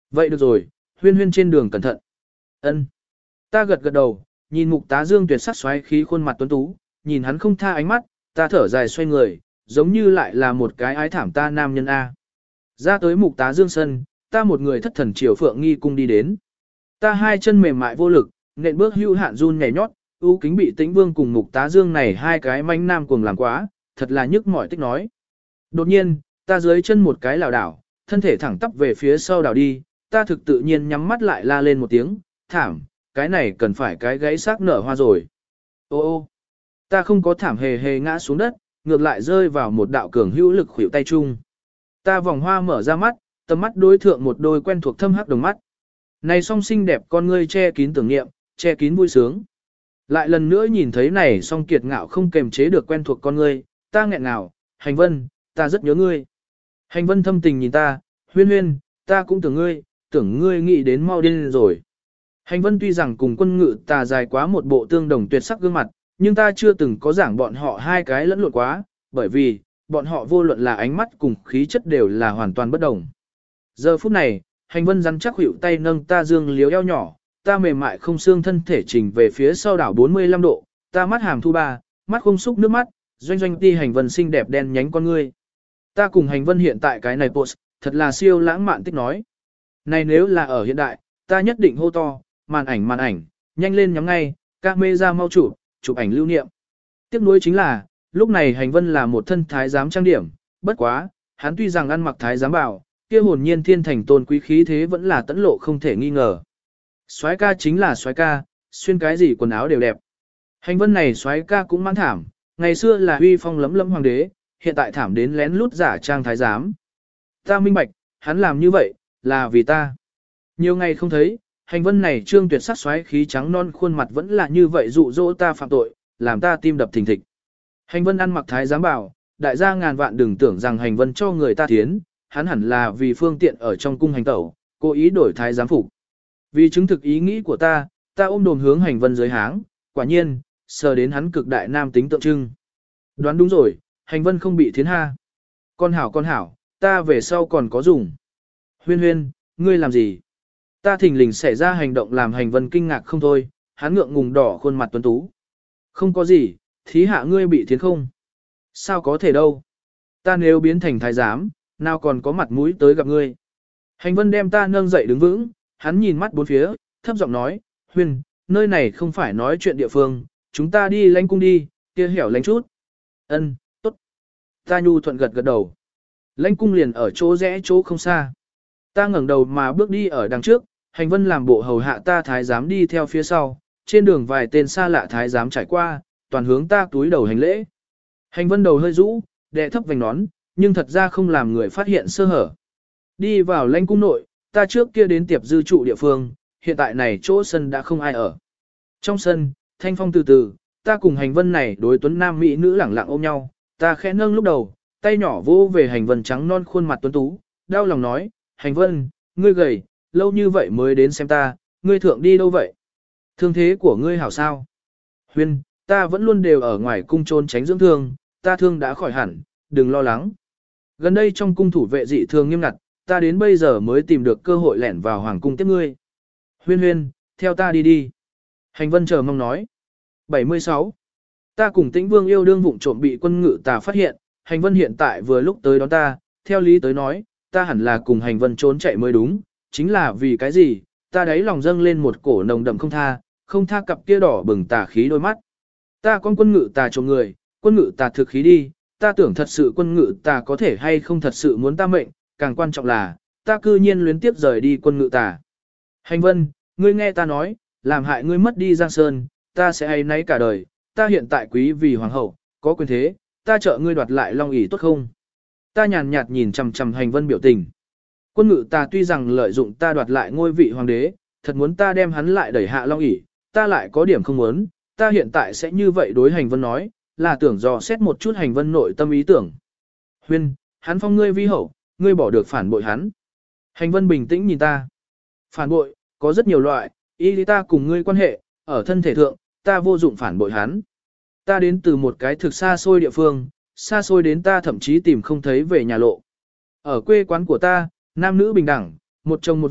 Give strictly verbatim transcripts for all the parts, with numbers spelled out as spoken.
Vậy được rồi, huyên huyên trên đường cẩn thận. Ân. Ta gật gật đầu, nhìn mục tá dương tuyệt sắc xoáy khí khuôn mặt tuấn tú, nhìn hắn không tha ánh mắt, ta thở dài xoay người, giống như lại là một cái ái thảm ta nam nhân A. Ra tới mục tá dương sân, ta một người thất thần chiều phượng nghi cung đi đến. Ta hai chân mềm mại vô lực, nện bước hưu hạn run nhảy nhót, ưu kính bị tĩnh vương cùng mục tá dương này hai cái manh nam cuồng làm quá, thật là nhức mỏi tích nói. Đột nhiên, ta dưới chân một cái lảo đảo, thân thể thẳng tắp về phía sau đảo đi, ta thực tự nhiên nhắm mắt lại la lên một tiếng, thảm, cái này cần phải cái gãy xác nở hoa rồi. Ô ô, ta không có thảm hề hề ngã xuống đất, ngược lại rơi vào một đạo cường hữu lực khuỷu tay chung. Ta vòng hoa mở ra mắt, tầm mắt đối thượng một đôi quen thuộc thâm hắc đồng mắt. Này song xinh đẹp con ngươi che kín tưởng niệm, che kín vui sướng. Lại lần nữa nhìn thấy này song kiệt ngạo không kềm chế được quen thuộc con ngươi, ta nghẹn ngào, hành vân, ta rất nhớ ngươi. Hành vân thâm tình nhìn ta, huyên huyên, ta cũng tưởng ngươi, tưởng ngươi nghĩ đến mau điên rồi. Hành vân tuy rằng cùng quân ngự ta dài quá một bộ tương đồng tuyệt sắc gương mặt, nhưng ta chưa từng có giảng bọn họ hai cái lẫn lộn quá, bởi vì, bọn họ vô luận là ánh mắt cùng khí chất đều là hoàn toàn bất đồng. Giờ phút này, hành vân rắn chắc hữu tay nâng ta dương liếu eo nhỏ, ta mềm mại không xương thân thể trình về phía sau đảo bốn mươi lăm độ, ta mắt hàm thu ba, mắt không xúc nước mắt, doanh doanh ti hành vân xinh đẹp đen nhánh con ngươi. Ta cùng hành vân hiện tại cái này post, thật là siêu lãng mạn tích nói. Này nếu là ở hiện đại, ta nhất định hô to, màn ảnh màn ảnh, nhanh lên nhắm ngay, các mê ra mau chụp, chụp ảnh lưu niệm. Tiếc nuối chính là, lúc này hành vân là một thân thái giám trang điểm, bất quá, hắn tuy rằng ăn mặc thái giám bảo, kia hồn nhiên thiên thành tôn quý khí thế vẫn là tẫn lộ không thể nghi ngờ. Soái ca chính là soái ca, xuyên cái gì quần áo đều đẹp. Hành vân này soái ca cũng mãn thảm, ngày xưa là huy phong lấm lấm hoàng đế, hiện tại thảm đến lén lút giả trang thái giám. Ta minh bạch, hắn làm như vậy, là vì ta. Nhiều ngày không thấy, hành vân này trương tuyệt sắc xoáy khí trắng non khuôn mặt vẫn là như vậy dụ dỗ ta phạm tội, làm ta tim đập thình thịch. Hành vân ăn mặc thái giám bảo, đại gia ngàn vạn đừng tưởng rằng hành vân cho người ta thiến, hắn hẳn là vì phương tiện ở trong cung hành tẩu, cố ý đổi thái giám phục. Vì chứng thực ý nghĩ của ta, ta ôm đồm hướng hành vân dưới háng, quả nhiên, sờ đến hắn cực đại nam tính tượng trưng. Đoán đúng rồi, hành vân không bị thiến ha. Con hảo con hảo, ta về sau còn có dùng. Huyên huyên, ngươi làm gì? Ta thình lình xảy ra hành động làm hành vân kinh ngạc không thôi, hắn ngượng ngùng đỏ khuôn mặt tuấn tú. Không có gì, thí hạ ngươi bị thiến không? Sao có thể đâu? Ta nếu biến thành thái giám, nào còn có mặt mũi tới gặp ngươi. Hành vân đem ta nâng dậy đứng vững, hắn nhìn mắt bốn phía, thấp giọng nói, huyên, nơi này không phải nói chuyện địa phương, chúng ta đi lãnh cung đi, kia hẻo lánh chút. Ân, tốt. Ta nhu thuận gật gật đầu. Lãnh cung liền ở chỗ rẽ chỗ không xa. Ta ngẩng đầu mà bước đi ở đằng trước, hành vân làm bộ hầu hạ ta thái giám đi theo phía sau, trên đường vài tên xa lạ thái giám trải qua, toàn hướng ta túi đầu hành lễ. Hành vân đầu hơi rũ, đệ thấp vành nón, nhưng thật ra không làm người phát hiện sơ hở. Đi vào lãnh cung nội, ta trước kia đến tiệp dư trụ địa phương, hiện tại này chỗ sân đã không ai ở. Trong sân, thanh phong từ từ, ta cùng hành vân này đối tuấn nam mỹ nữ lẳng lặng ôm nhau, ta khẽ nâng lúc đầu, tay nhỏ vô về hành vân trắng non khuôn mặt tuấn tú, đau lòng nói, hành vân, ngươi gầy, lâu như vậy mới đến xem ta, ngươi thượng đi đâu vậy? Thương thế của ngươi hảo sao? Huyên, ta vẫn luôn đều ở ngoài cung trôn tránh dưỡng thương, ta thương đã khỏi hẳn, đừng lo lắng. Gần đây trong cung thủ vệ dị thường nghiêm ngặt, ta đến bây giờ mới tìm được cơ hội lẻn vào hoàng cung tiếp ngươi. Huyên huyên, theo ta đi đi. Hành vân chờ mong nói. bảy mươi sáu. Ta cùng tĩnh vương yêu đương vụng trộm bị quân ngự tà phát hiện, hành vân hiện tại vừa lúc tới đón ta, theo lý tới nói, ta hẳn là cùng hành vân trốn chạy mới đúng, chính là vì cái gì, ta đáy lòng dâng lên một cổ nồng đậm không tha, không tha cặp kia đỏ bừng tà khí đôi mắt. Ta con quân ngự tà trộm người, quân ngự tà thực khí đi, ta tưởng thật sự quân ngự tà có thể hay không thật sự muốn ta mệnh, càng quan trọng là, ta cư nhiên luyến tiếp rời đi quân ngự tà. Hành vân, ngươi nghe ta nói, làm hại ngươi mất đi Giang Sơn, ta sẽ hay nấy cả đời, ta hiện tại quý vì hoàng hậu, có quyền thế, ta trợ ngươi đoạt lại long ỷ tốt không? Ta nhàn nhạt nhìn chằm chằm hành vân biểu tình. Quân ngự ta tuy rằng lợi dụng ta đoạt lại ngôi vị hoàng đế, thật muốn ta đem hắn lại đẩy hạ long ỷ, ta lại có điểm không muốn, ta hiện tại sẽ như vậy đối hành vân nói, là tưởng dò xét một chút hành vân nội tâm ý tưởng. Huyên, hắn phong ngươi vi hậu, ngươi bỏ được phản bội hắn. Hành vân bình tĩnh nhìn ta. Phản bội, có rất nhiều loại, ý lý ta cùng ngươi quan hệ, ở thân thể thượng, ta vô dụng phản bội hắn. Ta đến từ một cái thực xa xôi địa phương, xa xôi đến ta thậm chí tìm không thấy về nhà lộ. Ở quê quán của ta, nam nữ bình đẳng, một chồng một vợ,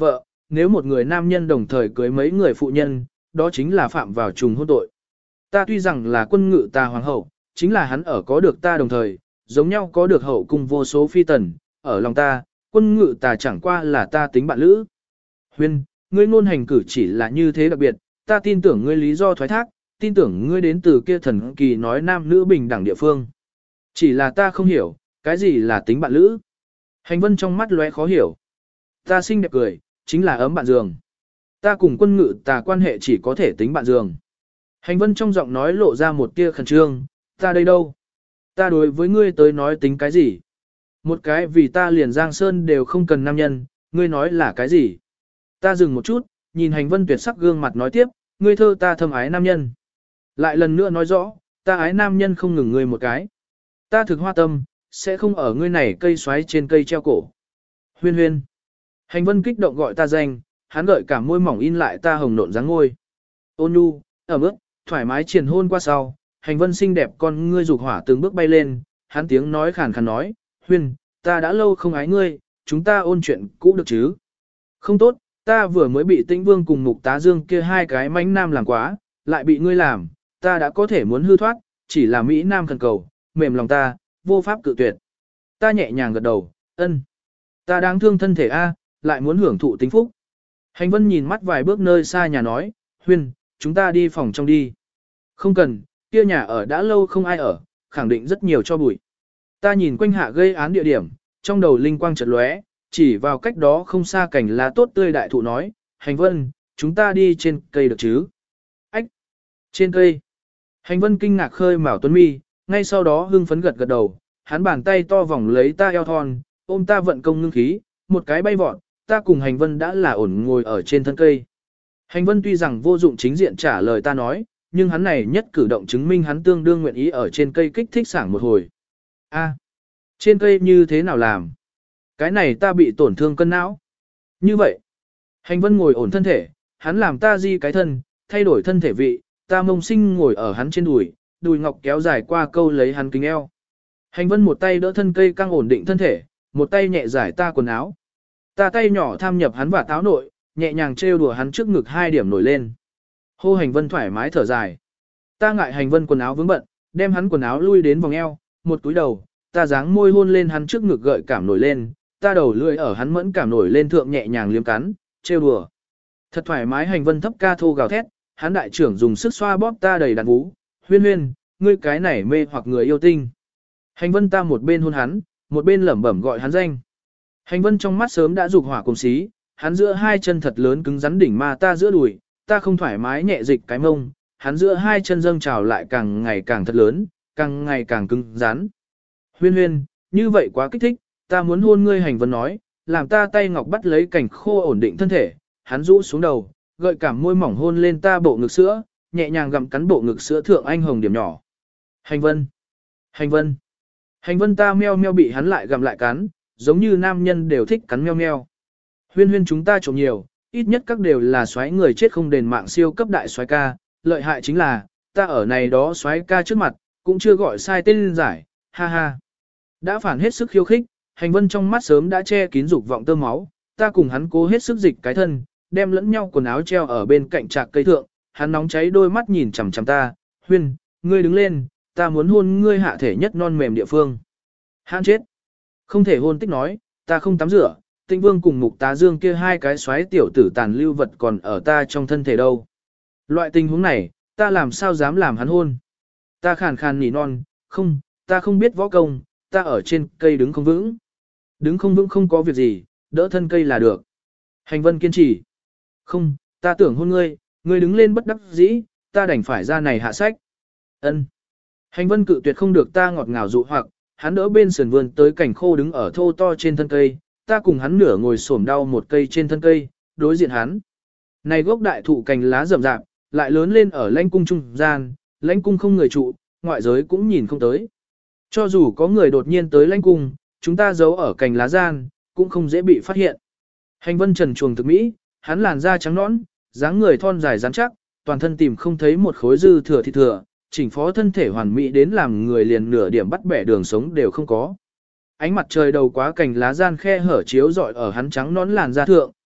nếu một người nam nhân đồng thời cưới mấy người phụ nhân, đó chính là phạm vào trùng hôn tội. Ta tuy rằng là quân ngự tà hoàng hậu, chính là hắn ở có được ta đồng thời, giống nhau có được hậu cung vô số phi tần, ở lòng ta, quân ngự tà chẳng qua là ta tính bạn lữ. Huyên, ngươi ngôn hành cử chỉ là như thế đặc biệt, ta tin tưởng ngươi lý do thoái thác, tin tưởng ngươi đến từ kia thần kỳ nói nam nữ bình đẳng địa phương. Chỉ là ta không hiểu, cái gì là tính bạn lữ. Hành vân trong mắt lóe khó hiểu. Ta xinh đẹp cười, chính là ấm bạn giường. Ta cùng quân ngự tà quan hệ chỉ có thể tính bạn giường. Hành vân trong giọng nói lộ ra một tia khẩn trương, ta đây đâu? Ta đối với ngươi tới nói tính cái gì? Một cái vì ta liền Giang Sơn đều không cần nam nhân, ngươi nói là cái gì? Ta dừng một chút, nhìn hành vân tuyệt sắc gương mặt nói tiếp, ngươi thơ ta thâm ái nam nhân. Lại lần nữa nói rõ, ta ái nam nhân không ngừng ngươi một cái. Ta thực hoa tâm, sẽ không ở ngươi này cây xoáy trên cây treo cổ. Huyên huyên. Hành vân kích động gọi ta danh, hắn gợi cả môi mỏng in lại ta hồng nộn dáng ngôi. Ôn nhu, ẩm ướt, thoải mái triền hôn qua sau, hành vân xinh đẹp con ngươi dục hỏa từng bước bay lên, hắn tiếng nói khàn khàn nói, huyên, ta đã lâu không ái ngươi, chúng ta ôn chuyện cũ được chứ. Không tốt, ta vừa mới bị Tĩnh Vương cùng Mục Tá Dương kia hai cái mánh nam làm quá, lại bị ngươi làm, ta đã có thể muốn hư thoát, chỉ là Mỹ Nam khẩn cầu, mềm lòng ta, vô pháp cự tuyệt. Ta nhẹ nhàng gật đầu, ân. Ta đáng thương thân thể A, lại muốn hưởng thụ tính phúc. Hành vân nhìn mắt vài bước nơi xa nhà nói, huyên, chúng ta đi phòng trong đi. Không cần, kia nhà ở đã lâu không ai ở, khẳng định rất nhiều cho bụi. Ta nhìn quanh hạ gây án địa điểm, trong đầu linh quang chợt lóe, chỉ vào cách đó không xa cảnh lá tốt tươi đại thụ nói, hành vân, chúng ta đi trên cây được chứ? Ách! Trên cây! Hành vân kinh ngạc khơi mào tuấn mi, ngay sau đó hưng phấn gật gật đầu, hắn bàn tay to vòng lấy ta eo thon, ôm ta vận công ngưng khí, một cái bay vọt, ta cùng hành vân đã là ổn ngồi ở trên thân cây. Hành vân tuy rằng vô dụng chính diện trả lời ta nói, nhưng hắn này nhất cử động chứng minh hắn tương đương nguyện ý ở trên cây kích thích sảng một hồi. A, trên cây như thế nào làm? Cái này ta bị tổn thương cân não. Như vậy, hành vân ngồi ổn thân thể, hắn làm ta di cái thân, thay đổi thân thể vị, ta mông sinh ngồi ở hắn trên đùi, đùi ngọc kéo dài qua câu lấy hắn kính eo. Hành vân một tay đỡ thân cây căng ổn định thân thể, một tay nhẹ giải ta quần áo. Ta tay nhỏ tham nhập hắn và táo nội, nhẹ nhàng trêu đùa hắn trước ngực hai điểm nổi lên. Hô hành vân thoải mái thở dài. Ta ngại hành vân quần áo vướng bận, đem hắn quần áo lui đến vòng eo, một túi đầu, ta giáng môi hôn lên hắn trước ngực gợi cảm nổi lên, ta đầu lưỡi ở hắn mẫn cảm nổi lên thượng nhẹ nhàng liếm cắn, trêu đùa. Thật thoải mái hành vân thấp ca thô gào thét, hắn đại trưởng dùng sức xoa bóp ta đầy đặn vú, huyên huyên, ngươi cái này mê hoặc người yêu tinh. Hành vân ta một bên hôn hắn, một bên lẩm bẩm gọi hắn danh. Hành vân trong mắt sớm đã dục hỏa cùng xí, hắn giữa hai chân thật lớn cứng rắn đỉnh ma ta giữa đùi, ta không thoải mái nhẹ dịch cái mông, hắn giữa hai chân dâng trào lại càng ngày càng thật lớn, càng ngày càng cứng rắn. Huyên huyên, như vậy quá kích thích, ta muốn hôn ngươi. Hành vân nói, làm ta tay ngọc bắt lấy cảnh khô ổn định thân thể, hắn rũ xuống đầu, gợi cảm môi mỏng hôn lên ta bộ ngực sữa, nhẹ nhàng gặm cắn bộ ngực sữa thượng anh hồng điểm nhỏ. Hành vân, hành vân, hành vân ta meo meo bị hắn lại gặm lại cắn, giống như nam nhân đều thích cắn meo meo. Huyên huyên chúng ta trộm nhiều, ít nhất các đều là soái người chết không đền mạng siêu cấp đại soái ca, lợi hại chính là, ta ở này đó soái ca trước mặt, cũng chưa gọi sai tên giải, ha ha. Đã phản hết sức khiêu khích, hành vân trong mắt sớm đã che kín dục vọng tơ máu, ta cùng hắn cố hết sức dịch cái thân, đem lẫn nhau quần áo treo ở bên cạnh trạc cây thượng, hắn nóng cháy đôi mắt nhìn chằm chằm ta, huyên, ngươi đứng lên, ta muốn hôn ngươi hạ thể nhất non mềm địa phương. Hắn chết. Không thể hôn tích nói, ta không tắm rửa, Tĩnh Vương cùng Mục Tá Dương kia hai cái xoáy tiểu tử tàn lưu vật còn ở ta trong thân thể đâu. Loại tình huống này, ta làm sao dám làm hắn hôn. Ta khàn khàn nỉ non, không, ta không biết võ công, ta ở trên cây đứng không vững. Đứng không vững không có việc gì, đỡ thân cây là được. Hành vân kiên trì. Không, ta tưởng hôn ngươi, ngươi đứng lên bất đắc dĩ, ta đành phải ra này hạ sách. Ân. Hành vân cự tuyệt không được ta ngọt ngào dụ hoặc, hắn đỡ bên sườn vườn tới cảnh khô đứng ở thô to trên thân cây, ta cùng hắn nửa ngồi xổm đau một cây trên thân cây, đối diện hắn. Này gốc đại thụ cành lá rậm rạp, lại lớn lên ở lãnh cung trung gian, lãnh cung không người trụ, ngoại giới cũng nhìn không tới. Cho dù có người đột nhiên tới lãnh cung, chúng ta giấu ở cành lá gian, cũng không dễ bị phát hiện. Hành vân trần chuồng thực mỹ, hắn làn da trắng nõn, dáng người thon dài rắn chắc, toàn thân tìm không thấy một khối dư thừa thịt thừa, chỉnh phó thân thể hoàn mỹ đến làm người liền nửa điểm bắt bẻ đường sống đều không có. Ánh mặt trời đầu quá cành lá gian khe hở chiếu rọi ở hắn trắng nõn làn da thượng,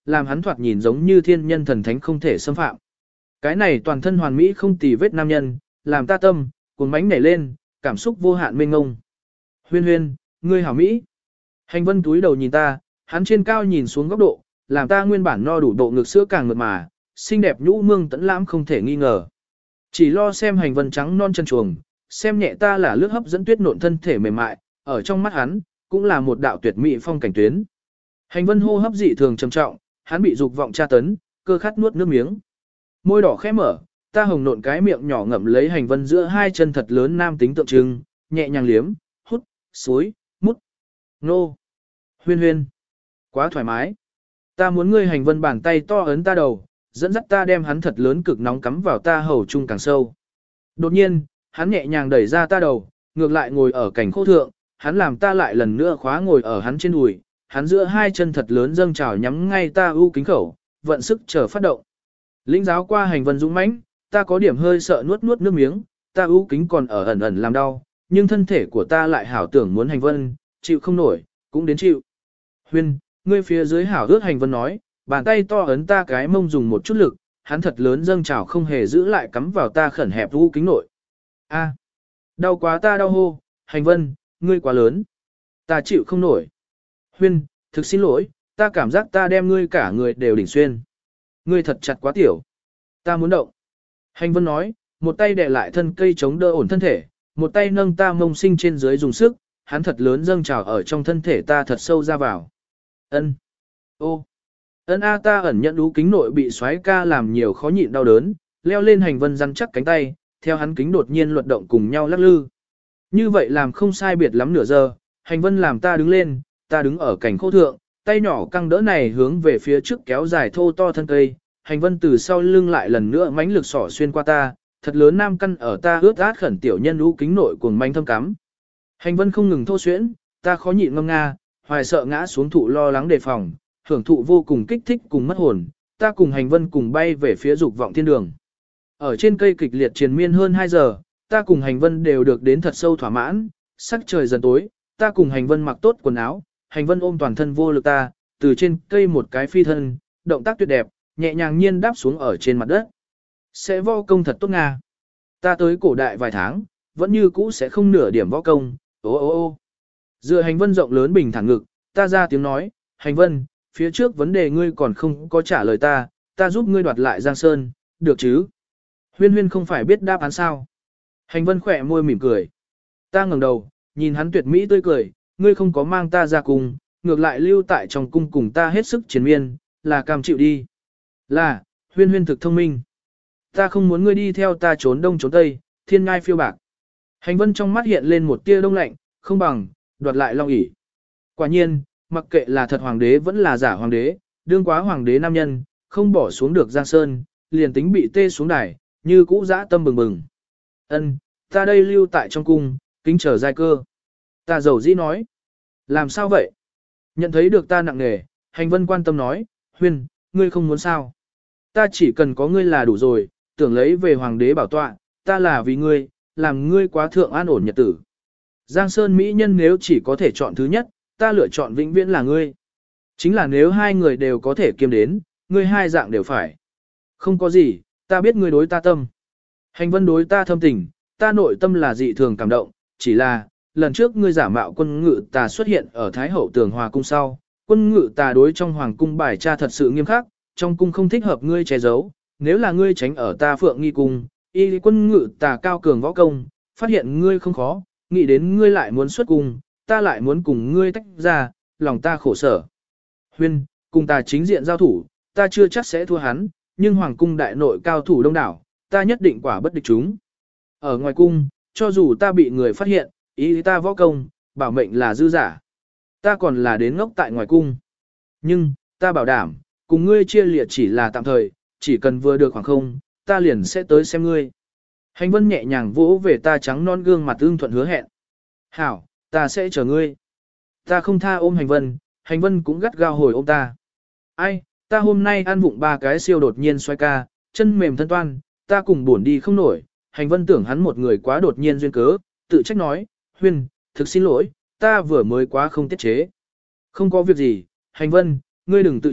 làm hắn thoạt nhìn giống như thiên nhân thần thánh không thể xâm phạm. Cái này toàn thân hoàn mỹ không tì vết nam nhân, làm ta tâm, cuốn bánh nảy lên, cảm xúc vô hạn mênh ngông. Huyên huyên, ngươi hảo mỹ. Hành vân túi đầu nhìn ta, hắn trên cao nhìn xuống góc độ, làm ta nguyên bản no đủ độ ngực sữa càng mượt mà, xinh đẹp nhũ mương tẫn lãm không thể nghi ngờ. Chỉ lo xem hành vân trắng non chân chuồng, xem nhẹ ta là lướt hấp dẫn tuyết nộn thân thể mềm mại, ở trong mắt hắn, cũng là một đạo tuyệt mỹ phong cảnh tuyến. Hành vân hô hấp dị thường trầm trọng, hắn bị dục vọng tra tấn, cơ khát nuốt nước miếng. Môi đỏ khẽ mở, ta hồng nộn cái miệng nhỏ ngậm lấy hành vân giữa hai chân thật lớn nam tính tượng trưng, nhẹ nhàng liếm, hút, xối, mút, nô. Huyên huyên. Quá thoải mái. Ta muốn ngươi hành vân bàn tay to ấn ta đầu, dẫn dắt ta đem hắn thật lớn cực nóng cắm vào ta hầu chung càng sâu. Đột nhiên, hắn nhẹ nhàng đẩy ra ta đầu, ngược lại ngồi ở cảnh khô thượng, hắn làm ta lại lần nữa khóa ngồi ở hắn trên đùi, hắn giữa hai chân thật lớn dâng trào nhắm ngay ta ưu kính khẩu, vận sức chờ phát động. Lĩnh giáo qua hành vân dũng mãnh, ta có điểm hơi sợ nuốt nuốt nước miếng, ta ưu kính còn ở ẩn ẩn làm đau, nhưng thân thể của ta lại hảo tưởng muốn hành vân, chịu không nổi, cũng đến chịu. Huyên, ngươi phía dưới hảo ước hành vân nói, bàn tay to ấn ta cái mông dùng một chút lực, hắn thật lớn dâng trào không hề giữ lại cắm vào ta khẩn hẹp ưu kính nội. A, đau quá ta đau hô, hành vân, ngươi quá lớn. Ta chịu không nổi. Huyên, thực xin lỗi, ta cảm giác ta đem ngươi cả người đều đỉnh xuyên. Ngươi thật chặt quá tiểu. Ta muốn động. Hành vân nói, một tay đè lại thân cây chống đỡ ổn thân thể, một tay nâng ta mông sinh trên dưới dùng sức, hắn thật lớn dâng trào ở trong thân thể ta thật sâu ra vào. Ân. Ô. Ân a ta ẩn nhận đú kính nội bị xoáy ca làm nhiều khó nhịn đau đớn, leo lên hành vân rắn chắc cánh tay, theo hắn kính đột nhiên luật động cùng nhau lắc lư. Như vậy làm không sai biệt lắm nửa giờ, hành vân làm ta đứng lên, ta đứng ở cảnh khô thượng, tay nhỏ căng đỡ này hướng về phía trước kéo dài thô to thân cây, hành vân từ sau lưng lại lần nữa mãnh lực sỏ xuyên qua ta, thật lớn nam căn ở ta ướt át khẩn tiểu nhân đú kính nội cuồng manh thâm cắm. Hành vân không ngừng thô xuyễn, ta khó nhịn ngâm nga, hoài sợ ngã xuống thụ lo lắng đề phòng, hưởng thụ vô cùng kích thích cùng mất hồn, ta cùng hành vân cùng bay về phía dục vọng thiên đường. Ở trên cây kịch liệt triền miên hơn hai giờ, ta cùng hành vân đều được đến thật sâu thỏa mãn, sắc trời dần tối, ta cùng hành vân mặc tốt quần áo, hành vân ôm toàn thân vô lực ta, từ trên cây một cái phi thân, động tác tuyệt đẹp, nhẹ nhàng nhiên đáp xuống ở trên mặt đất. Sẽ võ công thật tốt nga. Ta tới cổ đại vài tháng, vẫn như cũ sẽ không nửa điểm võ công, ô ô ô. Dựa hành vân rộng lớn bình thản ngực, ta ra tiếng nói, hành vân, phía trước vấn đề ngươi còn không có trả lời ta, ta giúp ngươi đoạt lại Giang Sơn, được chứ? Huyên huyên không phải biết đáp án sao? Hành vân khỏe môi mỉm cười. Ta ngẩng đầu, nhìn hắn tuyệt mỹ tươi cười, ngươi không có mang ta ra cùng, ngược lại lưu tại trong cung cùng ta hết sức chiến miên, là cam chịu đi. Là, huyên huyên thực thông minh. Ta không muốn ngươi đi theo ta trốn đông trốn tây, thiên ngai phiêu bạc. Hành vân trong mắt hiện lên một tia đông lạnh, không bằng, đoạt lại long ỷ. Quả nhiên, mặc kệ là thật hoàng đế vẫn là giả hoàng đế, đương quá hoàng đế nam nhân, không bỏ xuống được Giang Sơn, liền tính bị tê xuống đài, như cũ dã tâm bừng bừng. Ân, ta đây lưu tại trong cung, kính chờ giai cơ. Ta dầu dĩ nói. Làm sao vậy? Nhận thấy được ta nặng nề, hành vân quan tâm nói, huyên, ngươi không muốn sao? Ta chỉ cần có ngươi là đủ rồi, tưởng lấy về hoàng đế bảo tọa, ta là vì ngươi, làm ngươi quá thượng an ổn nhật tử. Giang Sơn Mỹ nhân nếu chỉ có thể chọn thứ nhất, ta lựa chọn vĩnh viễn là ngươi. Chính là nếu hai người đều có thể kiêm đến, ngươi hai dạng đều phải. Không có gì, ta biết ngươi đối ta tâm. Hành vân đối ta thâm tình, ta nội tâm là dị thường cảm động, chỉ là, lần trước ngươi giả mạo quân ngự tà xuất hiện ở Thái Hậu Tường Hòa Cung sau, quân ngự tà đối trong Hoàng Cung bài tra thật sự nghiêm khắc, trong cung không thích hợp ngươi che giấu, nếu là ngươi tránh ở ta Phượng Nghi Cung, y quân ngự tà cao cường võ công, phát hiện ngươi không khó, nghĩ đến ngươi lại muốn xuất cung, ta lại muốn cùng ngươi tách ra, lòng ta khổ sở. Huyên, cùng ta chính diện giao thủ, ta chưa chắc sẽ thua hắn, nhưng Hoàng Cung đại nội cao thủ đông đảo, ta nhất định quả bất địch chúng. Ở ngoài cung, cho dù ta bị người phát hiện, ý ta võ công, bảo mệnh là dư giả. Ta còn là đến ngốc tại ngoài cung. Nhưng, ta bảo đảm, cùng ngươi chia liệt chỉ là tạm thời, chỉ cần vừa được khoảng không, ta liền sẽ tới xem ngươi. Hành vân nhẹ nhàng vỗ về ta trắng non gương mặt ương thuận hứa hẹn. Hảo, ta sẽ chờ ngươi. Ta không tha ôm hành vân, hành vân cũng gắt gao hồi ôm ta. Ai, ta hôm nay ăn vụng ba cái siêu đột nhiên xoay ca, chân mềm thân toan, ta cùng buồn đi không nổi. Hành vân tưởng hắn một người quá đột nhiên duyên cớ, tự trách nói, Huyên, thực xin lỗi, ta vừa mới quá không tiết chế. Không có việc gì, hành vân, ngươi đừng tự trách,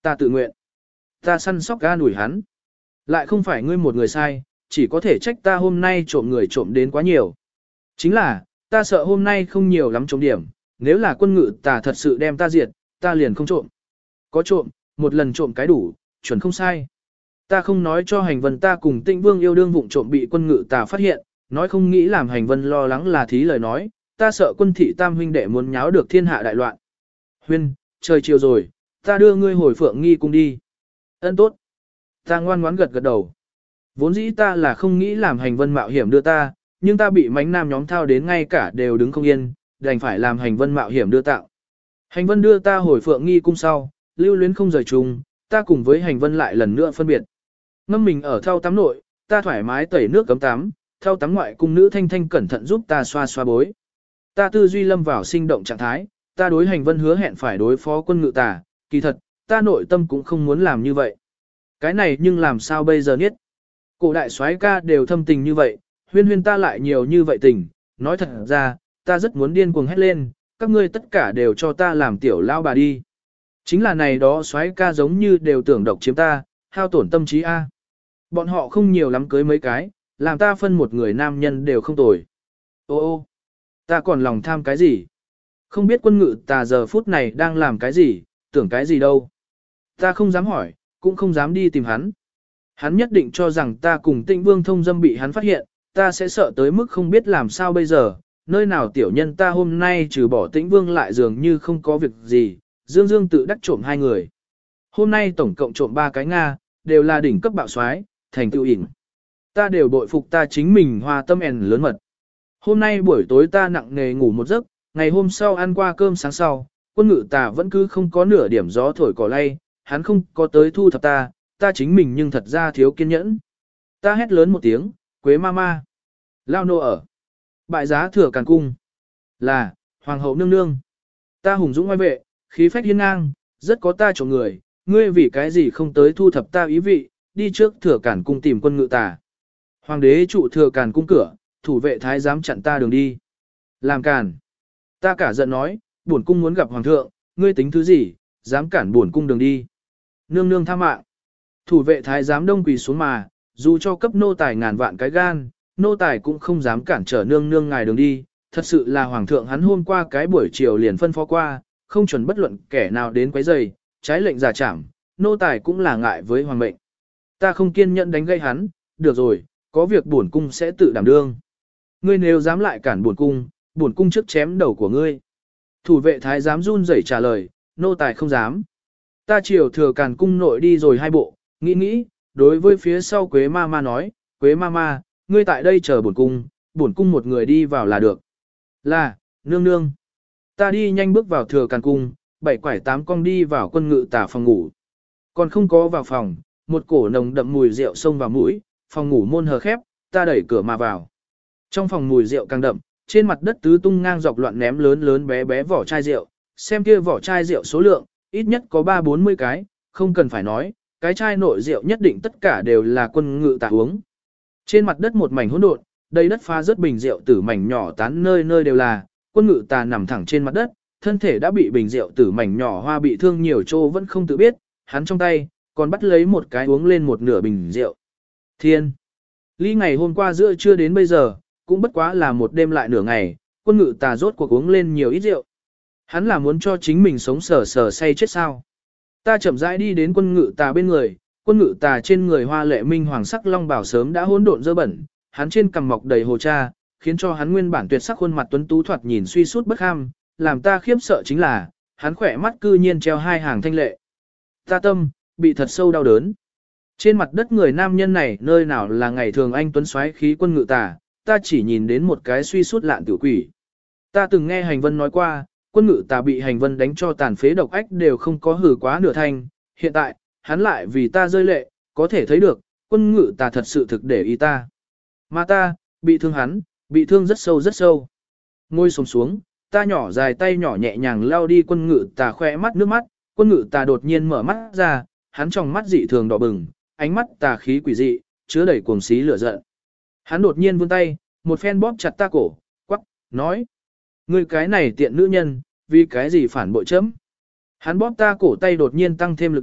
Ta tự nguyện. Ta săn sóc ga đuổi hắn. Lại không phải ngươi một người sai, chỉ có thể trách ta hôm nay trộm người trộm đến quá nhiều. Chính là, ta sợ hôm nay không nhiều lắm trộm điểm, nếu là quân ngự tà thật sự đem ta diệt, ta liền không trộm. Có trộm, một lần trộm cái đủ, chuẩn không sai. Ta không nói cho hành vân ta cùng Tĩnh Vương yêu đương vụng trộm bị quân ngự tà phát hiện, nói không nghĩ làm hành vân lo lắng là thí lời nói, ta sợ quân thị tam huynh đệ muốn nháo được thiên hạ đại loạn. Huyên, trời chiều rồi, ta đưa ngươi hồi Phượng Nghi cung đi. Ân tốt. Ta ngoan ngoãn gật gật đầu. Vốn dĩ ta là không nghĩ làm hành vân mạo hiểm đưa ta, nhưng ta bị mánh nam nhóm thao đến ngay cả đều đứng không yên, đành phải làm hành vân mạo hiểm đưa tạo. Hành vân đưa ta hồi Phượng Nghi cung sau, lưu luyến không rời chung, ta cùng với hành vân lại lần nữa phân biệt. Ngâm mình ở thau tắm nội, ta thoải mái tẩy nước cấm tắm, thau tắm ngoại cung nữ thanh thanh cẩn thận giúp ta xoa xoa bối. Ta tư duy lâm vào sinh động trạng thái, ta đối hành vân hứa hẹn phải đối phó quân ngự tà, kỳ thật, ta nội tâm cũng không muốn làm như vậy. Cái này nhưng làm sao bây giờ niết? Cổ đại soái ca đều thâm tình như vậy, huyên huyên ta lại nhiều như vậy tình, nói thật ra, ta rất muốn điên cuồng hét lên, các ngươi tất cả đều cho ta làm tiểu lao bà đi. Chính là này đó soái ca giống như đều tưởng độc chiếm ta, hao tổn tâm trí a. Bọn họ không nhiều lắm cưới mấy cái, làm ta phân một người nam nhân đều không tồi. Ô ô, ta còn lòng tham cái gì? Không biết quân ngự tà giờ phút này đang làm cái gì, tưởng cái gì đâu. Ta không dám hỏi, cũng không dám đi tìm hắn. Hắn nhất định cho rằng ta cùng Tĩnh Vương thông dâm bị hắn phát hiện, ta sẽ sợ tới mức không biết làm sao bây giờ, nơi nào tiểu nhân ta hôm nay trừ bỏ Tĩnh Vương lại dường như không có việc gì, Dương Dương tự đắc trộm hai người. Hôm nay tổng cộng trộm ba cái Nga, đều là đỉnh cấp bạo soái, thành tựu ỉn. Ta đều bội phục ta chính mình hoa tâm ẻn lớn mật. Hôm nay buổi tối ta nặng nề ngủ một giấc, ngày hôm sau ăn qua cơm sáng sau, quân ngự tà vẫn cứ không có nửa điểm gió thổi cỏ lay, hắn không có tới thu thập ta, ta chính mình nhưng thật ra thiếu kiên nhẫn. Ta hét lớn một tiếng, Quế ma ma. Lao nô ở. Bại giá thừa càn cung. Là, hoàng hậu nương nương. Ta hùng dũng ngoài vệ, khí phách hiên ngang, rất có ta chỗ người, ngươi vì cái gì không tới thu thập ta ý vị, đi trước thừa càn cung tìm quân ngự tà. Hoàng đế trụ thừa càn cung cửa, thủ vệ thái giám chặn ta đường đi. Làm càn. Ta cả giận nói, bổn cung muốn gặp hoàng thượng, ngươi tính thứ gì, dám cản bổn cung đường đi. Nương nương tha mạng. Thủ vệ thái giám đông quỳ xuống mà, dù cho cấp nô tài ngàn vạn cái gan, nô tài cũng không dám cản trở nương nương ngài đường đi. Thật sự là hoàng thượng hắn hôm qua cái buổi chiều liền phân phó qua, không chuẩn bất luận kẻ nào đến quấy rầy, trái lệnh giả trảm, nô tài cũng là ngại với hoàng mệnh. Ta không kiên nhẫn đánh gây hắn, được rồi, có việc bổn cung sẽ tự đảm đương. Ngươi nếu dám lại cản bổn cung, bổn cung trước chém đầu của ngươi. Thủ vệ thái giám run rẩy trả lời, nô tài không dám. Ta chiều thừa càn cung nội đi rồi hai bộ, nghĩ nghĩ, đối với phía sau Quế ma ma nói, Quế ma ma, ngươi tại đây chờ bổn cung, bổn cung một người đi vào là được. Là, nương nương. Ta đi nhanh bước vào thừa càn cung, bảy quải tám cong đi vào quân ngự tả phòng ngủ. Còn không có vào phòng, một cổ nồng đậm mùi rượu xông vào mũi, phòng ngủ môn hờ khép, ta đẩy cửa mà vào. Trong phòng mùi rượu càng đậm, trên mặt đất tứ tung ngang dọc loạn ném lớn lớn bé bé vỏ chai rượu, xem kia vỏ chai rượu số lượng, ít nhất có ba bốn mươi cái, không cần phải nói, cái chai nội rượu nhất định tất cả đều là quân ngự tả uống. Trên mặt đất một mảnh hỗn độn, đầy đất pha rớt bình rượu tử mảnh nhỏ tán nơi nơi đều là, quân ngự tà nằm thẳng trên mặt đất, thân thể đã bị bình rượu tử mảnh nhỏ hoa bị thương nhiều chỗ vẫn không tự biết, hắn trong tay, còn bắt lấy một cái uống lên một nửa bình rượu. Thiên! Ly ngày hôm qua giữa trưa đến bây giờ, cũng bất quá là một đêm lại nửa ngày, quân ngự tà rốt cuộc uống lên nhiều ít rượu. Hắn là muốn cho chính mình sống sờ sờ say chết sao. Ta chậm rãi đi đến quân ngự tà bên người, quân ngự tà trên người hoa lệ minh hoàng sắc long bảo sớm đã hỗn độn dơ bẩn, hắn trên cằm mọc đầy hồ cha, khiến cho hắn nguyên bản tuyệt sắc khuôn mặt tuấn tú thoạt nhìn suy sút bất ham, làm ta khiếp sợ chính là, hắn khỏe mắt cư nhiên treo hai hàng thanh lệ. Ta tâm, bị thật sâu đau đớn. Trên mặt đất người nam nhân này nơi nào là ngày thường anh tuấn xoáy khí quân ngự tà, ta chỉ nhìn đến một cái suy sút lạn tiểu quỷ. Ta từng nghe hành vân nói qua, quân ngự tà bị hành vân đánh cho tàn phế độc ách đều không có hử quá nửa thanh, hiện tại, hắn lại vì ta rơi lệ, có thể thấy được, quân ngự tà thật sự thực để ý ta. Mà ta, bị thương hắn, bị thương rất sâu rất sâu. Ngồi xổm xuống, ta nhỏ dài tay nhỏ nhẹ nhàng lau đi quân ngự tà khoe mắt nước mắt, quân ngự tà đột nhiên mở mắt ra, hắn trong mắt dị thường đỏ bừng, ánh mắt tà khí quỷ dị, chứa đầy cuồng xí lửa giận. Hắn đột nhiên vươn tay, một phen bóp chặt ta cổ, quắc, nói. Ngươi cái này tiện nữ nhân, vì cái gì phản bội chấm. Hắn bóp ta cổ tay đột nhiên tăng thêm lực đạo,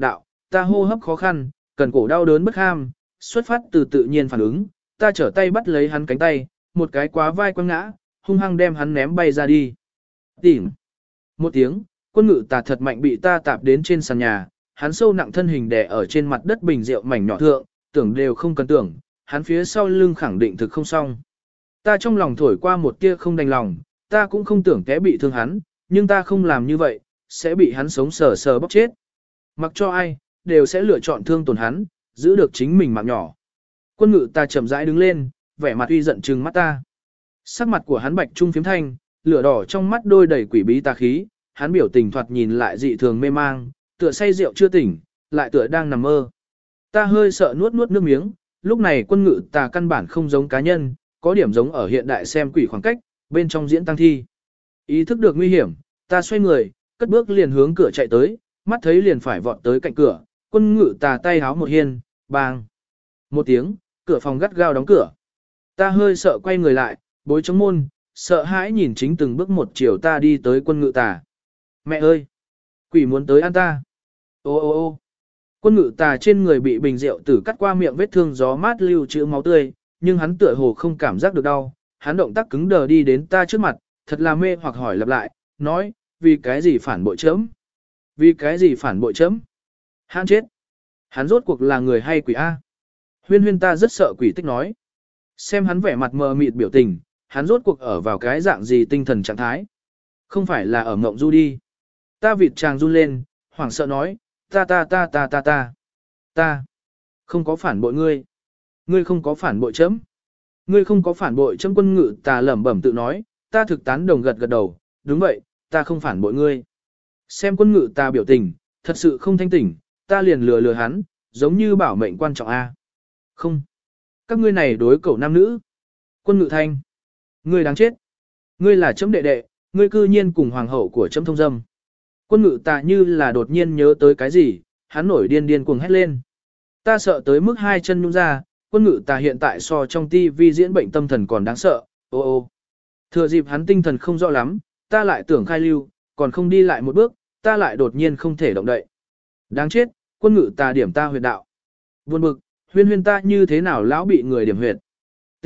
ta hô hấp khó khăn, cần cổ đau đớn bất ham, xuất phát từ tự nhiên phản ứng, ta trở tay bắt lấy hắn cánh tay, một cái quá vai quăng ngã, hung hăng đem hắn ném bay ra đi. Tìm. Một tiếng, quân ngự tà thật mạnh bị ta tạp đến trên sàn nhà, hắn sâu nặng thân hình đè ở trên mặt đất bình rượu mảnh nhỏ thượng, tưởng đều không cần tưởng, hắn phía sau lưng khẳng định thực không xong. Ta trong lòng thổi qua một tia không đành lòng, ta cũng không tưởng té bị thương hắn, nhưng ta không làm như vậy, sẽ bị hắn sống sờ sờ bóc chết. Mặc cho ai, đều sẽ lựa chọn thương tổn hắn, giữ được chính mình mạng nhỏ. Quân ngự ta chậm rãi đứng lên, vẻ mặt uy giận trừng mắt ta. Sắc mặt của hắn bạch trung phiếm thanh, lửa đỏ trong mắt đôi đầy quỷ bí tà khí, hắn biểu tình thoạt nhìn lại dị thường mê mang, tựa say rượu chưa tỉnh, lại tựa đang nằm mơ. Ta hơi sợ nuốt nuốt nước miếng, lúc này quân ngự tà căn bản không giống cá nhân, có điểm giống ở hiện đại xem quỷ khoảng cách, bên trong diễn tăng thi. Ý thức được nguy hiểm, ta xoay người, cất bước liền hướng cửa chạy tới, mắt thấy liền phải vọt tới cạnh cửa, quân ngự tà tay háo một hiên, bang. Một tiếng, cửa phòng gắt gao đóng cửa. Ta hơi sợ quay người lại, bối chống môn, sợ hãi nhìn chính từng bước một chiều ta đi tới quân ngự tà. Mẹ ơi! Quỷ muốn tới ăn ta! Ô ô ô! Quân ngự tà trên người bị bình rượu tử cắt qua miệng vết thương gió mát lưu trữ máu tươi, nhưng hắn tựa hồ không cảm giác được đau, hắn động tác cứng đờ đi đến ta trước mặt, thật là mê hoặc hỏi lặp lại, nói, vì cái gì phản bội chấm? Vì cái gì phản bội chấm? Hắn chết! Hắn rốt cuộc là người hay quỷ A? Huyên huyên ta rất sợ quỷ tích nói. Xem hắn vẻ mặt mờ mịt biểu tình, hắn rốt cuộc ở vào cái dạng gì tinh thần trạng thái. Không phải là ở mộng du đi. Ta vịt chàng run lên, hoảng sợ nói, ta ta ta ta ta ta. Ta. Không có phản bội ngươi. Ngươi không có phản bội chấm. Ngươi không có phản bội chấm quân ngự tà lẩm bẩm tự nói, ta thực tán đồng gật gật đầu, đúng vậy, ta không phản bội ngươi. Xem quân ngự tà biểu tình, thật sự không thanh tỉnh, ta liền lừa lừa hắn, giống như bảo mệnh quan trọng A. Không. Các ngươi này đối cẩu nam nữ. Quân ngự thanh. Ngươi đáng chết. Ngươi là chấm đệ đệ, ngươi cư nhiên cùng hoàng hậu của chấm thông dâm. Quân ngự tà như là đột nhiên nhớ tới cái gì, hắn nổi điên điên cuồng hét lên. Ta sợ tới mức hai chân nhung ra, quân ngự tà hiện tại so trong tivi diễn bệnh tâm thần còn đáng sợ, ô ô. Thừa dịp hắn tinh thần không rõ lắm, ta lại tưởng khai lưu, còn không đi lại một bước, ta lại đột nhiên không thể động đậy. Đáng chết, quân ngự tà điểm ta huyệt đạo. Buồn bực, huyên huyên ta như thế nào lão bị người điểm huyệt. T.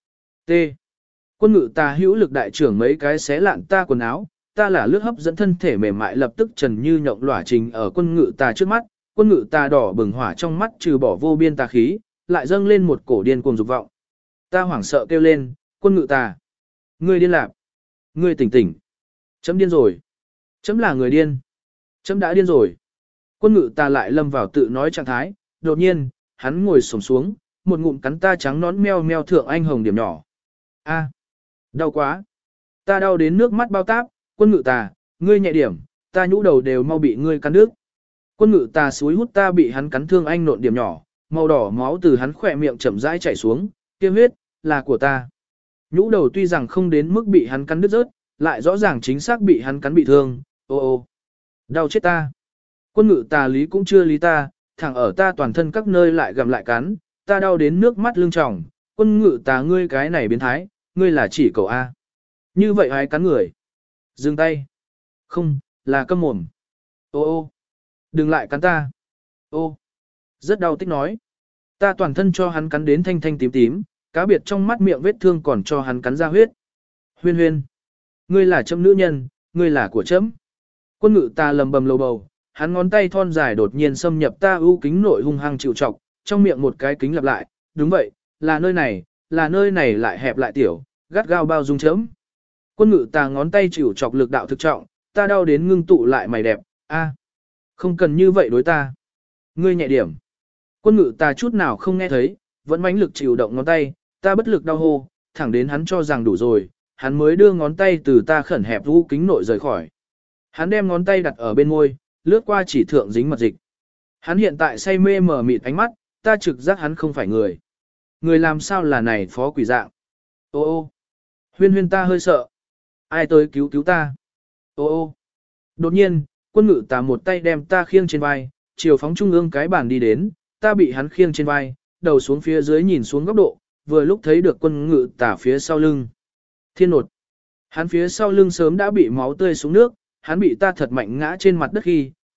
T. Quân ngự tà hữu lực đại trưởng mấy cái xé lạn ta quần áo, ta là lướt hấp dẫn thân thể mềm mại lập tức trần như nhộng lỏa trình ở quân ngự tà trước mắt, quân ngự tà đỏ bừng hỏa trong mắt trừ bỏ vô biên tà khí, lại dâng lên một cổ điên cuồng dục vọng. Ta hoảng sợ kêu lên, quân ngự tà. Ngươi điên lạc. Ngươi tỉnh tỉnh. Chấm điên rồi. Chấm là người điên. Chấm đã điên rồi. Quân ngự tà lại lâm vào tự nói trạng thái, đột nhiên, hắn ngồi xổm xuống, một ngụm cắn ta trắng nón meo meo thượng anh hồng điểm nhỏ. A, đau quá. Ta đau đến nước mắt bao táp, quân ngự tà, ngươi nhẹ điểm, ta nhũ đầu đều mau bị ngươi cắn nước. Quân ngự tà suối hút ta bị hắn cắn thương anh nộn điểm nhỏ, màu đỏ máu từ hắn khỏe miệng chậm rãi chảy xuống, kia huyết, là của ta. Nhũ đầu tuy rằng không đến mức bị hắn cắn đứt rớt, lại rõ ràng chính xác bị hắn cắn bị thương, ô ô, đau chết ta. Quân ngự tà lý cũng chưa lý ta, thẳng ở ta toàn thân các nơi lại gặm lại cắn, ta đau đến nước mắt lưng tròng, quân ngự tà ngươi cái này biến thái, ngươi là chỉ cậu A. Như vậy ai cắn người? Dừng tay. Không, là câm mồm. Ô ô, đừng lại cắn ta. Ô, rất đau tích nói. Ta toàn thân cho hắn cắn đến thanh thanh tím tím, cá biệt trong mắt miệng vết thương còn cho hắn cắn ra huyết. Huyên huyên, ngươi là chấm nữ nhân, ngươi là của chấm. Quân ngự ta lầm bầm lầu bầu, hắn ngón tay thon dài đột nhiên xâm nhập ta ưu kính nội hung hăng chịu trọc, trong miệng một cái kính lặp lại, đúng vậy, là nơi này, là nơi này lại hẹp lại tiểu, gắt gao bao dung chấm. Quân ngự ta ngón tay chịu trọc lực đạo thực trọng, ta đau đến ngưng tụ lại mày đẹp, a, không cần như vậy đối ta. Ngươi nhẹ điểm. Quân ngự ta chút nào không nghe thấy, vẫn mãnh lực chịu động ngón tay, ta bất lực đau hô, thẳng đến hắn cho rằng đủ rồi, hắn mới đưa ngón tay từ ta khẩn hẹp vũ kính nội rời khỏi. Hắn đem ngón tay đặt ở bên môi, lướt qua chỉ thượng dính mật dịch. Hắn hiện tại say mê mở mịt ánh mắt, ta trực giác hắn không phải người. Người làm sao là này phó quỷ dạng. Ô ô, huyên huyên ta hơi sợ. Ai tới cứu cứu ta. Ô ô, đột nhiên, quân ngự ta một tay đem ta khiêng trên vai, chiều phóng trung ương cái bàn đi đến, ta bị hắn khiêng trên vai, đầu xuống phía dưới nhìn xuống góc độ, vừa lúc thấy được quân ngự tả phía sau lưng. Thiên nột. Hắn phía sau lưng sớm đã bị máu tươi xuống nước, hắn bị ta thật mạnh ngã trên mặt đất khi,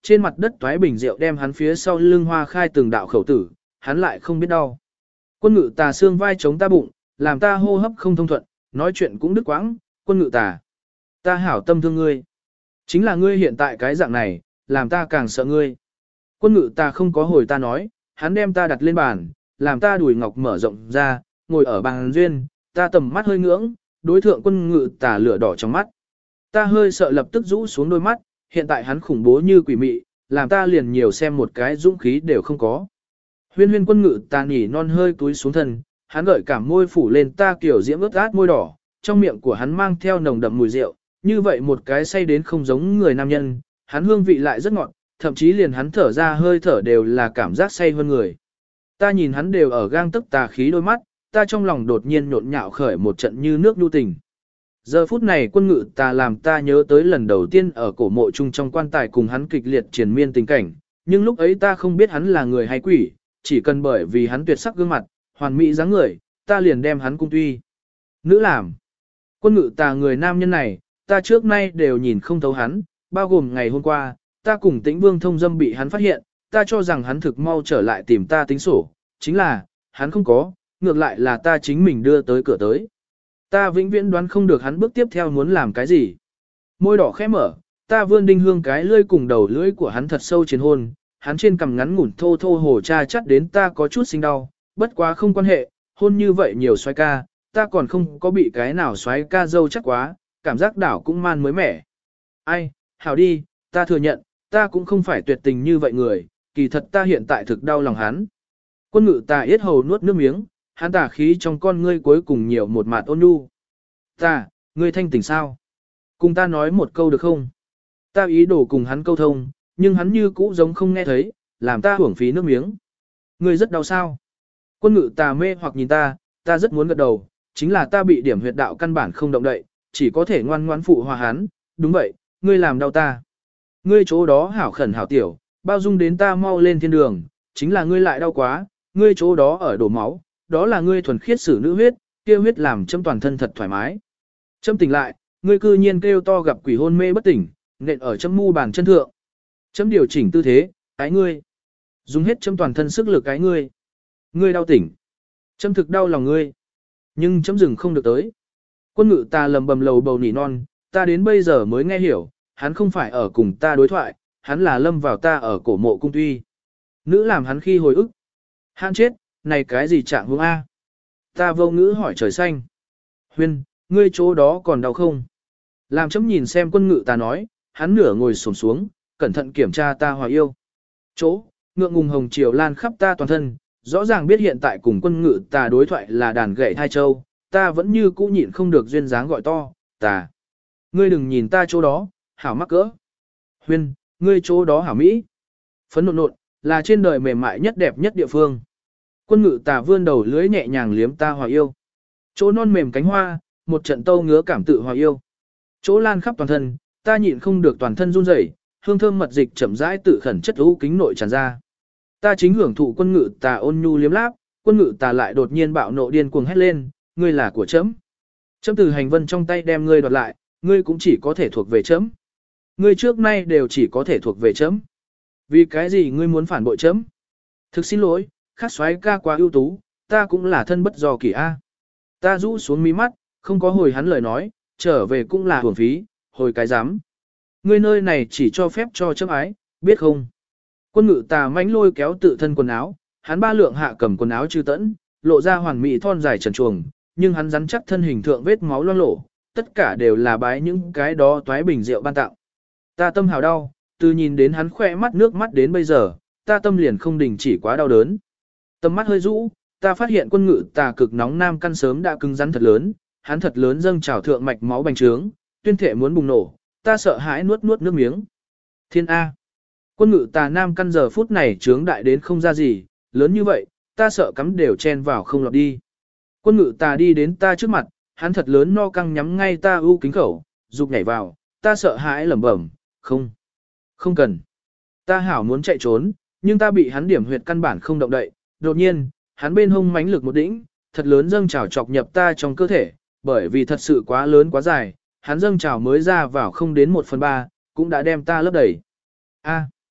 trên mặt đất toái bình rượu đem hắn phía sau lưng hoa khai từng đạo khẩu tử, hắn lại không biết đau. Quân ngự tà xương vai chống ta bụng, làm ta hô hấp không thông thuận, nói chuyện cũng đứt quãng, quân ngự tà. Ta hảo tâm thương ngươi. Chính là ngươi hiện tại cái dạng này, làm ta càng sợ ngươi. Quân ngự tà không có hồi ta nói, hắn đem ta đặt lên bàn, làm ta đùi ngọc mở rộng ra, ngồi ở bàn duyên, ta tầm mắt hơi ngưỡng, đối thượng quân ngự tà lửa đỏ trong mắt. Ta hơi sợ lập tức rũ xuống đôi mắt, hiện tại hắn khủng bố như quỷ mị, làm ta liền nhiều xem một cái dũng khí đều không có. Huyên huyên quân ngự tà nhỉ non hơi túi xuống thân, hắn gợi cảm môi phủ lên ta kiểu diễm ướt át môi đỏ, trong miệng của hắn mang theo nồng đậm mùi rượu, như vậy một cái say đến không giống người nam nhân, hắn hương vị lại rất ngọt, thậm chí liền hắn thở ra hơi thở đều là cảm giác say hơn người. Ta nhìn hắn đều ở gang tức tà khí đôi mắt, ta trong lòng đột nhiên nhộn nhạo khởi một trận như nước nhu tình. Giờ phút này quân ngự tà làm ta nhớ tới lần đầu tiên ở cổ mộ chung trong quan tài cùng hắn kịch liệt triền miên tình cảnh, nhưng lúc ấy ta không biết hắn là người hay quỷ, chỉ cần bởi vì hắn tuyệt sắc gương mặt, hoàn mỹ dáng người, ta liền đem hắn cung tuy. Nữ làm. Quân ngự tà người nam nhân này, ta trước nay đều nhìn không thấu hắn, bao gồm ngày hôm qua, ta cùng Tĩnh Vương thông dâm bị hắn phát hiện, ta cho rằng hắn thực mau trở lại tìm ta tính sổ, chính là, hắn không có, ngược lại là ta chính mình đưa tới cửa tới. Ta vĩnh viễn đoán không được hắn bước tiếp theo muốn làm cái gì. Môi đỏ khẽ mở, ta vươn đinh hương cái lưỡi cùng đầu lưỡi của hắn thật sâu trên hôn, hắn trên cằm ngắn ngủn thô thô hồ cha chắt đến ta có chút sinh đau, bất quá không quan hệ, hôn như vậy nhiều xoái ca, ta còn không có bị cái nào xoái ca dâu chắc quá, cảm giác đảo cũng man mới mẻ. Ai, hảo đi, ta thừa nhận, ta cũng không phải tuyệt tình như vậy người, kỳ thật ta hiện tại thực đau lòng hắn. Quân ngự tà yết hầu nuốt nước miếng, hắn tà khí trong con ngươi cuối cùng nhiều một mạt ôn nhu. Ta, ngươi thanh tỉnh sao? Cùng ta nói một câu được không? Ta ý đồ cùng hắn câu thông, nhưng hắn như cũ giống không nghe thấy, làm ta hưởng phí nước miếng. Ngươi rất đau sao? Quân ngự tà mê hoặc nhìn ta, ta rất muốn gật đầu, chính là ta bị điểm huyệt đạo căn bản không động đậy, chỉ có thể ngoan ngoãn phụ hòa hắn. Đúng vậy, ngươi làm đau ta. Ngươi chỗ đó hảo khẩn hảo tiểu, bao dung đến ta mau lên thiên đường, chính là ngươi lại đau quá, ngươi chỗ đó ở đổ máu, đó là ngươi thuần khiết sử nữ huyết, kia huyết làm châm toàn thân thật thoải mái. Châm tỉnh lại, ngươi cư nhiên kêu to gặp quỷ hôn mê bất tỉnh, nện ở châm mu bàn chân thượng. Châm điều chỉnh tư thế, cái ngươi. Dùng hết châm toàn thân sức lực cái ngươi. Ngươi đau tỉnh. Châm thực đau lòng ngươi. Nhưng châm dừng không được tới. Quân ngự ta lầm bầm lầu bầu nỉ non, ta đến bây giờ mới nghe hiểu, hắn không phải ở cùng ta đối thoại, hắn là lâm vào ta ở cổ mộ cung tuy. Nữ làm hắn khi hồi ức. Hắn chết, này cái gì trạng hướng A? Ta vô ngữ hỏi trời xanh. Huyên, ngươi chỗ đó còn đau không? Làm chấm nhìn xem quân ngự ta nói, hắn nửa ngồi xổm xuống, cẩn thận kiểm tra ta hòa yêu. Chỗ, ngượng ngùng hồng chiều lan khắp ta toàn thân, rõ ràng biết hiện tại cùng quân ngự ta đối thoại là đàn gậy thai châu, ta vẫn như cũ nhịn không được duyên dáng gọi to, ta. Ngươi đừng nhìn ta chỗ đó, hảo mắc cỡ. Huyên, ngươi chỗ đó hảo mỹ. Phấn nộn nộn, là trên đời mềm mại nhất đẹp nhất địa phương. Quân ngự tà vươn đầu lưới nhẹ nhàng liếm ta hòa yêu. Chỗ non mềm cánh hoa, một trận tâu ngứa cảm tự hòa yêu. Chỗ lan khắp toàn thân, ta nhịn không được toàn thân run rẩy, hương thơm mật dịch chậm rãi tự khẩn chất u kính nội tràn ra. Ta chính hưởng thụ quân ngự tà ôn nhu liếm láp, quân ngự tà lại đột nhiên bạo nộ điên cuồng hét lên, ngươi là của chấm. Chấm từ hành vân trong tay đem ngươi đoạt lại, ngươi cũng chỉ có thể thuộc về chấm. Ngươi trước nay đều chỉ có thể thuộc về chấm. Vì cái gì ngươi muốn phản bội chấm? Thực xin lỗi, khắc xoáy ca quá ưu tú, ta cũng là thân bất do kỳ a. Ta rũ xuống mí mắt, không có hồi hắn lời nói, trở về cũng là hưởng phí, hồi cái dám. Ngươi nơi này chỉ cho phép cho chấm ái, biết không? Quân ngự tà mãnh lôi kéo tự thân quần áo, hắn ba lượng hạ cầm quần áo chư tẫn, lộ ra hoàn mỹ thon dài trần truồng, nhưng hắn rắn chắc thân hình thượng vết máu loang lổ, tất cả đều là bái những cái đó toái bình rượu ban tặng. Ta tâm hào đau, từ nhìn đến hắn khoe mắt nước mắt đến bây giờ, ta tâm liền không đình chỉ quá đau đớn. Tâm mắt hơi rũ, ta phát hiện quân ngự tà cực nóng nam căn sớm đã cứng rắn thật lớn, hắn thật lớn dâng trào thượng mạch máu bành trướng, tuyên thể muốn bùng nổ, ta sợ hãi nuốt nuốt nước miếng. Thiên A. Quân ngự tà nam căn giờ phút này trướng đại đến không ra gì, lớn như vậy, ta sợ cắm đều chen vào không lọt đi. Quân ngự tà đi đến ta trước mặt, hắn thật lớn no căng nhắm ngay ta ưu kính khẩu, dục nhảy vào, ta sợ hãi lẩm bẩm, không, không cần. Ta hảo muốn chạy trốn, nhưng ta bị hắn điểm huyệt căn bản không động đậy, đột nhiên, hắn bên hông mãnh lực một đỉnh, thật lớn dâng trào chọc nhập ta trong cơ thể, bởi vì thật sự quá lớn quá dài, hắn dâng trào mới ra vào không đến một phần ba, cũng đã đem ta lấp đầy. A.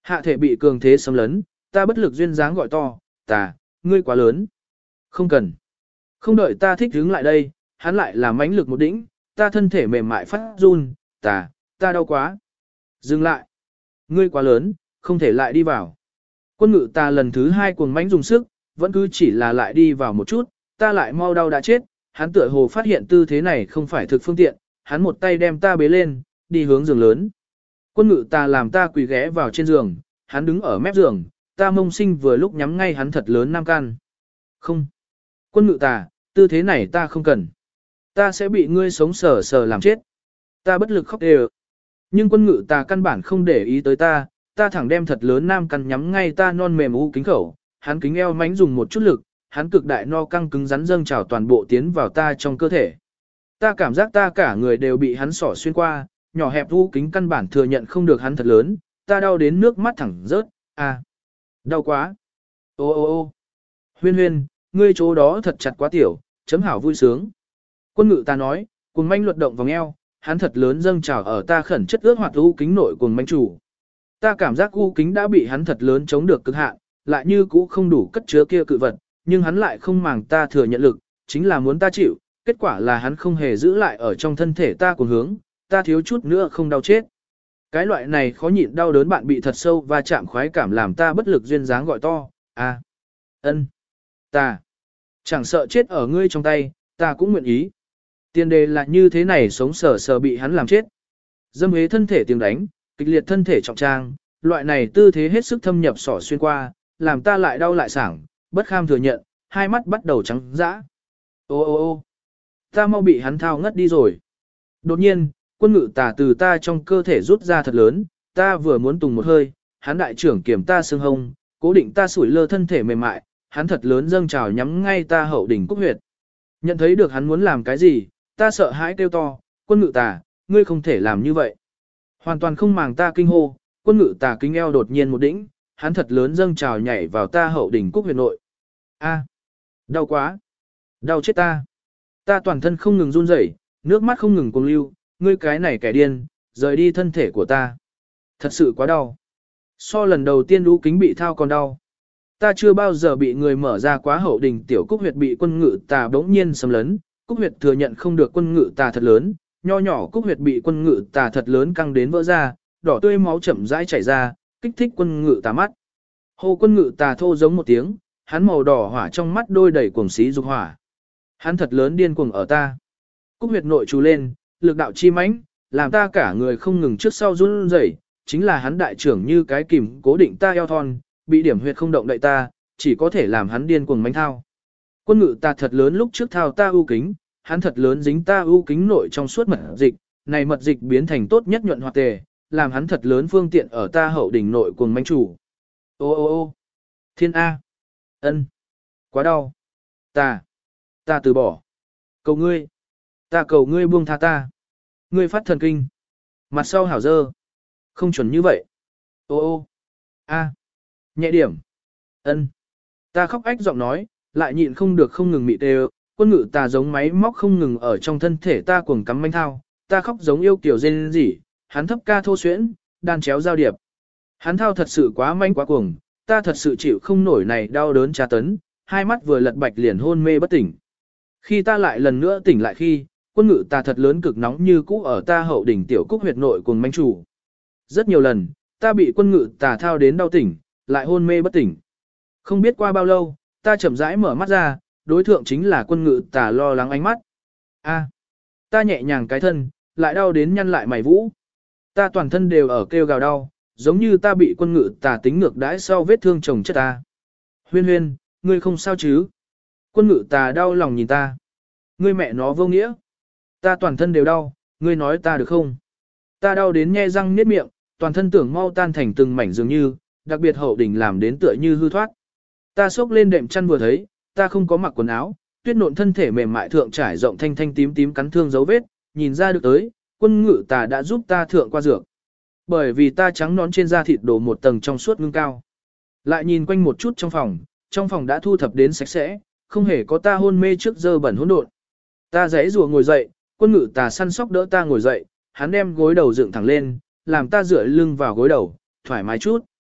Hạ thể bị cường thế xâm lấn, ta bất lực duyên dáng gọi to, ta, ngươi quá lớn. Không cần. Không đợi ta thích đứng lại đây, hắn lại làm mãnh lực một đỉnh, ta thân thể mềm mại phát run, ta, ta đau quá. Dừng lại. Ngươi quá lớn, không thể lại đi vào. Quân ngự ta lần thứ hai cuồng mãnh dùng sức, vẫn cứ chỉ là lại đi vào một chút, ta lại mau đau đã chết, hắn tựa hồ phát hiện tư thế này không phải thực phương tiện, hắn một tay đem ta bế lên, đi hướng giường lớn. Quân ngự ta làm ta quỳ ghé vào trên giường, hắn đứng ở mép giường, ta mông sinh vừa lúc nhắm ngay hắn thật lớn nam can. Không. Quân ngự ta, tư thế này ta không cần. Ta sẽ bị ngươi sống sờ sờ làm chết. Ta bất lực khóc đều. Nhưng quân ngự ta căn bản không để ý tới ta, ta thẳng đem thật lớn nam căn nhắm ngay ta non mềm u kính khẩu, hắn kính eo mánh dùng một chút lực, hắn cực đại no căng cứng rắn dâng trào toàn bộ tiến vào ta trong cơ thể. Ta cảm giác ta cả người đều bị hắn xỏ xuyên qua, nhỏ hẹp u kính căn bản thừa nhận không được hắn thật lớn, ta đau đến nước mắt thẳng rớt, à, đau quá. Ô ô ô huyên huyên, ngươi chỗ đó thật chặt quá tiểu, chấm hảo vui sướng. Quân ngự ta nói, cùng manh luật động vòng eo, hắn thật lớn dâng trào ở ta khẩn chất ướt hoạt u kính nội cùng manh chủ. Ta cảm giác u kính đã bị hắn thật lớn chống được cực hạn, lại như cũ không đủ cất chứa kia cự vật, nhưng hắn lại không màng ta thừa nhận lực, chính là muốn ta chịu, kết quả là hắn không hề giữ lại ở trong thân thể ta cùng hướng, ta thiếu chút nữa không đau chết. Cái loại này khó nhịn đau đớn bạn bị thật sâu và chạm khoái cảm làm ta bất lực duyên dáng gọi to, à, ân, ta, chẳng sợ chết ở ngươi trong tay, ta cũng nguyện ý. Tiền đề là như thế này sống sờ sờ bị hắn làm chết. Dâm hế thân thể tiếng đánh, kịch liệt thân thể trọng trang, loại này tư thế hết sức thâm nhập sỏ xuyên qua, làm ta lại đau lại sảng, bất kham thừa nhận, hai mắt bắt đầu trắng dã. Ô ô ô ta mau bị hắn thao ngất đi rồi. Đột nhiên, quân ngự tà từ ta trong cơ thể rút ra thật lớn, ta vừa muốn tùng một hơi, hắn đại trưởng kiểm ta xương hông, cố định ta sủi lơ thân thể mềm mại, hắn thật lớn dâng trào nhắm ngay ta hậu đỉnh cúc huyệt. Nhận thấy được hắn muốn làm cái gì, ta sợ hãi kêu to, quân ngự tà, ngươi không thể làm như vậy. Hoàn toàn không màng ta kinh hô, quân ngự tà kính eo đột nhiên một đỉnh, hắn thật lớn dâng trào nhảy vào ta hậu đỉnh cúc huyệt nội. A, đau quá, đau chết ta. Ta toàn thân không ngừng run rẩy, nước mắt không ngừng cuồng lưu, ngươi cái này kẻ điên, rời đi thân thể của ta. Thật sự quá đau. So lần đầu tiên đu kính bị thao còn đau. Ta chưa bao giờ bị người mở ra quá hậu đỉnh tiểu cúc huyệt bị quân ngự tà bỗng nhiên xâm lấn, cúc huyệt thừa nhận không được quân ngự tà thật lớn, nho nhỏ cúc huyệt bị quân ngự tà thật lớn căng đến vỡ ra, đỏ tươi máu chậm rãi chảy ra, kích thích quân ngự tà mắt. Hồ quân ngự tà thô giống một tiếng, hắn màu đỏ hỏa trong mắt đôi đầy cuồng xí dục hỏa. Hắn thật lớn điên cuồng ở ta. Cúc huyệt nội trù lên, lực đạo chi mãnh, làm ta cả người không ngừng trước sau run rẩy, chính là hắn đại trưởng như cái kìm cố định ta eo thon, bị điểm huyệt không động đậy ta, chỉ có thể làm hắn điên cuồng mãnh thao. Quân ngự ta thật lớn lúc trước thao ta ưu kính, hắn thật lớn dính ta ưu kính nội trong suốt mật dịch, này mật dịch biến thành tốt nhất nhuận hoạt tề, làm hắn thật lớn phương tiện ở ta hậu đỉnh nội cuồng mãnh chủ. Ô ô ô thiên A. Ân, quá đau. Ta, ta từ bỏ. Cầu ngươi, ta cầu ngươi buông tha ta. Ngươi phát thần kinh. Mặt sau hảo dơ. Không chuẩn như vậy. Ô ô, a, nhẹ điểm. Ân. Ta khóc ách giọng nói, lại nhịn không được không ngừng mị tê. Quân ngự ta giống máy móc không ngừng ở trong thân thể ta cuồng cắm manh thao. Ta khóc giống yêu kiểu rên rỉ, hắn thấp ca thô xuyễn, đan chéo giao điệp. Hắn thao thật sự quá manh quá cuồng, ta thật sự chịu không nổi này đau đớn tra tấn, hai mắt vừa lật bạch liền hôn mê bất tỉnh. Khi ta lại lần nữa tỉnh lại khi, quân ngự ta thật lớn cực nóng như cũ ở ta hậu đỉnh tiểu cúc huyệt nội cùng manh chủ. Rất nhiều lần, ta bị quân ngự tà thao đến đau tỉnh, lại hôn mê bất tỉnh. Không biết qua bao lâu, ta chậm rãi mở mắt ra, đối thượng chính là quân ngự tà lo lắng ánh mắt. A, ta nhẹ nhàng cái thân, lại đau đến nhăn lại mày vũ. Ta toàn thân đều ở kêu gào đau, giống như ta bị quân ngự tà tính ngược đãi sau vết thương chồng chất ta. Huyên huyên, ngươi không sao chứ? Quân ngự tà đau lòng nhìn ta. Ngươi mẹ nó vô nghĩa. Ta toàn thân đều đau, ngươi nói ta được không? Ta đau đến nhe răng niết miệng, toàn thân tưởng mau tan thành từng mảnh dường như, đặc biệt hậu đỉnh làm đến tựa như hư thoát. Ta xốc lên đệm chăn vừa thấy, ta không có mặc quần áo, tuyết nộn thân thể mềm mại thượng trải rộng thanh thanh tím tím cắn thương dấu vết, nhìn ra được tới, quân ngự tà đã giúp ta thượng qua dược. Bởi vì ta trắng nón trên da thịt đổ một tầng trong suốt ngưng cao. Lại nhìn quanh một chút trong phòng, trong phòng đã thu thập đến sạch sẽ, không hề có ta hôn mê trước dơ bẩn hỗn độn. Ta giãy rùa ngồi dậy, quân ngự tà săn sóc đỡ ta ngồi dậy, hắn đem gối đầu dựng thẳng lên, làm ta dựa lưng vào gối đầu, thoải mái chút.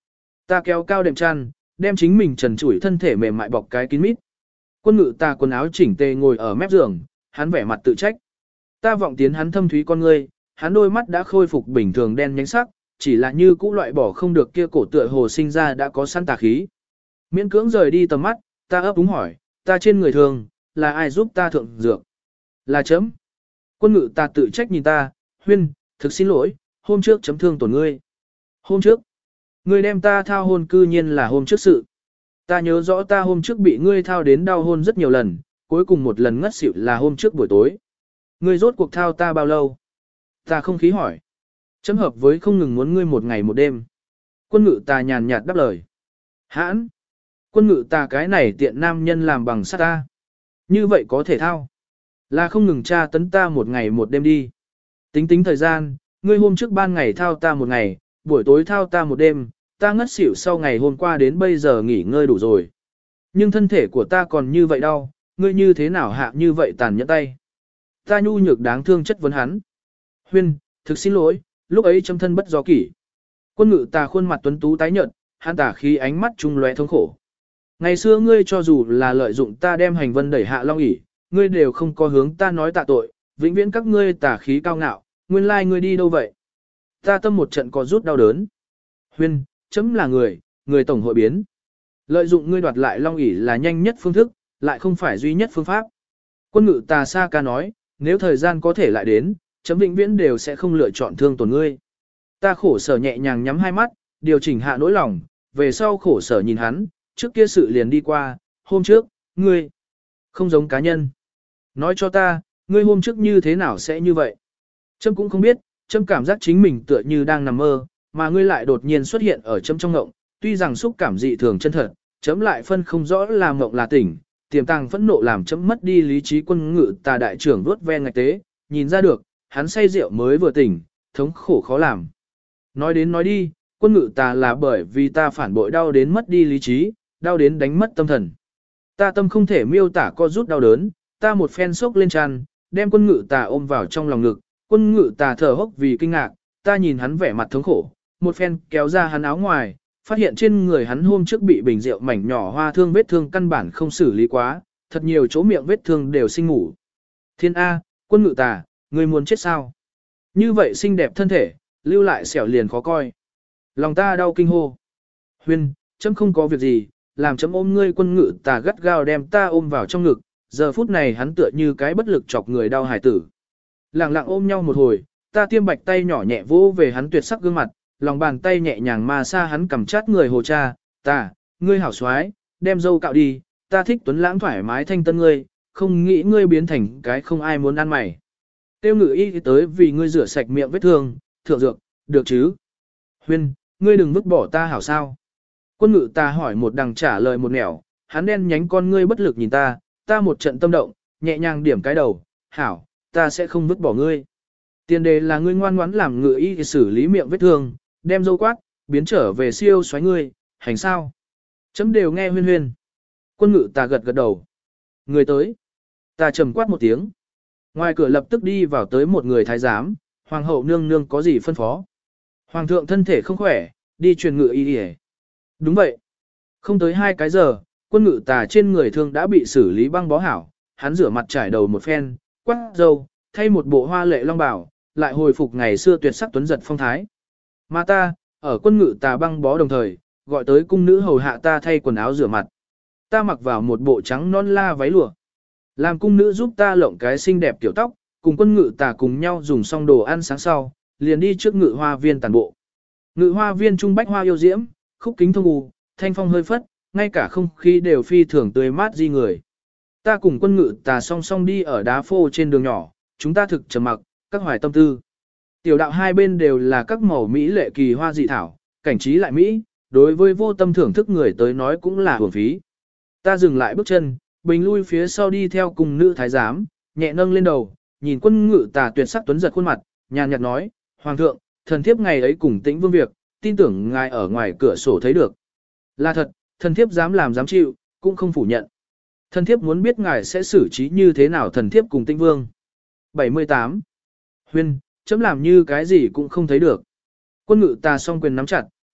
Ta kéo cao đệm chăn, đem chính mình trần trụi thân thể mềm mại bọc cái kín mít. Quân ngự ta quần áo chỉnh tề ngồi ở mép giường, hắn vẻ mặt tự trách. Ta vọng tiến hắn thâm thúy con ngươi, hắn đôi mắt đã khôi phục bình thường đen nhánh sắc, chỉ là như cũ loại bỏ không được kia cổ tựa hồ sinh ra đã có sẵn tà khí. Miễn cưỡng rời đi tầm mắt, ta ấp úng hỏi, ta trên người thường, là ai giúp ta thượng dược? Là chấm. Quân ngự ta tự trách nhìn ta, Huyên, thực xin lỗi, hôm trước chấm thương tổn ngươi. Hôm trước, ngươi đem ta thao hôn cư nhiên là hôm trước sự. Ta nhớ rõ ta hôm trước bị ngươi thao đến đau hôn rất nhiều lần, cuối cùng một lần ngất xỉu là hôm trước buổi tối. Ngươi rốt cuộc thao ta bao lâu? Ta không khí hỏi. Chấm hợp với không ngừng muốn ngươi một ngày một đêm. Quân ngự ta nhàn nhạt đáp lời. Hãn! Quân ngự ta cái này tiện nam nhân làm bằng sắt ta. Như vậy có thể thao. Là không ngừng tra tấn ta một ngày một đêm đi. Tính tính thời gian, ngươi hôm trước ban ngày thao ta một ngày, buổi tối thao ta một đêm, ta ngất xỉu sau ngày hôm qua đến bây giờ nghỉ ngơi đủ rồi. Nhưng thân thể của ta còn như vậy đau, ngươi như thế nào hạ như vậy tàn nhẫn tay. Ta nhu nhược đáng thương chất vấn hắn. Huyên, thực xin lỗi, lúc ấy châm thân bất do kỷ. Quân ngự ta khuôn mặt tuấn tú tái nhợt, hắn tả khí ánh mắt trung lóe thống khổ. Ngày xưa ngươi cho dù là lợi dụng ta đem hành vân đẩy hạ long ỷ, ngươi đều không có hướng ta nói tạ tội, vĩnh viễn các ngươi tả khí cao ngạo, nguyên lai ngươi đi đâu vậy? Ta tâm một trận có rút đau đớn. Huyên, chấm là người, người tổng hội biến. Lợi dụng ngươi đoạt lại long ỷ là nhanh nhất phương thức, lại không phải duy nhất phương pháp. Quân ngự tà sa ca nói, nếu thời gian có thể lại đến, chấm vĩnh viễn đều sẽ không lựa chọn thương tổn ngươi. Ta khổ sở nhẹ nhàng nhắm hai mắt, điều chỉnh hạ nỗi lòng, về sau khổ sở nhìn hắn, trước kia sự liền đi qua, hôm trước, ngươi, không giống cá nhân. Nói cho ta, ngươi hôm trước như thế nào sẽ như vậy? Trâm cũng không biết, Trâm cảm giác chính mình tựa như đang nằm mơ, mà ngươi lại đột nhiên xuất hiện ở Trâm trong ngộng, tuy rằng xúc cảm dị thường chân thật, Trâm lại phân không rõ là ngộng là tỉnh, tiềm tàng phẫn nộ làm Trâm mất đi lý trí. Quân ngự tà đại trưởng vuốt ve ngạch tế, nhìn ra được, hắn say rượu mới vừa tỉnh, thống khổ khó làm. Nói đến nói đi, quân ngự tà là bởi vì ta phản bội đau đến mất đi lý trí, đau đến đánh mất tâm thần. Ta tâm không thể miêu tả co rút đau đớn, ta một phen sốc lên tràn, đem quân ngự tà ôm vào trong lòng ngực, quân ngự tà thở hốc vì kinh ngạc, ta nhìn hắn vẻ mặt thống khổ, một phen kéo ra hắn áo ngoài, phát hiện trên người hắn hôm trước bị bình rượu mảnh nhỏ hoa thương vết thương căn bản không xử lý quá, thật nhiều chỗ miệng vết thương đều sinh ngủ. Thiên A, quân ngự tà, người muốn chết sao? Như vậy xinh đẹp thân thể, lưu lại xẻo liền khó coi. Lòng ta đau kinh hô. Huyên, chấm không có việc gì, làm chấm ôm ngươi. Quân ngự tà gắt gao đem ta ôm vào trong ngực, giờ phút này hắn tựa như cái bất lực chọc người đau hải tử. Lặng lặng ôm nhau một hồi, ta tiêm bạch tay nhỏ nhẹ vỗ về hắn tuyệt sắc gương mặt, lòng bàn tay nhẹ nhàng ma xa hắn cầm chát người hồ cha, ta, ngươi hảo xoái, đem dâu cạo đi, ta thích tuấn lãng thoải mái thanh tân ngươi, không nghĩ ngươi biến thành cái không ai muốn ăn mày. Tiêu ngự y tới vì ngươi rửa sạch miệng vết thương, thượng dược, được chứ? Huyên, ngươi đừng vứt bỏ ta hảo sao? Quân ngự ta hỏi một đằng trả lời một nẻo, hắn đen nhánh con ngươi bất lực nhìn ta, ta một trận tâm động, nhẹ nhàng điểm cái đầu, hảo, ta sẽ không vứt bỏ ngươi. Tiền đề là ngươi ngoan ngoãn làm ngự y xử lý miệng vết thương, đem dâu quát, biến trở về siêu xoáy ngươi, hành sao? Chấm đều nghe huyên huyên. Quân ngự ta gật gật đầu. Người tới. Ta trầm quát một tiếng. Ngoài cửa lập tức đi vào tới một người thái giám, hoàng hậu nương nương có gì phân phó. Hoàng thượng thân thể không khỏe, đi truyền ngự y y. Đúng vậy. Không tới hai cái giờ, quân ngự tà trên người thương đã bị xử lý băng bó hảo, hắn rửa mặt trải đầu một phen, quát râu, thay một bộ hoa lệ long bào, lại hồi phục ngày xưa tuyệt sắc tuấn giật phong thái. Mà ta, ở quân ngự tà băng bó đồng thời, gọi tới cung nữ hầu hạ ta thay quần áo rửa mặt. Ta mặc vào một bộ trắng non la váy lụa. Làm cung nữ giúp ta lộng cái xinh đẹp kiểu tóc, cùng quân ngự tà cùng nhau dùng xong đồ ăn sáng sau, liền đi trước ngự hoa viên tàn bộ. Ngự hoa viên trung bách hoa yêu diễm, khúc kính thông u, thanh phong hơi phất, ngay cả không khí đều phi thường tươi mát di người. Ta cùng quân ngự tà song song đi ở đá phô trên đường nhỏ, chúng ta thực trầm mặc, các hoài tâm tư. Tiểu đạo hai bên đều là các màu mỹ lệ kỳ hoa dị thảo, cảnh trí lại mỹ, đối với vô tâm thưởng thức người tới nói cũng là hưởng phí. Ta dừng lại bước chân, bình lui phía sau đi theo cùng nữ thái giám, nhẹ nâng lên đầu, nhìn quân ngự tà tuyệt sắc tuấn giật khuôn mặt, nhàn nhạt nói, Hoàng thượng, thần thiếp ngày ấy cùng tĩnh vương việc, tin tưởng ngài ở ngoài cửa sổ thấy được. Là thật, thần thiếp dám làm dám chịu, cũng không phủ nhận. Thần thiếp muốn biết ngài sẽ xử trí như thế nào thần thiếp cùng tĩnh vương. bảy mươi tám. Huyên, chấm làm như cái gì cũng không thấy được. Quân ngự tà song quyền nắm chặt,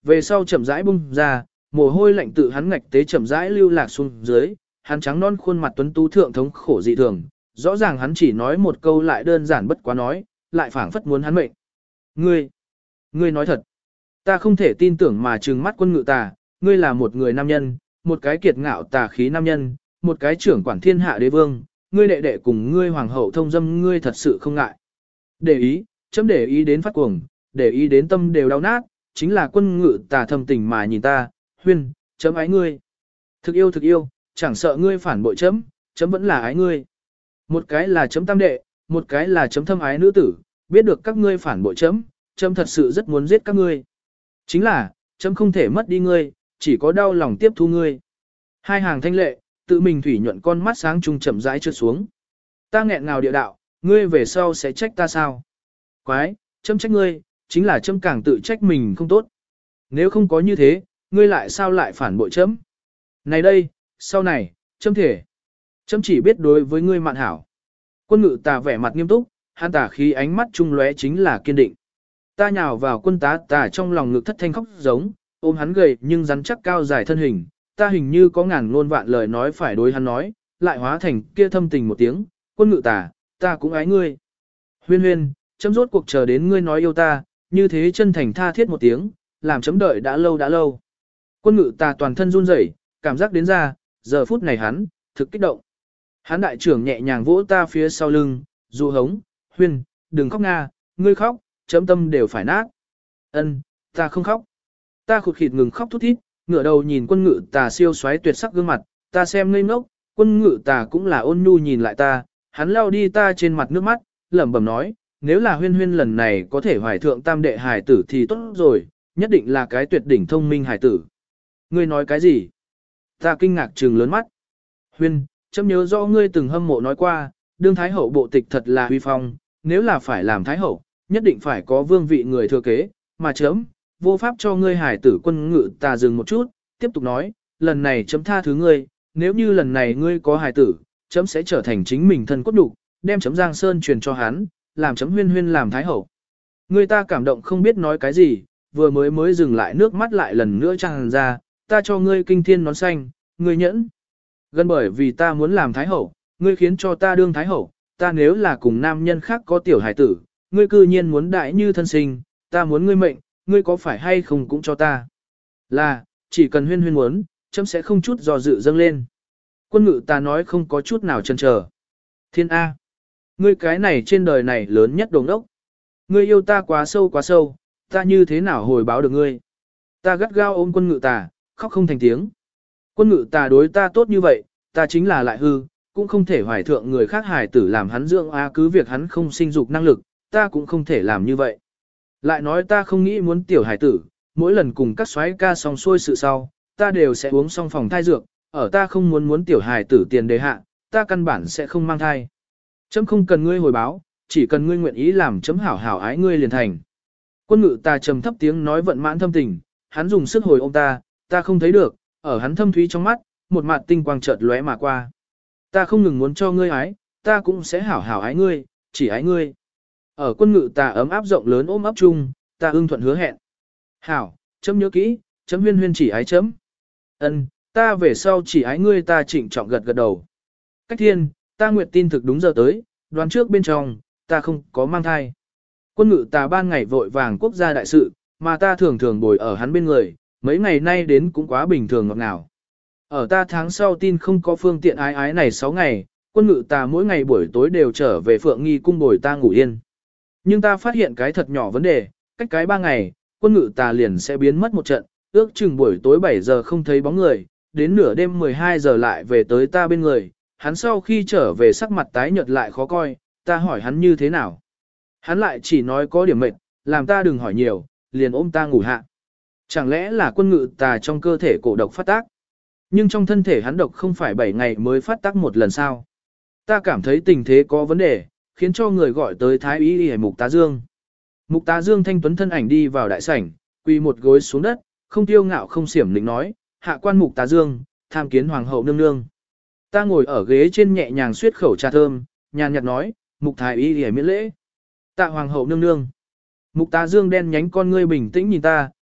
về sau chậm rãi bung ra, mồ hôi lạnh tự hắn ngạch tế chậm rãi lưu lạc xuống dưới, hắn trắng non khuôn mặt tuấn tú thượng thống khổ dị thường, rõ ràng hắn chỉ nói một câu lại đơn giản bất quá nói, lại phảng phất muốn hắn mệnh. Ngươi, ngươi nói thật, ta không thể tin tưởng mà trừng mắt Quân Ngự Tà, ngươi là một người nam nhân, một cái kiệt ngạo tà khí nam nhân, một cái trưởng quản thiên hạ đế vương, ngươi đệ đệ cùng ngươi hoàng hậu thông dâm ngươi thật sự không ngại. Để ý, chấm để ý đến phát cuồng, để ý đến tâm đều đau nát, chính là Quân Ngự Tà thâm tình mà nhìn ta, Huyên, chấm ái ngươi. Thực yêu thực yêu, chẳng sợ ngươi phản bội chấm, chấm vẫn là ái ngươi. Một cái là chấm tam đệ, một cái là chấm thâm ái nữ tử, biết được các ngươi phản bội chấm, chấm thật sự rất muốn giết các ngươi. Chính là, chấm không thể mất đi ngươi, chỉ có đau lòng tiếp thu ngươi. Hai hàng thanh lệ, tự mình thủy nhuận con mắt sáng trung chậm rãi trượt xuống. Ta nghẹn ngào địa đạo, ngươi về sau sẽ trách ta sao? Quái, chấm trách ngươi, chính là chấm càng tự trách mình không tốt. Nếu không có như thế, ngươi lại sao lại phản bội chấm? Này đây, sau này, chấm thể. Chấm chỉ biết đối với ngươi mạn hảo. Quân Ngự Tà vẻ mặt nghiêm túc, hắn tà khí ánh mắt trung lóe chính là kiên định. Ta nhào vào Quân tá tà trong lòng ngực thất thanh khóc giống, ôm hắn gầy nhưng rắn chắc cao dài thân hình, ta hình như có ngàn ngôn vạn lời nói phải đối hắn nói, lại hóa thành kia thâm tình một tiếng, Quân Ngự Tà, ta cũng ái ngươi. Huyên huyên, chấm rốt cuộc chờ đến ngươi nói yêu ta, như thế chân thành tha thiết một tiếng, làm chấm đợi đã lâu đã lâu. Quân Ngự Tà toàn thân run rẩy, cảm giác đến ra, giờ phút này hắn, thực kích động. Hắn đại trưởng nhẹ nhàng vỗ ta phía sau lưng, dụ hống, Huyên, đừng khóc nga, ngươi khóc, chấm tâm đều phải nát. Ân, ta không khóc. Ta khụt khịt ngừng khóc thút thít, ngửa đầu nhìn Quân Ngự Tà siêu xoáy tuyệt sắc gương mặt, ta xem ngây ngốc, Quân Ngự Tà cũng là ôn nhu nhìn lại ta, hắn lau đi ta trên mặt nước mắt, lẩm bẩm nói, nếu là Huyên Huyên lần này có thể hoài thượng tam đệ hài tử thì tốt rồi, nhất định là cái tuyệt đỉnh thông minh hài tử. Ngươi nói cái gì? Ta kinh ngạc trừng lớn mắt. Huyên, chấm nhớ rõ ngươi từng hâm mộ nói qua, đương thái hậu bộ tịch thật là huy phong, nếu là phải làm thái hậu, nhất định phải có vương vị người thừa kế, mà chấm, vô pháp cho ngươi hài tử. Quân Ngự Tà dừng một chút, tiếp tục nói, lần này chấm tha thứ ngươi, nếu như lần này ngươi có hài tử, chấm sẽ trở thành chính mình thân cốt đủ, đem chấm Giang Sơn truyền cho hắn, làm chấm Huyên Huyên làm thái hậu. Ngươi ta cảm động không biết nói cái gì, vừa mới mới dừng lại nước mắt lại lần nữa tràn ra, ta cho ngươi kinh thiên nón xanh, ngươi nhẫn. Gần bởi vì ta muốn làm thái hậu, ngươi khiến cho ta đương thái hậu, ta nếu là cùng nam nhân khác có tiểu hài tử, ngươi cư nhiên muốn đại như thân sinh, ta muốn ngươi mệnh, ngươi có phải hay không cũng cho ta. Là, chỉ cần Huyên Huyên muốn, chấm sẽ không chút do dự dâng lên. Quân Ngự Tà nói không có chút nào chần chờ. Thiên A, ngươi cái này trên đời này lớn nhất đồng đốc. Ngươi yêu ta quá sâu quá sâu, ta như thế nào hồi báo được ngươi. Ta gắt gao ôm Quân Ngự Tà, khóc không thành tiếng. Quân Ngự Tà đối ta tốt như vậy, ta chính là lại hư, cũng không thể hoài thượng người khác hài tử làm hắn dưỡng a, cứ việc hắn không sinh dục năng lực, ta cũng không thể làm như vậy. Lại nói ta không nghĩ muốn tiểu hài tử, mỗi lần cùng các soái ca xong xuôi sự sau, ta đều sẽ uống xong phòng thai dược, ở ta không muốn muốn tiểu hài tử tiền đề hạ, ta căn bản sẽ không mang thai. Chấm không cần ngươi hồi báo, chỉ cần ngươi nguyện ý làm chấm hảo hảo ái ngươi liền thành. Quân Ngự Tà trầm thấp tiếng nói vận mãn thâm tình, hắn dùng sức hồi ôm ta, ta không thấy được, ở hắn thâm thúy trong mắt, một mặt tinh quang chợt lóe mà qua. Ta không ngừng muốn cho ngươi ái, ta cũng sẽ hảo hảo ái ngươi, chỉ ái ngươi. Ở Quân Ngự Tà ấm áp rộng lớn ôm ấp chung, ta ưng thuận hứa hẹn. Hảo, chấm nhớ kỹ, chấm Huyên Huyên chỉ ái chấm. Ân, ta về sau chỉ ái ngươi. Ta trịnh trọng gật gật đầu. Cách thiên, ta nguyện tin thực đúng giờ tới, đoán trước bên trong, ta không có mang thai. Quân Ngự Tà ban ngày vội vàng quốc gia đại sự, mà ta thường thường bồi ở hắn bên người, mấy ngày nay đến cũng quá bình thường ngọt ngào. Ở ta tháng sau tin không có phương tiện ái ái này sáu ngày, Quân Ngự Tà mỗi ngày buổi tối đều trở về Phượng Nghi cung bồi ta ngủ yên. Nhưng ta phát hiện cái thật nhỏ vấn đề, cách cái ba ngày, Quân Ngự Tà liền sẽ biến mất một trận, ước chừng buổi tối bảy giờ không thấy bóng người, đến nửa đêm mười hai giờ lại về tới ta bên người, hắn sau khi trở về sắc mặt tái nhợt lại khó coi, ta hỏi hắn như thế nào. Hắn lại chỉ nói có điểm mệt, làm ta đừng hỏi nhiều, liền ôm ta ngủ hạ. Chẳng lẽ là Quân Ngự Tà trong cơ thể cổ độc phát tác? Nhưng trong thân thể hắn độc không phải bảy ngày mới phát tác một lần sao? Ta cảm thấy tình thế có vấn đề, khiến cho người gọi tới Thái Y Y Mục Tá Dương. Mục Tá Dương thanh tuấn thân ảnh đi vào đại sảnh, quỳ một gối xuống đất, không tiêu ngạo không xiểm lĩnh nói, hạ quan Mục Tá Dương, tham kiến hoàng hậu nương nương. Ta ngồi ở ghế trên nhẹ nhàng suyết khẩu trà thơm, nhàn nhạt nói, Mục Thái Y Y miễn lễ. Tạ hoàng hậu nương nương. Mục Tá Dương đen nhánh con ngươi bình tĩnh nhìn ta,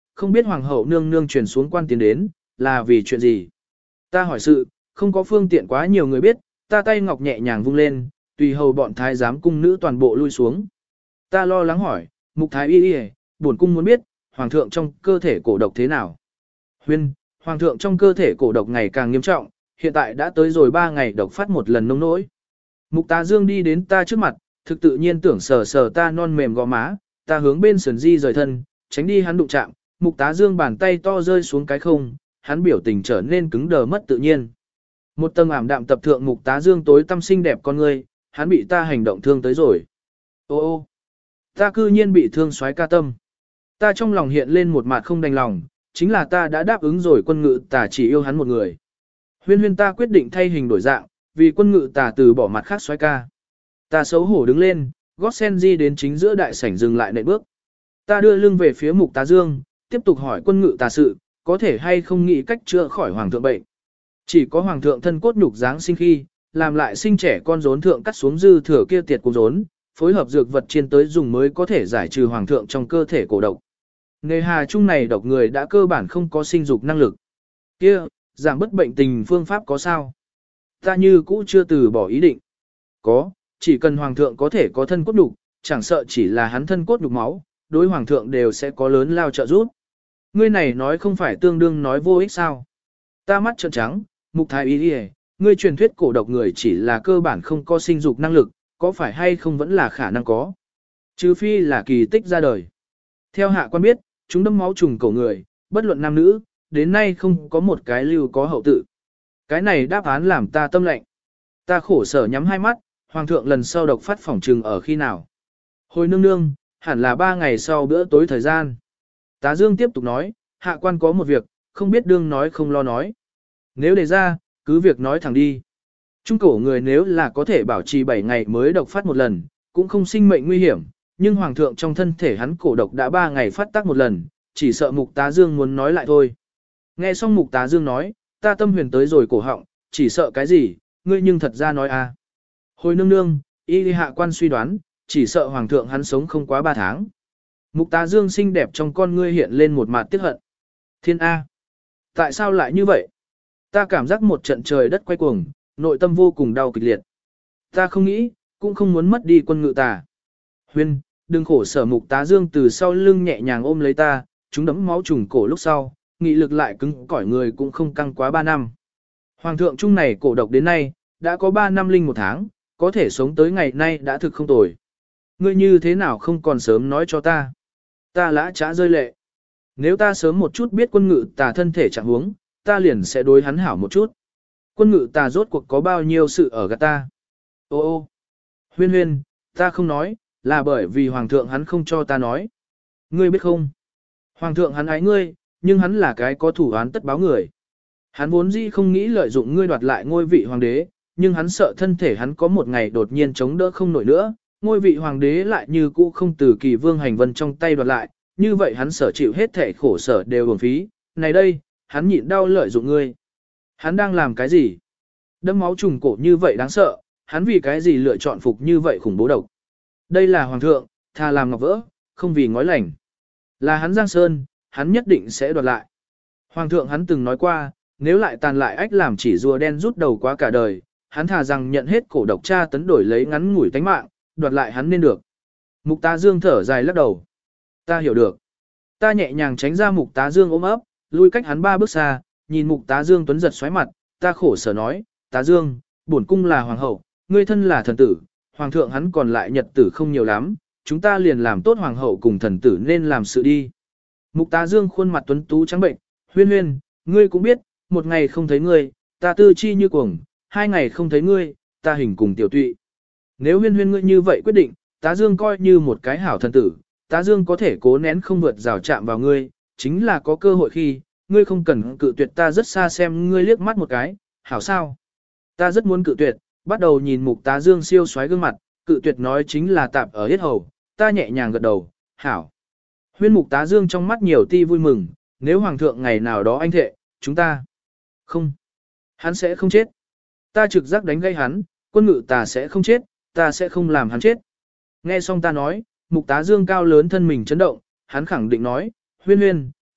không biết hoàng hậu nương nương truyền xuống quan tiến đến, là vì chuyện gì. Ta hỏi sự, không có phương tiện quá nhiều người biết, ta tay ngọc nhẹ nhàng vung lên, tùy hầu bọn thái giám cung nữ toàn bộ lui xuống. Ta lo lắng hỏi, mục thái y y, bổn cung muốn biết, hoàng thượng trong cơ thể cổ độc thế nào. Huyên, hoàng thượng trong cơ thể cổ độc ngày càng nghiêm trọng, hiện tại đã tới rồi ba ngày độc phát một lần nông nỗi. Mục tá dương đi đến ta trước mặt, thực tự nhiên tưởng sờ sờ ta non mềm gò má, ta hướng bên sườn di rời thân, tránh đi hắn đụng chạm, mục tá dương bàn tay to rơi xuống cái không, hắn biểu tình trở nên cứng đờ mất tự nhiên. Một tầng ảm đạm tập thượng mục tá dương tối tâm xinh đẹp con ngươi, hắn bị ta hành động thương tới rồi. Ô ô, ta cư nhiên bị thương xoáy ca tâm. Ta trong lòng hiện lên một mặt không đành lòng, chính là ta đã đáp ứng rồi quân ngự tà chỉ yêu hắn một người. Huyên huyên ta quyết định thay hình đổi dạng, vì quân ngự tà từ bỏ mặt khác xoáy ca. Ta xấu hổ đứng lên, gót sen di đến chính giữa đại sảnh dừng lại nệm bước. Ta đưa lưng về phía mục tá dương, tiếp tục hỏi quân ngự tà sự, có thể hay không nghĩ cách chữa khỏi hoàng thượng bệnh. Chỉ có hoàng thượng thân cốt nhục dáng sinh khi, làm lại sinh trẻ con rốn thượng cắt xuống dư thừa kia tiệt cùng rốn, phối hợp dược vật chiên tới dùng mới có thể giải trừ hoàng thượng trong cơ thể cổ độc. Nghề hà chung này độc người đã cơ bản không có sinh dục năng lực. Kia, giảm bất bệnh tình phương pháp có sao? Ta như cũ chưa từ bỏ ý định. Có, chỉ cần hoàng thượng có thể có thân cốt nhục, chẳng sợ chỉ là hắn thân cốt nhục máu, đối hoàng thượng đều sẽ có lớn lao trợ giúp. Ngươi này nói không phải tương đương nói vô ích sao? Ta mắt trợn trắng, mục thái ý đi, ngươi truyền thuyết cổ độc người chỉ là cơ bản không có sinh dục năng lực, có phải hay không vẫn là khả năng có. Trừ phi là kỳ tích ra đời. Theo hạ quan biết, chúng đâm máu trùng cổ người, bất luận nam nữ, đến nay không có một cái lưu có hậu tự. Cái này đáp án làm ta tâm lệnh. Ta khổ sở nhắm hai mắt, hoàng thượng lần sau độc phát phỏng trừng ở khi nào. Hồi nương nương, hẳn là ba ngày sau bữa tối thời gian. Tá Dương tiếp tục nói, hạ quan có một việc, không biết đương nói không lo nói. Nếu đề ra, cứ việc nói thẳng đi. Trung cổ người nếu là có thể bảo trì bảy ngày mới độc phát một lần, cũng không sinh mệnh nguy hiểm, nhưng hoàng thượng trong thân thể hắn cổ độc đã ba ngày phát tác một lần, chỉ sợ mục tá Dương muốn nói lại thôi. Nghe xong mục tá Dương nói, ta tâm huyền tới rồi cổ họng, chỉ sợ cái gì, ngươi nhưng thật ra nói à. Hồi nương nương, y hạ quan suy đoán, chỉ sợ hoàng thượng hắn sống không quá ba tháng. Mục tá Dương xinh đẹp trong con ngươi hiện lên một mặt tiếc hận. Thiên A. Tại sao lại như vậy? Ta cảm giác một trận trời đất quay cuồng, nội tâm vô cùng đau kịch liệt. Ta không nghĩ, cũng không muốn mất đi quân ngự tà. Huyên, đừng khổ sở mục tá Dương từ sau lưng nhẹ nhàng ôm lấy ta, chúng đấm máu trùng cổ lúc sau, nghị lực lại cứng cỏi người cũng không căng quá ba năm. Hoàng thượng trung này cổ độc đến nay, đã có ba năm linh một tháng, có thể sống tới ngày nay đã thực không tồi. Ngươi như thế nào không còn sớm nói cho ta. Ta lã trá rơi lệ. Nếu ta sớm một chút biết quân ngự tà thân thể trạng huống, ta liền sẽ đối hắn hảo một chút. Quân ngự tà rốt cuộc có bao nhiêu sự ở gạt ta. Ô ô, huyên huyên, ta không nói, là bởi vì hoàng thượng hắn không cho ta nói. Ngươi biết không? Hoàng thượng hắn ái ngươi, nhưng hắn là cái có thủ án tất báo người. Hắn vốn dĩ không nghĩ lợi dụng ngươi đoạt lại ngôi vị hoàng đế, nhưng hắn sợ thân thể hắn có một ngày đột nhiên chống đỡ không nổi nữa, ngôi vị hoàng đế lại như cũ không từ kỳ vương hành vân trong tay đoạt lại, như vậy hắn sở chịu hết thể khổ sở đều uổng phí. Này đây, hắn nhịn đau lợi dụng ngươi. Hắn đang làm cái gì? Đâm máu trùng cổ như vậy đáng sợ, hắn vì cái gì lựa chọn phục như vậy khủng bố độc? Đây là hoàng thượng, thà làm ngọc vỡ, không vì ngói lành. Là hắn Giang Sơn, hắn nhất định sẽ đoạt lại. Hoàng thượng hắn từng nói qua, nếu lại tàn lại ách làm chỉ rùa đen rút đầu quá cả đời, hắn thà rằng nhận hết cổ độc tra tấn đổi lấy ngắn ngủi tánh mạng, đoạt lại hắn nên được. Mục tá Dương thở dài lắc đầu. Ta hiểu được. Ta nhẹ nhàng tránh ra mục tá Dương ôm ấp, lui cách hắn ba bước xa, nhìn mục tá Dương tuấn giật xoáy mặt, ta khổ sở nói, tá Dương, bổn cung là hoàng hậu, ngươi thân là thần tử, hoàng thượng hắn còn lại nhật tử không nhiều lắm, chúng ta liền làm tốt hoàng hậu cùng thần tử nên làm sự đi. Mục tá Dương khuôn mặt tuấn tú trắng bệnh, huyên huyên, ngươi cũng biết, một ngày không thấy ngươi, ta tư chi như cuồng, hai ngày không thấy ngươi, ta hình cùng tiểu tụy. Nếu huyên huyên ngươi như vậy quyết định, tá Dương coi như một cái hảo thần tử, tá Dương có thể cố nén không vượt rào chạm vào ngươi, chính là có cơ hội khi, ngươi không cần cự tuyệt ta rất xa xem ngươi liếc mắt một cái, hảo sao? Ta rất muốn cự tuyệt, bắt đầu nhìn mục tá Dương siêu xoáy gương mặt, cự tuyệt nói chính là tạp ở hết hầu, ta nhẹ nhàng gật đầu, hảo. Huyên mục tá Dương trong mắt nhiều ti vui mừng, nếu hoàng thượng ngày nào đó anh thệ, chúng ta không, hắn sẽ không chết. Ta trực giác đánh gây hắn, quân ngự tà sẽ không chết, ta sẽ không làm hắn chết. Nghe xong ta nói, mục tá Dương cao lớn thân mình chấn động, hắn khẳng định nói, huyên huyên,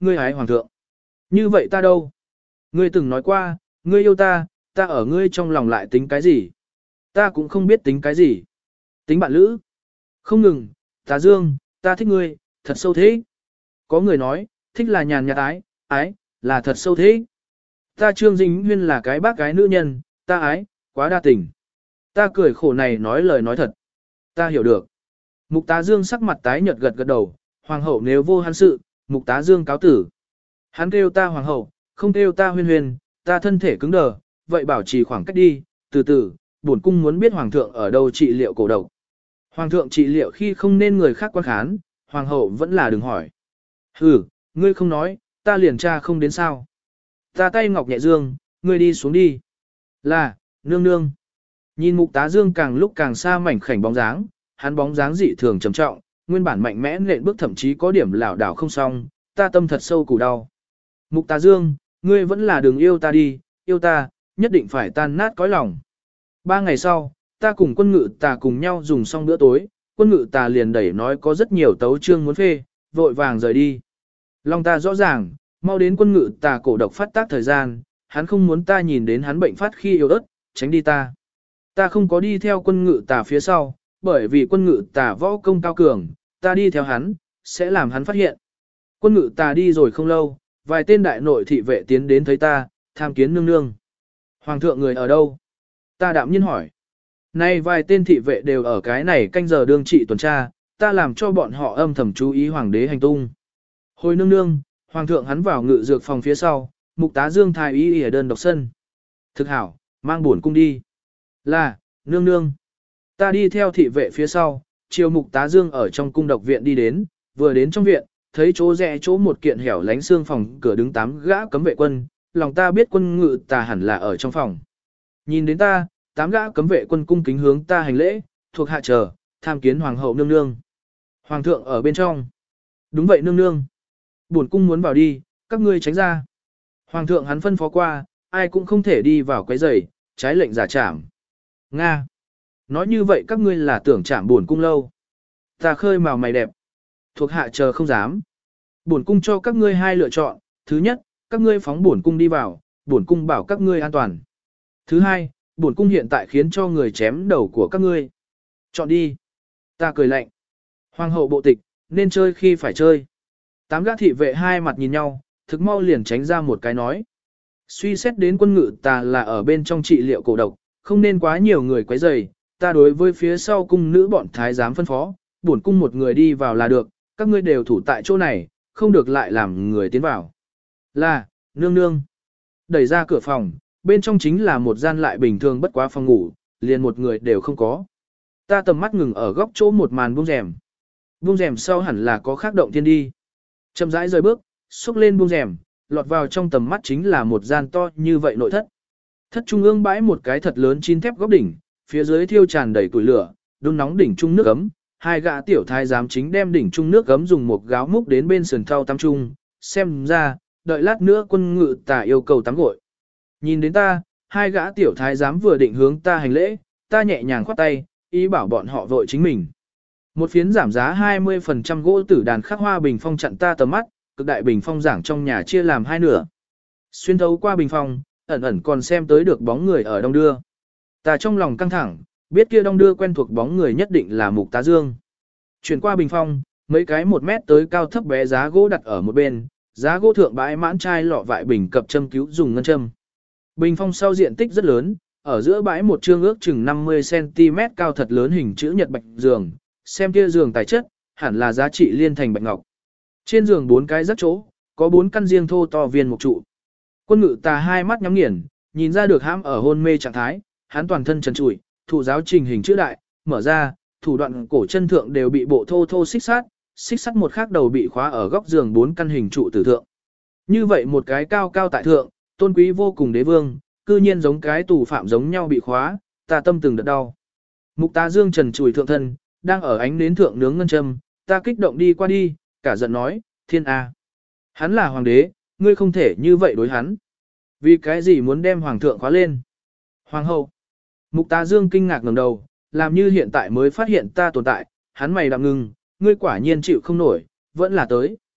ngươi hái hoàng thượng. Như vậy ta đâu? Ngươi từng nói qua, ngươi yêu ta, ta ở ngươi trong lòng lại tính cái gì? Ta cũng không biết tính cái gì. Tính bạn lữ. Không ngừng, tá dương, ta thích ngươi, thật sâu thế. Có người nói, thích là nhàn nhạt ái, ái, là thật sâu thế. Ta Trương Dĩnh Huyên là cái bác gái nữ nhân, ta ái, quá đa tình. Ta cười khổ này nói lời nói thật. Ta hiểu được. Mục tá dương sắc mặt tái nhợt gật gật đầu, hoàng hậu nếu vô hắn sự, mục tá dương cáo tử. Hắn kêu ta hoàng hậu, không kêu ta huyên huyên, ta thân thể cứng đờ, vậy bảo trì khoảng cách đi, từ từ, bổn cung muốn biết hoàng thượng ở đâu trị liệu cổ độc. Hoàng thượng trị liệu khi không nên người khác quan khán, hoàng hậu vẫn là đừng hỏi. Hừ, ngươi không nói, ta liền tra không đến sao. Ta tay ngọc nhẹ dương, ngươi đi xuống đi. Là, nương nương. Nhìn mục tá dương càng lúc càng xa mảnh khảnh bóng dáng, hắn bóng dáng dị thường trầm trọng, nguyên bản mạnh mẽ nện bước thậm chí có điểm lảo đảo không xong, ta tâm thật sâu củ đau. Mục tá dương, ngươi vẫn là đừng yêu ta đi, yêu ta, nhất định phải tan nát cõi lòng. Ba ngày sau, ta cùng quân ngự tà cùng nhau dùng xong bữa tối, quân ngự tà liền đẩy nói có rất nhiều tấu chương muốn phê, vội vàng rời đi. Lòng ta rõ ràng, mau đến quân ngự tà cổ độc phát tác thời gian, hắn không muốn ta nhìn đến hắn bệnh phát khi yếu ớt, tránh đi ta. Ta không có đi theo quân ngự tà phía sau, bởi vì quân ngự tà võ công cao cường, ta đi theo hắn, sẽ làm hắn phát hiện. Quân ngự tà đi rồi không lâu, vài tên đại nội thị vệ tiến đến thấy ta, tham kiến nương nương. Hoàng thượng người ở đâu? Ta đạm nhiên hỏi. Nay vài tên thị vệ đều ở cái này canh giờ đương trị tuần tra, ta làm cho bọn họ âm thầm chú ý hoàng đế hành tung. Hồi nương nương, hoàng thượng hắn vào ngự dược phòng phía sau, mục tá dương thái y ở đơn độc sân. Thực hảo, mang buồn cung đi. Là, nương nương. Ta đi theo thị vệ phía sau, chiều mục tá dương ở trong cung độc viện đi đến, vừa đến trong viện, thấy chỗ rẽ chỗ một kiện hẻo lánh xương phòng cửa đứng tám gã cấm vệ quân, lòng ta biết quân ngự tà hẳn là ở trong phòng. Nhìn đến ta, tám gã cấm vệ quân cung kính hướng ta hành lễ, thuộc hạ chờ, tham kiến hoàng hậu nương nương. Hoàng thượng ở bên trong. Đúng vậy nương nương. Bổn cung muốn vào đi, các ngươi tránh ra. Hoàng thượng hắn phân phó qua, ai cũng không thể đi vào quấy rầy, trái lệnh giả trảm. Nga. Nói như vậy các ngươi là tưởng trảm bổn cung lâu. Ta khơi màu mày đẹp. Thuộc hạ chờ không dám. Bổn cung cho các ngươi hai lựa chọn, thứ nhất, các ngươi phóng bổn cung đi vào, bổn cung bảo các ngươi an toàn. Thứ hai, bổn cung hiện tại khiến cho người chém đầu của các ngươi. Chọn đi. Ta cười lạnh. Hoàng hậu bộ tịch, nên chơi khi phải chơi. Tám gã thị vệ hai mặt nhìn nhau, thực mau liền tránh ra một cái nói. Suy xét đến quân ngự ta là ở bên trong trị liệu cổ độc, không nên quá nhiều người quấy rầy. Ta đối với phía sau cung nữ bọn thái giám phân phó, bổn cung một người đi vào là được, các ngươi đều thủ tại chỗ này, không được lại làm người tiến vào. Là, nương nương. Đẩy ra cửa phòng, bên trong chính là một gian lại bình thường bất quá phòng ngủ, liền một người đều không có. Ta tầm mắt ngừng ở góc chỗ một màn buông rèm. Buông rèm sau hẳn là có khác động thiên đi. Chậm rãi rời bước, xúc lên buông rèm, lọt vào trong tầm mắt chính là một gian to như vậy nội thất. Thất trung ương bãi một cái thật lớn chín thép góc đỉnh, phía dưới thiêu tràn đầy củi lửa, đun nóng đỉnh trung nước ấm. Hai gã tiểu thái giám chính đem đỉnh trung nước ấm dùng một gáo múc đến bên sườn thau tắm trung, xem ra, đợi lát nữa quân ngự tà yêu cầu tắm gội. Nhìn đến ta, hai gã tiểu thái giám vừa định hướng ta hành lễ, ta nhẹ nhàng khoát tay, ý bảo bọn họ vội chính mình. Một phiến giảm giá hai mươi phần trăm gỗ tử đàn khắc hoa bình phong chặn ta tầm mắt, cực đại bình phong giảng trong nhà chia làm hai nửa. Xuyên thấu qua bình phong, ẩn ẩn còn xem tới được bóng người ở đông đưa. Ta trong lòng căng thẳng, biết kia đông đưa quen thuộc bóng người nhất định là Mục Tá Dương. Chuyển qua bình phong, mấy cái một mét tới cao thấp bé giá gỗ đặt ở một bên, giá gỗ thượng bãi mãn chai lọ vại bình cập châm cứu dùng ngân châm. Bình phong sau diện tích rất lớn, ở giữa bãi một chương ước chừng năm mươi xăng ti mét cao thật lớn hình chữ nhật bạch giường, xem kia giường tài chất, hẳn là giá trị liên thành bạch ngọc. Trên giường bốn cái rắc chỗ, có bốn căn riêng thô to viên một trụ. Quân ngự tà hai mắt nhắm nghiền, nhìn ra được hãm ở hôn mê trạng thái, hắn toàn thân trần trụi, thủ giáo trình hình chữ đại, mở ra, thủ đoạn cổ chân thượng đều bị bộ thô thô xích sát, xích sắt một khác đầu bị khóa ở góc giường bốn căn hình trụ tử thượng. Như vậy một cái cao cao tại thượng, tôn quý vô cùng đế vương, cư nhiên giống cái tù phạm giống nhau bị khóa, ta tâm từng đợt đau. Mục Tá Dương trần trụi thượng thân, đang ở ánh nến thượng nướng ngân châm, ta kích động đi qua đi, cả giận nói, thiên a, hắn là hoàng đế, ngươi không thể như vậy đối hắn. Vì cái gì muốn đem hoàng thượng khóa lên? Hoàng hậu. Mục Tá Dương kinh ngạc ngẩng đầu, làm như hiện tại mới phát hiện ta tồn tại, hắn mày đạm ngưng, ngươi quả nhiên chịu không nổi, vẫn là tới.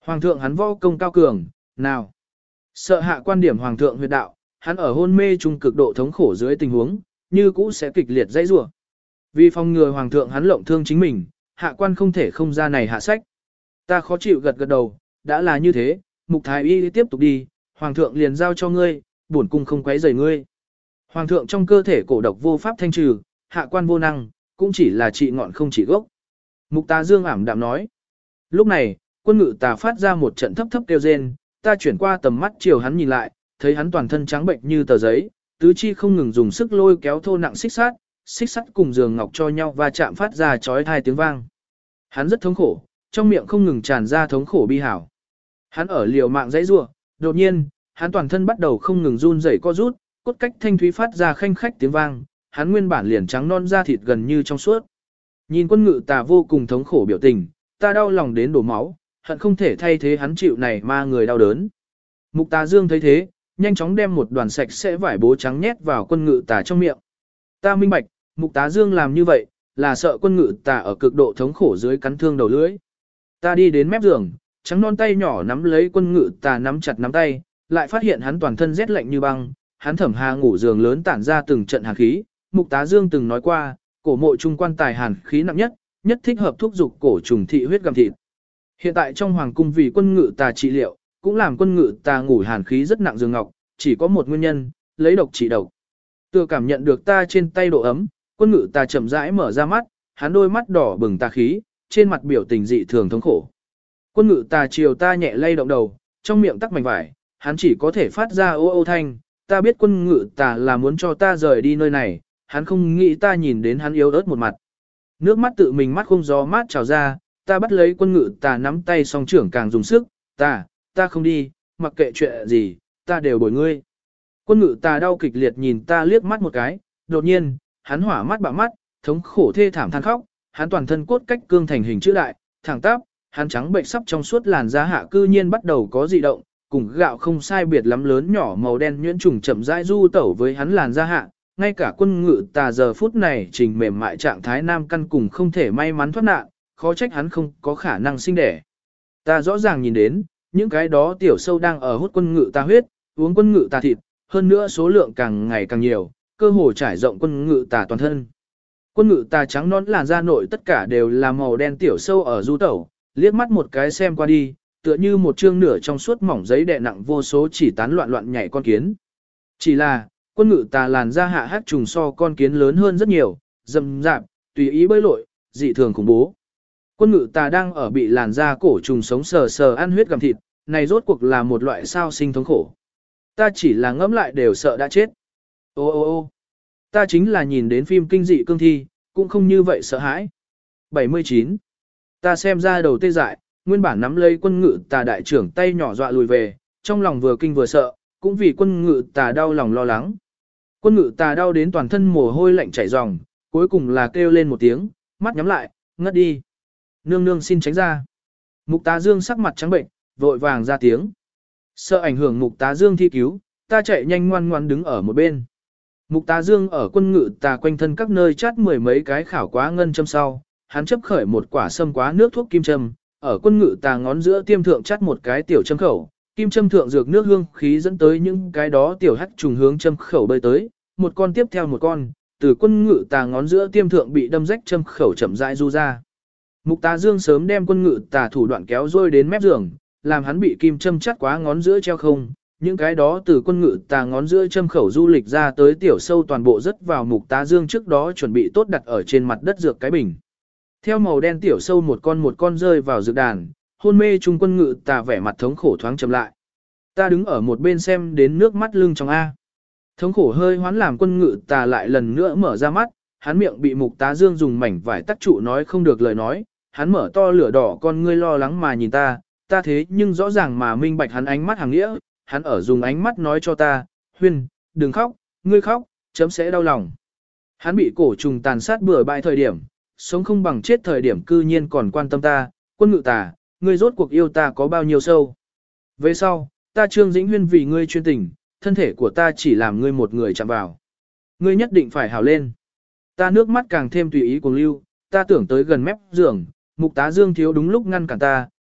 Hoàng thượng hắn võ công cao cường, nào. Sợ hạ quan điểm hoàng thượng huyệt đạo, hắn ở hôn mê trung cực độ thống khổ dưới tình huống, như cũ sẽ kịch liệt dãy rủa. Vì phòng ngừa hoàng thượng hắn lộng thương chính mình, hạ quan không thể không ra này hạ sách. Ta khó chịu gật gật đầu, đã là như thế, Mục Thái Y tiếp tục đi, hoàng thượng liền giao cho ngươi, bổn cung không quấy rầy ngươi. Hoàng thượng trong cơ thể cổ độc vô pháp thanh trừ, hạ quan vô năng, cũng chỉ là trị ngọn không trị gốc. Mục Tá Dương ảm đạm nói. Lúc này, quân ngự tà phát ra một trận thấp thấp kêu rên, ta chuyển qua tầm mắt chiều hắn nhìn lại, thấy hắn toàn thân trắng bệnh như tờ giấy, tứ chi không ngừng dùng sức lôi kéo thô nặng xích sắt, xích sắt cùng giường ngọc cho nhau và chạm phát ra chói tai tiếng vang. Hắn rất thống khổ, trong miệng không ngừng tràn ra thống khổ bi hảo. Hắn ở liều mạng dãy rủa, đột nhiên, hắn toàn thân bắt đầu không ngừng run rẩy co rút, cốt cách thanh thúy phát ra khanh khách tiếng vang, hắn nguyên bản liền trắng non da thịt gần như trong suốt. Nhìn quân ngự tà vô cùng thống khổ biểu tình, ta đau lòng đến đổ máu, hận không thể thay thế hắn chịu này ma người đau đớn. Mục Tá Dương thấy thế, nhanh chóng đem một đoàn sạch sẽ vải bố trắng nhét vào quân ngự tà trong miệng. Ta minh bạch, Mục Tá Dương làm như vậy, là sợ quân ngự tà ở cực độ thống khổ dưới cắn thương đầu lưỡi. Ta đi đến mép giường, trắng non tay nhỏ nắm lấy quân ngự tà nắm chặt nắm tay, lại phát hiện hắn toàn thân rét lạnh như băng, hắn thẩm hà ngủ giường lớn tản ra từng trận hàn khí. Mục Tá Dương từng nói qua, cổ mộ trung quan tài hàn khí nặng nhất, nhất thích hợp thuốc dục cổ trùng thị huyết gặm thịt. Hiện tại trong hoàng cung vì quân ngự tà trị liệu, cũng làm quân ngự tà ngủ hàn khí rất nặng giường ngọc, chỉ có một nguyên nhân, lấy độc trị độc. Tựa cảm nhận được ta trên tay độ ấm, quân ngự tà chậm rãi mở ra mắt, hắn đôi mắt đỏ bừng tà khí, trên mặt biểu tình dị thường thống khổ. Quân ngự tà chiều ta nhẹ lay động đầu, trong miệng tắc mảnh vải, hắn chỉ có thể phát ra ô ô thanh, ta biết quân ngự tà là muốn cho ta rời đi nơi này, hắn không nghĩ ta nhìn đến hắn yếu ớt một mặt. Nước mắt tự mình mắt không gió mát trào ra, ta bắt lấy quân ngự tà nắm tay song trưởng càng dùng sức, ta, ta không đi, mặc kệ chuyện gì, ta đều bồi ngươi. Quân ngự tà đau kịch liệt nhìn ta liếc mắt một cái, đột nhiên, hắn hỏa mắt bạo mắt, thống khổ thê thảm than khóc, hắn toàn thân cốt cách cương thành hình chữ đại, thẳng tắp, hắn trắng bệnh sắp trong suốt làn da hạ cư nhiên bắt đầu có dị động, cùng gạo không sai biệt lắm lớn nhỏ màu đen nhuyễn trùng chậm rãi du tẩu với hắn làn da hạ, ngay cả quân ngự tà giờ phút này trình mềm mại trạng thái nam căn cùng không thể may mắn thoát nạn, khó trách hắn không có khả năng sinh đẻ. Ta rõ ràng nhìn đến, những cái đó tiểu sâu đang ở hút quân ngự tà huyết, uống quân ngự tà thịt, hơn nữa số lượng càng ngày càng nhiều, cơ hồ trải rộng quân ngự tà toàn thân. Quân ngự tà trắng nón làn da nội tất cả đều là màu đen tiểu sâu ở du tẩu, liếc mắt một cái xem qua đi, tựa như một chương nửa trong suốt mỏng giấy đè nặng vô số chỉ tán loạn loạn nhảy con kiến. Chỉ là, quân ngự tà làn da hạ hắc trùng so con kiến lớn hơn rất nhiều, rậm rạp, tùy ý bơi lội, dị thường khủng bố. Quân ngự tà đang ở bị làn da cổ trùng sống sờ sờ ăn huyết gặm thịt, này rốt cuộc là một loại sao sinh thống khổ. Ta chỉ là ngẫm lại đều sợ đã chết. Ô ô ô ta chính là nhìn đến phim kinh dị cương thi, cũng không như vậy sợ hãi. bảy mươi chín. Ta xem ra đầu tê dại, nguyên bản nắm lấy quân ngự tà đại trưởng tay nhỏ dọa lùi về, trong lòng vừa kinh vừa sợ, cũng vì quân ngự tà đau lòng lo lắng. Quân ngự tà đau đến toàn thân mồ hôi lạnh chảy ròng, cuối cùng là kêu lên một tiếng, mắt nhắm lại, ngất đi. Nương nương xin tránh ra. Mục Tá Dương sắc mặt trắng bệnh, vội vàng ra tiếng. Sợ ảnh hưởng Mục Tá Dương thi cứu, ta chạy nhanh ngoan ngoan đứng ở một bên. Mục Tá Dương ở quân ngự tà quanh thân các nơi chát mười mấy cái khảo quá ngân châm sau, hắn chấp khởi một quả sâm quá nước thuốc kim châm, ở quân ngự tà ngón giữa tiêm thượng chát một cái tiểu châm khẩu, kim châm thượng dược nước hương khí dẫn tới những cái đó tiểu hắc trùng hướng châm khẩu bơi tới, một con tiếp theo một con, từ quân ngự tà ngón giữa tiêm thượng bị đâm rách châm khẩu chậm rãi du ra. Mục Tá Dương sớm đem quân ngự tà thủ đoạn kéo rôi đến mép giường, làm hắn bị kim châm chắt quá ngón giữa treo không, những cái đó từ quân ngự tà ngón giữa châm khẩu du lịch ra tới tiểu sâu toàn bộ rất vào Mục Tá Dương trước đó chuẩn bị tốt đặt ở trên mặt đất dược cái bình. Theo màu đen tiểu sâu một con một con rơi vào dược đàn, hôn mê trung quân ngự tà vẻ mặt thống khổ thoáng chậm lại. Ta đứng ở một bên xem đến nước mắt lưng trong A. Thống khổ hơi hoán làm quân ngự tà lại lần nữa mở ra mắt, hắn miệng bị Mục Tá Dương dùng mảnh vải tắc trụ nói không được lời nói, hắn mở to lửa đỏ con ngươi lo lắng mà nhìn ta, ta thế nhưng rõ ràng mà minh bạch hắn ánh mắt hàng nghĩa, hắn ở dùng ánh mắt nói cho ta, Huyên, đừng khóc, ngươi khóc, chấm sẽ đau lòng. Hắn bị cổ trùng tàn sát bừa bãi thời điểm, sống không bằng chết thời điểm cư nhiên còn quan tâm ta, quân ngự tà, ngươi rốt cuộc yêu ta có bao nhiêu sâu. Về sau, ta Trương Dĩnh Huyên vì ngươi chuyên tình, thân thể của ta chỉ làm ngươi một người chạm vào. Ngươi nhất định phải hào lên. Ta nước mắt càng thêm tùy ý cuồng lưu, ta tưởng tới gần mép giường, Mục Tá Dương thiếu đúng lúc ngăn cản ta,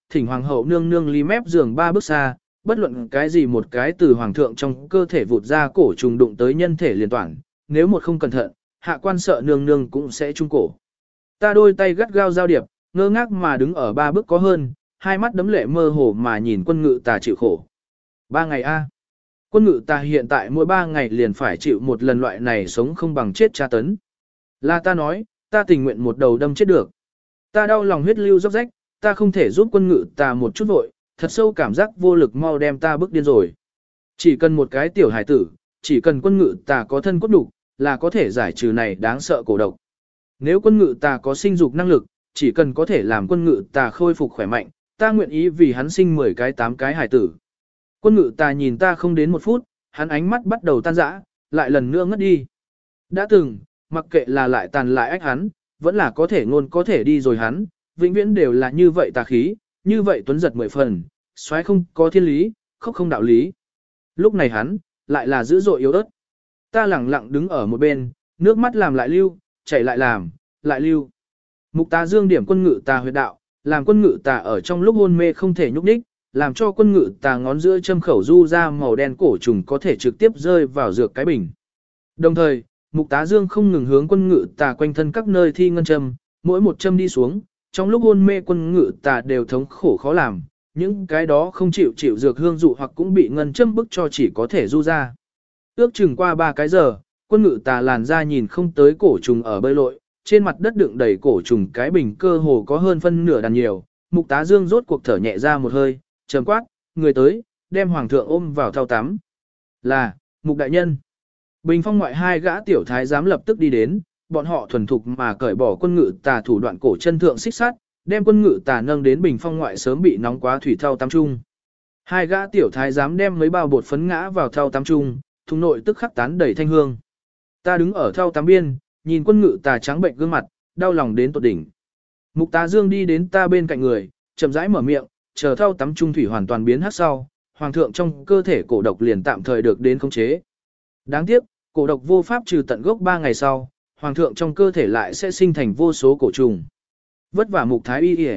thỉnh hoàng hậu nương nương ly mép giường ba bước xa, bất luận cái gì một cái từ hoàng thượng trong cơ thể vụt ra cổ trùng đụng tới nhân thể liền toàn, nếu một không cẩn thận, hạ quan sợ nương nương cũng sẽ trung cổ. Ta đôi tay gắt gao giao điệp, ngơ ngác mà đứng ở ba bước có hơn, hai mắt đấm lệ mơ hồ mà nhìn quân ngự tà chịu khổ. Ba ngày a. Quân ngự tà hiện tại mỗi ba ngày liền phải chịu một lần loại này sống không bằng chết tra tấn. Là ta nói, ta tình nguyện một đầu đâm chết được. Ta đau lòng huyết lưu róc rách, ta không thể giúp quân ngự tà một chút vội, thật sâu cảm giác vô lực mau đem ta bức điên rồi. Chỉ cần một cái tiểu hải tử, chỉ cần quân ngự tà có thân cốt đủ, là có thể giải trừ này đáng sợ cổ độc. Nếu quân ngự tà có sinh dục năng lực, chỉ cần có thể làm quân ngự tà khôi phục khỏe mạnh, ta nguyện ý vì hắn sinh mười cái tám cái hải tử. Quân ngự tà nhìn ta không đến một phút, hắn ánh mắt bắt đầu tan rã, lại lần nữa ngất đi. Đã từng, mặc kệ là lại tàn lại ách hắn, vẫn là có thể ngôn có thể đi rồi hắn, vĩnh viễn đều là như vậy tà khí, như vậy tuấn giật mười phần, xoáy không có thiên lý, khóc không đạo lý. Lúc này hắn, lại là dữ dội yếu ớt. Ta lẳng lặng đứng ở một bên, nước mắt làm lại lưu, chảy lại làm, lại lưu. Mục tá dương điểm quân ngự tà huyệt đạo, làm quân ngự tà ở trong lúc hôn mê không thể nhúc nhích, làm cho quân ngự tà ngón giữa châm khẩu du ra màu đen cổ trùng có thể trực tiếp rơi vào dược cái bình. Đồng thời, mục tá dương không ngừng hướng quân ngự tà quanh thân các nơi thi ngân châm, mỗi một châm đi xuống, trong lúc hôn mê quân ngự tà đều thống khổ khó làm, những cái đó không chịu chịu dược hương dụ hoặc cũng bị ngân châm bức cho chỉ có thể du ra. Ước chừng qua ba cái giờ, quân ngự tà làn ra nhìn không tới cổ trùng ở bơi lội, trên mặt đất đựng đầy cổ trùng cái bình cơ hồ có hơn phân nửa đàn nhiều, mục tá dương rốt cuộc thở nhẹ ra một hơi, trầm quát, người tới, đem hoàng thượng ôm vào thau tắm. Là, mục đại nhân. Bình phong ngoại hai gã tiểu thái giám lập tức đi đến, bọn họ thuần thục mà cởi bỏ quân ngự tà thủ đoạn cổ chân thượng xích sắt, đem quân ngự tà nâng đến bình phong ngoại sớm bị nóng quá thủy thau tắm chung. Hai gã tiểu thái giám đem mấy bao bột phấn ngã vào thau tắm chung, thùng nội tức khắc tán đầy thanh hương. Ta đứng ở thau tắm biên, nhìn quân ngự tà trắng bệnh gương mặt, đau lòng đến tột đỉnh. Mục tá dương đi đến ta bên cạnh người, chậm rãi mở miệng, chờ thau tắm trung thủy hoàn toàn biến hắc sau, hoàng thượng trong cơ thể cổ độc liền tạm thời được đến khống chế. Đáng tiếc, cổ độc vô pháp trừ tận gốc ba ngày sau, hoàng thượng trong cơ thể lại sẽ sinh thành vô số cổ trùng. Vất vả mục thái y y.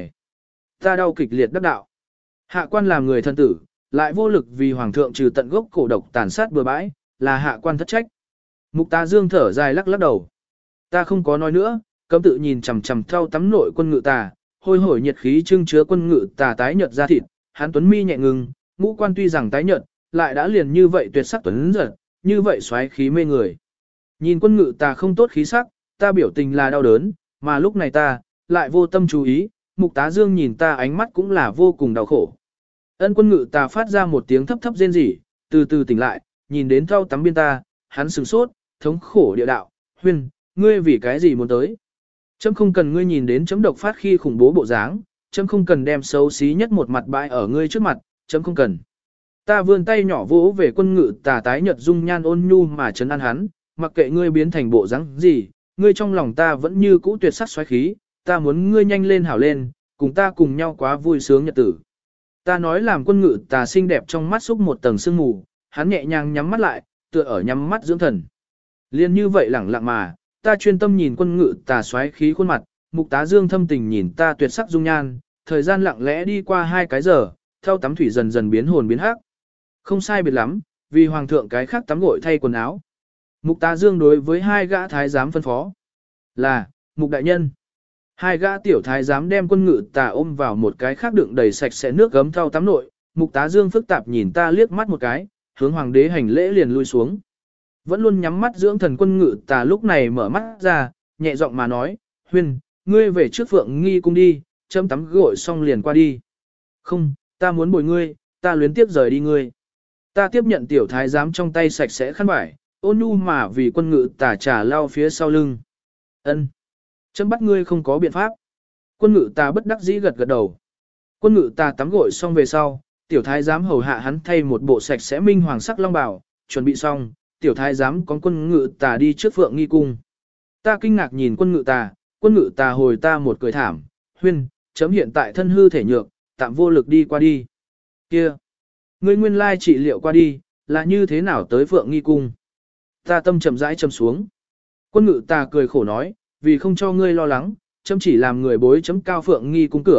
Ta đau kịch liệt đắc đạo. Hạ quan làm người thân tử, lại vô lực vì hoàng thượng trừ tận gốc cổ độc tàn sát bừa bãi, là hạ quan thất trách. Mục tá dương thở dài lắc lắc đầu. Ta không có nói nữa, cấm tự nhìn chằm chằm thau tắm nội quân ngự tà, hôi hổi nhiệt khí trưng chứa quân ngự tà tái nhợt ra thịt, hắn tuấn mi nhẹ ngừng, ngũ quan tuy rằng tái nhợt, lại đã liền như vậy tuyệt sắc tuấn giật, như vậy xoáy khí mê người. Nhìn quân ngự tà không tốt khí sắc, ta biểu tình là đau đớn, mà lúc này ta, lại vô tâm chú ý, mục tá dương nhìn ta ánh mắt cũng là vô cùng đau khổ. Ân quân ngự tà phát ra một tiếng thấp thấp rên rỉ, từ từ tỉnh lại, nhìn đến thau tắm biên ta, hắn sửng sốt, thống khổ địa đạo, huyên, ngươi vì cái gì muốn tới? Chấm không cần ngươi nhìn đến chấm độc phát khi khủng bố bộ dáng, chấm không cần đem xấu xí nhất một mặt bại ở ngươi trước mặt, chấm không cần. Ta vươn tay nhỏ vỗ về quân ngự tà tái nhợt dung nhan ôn nhu mà trấn an hắn, mặc kệ ngươi biến thành bộ dáng gì, ngươi trong lòng ta vẫn như cũ tuyệt sắc xoáy khí, ta muốn ngươi nhanh lên hảo lên, cùng ta cùng nhau quá vui sướng nhật tử. Ta nói làm quân ngự tà xinh đẹp trong mắt xúc một tầng sương mù, hắn nhẹ nhàng nhắm mắt lại, tựa ở nhắm mắt dưỡng thần. Liên như vậy lẳng lặng mà, ta chuyên tâm nhìn quân ngự tà xoáy khí khuôn mặt, mục tá dương thâm tình nhìn ta tuyệt sắc dung nhan, thời gian lặng lẽ đi qua hai cái giờ, theo tắm thủy dần dần biến hồn biến hắc. Không sai biệt lắm, vì hoàng thượng cái khác tắm gội thay quần áo. Mục tá dương đối với hai gã thái giám phân phó là, mục đại nhân. Hai gã tiểu thái giám đem quân ngự tà ôm vào một cái khác đựng đầy sạch sẽ nước gấm thau tắm nội, mục tá dương phức tạp nhìn ta liếc mắt một cái, hướng hoàng đế hành lễ liền lui xuống. Vẫn luôn nhắm mắt dưỡng thần quân ngự tà lúc này mở mắt ra, nhẹ giọng mà nói, huyên, ngươi về trước phượng nghi cung đi, châm tắm gội xong liền qua đi. Không, ta muốn bồi ngươi, ta luyến tiếp rời đi ngươi. Ta tiếp nhận tiểu thái giám trong tay sạch sẽ khăn vải, ôn nhu mà vì quân ngự tà trà lau phía sau lưng. Ân, chấm bắt ngươi không có biện pháp. Quân ngự tà bất đắc dĩ gật gật đầu. Quân ngự tà tắm gội xong về sau, tiểu thái giám hầu hạ hắn thay một bộ sạch sẽ minh hoàng sắc long bào, chuẩn bị xong, tiểu thái giám có quân ngự tà đi trước phượng nghi cung. Ta kinh ngạc nhìn quân ngự tà, quân ngự tà hồi ta một cười thảm, huyên, chấm hiện tại thân hư thể nhược, tạm vô lực đi qua đi. Kia, ngươi nguyên lai trị liệu qua đi, là như thế nào tới phượng nghi cung? Ta tâm chậm rãi châm xuống. Quân ngự tà cười khổ nói, vì không cho ngươi lo lắng, chấm chỉ làm người bối chấm cao phượng nghi cung cửa,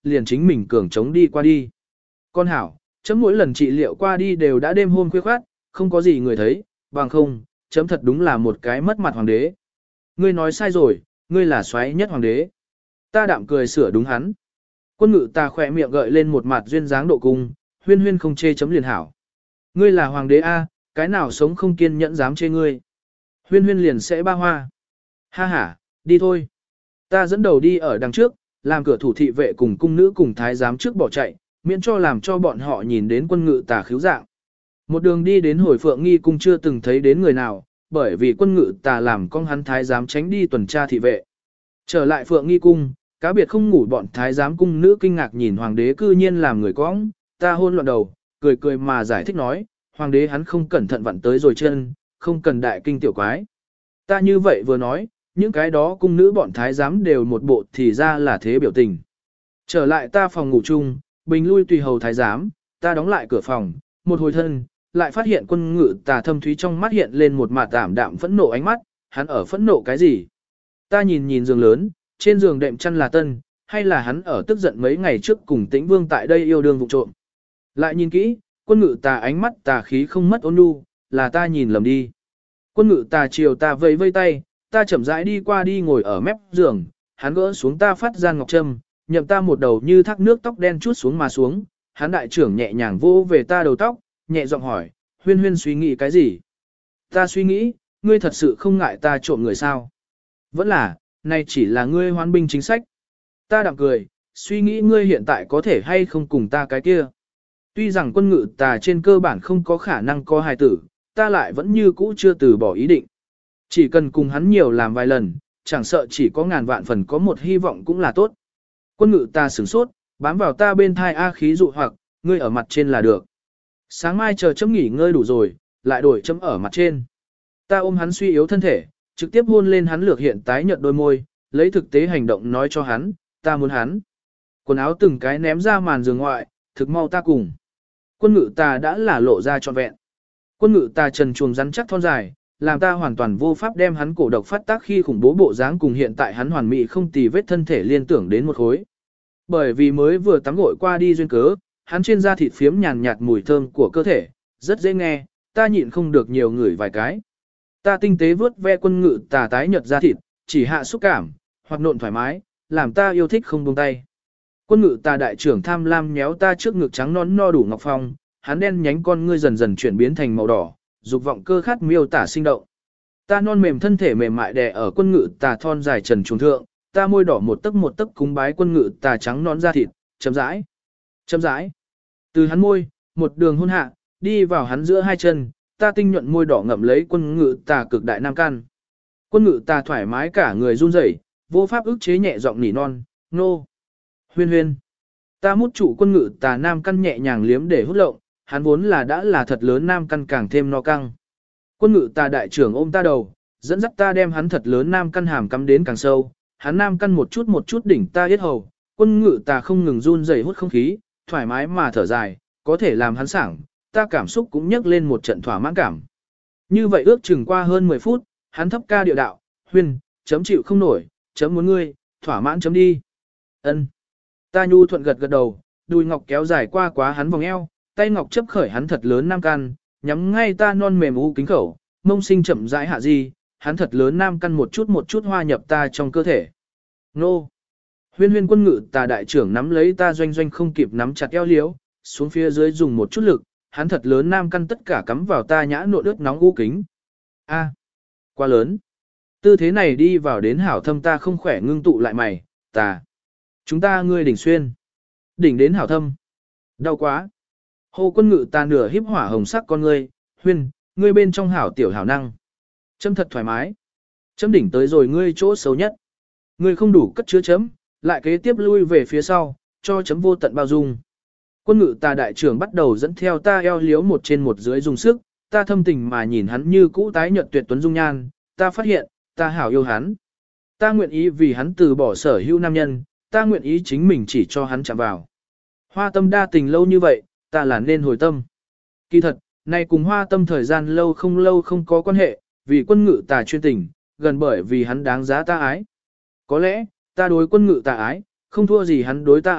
liền chính mình cường chống đi qua đi. Con hảo, chấm mỗi lần trị liệu qua đi đều đã đêm hôm khuya khoát, không có gì người thấy, bằng không, chấm thật đúng là một cái mất mặt hoàng đế. Ngươi nói sai rồi, ngươi là soái nhất hoàng đế. Ta đạm cười sửa đúng hắn. Quân ngự ta khỏe miệng gợi lên một mặt duyên dáng độ cung, huyên huyên không chê chấm liền hảo. Ngươi là hoàng đế A, cái nào sống không kiên nhẫn dám chê ngươi. Huyên huyên liền sẽ ba hoa. Ha ha, đi thôi. Ta dẫn đầu đi ở đằng trước, làm cửa thủ thị vệ cùng cung nữ cùng thái giám trước bỏ chạy, miễn cho làm cho bọn họ nhìn đến quân ngự tà khiếu dạng. Một đường đi đến hồi phượng nghi cung chưa từng thấy đến người nào, bởi vì quân ngự tà làm con hắn thái giám tránh đi tuần tra thị vệ. Trở lại phượng nghi cung, cá biệt không ngủ bọn thái giám cung nữ kinh ngạc nhìn hoàng đế cư nhiên làm người cõng, ta hôn loạn đầu, cười cười mà giải thích nói, hoàng đế hắn không cẩn thận vặn tới rồi chân, không cần đại kinh tiểu quái. Ta như vậy vừa nói, những cái đó cung nữ bọn thái giám đều một bộ thì ra là thế biểu tình. Trở lại ta phòng ngủ chung, bình lui tùy hầu thái giám, ta đóng lại cửa phòng, một hồi thân, lại phát hiện quân ngự tà thâm thúy trong mắt hiện lên một mạt tảm đạm phẫn nộ ánh mắt, hắn ở phẫn nộ cái gì? Ta nhìn nhìn giường lớn, trên giường đệm chăn là tân, hay là hắn ở tức giận mấy ngày trước cùng tĩnh vương tại đây yêu đương vụ trộm. Lại nhìn kỹ, quân ngự tà ánh mắt tà khí không mất ôn nhu, là ta nhìn lầm đi. Quân ngự tà chiều ta vẫy vây tay, ta chậm rãi đi qua đi ngồi ở mép giường, hắn gỡ xuống ta phát gian ngọc trâm, nhậm ta một đầu như thác nước tóc đen chút xuống mà xuống, hắn đại trưởng nhẹ nhàng vô về ta đầu tóc, nhẹ giọng hỏi, huyên huyên suy nghĩ cái gì? Ta suy nghĩ, ngươi thật sự không ngại ta trộm người sao? Vẫn là, này chỉ là ngươi hoán binh chính sách. Ta đạm cười, suy nghĩ ngươi hiện tại có thể hay không cùng ta cái kia. Tuy rằng quân ngự tà trên cơ bản không có khả năng có hài tử, ta lại vẫn như cũ chưa từ bỏ ý định. Chỉ cần cùng hắn nhiều làm vài lần, chẳng sợ chỉ có ngàn vạn phần có một hy vọng cũng là tốt. Quân ngự ta sửng sốt, bám vào ta bên thai A khí dụ hoặc, ngươi ở mặt trên là được. Sáng mai chờ chấm nghỉ ngơi đủ rồi, lại đổi chấm ở mặt trên. Ta ôm hắn suy yếu thân thể, trực tiếp hôn lên hắn lược hiện tái nhợt đôi môi, lấy thực tế hành động nói cho hắn, ta muốn hắn. Quần áo từng cái ném ra màn giường ngoại, thực mau ta cùng. Quân ngự ta đã là lộ ra trọn vẹn. Quân ngự ta trần chuồng rắn chắc thon dài, làm ta hoàn toàn vô pháp đem hắn cổ độc phát tác khi khủng bố bộ dáng cùng hiện tại hắn hoàn mỹ không tì vết thân thể liên tưởng đến một khối. Bởi vì mới vừa tắm gội qua đi duyên cớ, hắn trên da thịt phiếm nhàn nhạt mùi thơm của cơ thể, rất dễ nghe, ta nhịn không được nhiều người vài cái. Ta tinh tế vớt ve quân ngự tà tái nhợt da thịt, chỉ hạ xúc cảm, hoặc nộn thoải mái, làm ta yêu thích không buông tay. Quân ngự tà đại trưởng tham lam nhéo ta trước ngực trắng nón no đủ ngọc phong, hắn đen nhánh con ngươi dần dần chuyển biến thành màu đỏ, dục vọng cơ khát miêu tả sinh động. Ta non mềm thân thể mềm mại đè ở quân ngự tà thon dài trần trùng thượng, ta môi đỏ một tấc một tấc cúng bái quân ngự tà trắng nón da thịt, chậm rãi, chậm rãi. Từ hắn môi, một đường hôn hạ, đi vào hắn giữa hai chân, ta tinh nhuận môi đỏ ngậm lấy quân ngự tà cực đại nam can. Quân ngự tà thoải mái cả người run rẩy, vô pháp ức chế nhẹ giọng nỉ non, nô. Huyên huyên. Ta mút trụ quân ngự tà nam căn nhẹ nhàng liếm để hút lộng, hắn vốn là đã là thật lớn nam căn càng thêm no căng. Quân ngự tà đại trưởng ôm ta đầu, dẫn dắt ta đem hắn thật lớn nam căn hàm cắm đến càng sâu, hắn nam căn một chút một chút đỉnh ta yết hầu, quân ngự tà không ngừng run rẩy hút không khí, thoải mái mà thở dài, có thể làm hắn sảng, ta cảm xúc cũng nhấc lên một trận thỏa mãn cảm. Như vậy ước chừng qua hơn mười phút, hắn thấp ca điệu đạo, huyên, chấm chịu không nổi, chấm muốn ngươi, thỏa mãn chấm đi. Ân. Ta nhu thuận gật gật đầu, đùi ngọc kéo dài qua quá hắn vòng eo, tay ngọc chấp khởi hắn thật lớn nam căn, nhắm ngay ta non mềm u kính khẩu, mông sinh chậm rãi hạ di, hắn thật lớn nam căn một chút một chút hoa nhập ta trong cơ thể. Nô! Huyên huyên quân ngự tà đại trưởng nắm lấy ta doanh doanh không kịp nắm chặt eo liếu, xuống phía dưới dùng một chút lực, hắn thật lớn nam căn tất cả cắm vào ta nhã nộ ướt nóng u kính. A, quá lớn. Tư thế này đi vào đến hảo thâm ta không khỏe ngưng tụ lại mày, ta. Chúng ta ngươi đỉnh xuyên. Đỉnh đến hảo thâm. Đau quá. Hồ quân ngự ta nửa híp hỏa hồng sắc con ngươi, huyên, ngươi bên trong hảo tiểu hảo năng. Chấm thật thoải mái. Chấm đỉnh tới rồi ngươi chỗ xấu nhất. Ngươi không đủ cất chứa chấm, lại kế tiếp lui về phía sau, cho chấm vô tận bao dung. Quân ngự ta đại trưởng bắt đầu dẫn theo ta eo liếu một trên một dưới dùng sức, ta thâm tình mà nhìn hắn như cũ tái nhợt tuyệt tuấn dung nhan, ta phát hiện, ta hảo yêu hắn. Ta nguyện ý vì hắn từ bỏ sở hữu nam nhân, ta nguyện ý chính mình chỉ cho hắn chạm vào. Hoa tâm đa tình lâu như vậy, ta là nên hồi tâm. Kỳ thật, này cùng hoa tâm thời gian lâu không lâu không có quan hệ, vì quân ngự tà chuyên tình, gần bởi vì hắn đáng giá ta ái. Có lẽ, ta đối quân ngự tà ái, không thua gì hắn đối ta ái,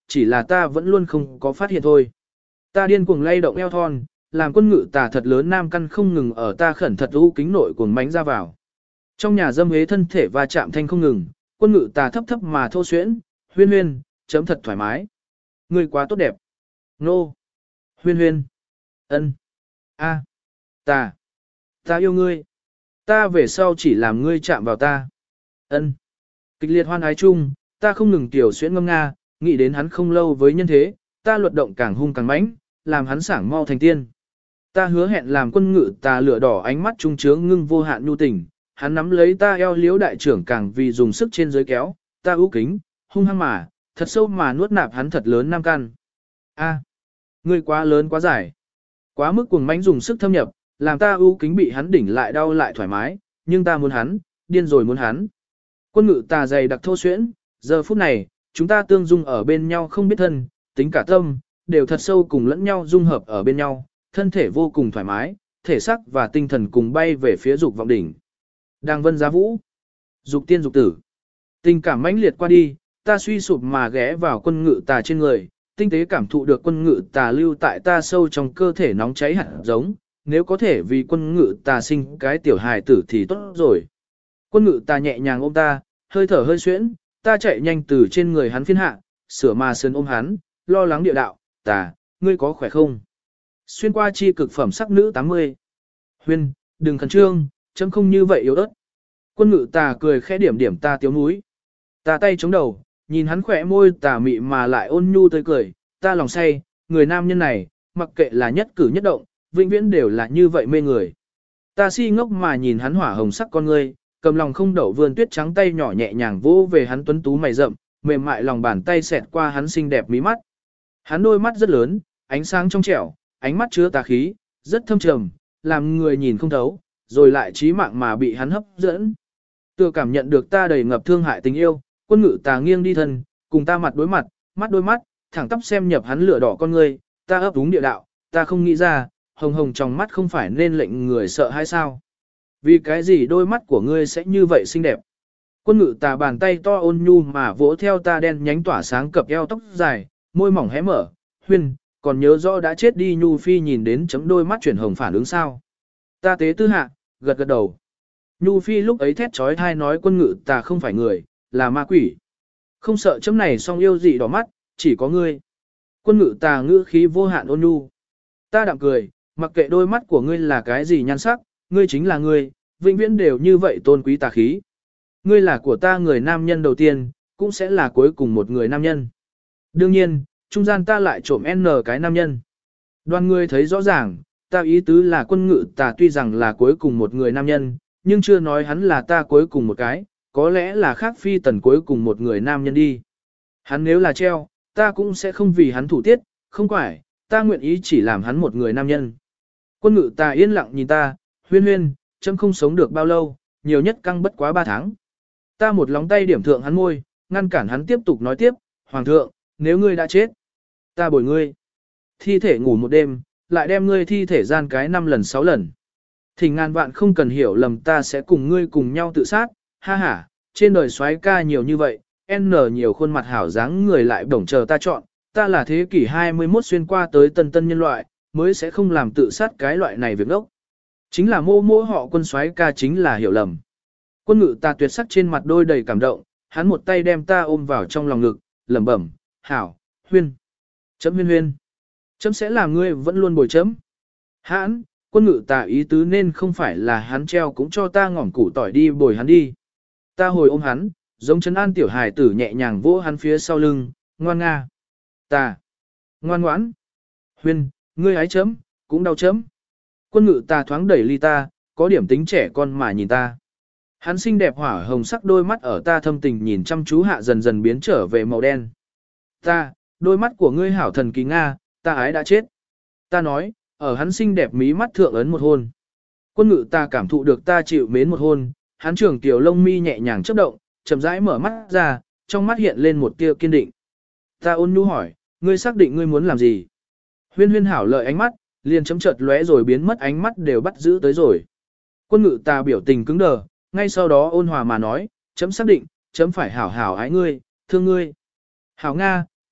chỉ là ta vẫn luôn không có phát hiện thôi. Ta điên cuồng lay động eo thon, làm quân ngự tà thật lớn nam căn không ngừng ở ta khẩn thật u kính nội cuồng mánh ra vào. Trong nhà dâm hế thân thể va chạm thanh không ngừng, quân ngự tà thấp thấp mà thô xuyễn, huyên huyên, chấm thật thoải mái. Ngươi quá tốt đẹp. Nô. Huyên huyên. Ân. A. Ta. Ta yêu ngươi. Ta về sau chỉ làm ngươi chạm vào ta. Ân. Kịch liệt hoan ái chung, ta không ngừng tiểu xuyễn ngâm nga, nghĩ đến hắn không lâu với nhân thế, ta luật động càng hung càng mãnh, làm hắn sảng mau thành tiên. Ta hứa hẹn làm quân ngự tà lửa đỏ ánh mắt trung chướng ngưng vô hạn nhu tình, hắn nắm lấy ta eo liếu đại trưởng càng vì dùng sức trên dưới kéo, ta ưu kính, hung hăng mà, thật sâu mà nuốt nạp hắn thật lớn nam căn. A, ngươi quá lớn quá dài, quá mức cuồng mãnh dùng sức thâm nhập, làm ta ưu kính bị hắn đỉnh lại đau lại thoải mái, nhưng ta muốn hắn, điên rồi muốn hắn. Quân ngự tà dày đặc thô xuyễn, giờ phút này, chúng ta tương dung ở bên nhau không biết thân, tính cả tâm, đều thật sâu cùng lẫn nhau dung hợp ở bên nhau, thân thể vô cùng thoải mái, thể xác và tinh thần cùng bay về phía dục vọng đỉnh. Đang vân giá vũ, dục tiên dục tử. Tình cảm mãnh liệt qua đi, ta suy sụp mà ghé vào quân ngự tà trên người, tinh tế cảm thụ được quân ngự tà lưu tại ta sâu trong cơ thể nóng cháy hẳn giống, nếu có thể vì quân ngự tà sinh cái tiểu hài tử thì tốt rồi. Quân ngự tà nhẹ nhàng ôm ta, hơi thở hơi xuyễn, ta chạy nhanh từ trên người hắn phiên hạ, sửa mà sơn ôm hắn, lo lắng địa đạo, tà, ngươi có khỏe không? Xuyên qua chi cực phẩm sắc nữ tám mươi. Huyên, đừng khẩn trương, chấm không như vậy yếu ớt. Quân ngự tà cười khẽ điểm điểm ta tiếu núi. Ta tay chống đầu, nhìn hắn khỏe môi tà mị mà lại ôn nhu tươi cười, ta lòng say, người nam nhân này, mặc kệ là nhất cử nhất động, vĩnh viễn đều là như vậy mê người. Ta si ngốc mà nhìn hắn hỏa hồng sắc con ngươi, cầm lòng không đậu vươn tuyết trắng tay nhỏ nhẹ nhàng vỗ về hắn tuấn tú mày rậm, mềm mại lòng bàn tay xẹt qua hắn xinh đẹp mí mắt. Hắn đôi mắt rất lớn, ánh sáng trong trẻo, ánh mắt chứa tà khí, rất thâm trầm, làm người nhìn không thấu, rồi lại trí mạng mà bị hắn hấp dẫn. Tựa cảm nhận được ta đầy ngập thương hại tình yêu, quân ngự tà nghiêng đi thân, cùng ta mặt đối mặt, mắt đôi mắt, thẳng tắp xem nhập hắn lửa đỏ con ngươi, ta ấp úng địa đạo, ta không nghĩ ra, hồng hồng trong mắt không phải nên lệnh người sợ hay sao? Vì cái gì đôi mắt của ngươi sẽ như vậy xinh đẹp? Quân ngự tà bàn tay to ôn nhu mà vỗ theo ta đen nhánh tỏa sáng cặp eo tóc dài, môi mỏng hé mở, huyên, còn nhớ rõ đã chết đi Nhu Phi nhìn đến chấm đôi mắt chuyển hồng phản ứng sao? Ta tế tư hạ, gật gật đầu. Nhu Phi lúc ấy thét trói thai nói quân ngự tà không phải người, là ma quỷ. Không sợ chấm này song yêu dị đỏ mắt, chỉ có ngươi. Quân ngự tà ngữ khí vô hạn ôn nhu. Ta đạm cười, mặc kệ đôi mắt của ngươi là cái gì nhan sắc, ngươi chính là ngươi, vĩnh viễn đều như vậy tôn quý tà khí. Ngươi là của ta người nam nhân đầu tiên, cũng sẽ là cuối cùng một người nam nhân. Đương nhiên, trung gian ta lại trộm n cái nam nhân. Đoàn ngươi thấy rõ ràng, ta ý tứ là quân ngự tà tuy rằng là cuối cùng một người nam nhân, nhưng chưa nói hắn là ta cuối cùng một cái, có lẽ là khác phi tần cuối cùng một người nam nhân đi. Hắn nếu là treo, ta cũng sẽ không vì hắn thủ tiết, không phải, ta nguyện ý chỉ làm hắn một người nam nhân. Quân ngự tà yên lặng nhìn ta, huyên huyên, chấm không sống được bao lâu, nhiều nhất căng bất quá ba tháng. Ta một lóng tay điểm thượng hắn môi, ngăn cản hắn tiếp tục nói tiếp, hoàng thượng, nếu ngươi đã chết, ta bồi ngươi. Thi thể ngủ một đêm, lại đem ngươi thi thể gian cái năm lần sáu lần. Thỉnh ngàn vạn không cần hiểu lầm ta sẽ cùng ngươi cùng nhau tự sát, ha ha, trên đời soái ca nhiều như vậy, n nhiều khuôn mặt hảo dáng người lại bổng chờ ta chọn, ta là thế kỷ hai mươi mốt xuyên qua tới tân tân nhân loại, mới sẽ không làm tự sát cái loại này việc ngốc. Chính là mô mô họ quân soái ca chính là hiểu lầm. Quân ngự ta tuyệt sắc trên mặt đôi đầy cảm động, hắn một tay đem ta ôm vào trong lòng ngực, lẩm bẩm, hảo, huyên, chấm huyên huyên, chấm sẽ làm ngươi vẫn luôn bồi chấm. Hãn, quân ngự tà ý tứ nên không phải là hắn treo cũng cho ta ngỏm củ tỏi đi bồi hắn đi. Ta hồi ôm hắn, giống trấn an tiểu hài tử nhẹ nhàng vỗ hắn phía sau lưng, ngoan nga. Ta, ngoan ngoãn, huyên, ngươi ái chấm, cũng đau chấm. Quân ngự tà thoáng đẩy ly ta, có điểm tính trẻ con mà nhìn ta. Hắn xinh đẹp hỏa hồng sắc đôi mắt ở ta thâm tình nhìn chăm chú hạ dần dần biến trở về màu đen. Ta, đôi mắt của ngươi hảo thần kỳ Nga, ta ái đã chết. Ta nói, ở hắn xinh đẹp mí mắt thượng ấn một hôn. Quân ngự ta cảm thụ được ta chịu mến một hôn, hắn trưởng tiểu lông mi nhẹ nhàng chớp động, chậm rãi mở mắt ra, trong mắt hiện lên một tia kiên định. Ta ôn nhu hỏi, ngươi xác định ngươi muốn làm gì? Huyên huyên hảo lợi ánh mắt, liền chấm chợt lóe rồi biến mất ánh mắt đều bắt giữ tới rồi. Quân ngự ta biểu tình cứng đờ, ngay sau đó ôn hòa mà nói, chấm xác định, chấm phải hảo hảo ái ngươi, thương ngươi. Hảo Nga,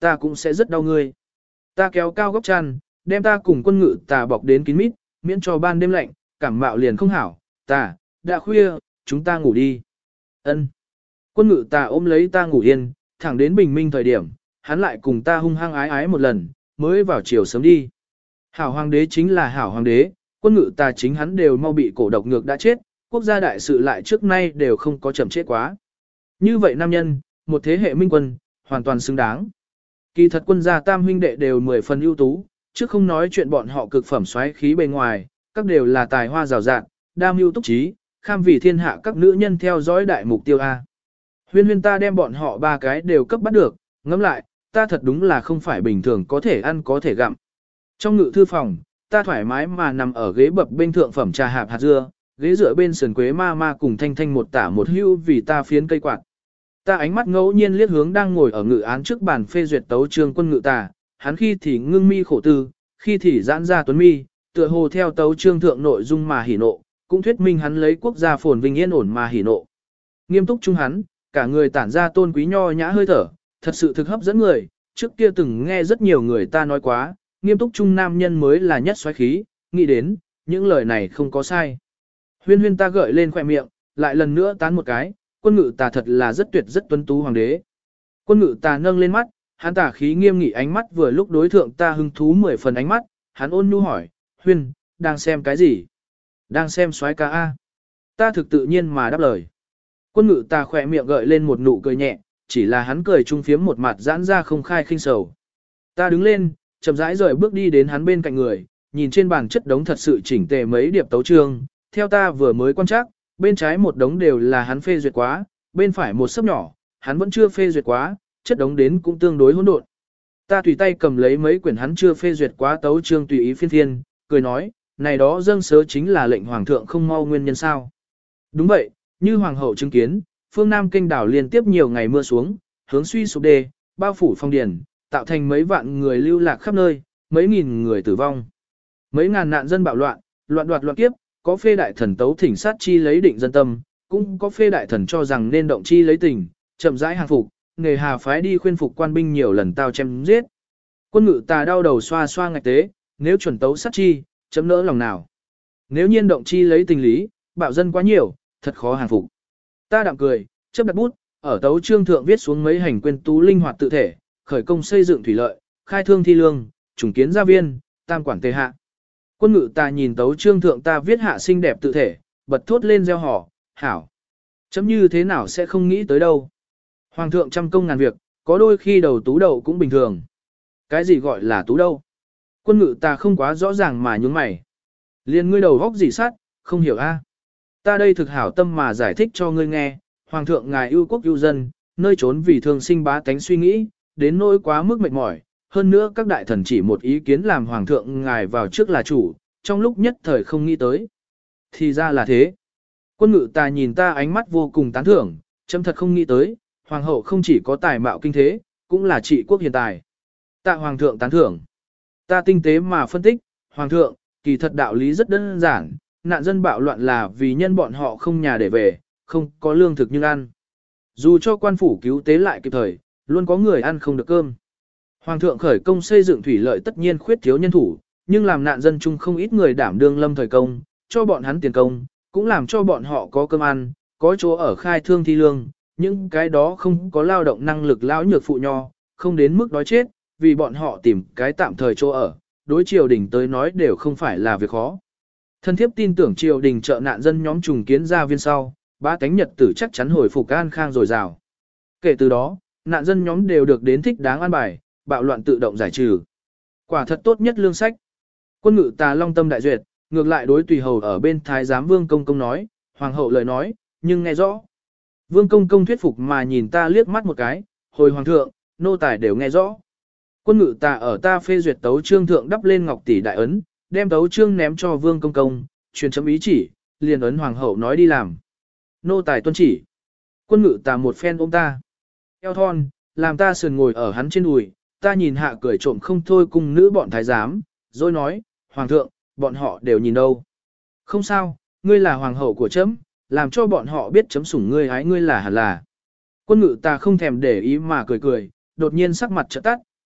ta cũng sẽ rất đau ngươi. Ta kéo cao góc chăn, đem ta cùng quân ngự tà bọc đến kín mít, miễn cho ban đêm lạnh, cảm mạo liền không hảo. Ta, đã khuya, chúng ta ngủ đi. Ân. Quân ngự tà ôm lấy ta ngủ yên, thẳng đến bình minh thời điểm, hắn lại cùng ta hung hăng ái ái một lần, mới vào chiều sớm đi. Hảo hoàng đế chính là hảo hoàng đế, quân ngự tà chính hắn đều mau bị cổ độc ngược đã chết, quốc gia đại sự lại trước nay đều không có chậm chết quá. Như vậy nam nhân, một thế hệ minh quân, hoàn toàn xứng đáng. Kỳ thật quân gia tam huynh đệ đều mười phần ưu tú, chứ không nói chuyện bọn họ cực phẩm xoáy khí bề ngoài, các đều là tài hoa rào rạng, đam mưu túc trí, kham vì thiên hạ các nữ nhân theo dõi đại mục tiêu A. Huyên huyên ta đem bọn họ ba cái đều cấp bắt được, ngẫm lại, ta thật đúng là không phải bình thường có thể ăn có thể gặm. Trong ngự thư phòng, ta thoải mái mà nằm ở ghế bập bên thượng phẩm trà hạp hạt dưa, ghế dựa bên sườn quế ma ma cùng thanh thanh một tả một hưu vì ta phiến cây quạt. Ta ánh mắt ngẫu nhiên liếc hướng đang ngồi ở ngự án trước bàn phê duyệt tấu chương quân ngự tà, hắn khi thì ngưng mi khổ tư, khi thì giãn ra tuấn mi, tựa hồ theo tấu chương thượng nội dung mà hỉ nộ, cũng thuyết minh hắn lấy quốc gia phồn vinh yên ổn mà hỉ nộ. Nghiêm túc chung hắn, cả người tản ra tôn quý nho nhã hơi thở, thật sự thực hấp dẫn người, trước kia từng nghe rất nhiều người ta nói quá, nghiêm túc chung nam nhân mới là nhất xoáy khí, nghĩ đến, những lời này không có sai. Huyên huyên ta gợi lên khỏe miệng, lại lần nữa tán một cái, quân ngự tà thật là rất tuyệt rất tuấn tú hoàng đế. Quân ngự tà nâng lên mắt, hắn tà khí nghiêm nghị ánh mắt vừa lúc đối thượng ta hứng thú mười phần ánh mắt, hắn ôn nhu hỏi, huyên, đang xem cái gì? Đang xem soái ca A. Ta thực tự nhiên mà đáp lời. Quân ngự tà khỏe miệng gợi lên một nụ cười nhẹ, chỉ là hắn cười trung phiếm một mặt giãn ra không khai khinh sầu. Ta đứng lên, chậm rãi rời bước đi đến hắn bên cạnh người, nhìn trên bàn chất đống thật sự chỉnh tề mấy điệp tấu chương, theo ta vừa mới quan trắc, bên trái một đống đều là hắn phê duyệt quá, bên phải một sấp nhỏ, hắn vẫn chưa phê duyệt quá, chất đống đến cũng tương đối hỗn độn. Ta tùy tay cầm lấy mấy quyển hắn chưa phê duyệt quá tấu chương tùy ý phiên phiên, cười nói, này đó dâng sớ chính là lệnh hoàng thượng không mau nguyên nhân sao. Đúng vậy, như hoàng hậu chứng kiến, phương Nam kênh đảo liên tiếp nhiều ngày mưa xuống, hướng suy sụp đê, bao phủ phong điền, tạo thành mấy vạn người lưu lạc khắp nơi, mấy nghìn người tử vong. Mấy ngàn nạn dân bạo loạn, loạn đoạt loạn kiếp, có phê đại thần tấu thỉnh sát chi lấy định dân tâm, cũng có phê đại thần cho rằng nên động chi lấy tình, chậm rãi hàng phục, nghề hà phái đi khuyên phục quan binh nhiều lần tao chém giết. Quân ngự tà đau đầu xoa xoa ngạch tế, nếu chuẩn tấu sát chi, chấm nỡ lòng nào. Nếu nhiên động chi lấy tình lý, bạo dân quá nhiều, thật khó hàng phục. Ta đạm cười, chấp đặt bút, ở tấu chương thượng viết xuống mấy hành quyên tú linh hoạt tự thể, khởi công xây dựng thủy lợi, khai thương thi lương, trùng kiến gia viên, tam quản tề hạ. Quân ngự ta nhìn tấu chương thượng ta viết hạ xinh đẹp tự thể, bật thốt lên gieo hò, hảo. Chấm như thế nào sẽ không nghĩ tới đâu. Hoàng thượng trăm công ngàn việc, có đôi khi đầu tú đầu cũng bình thường. Cái gì gọi là tú đâu? Quân ngự ta không quá rõ ràng mà nhướng mày. Liên ngươi đầu góc gì sát, không hiểu a? Ta đây thực hảo tâm mà giải thích cho ngươi nghe, Hoàng thượng ngài ưu quốc ưu dân, nơi trốn vì thường sinh bá tánh suy nghĩ, đến nỗi quá mức mệt mỏi. Hơn nữa các đại thần chỉ một ý kiến làm Hoàng thượng ngài vào trước là chủ, trong lúc nhất thời không nghĩ tới. Thì ra là thế. Quân ngự ta nhìn ta ánh mắt vô cùng tán thưởng, chấm thật không nghĩ tới, Hoàng hậu không chỉ có tài mạo kinh thế, cũng là trị quốc hiện tài. Tạ Hoàng thượng tán thưởng. Ta tinh tế mà phân tích, Hoàng thượng, kỳ thật đạo lý rất đơn giản, nạn dân bạo loạn là vì nhân bọn họ không nhà để về, không có lương thực nhưng ăn. Dù cho quan phủ cứu tế lại kịp thời, luôn có người ăn không được cơm. Hoàng thượng khởi công xây dựng thủy lợi tất nhiên khuyết thiếu nhân thủ, nhưng làm nạn dân chung không ít người đảm đương lâm thời công, cho bọn hắn tiền công, cũng làm cho bọn họ có cơm ăn, có chỗ ở khai thương thi lương, những cái đó không có lao động năng lực lão nhược phụ nho, không đến mức đói chết, vì bọn họ tìm cái tạm thời chỗ ở, đối triều đình tới nói đều không phải là việc khó. Thân thiếp tin tưởng triều đình trợ nạn dân nhóm trùng kiến gia viên sau, ba cánh nhật tử chắc chắn hồi phục an khang dồi dào. Kể từ đó, nạn dân nhóm đều được đến thích đáng an bài, bạo loạn tự động giải trừ. Quả thật tốt nhất lương sách. Quân ngự tà long tâm đại duyệt, ngược lại đối tùy hầu ở bên thái giám Vương Công Công nói, hoàng hậu lời nói, nhưng nghe rõ. Vương Công Công thuyết phục mà nhìn ta liếc mắt một cái, hồi hoàng thượng, nô tài đều nghe rõ. Quân ngự tà ở ta phê duyệt tấu chương thượng đắp lên ngọc tỷ đại ấn, đem tấu chương ném cho Vương Công Công, truyền chấm ý chỉ, liền ấn hoàng hậu nói đi làm. Nô tài tuân chỉ. Quân ngự tà một phen ôm ta. Eo thon, làm ta sườn ngồi ở hắn trên đùi, ta nhìn hạ cười trộm không thôi cùng nữ bọn thái giám, rồi nói, hoàng thượng, bọn họ đều nhìn đâu. Không sao, ngươi là hoàng hậu của chấm, làm cho bọn họ biết chấm sủng ngươi ái ngươi là hẳn là. Quân ngự ta không thèm để ý mà cười cười, đột nhiên sắc mặt chợt tắt,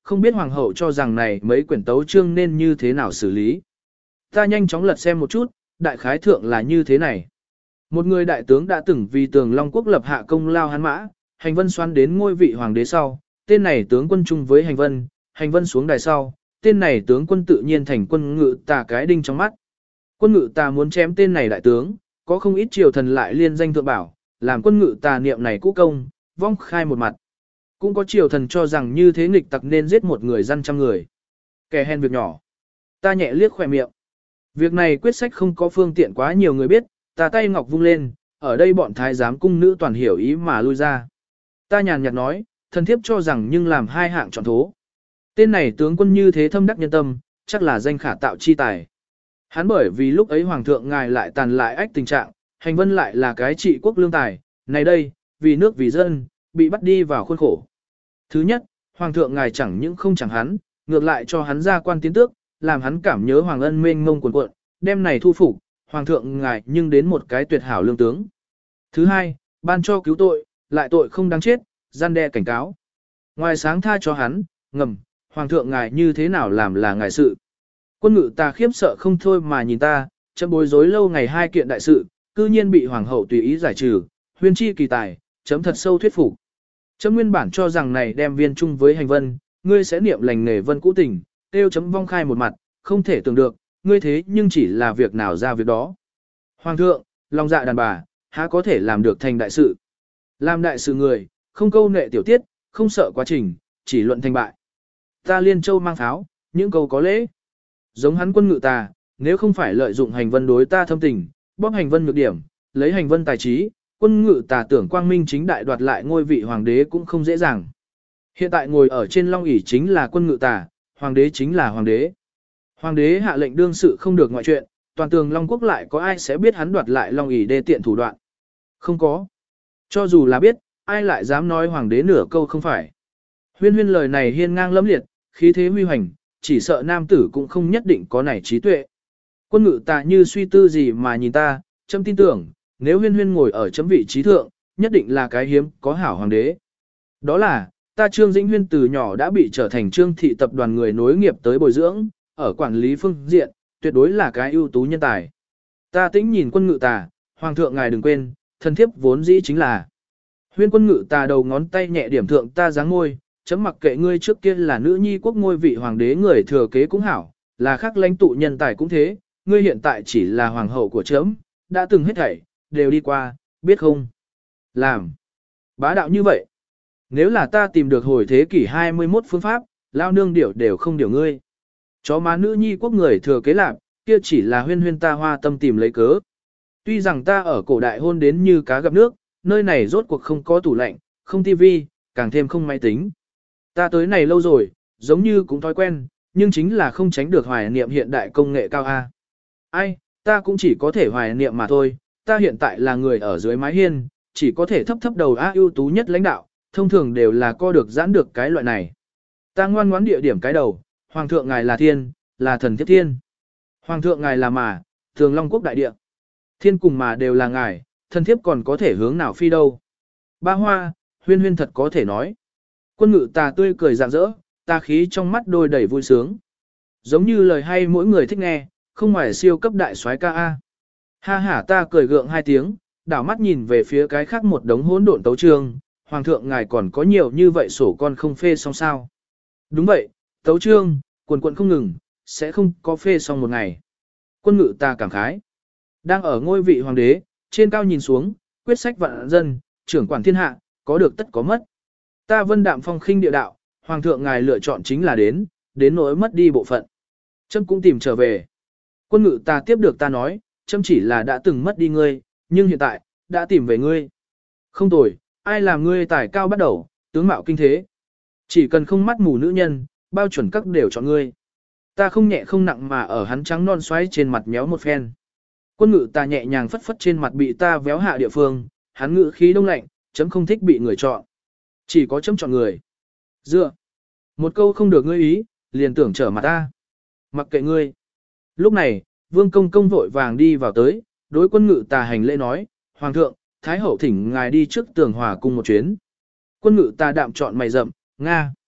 không biết hoàng hậu cho rằng này mấy quyển tấu chương nên như thế nào xử lý. Ta nhanh chóng lật xem một chút, đại khái thượng là như thế này. Một người đại tướng đã từng vì tường Long quốc lập hạ công lao hắn mã, hành vân xoắn đến ngôi vị hoàng đế sau, tên này tướng quân chung với hành vân, hành vân xuống đài sau, tên này tướng quân tự nhiên thành quân ngự tà cái đinh trong mắt. Quân ngự tà muốn chém tên này đại tướng, có không ít triều thần lại liên danh thượng bảo, làm quân ngự tà niệm này cũ công, vong khai một mặt. Cũng có triều thần cho rằng như thế nghịch tặc nên giết một người dân trăm người. Kẻ hèn việc nhỏ. Ta nhẹ liếc khỏe miệng. Việc này quyết sách không có phương tiện quá nhiều người biết, ta tay ngọc vung lên, ở đây bọn thái giám cung nữ toàn hiểu ý mà lui ra. Ta nhàn nhạt nói, thần thiếp cho rằng nhưng làm hai hạng chọn thố. Tên này tướng quân như thế thâm đắc nhân tâm, chắc là danh khả tạo chi tài. Hắn bởi vì lúc ấy hoàng thượng ngài lại tàn lại ách tình trạng, hành vân lại là cái trị quốc lương tài, này đây, vì nước vì dân, bị bắt đi vào khuôn khổ. Thứ nhất, hoàng thượng ngài chẳng những không chẳng hắn, ngược lại cho hắn ra quan tiến tước, làm hắn cảm nhớ hoàng ân mênh mông cuồn cuộn, đem này thu phục, hoàng thượng ngài nhưng đến một cái tuyệt hảo lương tướng. Thứ hai, ban cho cứu tội, lại tội không đáng chết, gian đe cảnh cáo. Ngoài sáng tha cho hắn, ngầm, hoàng thượng ngài như thế nào làm là ngài sự. Quân ngự ta khiếp sợ không thôi mà nhìn ta, chấm bối rối lâu ngày hai kiện đại sự, cư nhiên bị hoàng hậu tùy ý giải trừ, huyên chi kỳ tài, chấm thật sâu thuyết phục. Chấm nguyên bản cho rằng này đem viên chung với hành vân, ngươi sẽ niệm lành nghề vân cũ tình, tiêu chấm vong khai một mặt, không thể tưởng được, ngươi thế nhưng chỉ là việc nào ra việc đó. Hoàng thượng, lòng dạ đàn bà, há có thể làm được thành đại sự. Làm đại sự người, không câu nệ tiểu tiết, không sợ quá trình, chỉ luận thành bại. Ta liên châu mang pháo, những câu có lễ. Giống hắn quân ngự ta, nếu không phải lợi dụng hành vân đối ta thâm tình, bóp hành vân nhược điểm, lấy hành vân tài trí, quân ngự tà tưởng quang minh chính đại đoạt lại ngôi vị hoàng đế cũng không dễ dàng. Hiện tại ngồi ở trên long ỷ chính là quân ngự tà, hoàng đế chính là hoàng đế. Hoàng đế hạ lệnh đương sự không được ngoại chuyện, toàn tường Long Quốc lại có ai sẽ biết hắn đoạt lại long ỷ đê tiện thủ đoạn. Không có. Cho dù là biết, ai lại dám nói hoàng đế nửa câu không phải. Huyên huyên lời này hiên ngang lẫm liệt, khí thế huy hoành, chỉ sợ nam tử cũng không nhất định có nảy trí tuệ. Quân ngự tà như suy tư gì mà nhìn ta, chấm tin tưởng, nếu huyên huyên ngồi ở chấm vị trí thượng, nhất định là cái hiếm có hảo hoàng đế. Đó là, ta Trương Dĩnh Huyên từ nhỏ đã bị trở thành Trương thị tập đoàn người nối nghiệp tới bồi dưỡng, ở quản lý phương diện, tuyệt đối là cái ưu tú nhân tài. Ta tĩnh nhìn quân ngự tà, hoàng thượng ngài đừng quên, thân thiếp vốn dĩ chính là. Huyên quân ngự tà đầu ngón tay nhẹ điểm thượng ta dáng ngôi, chấm mặc kệ ngươi trước kia là nữ nhi quốc ngôi vị hoàng đế người thừa kế cũng hảo, là khác lãnh tụ nhân tài cũng thế, ngươi hiện tại chỉ là hoàng hậu của chấm, đã từng hết thảy, đều đi qua, biết không? Làm. Bá đạo như vậy. Nếu là ta tìm được hồi thế kỷ hai mươi mốt phương pháp, lao nương điểu đều không điều ngươi. Chó má nữ nhi quốc người thừa kế lạc, kia chỉ là huyên huyên ta hoa tâm tìm lấy cớ. Tuy rằng ta ở cổ đại hôn đến như cá gặp nước, nơi này rốt cuộc không có tủ lạnh, không tivi, càng thêm không máy tính. Ta tới này lâu rồi, giống như cũng thói quen, nhưng chính là không tránh được hoài niệm hiện đại công nghệ cao A. Ai, ta cũng chỉ có thể hoài niệm mà thôi, ta hiện tại là người ở dưới mái hiên, chỉ có thể thấp thấp đầu A ưu tú nhất lãnh đạo, thông thường đều là co được giãn được cái loại này. Ta ngoan ngoãn địa điểm cái đầu, hoàng thượng ngài là thiên, là thần thiếp thiên. Hoàng thượng ngài là mà, thường long quốc đại địa. Thiên cùng mà đều là ngài, thần thiếp còn có thể hướng nào phi đâu. Ba hoa, huyên huyên thật có thể nói. Quân ngự tà tươi cười rạng rỡ, tà khí trong mắt đôi đầy vui sướng. Giống như lời hay mỗi người thích nghe, không ngoài siêu cấp đại soái ca A. Ha ha ta cười gượng hai tiếng, đảo mắt nhìn về phía cái khác một đống hỗn độn tấu chương, hoàng thượng ngài còn có nhiều như vậy sổ con không phê xong sao. Đúng vậy, tấu chương, quần quần không ngừng, sẽ không có phê xong một ngày. Quân ngự ta cảm khái. Đang ở ngôi vị hoàng đế, trên cao nhìn xuống, quyết sách vạn dân, trưởng quản thiên hạ, có được tất có mất. Ta vân đạm phong khinh địa đạo, hoàng thượng ngài lựa chọn chính là đến, đến nỗi mất đi bộ phận. Trâm cũng tìm trở về. Quân ngự ta tiếp được ta nói, Trâm chỉ là đã từng mất đi ngươi, nhưng hiện tại, đã tìm về ngươi. Không tồi, ai làm ngươi tài cao bắt đầu, tướng mạo kinh thế. Chỉ cần không mắt mù nữ nhân, bao chuẩn các đều chọn ngươi. Ta không nhẹ không nặng mà ở hắn trắng non xoáy trên mặt méo một phen. Quân ngự ta nhẹ nhàng phất phất trên mặt bị ta véo hạ địa phương, hắn ngự khí đông lạnh, chấm không thích bị người chọn. Chỉ có chấm chọn người. Dựa. Một câu không được ngươi ý, liền tưởng trở mặt ta. Mặc kệ ngươi. Lúc này, vương công công vội vàng đi vào tới, đối quân ngự tà hành lễ nói, hoàng thượng, thái hậu thỉnh ngài đi trước tường hòa cung một chuyến. Quân ngự tà đạm chọn mày rậm, Nga.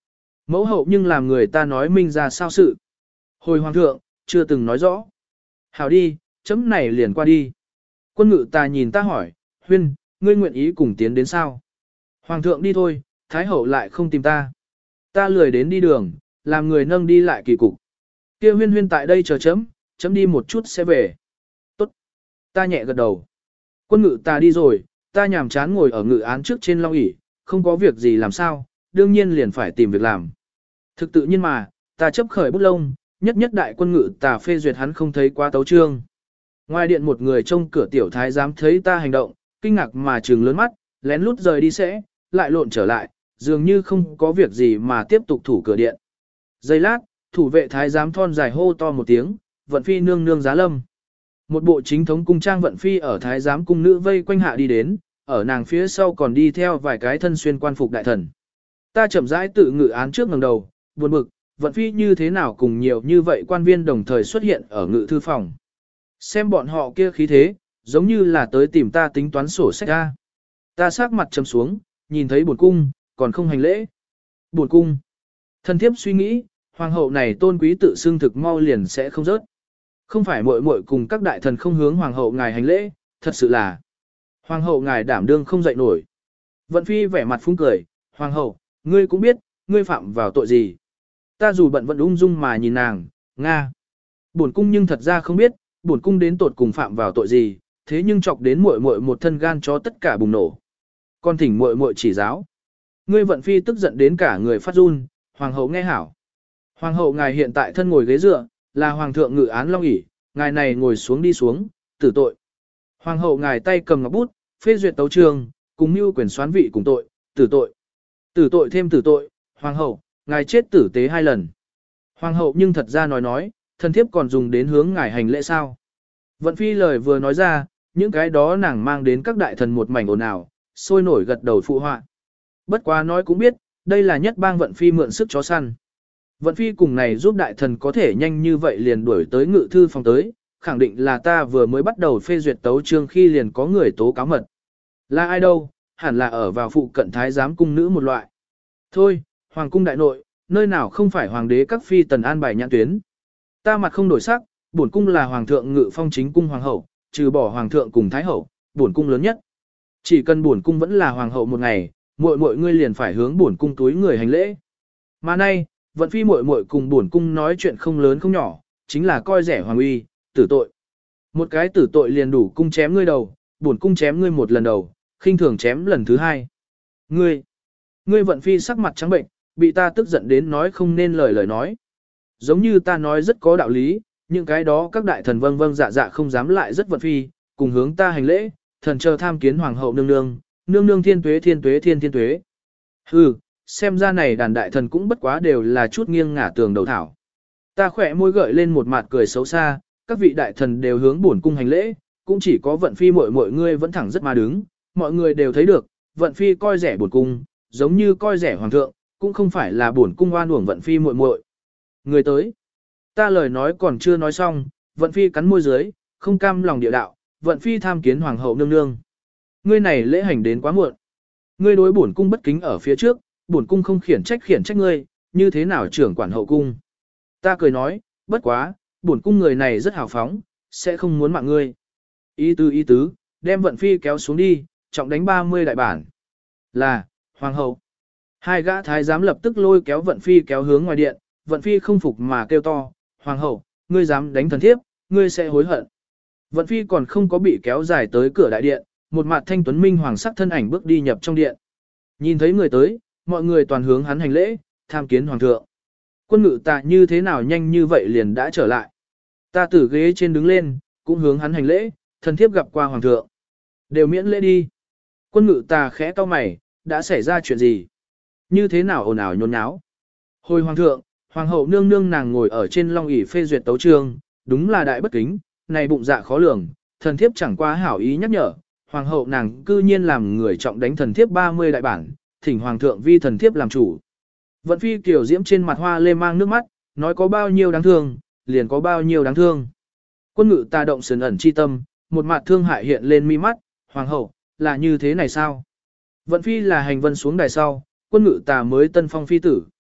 Mẫu hậu nhưng làm người ta nói minh ra sao sự. Hồi hoàng thượng, chưa từng nói rõ. Hảo đi, chấm này liền qua đi. Quân ngự ta nhìn ta hỏi, huyên, ngươi nguyện ý cùng tiến đến sao? Hoàng thượng đi thôi, thái hậu lại không tìm ta. Ta lười đến đi đường, làm người nâng đi lại kỳ cục. Kia huyên huyên tại đây chờ chấm, chấm đi một chút sẽ về. Tốt. Ta nhẹ gật đầu. Quân ngự ta đi rồi, ta nhàm chán ngồi ở ngự án trước trên long ỷ, không có việc gì làm sao, đương nhiên liền phải tìm việc làm. Thực tự nhiên mà, ta chấp khởi bút lông, nhất nhất đại quân ngự tà phê duyệt hắn không thấy qua tấu trương. Ngoài điện một người trông cửa tiểu thái dám thấy ta hành động, kinh ngạc mà trừng lớn mắt, lén lút rời đi sẽ, lại lộn trở lại, dường như không có việc gì mà tiếp tục thủ cửa điện. Giây lát, thủ vệ thái giám thon dài hô to một tiếng, vận phi nương nương giá lâm. Một bộ chính thống cung trang vận phi ở thái giám cung nữ vây quanh hạ đi đến, ở nàng phía sau còn đi theo vài cái thân xuyên quan phục đại thần. Ta chậm rãi tự ngự án trước ngẩng đầu, buồn bực, vận phi như thế nào cùng nhiều như vậy quan viên đồng thời xuất hiện ở ngự thư phòng. Xem bọn họ kia khí thế, giống như là tới tìm ta tính toán sổ sách ra. Ta sát mặt trầm xuống, nhìn thấy bổn cung, còn không hành lễ. Bổn cung. Thân thiếp suy nghĩ, hoàng hậu này tôn quý tự xưng thực mau liền sẽ không rớt. Không phải muội muội cùng các đại thần không hướng hoàng hậu ngài hành lễ, thật sự là hoàng hậu ngài đảm đương không dậy nổi. Vận phi vẻ mặt phúng cười, hoàng hậu, ngươi cũng biết, ngươi phạm vào tội gì. Ta dù bận vẫn ung dung mà nhìn nàng, nga. Bổn cung nhưng thật ra không biết, bổn cung đến tột cùng phạm vào tội gì, thế nhưng chọc đến muội muội một thân gan chó tất cả bùng nổ. Con thỉnh muội muội chỉ giáo. Ngươi vận phi tức giận đến cả người phát run, hoàng hậu nghe hảo. Hoàng hậu ngài hiện tại thân ngồi ghế dựa, là hoàng thượng ngự án long ỷ, ngài này ngồi xuống đi xuống, tử tội. Hoàng hậu ngài tay cầm ngọc bút, phê duyệt tấu chương, cùng mưu quyền xoán vị cùng tội, tử tội. Tử tội thêm tử tội, hoàng hậu, ngài chết tử tế hai lần. Hoàng hậu nhưng thật ra nói nói, thần thiếp còn dùng đến hướng ngài hành lễ sao. Vận phi lời vừa nói ra, những cái đó nàng mang đến các đại thần một mảnh ồn ào, sôi nổi gật đầu phụ họa. Bất quá nói cũng biết, đây là nhất bang vận phi mượn sức chó săn. Vận phi cùng này giúp đại thần có thể nhanh như vậy liền đuổi tới ngự thư phòng tới, khẳng định là ta vừa mới bắt đầu phê duyệt tấu chương khi liền có người tố cáo mật. Là ai đâu, hẳn là ở vào phụ cận thái giám cung nữ một loại. Thôi, hoàng cung đại nội, nơi nào không phải hoàng đế các phi tần an bài nhãn tuyến. Ta mặt không đổi sắc, bổn cung là hoàng thượng ngự phong chính cung hoàng hậu, trừ bỏ hoàng thượng cùng thái hậu, bổn cung lớn nhất. Chỉ cần bổn cung vẫn là hoàng hậu một ngày, muội muội ngươi liền phải hướng bổn cung túi người hành lễ. Mà nay, vận phi muội muội cùng bổn cung nói chuyện không lớn không nhỏ, chính là coi rẻ hoàng uy, tử tội. Một cái tử tội liền đủ cung chém ngươi đầu, bổn cung chém ngươi một lần đầu, khinh thường chém lần thứ hai. Ngươi, ngươi vận phi sắc mặt trắng bệnh, bị ta tức giận đến nói không nên lời lời nói. Giống như ta nói rất có đạo lý, những cái đó các đại thần vâng vâng dạ dạ không dám lại rất vận phi, cùng hướng ta hành lễ, thần chờ tham kiến hoàng hậu nương nương, nương nương thiên tuế thiên tuế thiên thiên tuế. Hừ, xem ra này đàn đại thần cũng bất quá đều là chút nghiêng ngả tường đầu thảo. Ta khỏe môi gợi lên một mặt cười xấu xa, các vị đại thần đều hướng bổn cung hành lễ, cũng chỉ có vận phi muội muội ngươi vẫn thẳng rất mà đứng, mọi người đều thấy được, vận phi coi rẻ bổn cung, giống như coi rẻ hoàng thượng, cũng không phải là bổn cung oan uổng vận phi muội muội. Người tới. Ta lời nói còn chưa nói xong, vận phi cắn môi dưới, không cam lòng địa đạo, vận phi tham kiến hoàng hậu nương nương. Ngươi này lễ hành đến quá muộn. Ngươi đối bổn cung bất kính ở phía trước, bổn cung không khiển trách khiển trách ngươi, như thế nào trưởng quản hậu cung. Ta cười nói, bất quá, bổn cung người này rất hào phóng, sẽ không muốn mạng ngươi. Ý tứ ý tứ, đem vận phi kéo xuống đi, trọng đánh ba mươi đại bản. Là, hoàng hậu. Hai gã thái giám lập tức lôi kéo vận phi kéo hướng ngoài điện, vận phi không phục mà kêu to, hoàng hậu, ngươi dám đánh thần thiếp, ngươi sẽ hối hận. Vận phi còn không có bị kéo dài tới cửa đại điện, một mặt thanh tuấn minh hoàng sắc thân ảnh bước đi nhập trong điện. Nhìn thấy người tới, mọi người toàn hướng hắn hành lễ, tham kiến hoàng thượng. Quân ngự tạ như thế nào nhanh như vậy liền đã trở lại. Ta từ ghế trên đứng lên, cũng hướng hắn hành lễ, thần thiếp gặp qua hoàng thượng. Đều miễn lễ đi. Quân ngự tà khẽ cau mày, đã xảy ra chuyện gì? Như thế nào ồn ào nhốn nháo? Hồi hoàng thượng, hoàng hậu nương nương nàng ngồi ở trên long ỷ phê duyệt tấu chương, đúng là đại bất kính, này bụng dạ khó lường, thần thiếp chẳng qua hảo ý nhắc nhở, hoàng hậu nàng cư nhiên làm người trọng đánh thần thiếp ba mươi đại bản, thỉnh hoàng thượng vi thần thiếp làm chủ. Vận phi kiểu diễm trên mặt hoa lê mang nước mắt, nói có bao nhiêu đáng thương, liền có bao nhiêu đáng thương. Quân ngự ta động sườn ẩn chi tâm, một mặt thương hại hiện lên mi mắt, hoàng hậu, là như thế này sao? Vận phi là hành vân xuống đài sau, quân ngự ta mới tân phong phi tử.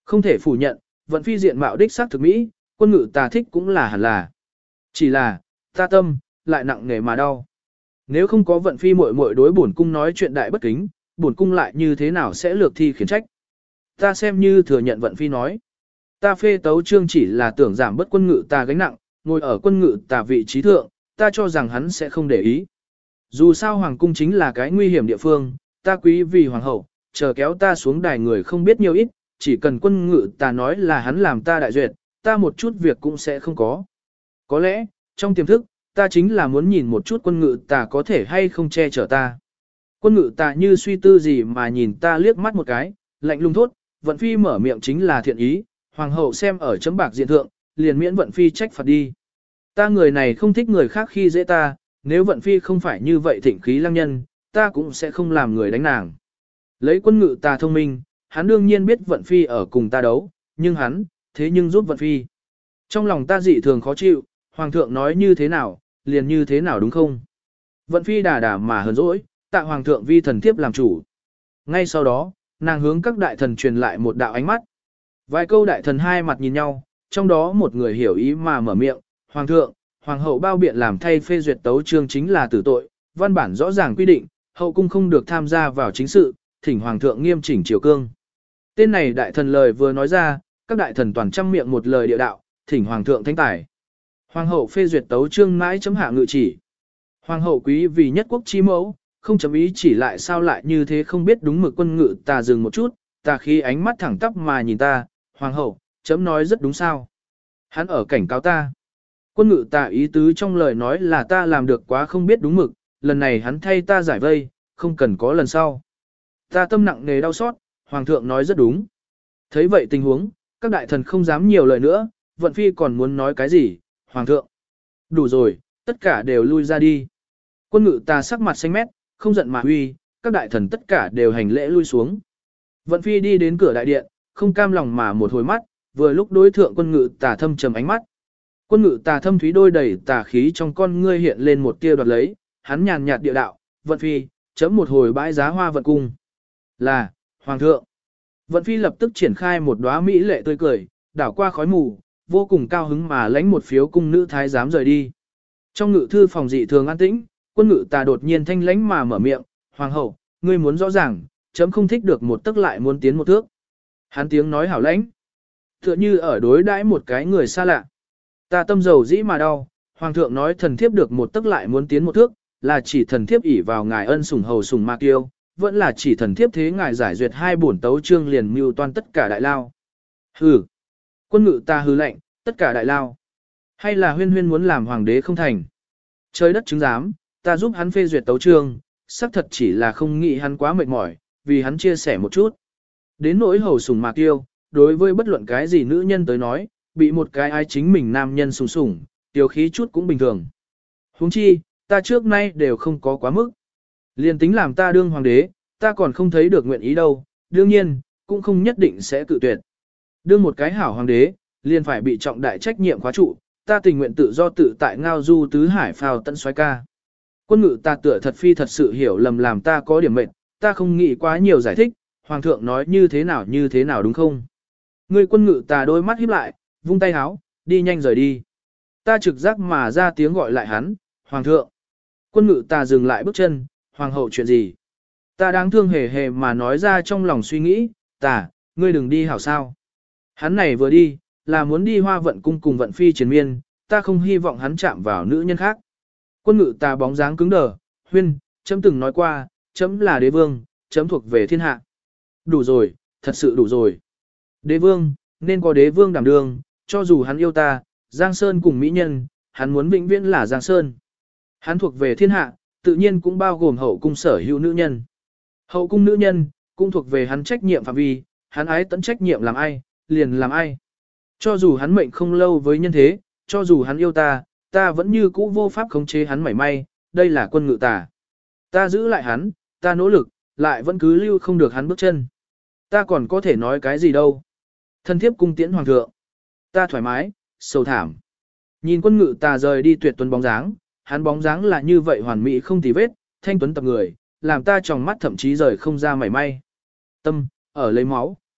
Không thể phủ nhận, vận phi diện mạo đích xác thực mỹ, quân ngự ta thích cũng là hẳn là. Chỉ là, ta tâm, lại nặng nề mà đau. Nếu không có vận phi muội muội đối bổn cung nói chuyện đại bất kính, bổn cung lại như thế nào sẽ lược thi khiển trách. Ta xem như thừa nhận vận phi nói. Ta phê tấu trương chỉ là tưởng giảm bớt quân ngự ta gánh nặng, ngồi ở quân ngự ta vị trí thượng, ta cho rằng hắn sẽ không để ý. Dù sao hoàng cung chính là cái nguy hiểm địa phương, ta quý vì hoàng hậu, chờ kéo ta xuống đài người không biết nhiều ít, chỉ cần quân ngự ta nói là hắn làm ta đại duyệt, ta một chút việc cũng sẽ không có. Có lẽ, trong tiềm thức, ta chính là muốn nhìn một chút quân ngự ta có thể hay không che chở ta. Quân ngự ta như suy tư gì mà nhìn ta liếc mắt một cái, lạnh lùng thốt, vận phi mở miệng chính là thiện ý, hoàng hậu xem ở chấm bạc diện thượng, liền miễn vận phi trách phạt đi. Ta người này không thích người khác khi dễ ta, nếu vận phi không phải như vậy thịnh khí lăng nhân, ta cũng sẽ không làm người đánh nàng. Lấy quân ngự ta thông minh, hắn đương nhiên biết vận phi ở cùng ta đấu, nhưng hắn, thế nhưng giúp vận phi. Trong lòng ta dị thường khó chịu, hoàng thượng nói như thế nào, liền như thế nào đúng không? Vận phi đà đà mà hờn dỗi, tạ hoàng thượng vi thần thiếp làm chủ. Ngay sau đó, nàng hướng các đại thần truyền lại một đạo ánh mắt. Vài câu đại thần hai mặt nhìn nhau, trong đó một người hiểu ý mà mở miệng, hoàng thượng, hoàng hậu bao biện làm thay phê duyệt tấu chương chính là tử tội, văn bản rõ ràng quy định, hậu cung không được tham gia vào chính sự, thỉnh hoàng thượng nghiêm chỉnh triều cương. Tên này đại thần lời vừa nói ra, các đại thần toàn trăm miệng một lời địa đạo, thỉnh hoàng thượng thánh tài. Hoàng hậu phê duyệt tấu chương mãi chấm hạ ngự chỉ. Hoàng hậu quý vì nhất quốc chi mẫu, không chấm ý chỉ lại sao lại như thế không biết đúng mực quân ngự ta dừng một chút, ta khi ánh mắt thẳng tắp mà nhìn ta, hoàng hậu, chấm nói rất đúng sao. Hắn ở cảnh cáo ta. Quân ngự ta ý tứ trong lời nói là ta làm được quá không biết đúng mực, lần này hắn thay ta giải vây, không cần có lần sau. Ta tâm nặng nề đau xót, hoàng thượng nói rất đúng. Thấy vậy tình huống, các đại thần không dám nhiều lời nữa, vận phi còn muốn nói cái gì, hoàng thượng. Đủ rồi, tất cả đều lui ra đi. Quân ngự ta sắc mặt xanh mét, không giận mà huy, các đại thần tất cả đều hành lễ lui xuống. Vận phi đi đến cửa đại điện, không cam lòng mà một hồi mắt, vừa lúc đối thượng quân ngự tà thâm trầm ánh mắt. Quân ngự tà thâm thúy đôi đầy tà khí trong con ngươi hiện lên một tia đoạt lấy, hắn nhàn nhạt địa đạo, vận phi, chấm một hồi bãi giá hoa vận cung. Là, hoàng thượng. Vận phi lập tức triển khai một đóa mỹ lệ tươi cười, đảo qua khói mù, vô cùng cao hứng mà lãnh một phiếu cung nữ thái giám rời đi. Trong ngự thư phòng dị thường an tĩnh, quân ngự tà đột nhiên thanh lãnh mà mở miệng, hoàng hậu, ngươi muốn rõ ràng, chấm không thích được một tức lại muốn tiến một thước. Hắn tiếng nói hảo lãnh, tựa như ở đối đãi một cái người xa lạ. Ta tâm dầu dĩ mà đau, hoàng thượng nói thần thiếp được một tức lại muốn tiến một thước, là chỉ thần thiếp ỷ vào ngài ân sủng hầu sủng ma kiêu, vẫn là chỉ thần thiếp thế ngài giải duyệt hai bổn tấu chương liền mưu toan tất cả đại lao. Hừ, quân ngự ta hừ lạnh, tất cả đại lao. Hay là huyên huyên muốn làm hoàng đế không thành. Trời đất chứng giám, ta giúp hắn phê duyệt tấu chương, xác thật chỉ là không nghĩ hắn quá mệt mỏi, vì hắn chia sẻ một chút. Đến nỗi hầu sủng mạc tiêu, đối với bất luận cái gì nữ nhân tới nói, bị một cái ai chính mình nam nhân sủng sủng, tiêu khí chút cũng bình thường. Huống chi, ta trước nay đều không có quá mức. Liên tính làm ta đương hoàng đế, ta còn không thấy được nguyện ý đâu, đương nhiên, cũng không nhất định sẽ cự tuyệt. Đương một cái hảo hoàng đế, liền phải bị trọng đại trách nhiệm khóa trụ, ta tình nguyện tự do tự tại ngao du tứ hải phào tận xoái ca. Quân ngự ta tựa thật phi thật sự hiểu lầm làm ta có điểm mệnh, ta không nghĩ quá nhiều giải thích, hoàng thượng nói như thế nào như thế nào đúng không? Người quân ngự ta đôi mắt híp lại, vung tay háo, đi nhanh rời đi. Ta trực giác mà ra tiếng gọi lại hắn, hoàng thượng. Quân ngự ta dừng lại bước chân, hoàng hậu chuyện gì? Ta đáng thương hề hề mà nói ra trong lòng suy nghĩ, ta, ngươi đừng đi hảo sao. Hắn này vừa đi, là muốn đi hoa vận cung cùng vận phi triền miên, ta không hy vọng hắn chạm vào nữ nhân khác. Quân ngự ta bóng dáng cứng đờ, huyên, chấm từng nói qua, chấm là đế vương, chấm thuộc về thiên hạ. Đủ rồi, thật sự đủ rồi. Đế vương, nên có đế vương đảm đương, cho dù hắn yêu ta, Giang Sơn cùng mỹ nhân, hắn muốn vĩnh viễn là Giang Sơn. Hắn thuộc về thiên hạ, tự nhiên cũng bao gồm hậu cung sở hữu nữ nhân. Hậu cung nữ nhân, cũng thuộc về hắn trách nhiệm phạm vi, hắn ái tận trách nhiệm làm ai, liền làm ai. Cho dù hắn mệnh không lâu với nhân thế, cho dù hắn yêu ta, ta vẫn như cũ vô pháp khống chế hắn mảy may, đây là quân ngự tà. Ta giữ lại hắn, ta nỗ lực, lại vẫn cứ lưu không được hắn bước chân. Ta còn có thể nói cái gì đâu. Thân thiếp cung tiễn hoàng thượng. Ta thoải mái, sầu thảm. Nhìn quân ngự tà rời đi tuyệt tuấn bóng dáng, hắn bóng dáng là như vậy hoàn mỹ không tì vết, thanh tuấn tập người, làm ta trong mắt thậm chí rời không ra mảy may. Tâm, ở lấy máu,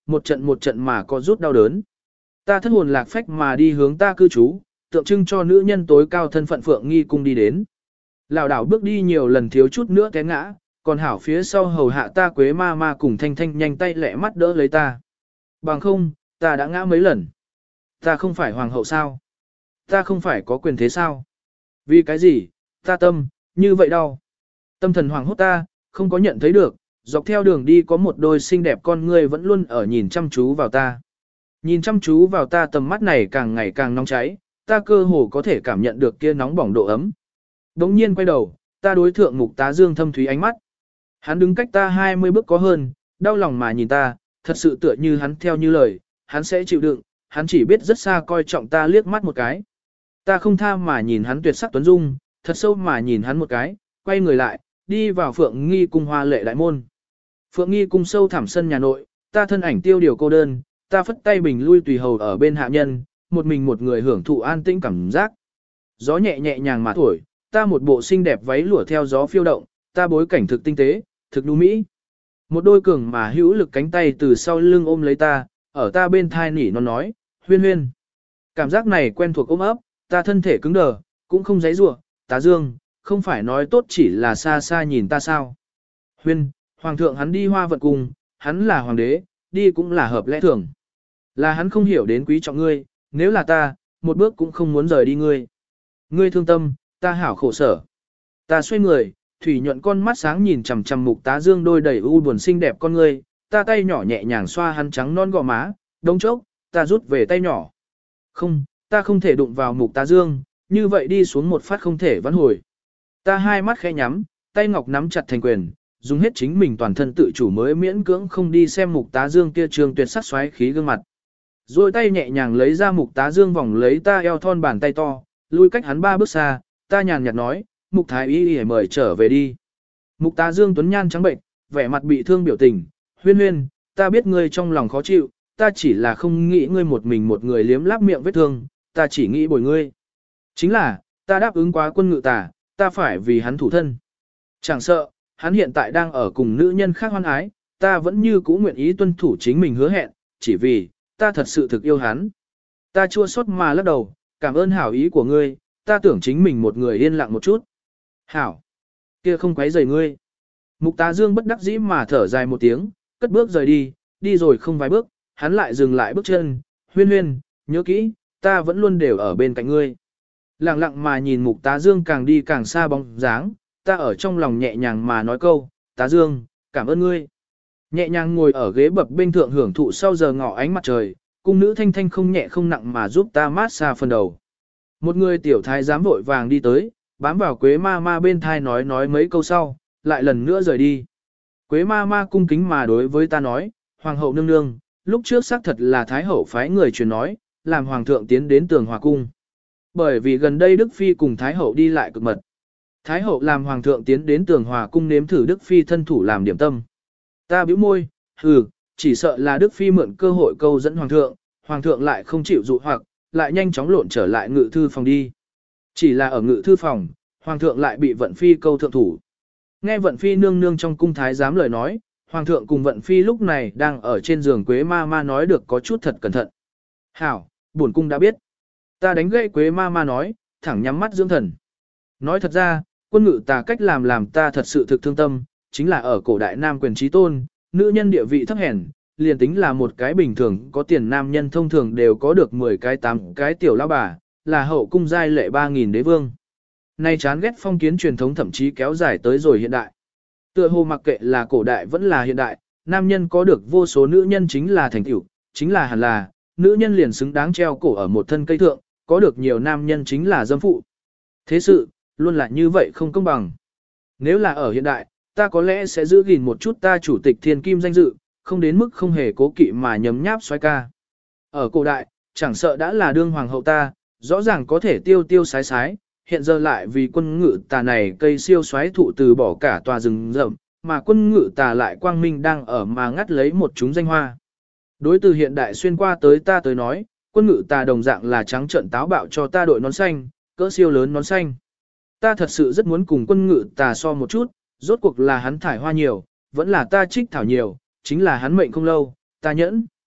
một trận một trận mà có rút đau đớn. Ta thất hồn lạc phách mà đi hướng ta cư trú, tượng trưng cho nữ nhân tối cao thân phận Phượng Nghi cung đi đến. Lảo đảo bước đi nhiều lần thiếu chút nữa té ngã, còn hảo phía sau hầu hạ ta Quế ma ma cùng Thanh Thanh nhanh tay lẹ mắt đỡ lấy ta. Bằng không, ta đã ngã mấy lần. Ta không phải hoàng hậu sao? Ta không phải có quyền thế sao? Vì cái gì? Ta tâm, như vậy đau. Tâm thần hoàng hốt ta, không có nhận thấy được, dọc theo đường đi có một đôi xinh đẹp con ngươi vẫn luôn ở nhìn chăm chú vào ta. Nhìn chăm chú vào ta tầm mắt này càng ngày càng nóng cháy, ta cơ hồ có thể cảm nhận được kia nóng bỏng độ ấm. Đống nhiên quay đầu, ta đối thượng Mục Tá Dương thâm thúy ánh mắt. Hắn đứng cách ta hai mươi bước có hơn, đau lòng mà nhìn ta, thật sự tựa như hắn theo như lời, hắn sẽ chịu đựng, hắn chỉ biết rất xa coi trọng ta liếc mắt một cái. Ta không tha mà nhìn hắn tuyệt sắc tuấn dung, thật sâu mà nhìn hắn một cái, quay người lại, đi vào Phượng Nghi cung hoa lệ đại môn. Phượng Nghi cung sâu thẳm sân nhà nội, ta thân ảnh tiêu điều cô đơn, ta phất tay bình lui tùy hầu ở bên hạ nhân, một mình một người hưởng thụ an tĩnh cảm giác. Gió nhẹ nhẹ nhàng mà thổi, ta một bộ xinh đẹp váy lụa theo gió phiêu động, ta bối cảnh thực tinh tế, thực đu mỹ. Một đôi cường mà hữu lực cánh tay từ sau lưng ôm lấy ta, ở ta bên thai nỉ nó nói, huyên huyên. Cảm giác này quen thuộc ôm ấp, ta thân thể cứng đờ, cũng không giãy giụa, Tá Dương, không phải nói tốt chỉ là xa xa nhìn ta sao. Huyên, hoàng thượng hắn đi hoa vận cùng, hắn là hoàng đế, đi cũng là hợp lẽ thường. Là hắn không hiểu đến quý trọng ngươi, nếu là ta, một bước cũng không muốn rời đi ngươi. Ngươi thương tâm, ta hảo khổ sở. Ta xoay người, thủy nhuận con mắt sáng nhìn chằm chằm Mục Tá Dương đôi đầy u buồn xinh đẹp con ngươi, ta tay nhỏ nhẹ nhàng xoa hắn trắng non gò má, đông chốc, ta rút về tay nhỏ. Không, ta không thể đụng vào Mục Tá Dương, như vậy đi xuống một phát không thể vãn hồi. Ta hai mắt khẽ nhắm, tay ngọc nắm chặt thành quyền, dùng hết chính mình toàn thân tự chủ mới miễn cưỡng không đi xem Mục Tá Dương kia trường tuyệt sắc xoáy khí gương mặt. Rồi tay nhẹ nhàng lấy ra Mục Tá Dương vòng lấy ta eo thon bàn tay to, lui cách hắn ba bước xa, ta nhàn nhạt nói, Mục Thái y y mời trở về đi. Mục Tá Dương tuấn nhan trắng bệnh, vẻ mặt bị thương biểu tình, huyên huyên, ta biết ngươi trong lòng khó chịu, ta chỉ là không nghĩ ngươi một mình một người liếm láp miệng vết thương, ta chỉ nghĩ bồi ngươi. Chính là, ta đáp ứng quá quân ngự tà, ta phải vì hắn thủ thân. Chẳng sợ, hắn hiện tại đang ở cùng nữ nhân khác hoan ái, ta vẫn như cũ nguyện ý tuân thủ chính mình hứa hẹn, chỉ vì, ta thật sự thực yêu hắn. Ta chua xót mà lắc đầu, cảm ơn hảo ý của ngươi, ta tưởng chính mình một người yên lặng một chút. Hảo, kia không quấy rầy ngươi. Mục Tá Dương bất đắc dĩ mà thở dài một tiếng, cất bước rời đi, đi rồi không vài bước, hắn lại dừng lại bước chân, huyên huyên, nhớ kỹ, ta vẫn luôn đều ở bên cạnh ngươi. Lặng lặng mà nhìn Mục Tá Dương càng đi càng xa bóng dáng, ta ở trong lòng nhẹ nhàng mà nói câu, Tá Dương, cảm ơn ngươi. Nhẹ nhàng ngồi ở ghế bập bên thượng hưởng thụ sau giờ ngọ ánh mặt trời, cung nữ Thanh Thanh không nhẹ không nặng mà giúp ta mát xa phần đầu. Một người tiểu thái giám vội vàng đi tới, bám vào Quế ma ma bên thai nói nói mấy câu sau, lại lần nữa rời đi. Quế ma ma cung kính mà đối với ta nói, Hoàng hậu nương nương, lúc trước xác thật là Thái hậu phái người truyền nói, làm Hoàng thượng tiến đến Tường Hòa cung. Bởi vì gần đây Đức Phi cùng Thái hậu đi lại cực mật. Thái hậu làm Hoàng thượng tiến đến Tường Hòa cung nếm thử Đức Phi thân thủ làm điểm tâm. Ta bĩu môi, hừ, chỉ sợ là Đức Phi mượn cơ hội câu dẫn Hoàng thượng, Hoàng thượng lại không chịu dụ hoặc, lại nhanh chóng lộn trở lại ngự thư phòng đi. Chỉ là ở ngự thư phòng, Hoàng thượng lại bị Vận Phi câu thượng thủ. Nghe Vận Phi nương nương trong cung thái giám lời nói, Hoàng thượng cùng Vận Phi lúc này đang ở trên giường Quế ma ma nói được có chút thật cẩn thận. Hảo, bổn cung đã biết. Ta đánh gậy Quế ma ma nói, thẳng nhắm mắt dưỡng thần. Nói thật ra, quân ngự tà cách làm làm ta thật sự thực thương tâm, chính là ở cổ đại nam quyền trí tôn, nữ nhân địa vị thấp hèn, liền tính là một cái bình thường có tiền nam nhân thông thường đều có được mười cái tám cái tiểu lão bà, là hậu cung giai lệ ba nghìn đế vương. Nay chán ghét phong kiến truyền thống thậm chí kéo dài tới rồi hiện đại. Tựa hồ mặc kệ là cổ đại vẫn là hiện đại, nam nhân có được vô số nữ nhân chính là thành tựu, chính là hẳn là, nữ nhân liền xứng đáng treo cổ ở một thân cây thượng, có được nhiều nam nhân chính là dâm phụ. Thế sự, luôn là như vậy không công bằng. Nếu là ở hiện đại, ta có lẽ sẽ giữ gìn một chút ta chủ tịch thiên kim danh dự, không đến mức không hề cố kỵ mà nhấm nháp xoái ca. Ở cổ đại, chẳng sợ đã là đương hoàng hậu ta, rõ ràng có thể tiêu tiêu sái sái, hiện giờ lại vì quân ngự tà này cây siêu xoái thụ từ bỏ cả tòa rừng rậm, mà quân ngự tà lại quang minh đang ở mà ngắt lấy một chúng danh hoa. Đối từ hiện đại xuyên qua tới ta tới nói, quân ngự tà đồng dạng là trắng trợn táo bạo cho ta đội nón xanh, cỡ siêu lớn nón xanh. Ta thật sự rất muốn cùng quân ngự tà so một chút, rốt cuộc là hắn thải hoa nhiều, vẫn là ta trích thảo nhiều, chính là hắn mệnh không lâu, ta nhẫn.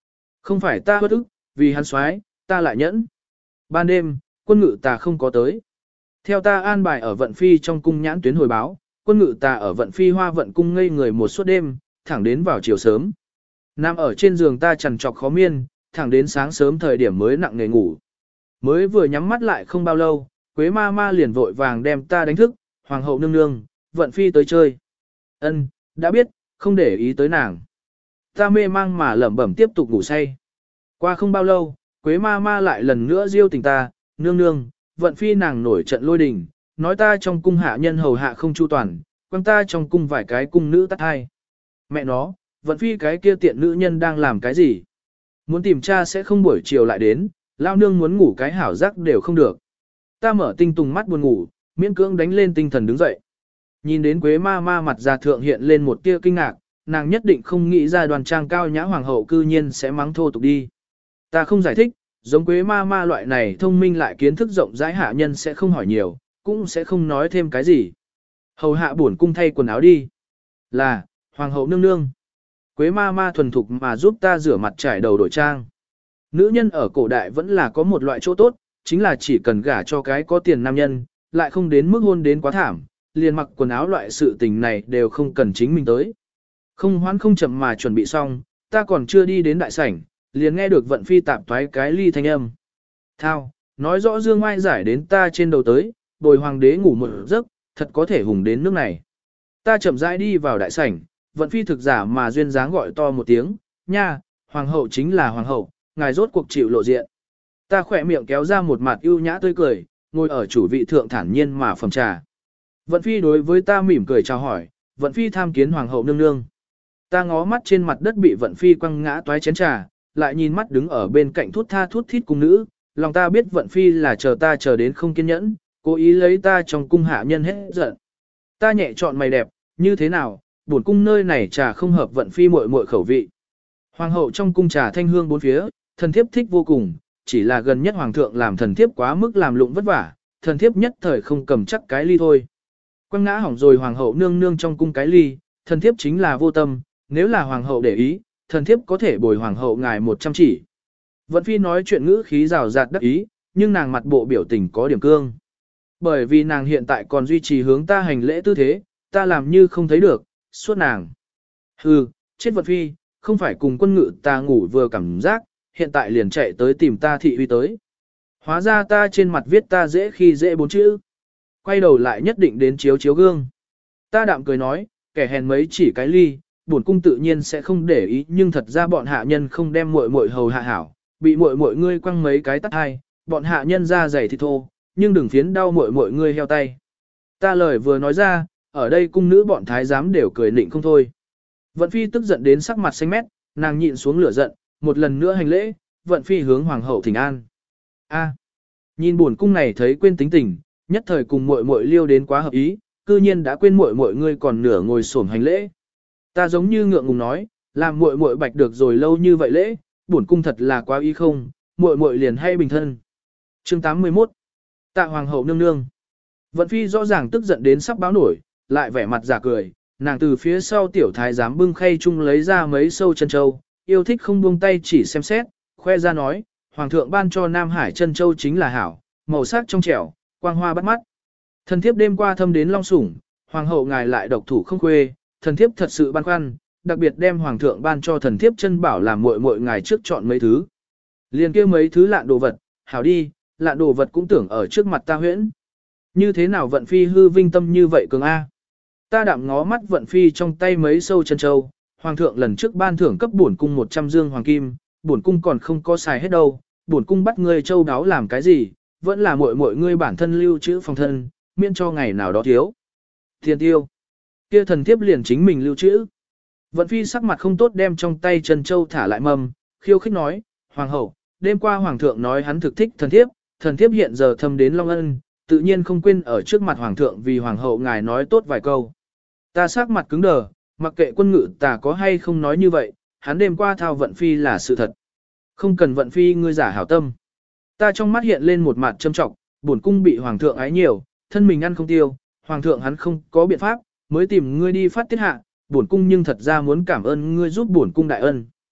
Không phải ta bất ức, vì hắn soái, ta lại nhẫn. Ban đêm, quân ngự ta không có tới. Theo ta an bài ở vận phi trong cung nhãn tuyến hồi báo, quân ngự ta ở vận phi hoa vận cung ngây người một suốt đêm, thẳng đến vào chiều sớm. Nằm ở trên giường ta trằn trọc khó miên, thẳng đến sáng sớm thời điểm mới nặng nề ngủ. Mới vừa nhắm mắt lại không bao lâu, Quế ma ma liền vội vàng đem ta đánh thức, hoàng hậu nương nương, vận phi tới chơi. Ân, đã biết, không để ý tới nàng. Ta mê mang mà lẩm bẩm tiếp tục ngủ say. Qua không bao lâu, Quế ma ma lại lần nữa diêu tình ta, nương nương, vận phi nàng nổi trận lôi đình, nói ta trong cung hạ nhân hầu hạ không chu toàn, quăng ta trong cung vài cái cung nữ tắt hai. Mẹ nó, vận phi cái kia tiện nữ nhân đang làm cái gì? Muốn tìm cha sẽ không buổi chiều lại đến, lao nương muốn ngủ cái hảo giác đều không được. Ta mở tinh tùng mắt buồn ngủ, miễn cưỡng đánh lên tinh thần đứng dậy. Nhìn đến Quế ma ma mặt già thượng hiện lên một tia kinh ngạc, nàng nhất định không nghĩ ra đoàn trang cao nhã hoàng hậu cư nhiên sẽ mắng thô tục đi. Ta không giải thích, giống Quế ma ma loại này thông minh lại kiến thức rộng rãi hạ nhân sẽ không hỏi nhiều, cũng sẽ không nói thêm cái gì. Hầu hạ buồn cung thay quần áo đi. Là, hoàng hậu nương nương. Quế ma ma thuần thục mà giúp ta rửa mặt trải đầu đổi trang. Nữ nhân ở cổ đại vẫn là có một loại chỗ tốt, chính là chỉ cần gả cho cái có tiền nam nhân, lại không đến mức hôn đến quá thảm, liền mặc quần áo loại sự tình này đều không cần chính mình tới. Không hoán không chậm mà chuẩn bị xong, ta còn chưa đi đến đại sảnh, liền nghe được vận phi tạp thoái cái ly thanh âm. Thao, nói rõ dương ngoai giải đến ta trên đầu tới, bồi hoàng đế ngủ một giấc, thật có thể hùng đến nước này. Ta chậm rãi đi vào đại sảnh, vận phi thực giả mà duyên dáng gọi to một tiếng, nha, hoàng hậu chính là hoàng hậu, ngài rốt cuộc chịu lộ diện. Ta khỏe miệng kéo ra một mặt ưu nhã tươi cười, ngồi ở chủ vị thượng thản nhiên mà phẩm trà. Vận phi đối với ta mỉm cười chào hỏi, vận phi tham kiến hoàng hậu nương nương. Ta ngó mắt trên mặt đất bị vận phi quăng ngã toái chén trà, lại nhìn mắt đứng ở bên cạnh thút tha thút thít cung nữ, lòng ta biết vận phi là chờ ta chờ đến không kiên nhẫn, cố ý lấy ta trong cung hạ nhân hết giận. Ta nhẹ chọn mày đẹp, như thế nào, bổn cung nơi này trà không hợp vận phi muội muội khẩu vị. Hoàng hậu trong cung trà thanh hương bốn phía, thần thiếp thích vô cùng, chỉ là gần nhất hoàng thượng làm thần thiếp quá mức làm lụng vất vả, thần thiếp nhất thời không cầm chắc cái ly thôi. Quăng ngã hỏng rồi hoàng hậu nương nương trong cung cái ly, thần thiếp chính là vô tâm, nếu là hoàng hậu để ý, thần thiếp có thể bồi hoàng hậu ngài một trăm chỉ. Vận phi nói chuyện ngữ khí rào rạt đắc ý, nhưng nàng mặt bộ biểu tình có điểm cương. Bởi vì nàng hiện tại còn duy trì hướng ta hành lễ tư thế, ta làm như không thấy được, suốt nàng. Hừ, chết vận phi, không phải cùng quân ngự ta ngủ vừa cảm giác, hiện tại liền chạy tới tìm ta thị uy tới. Hóa ra ta trên mặt viết ta dễ khi dễ bốn chữ. Quay đầu lại nhất định đến chiếu chiếu gương. Ta đạm cười nói, kẻ hèn mấy chỉ cái ly, bổn cung tự nhiên sẽ không để ý, nhưng thật ra bọn hạ nhân không đem muội muội hầu hạ hảo, bị muội muội ngươi quăng mấy cái tát hai, bọn hạ nhân ra dày thì thô, nhưng đừng phiến đau muội muội ngươi heo tay. Ta lời vừa nói ra, ở đây cung nữ bọn thái giám đều cười nịnh không thôi. Vận phi tức giận đến sắc mặt xanh mét, nàng nhịn xuống lửa giận, một lần nữa hành lễ, vận phi hướng hoàng hậu thỉnh an. A, nhìn buồn cung này thấy quên tính tình, nhất thời cùng muội muội liêu đến quá hợp ý, cư nhiên đã quên muội muội ngươi còn nửa ngồi xổm hành lễ. Ta giống như ngượng ngùng nói, làm muội muội bạch được rồi lâu như vậy lễ, buồn cung thật là quá ý không, muội muội liền hay bình thân. Chương tám mươi mốt. Tạ hoàng hậu nương nương. Vận phi rõ ràng tức giận đến sắp báo nổi, lại vẻ mặt giả cười, nàng từ phía sau tiểu thái giám bưng khay chung lấy ra mấy sâu chân châu, yêu thích không buông tay chỉ xem xét, khoe ra nói, hoàng thượng ban cho Nam Hải chân châu chính là hảo, màu sắc trong trẻo, quang hoa bắt mắt. Thần thiếp đêm qua thâm đến long sủng, hoàng hậu ngài lại độc thủ không khuê, thần thiếp thật sự băn khoăn, đặc biệt đem hoàng thượng ban cho thần thiếp chân bảo làm muội muội ngài trước chọn mấy thứ. Liền kia mấy thứ lạn đồ vật, hảo đi, lạn đồ vật cũng tưởng ở trước mặt ta huyễn. Như thế nào vận phi hư vinh tâm như vậy cường A. Ta đạm ngó mắt vận phi trong tay mấy sâu chân châu, hoàng thượng lần trước ban thưởng cấp bổn cung một trăm dương hoàng kim, bổn cung còn không có xài hết đâu, bổn cung bắt ngươi châu đáo làm cái gì, vẫn là muội muội ngươi bản thân lưu trữ phòng thân, miễn cho ngày nào đó thiếu. Tiền tiêu. Kia thần thiếp liền chính mình lưu trữ. Vận phi sắc mặt không tốt đem trong tay chân châu thả lại mâm, khiêu khích nói, hoàng hậu, đêm qua hoàng thượng nói hắn thực thích thần thiếp, thần thiếp hiện giờ thâm đến long ân, tự nhiên không quên ở trước mặt hoàng thượng vì hoàng hậu ngài nói tốt vài câu. Ta sắc mặt cứng đờ, mặc kệ quân ngự ta có hay không nói như vậy, hắn đêm qua thao vận phi là sự thật. Không cần vận phi ngươi giả hảo tâm. Ta trong mắt hiện lên một mặt châm trọng, bổn cung bị hoàng thượng ái nhiều, thân mình ăn không tiêu, hoàng thượng hắn không có biện pháp, mới tìm ngươi đi phát tiết hạ, bổn cung nhưng thật ra muốn cảm ơn ngươi giúp bổn cung đại ân.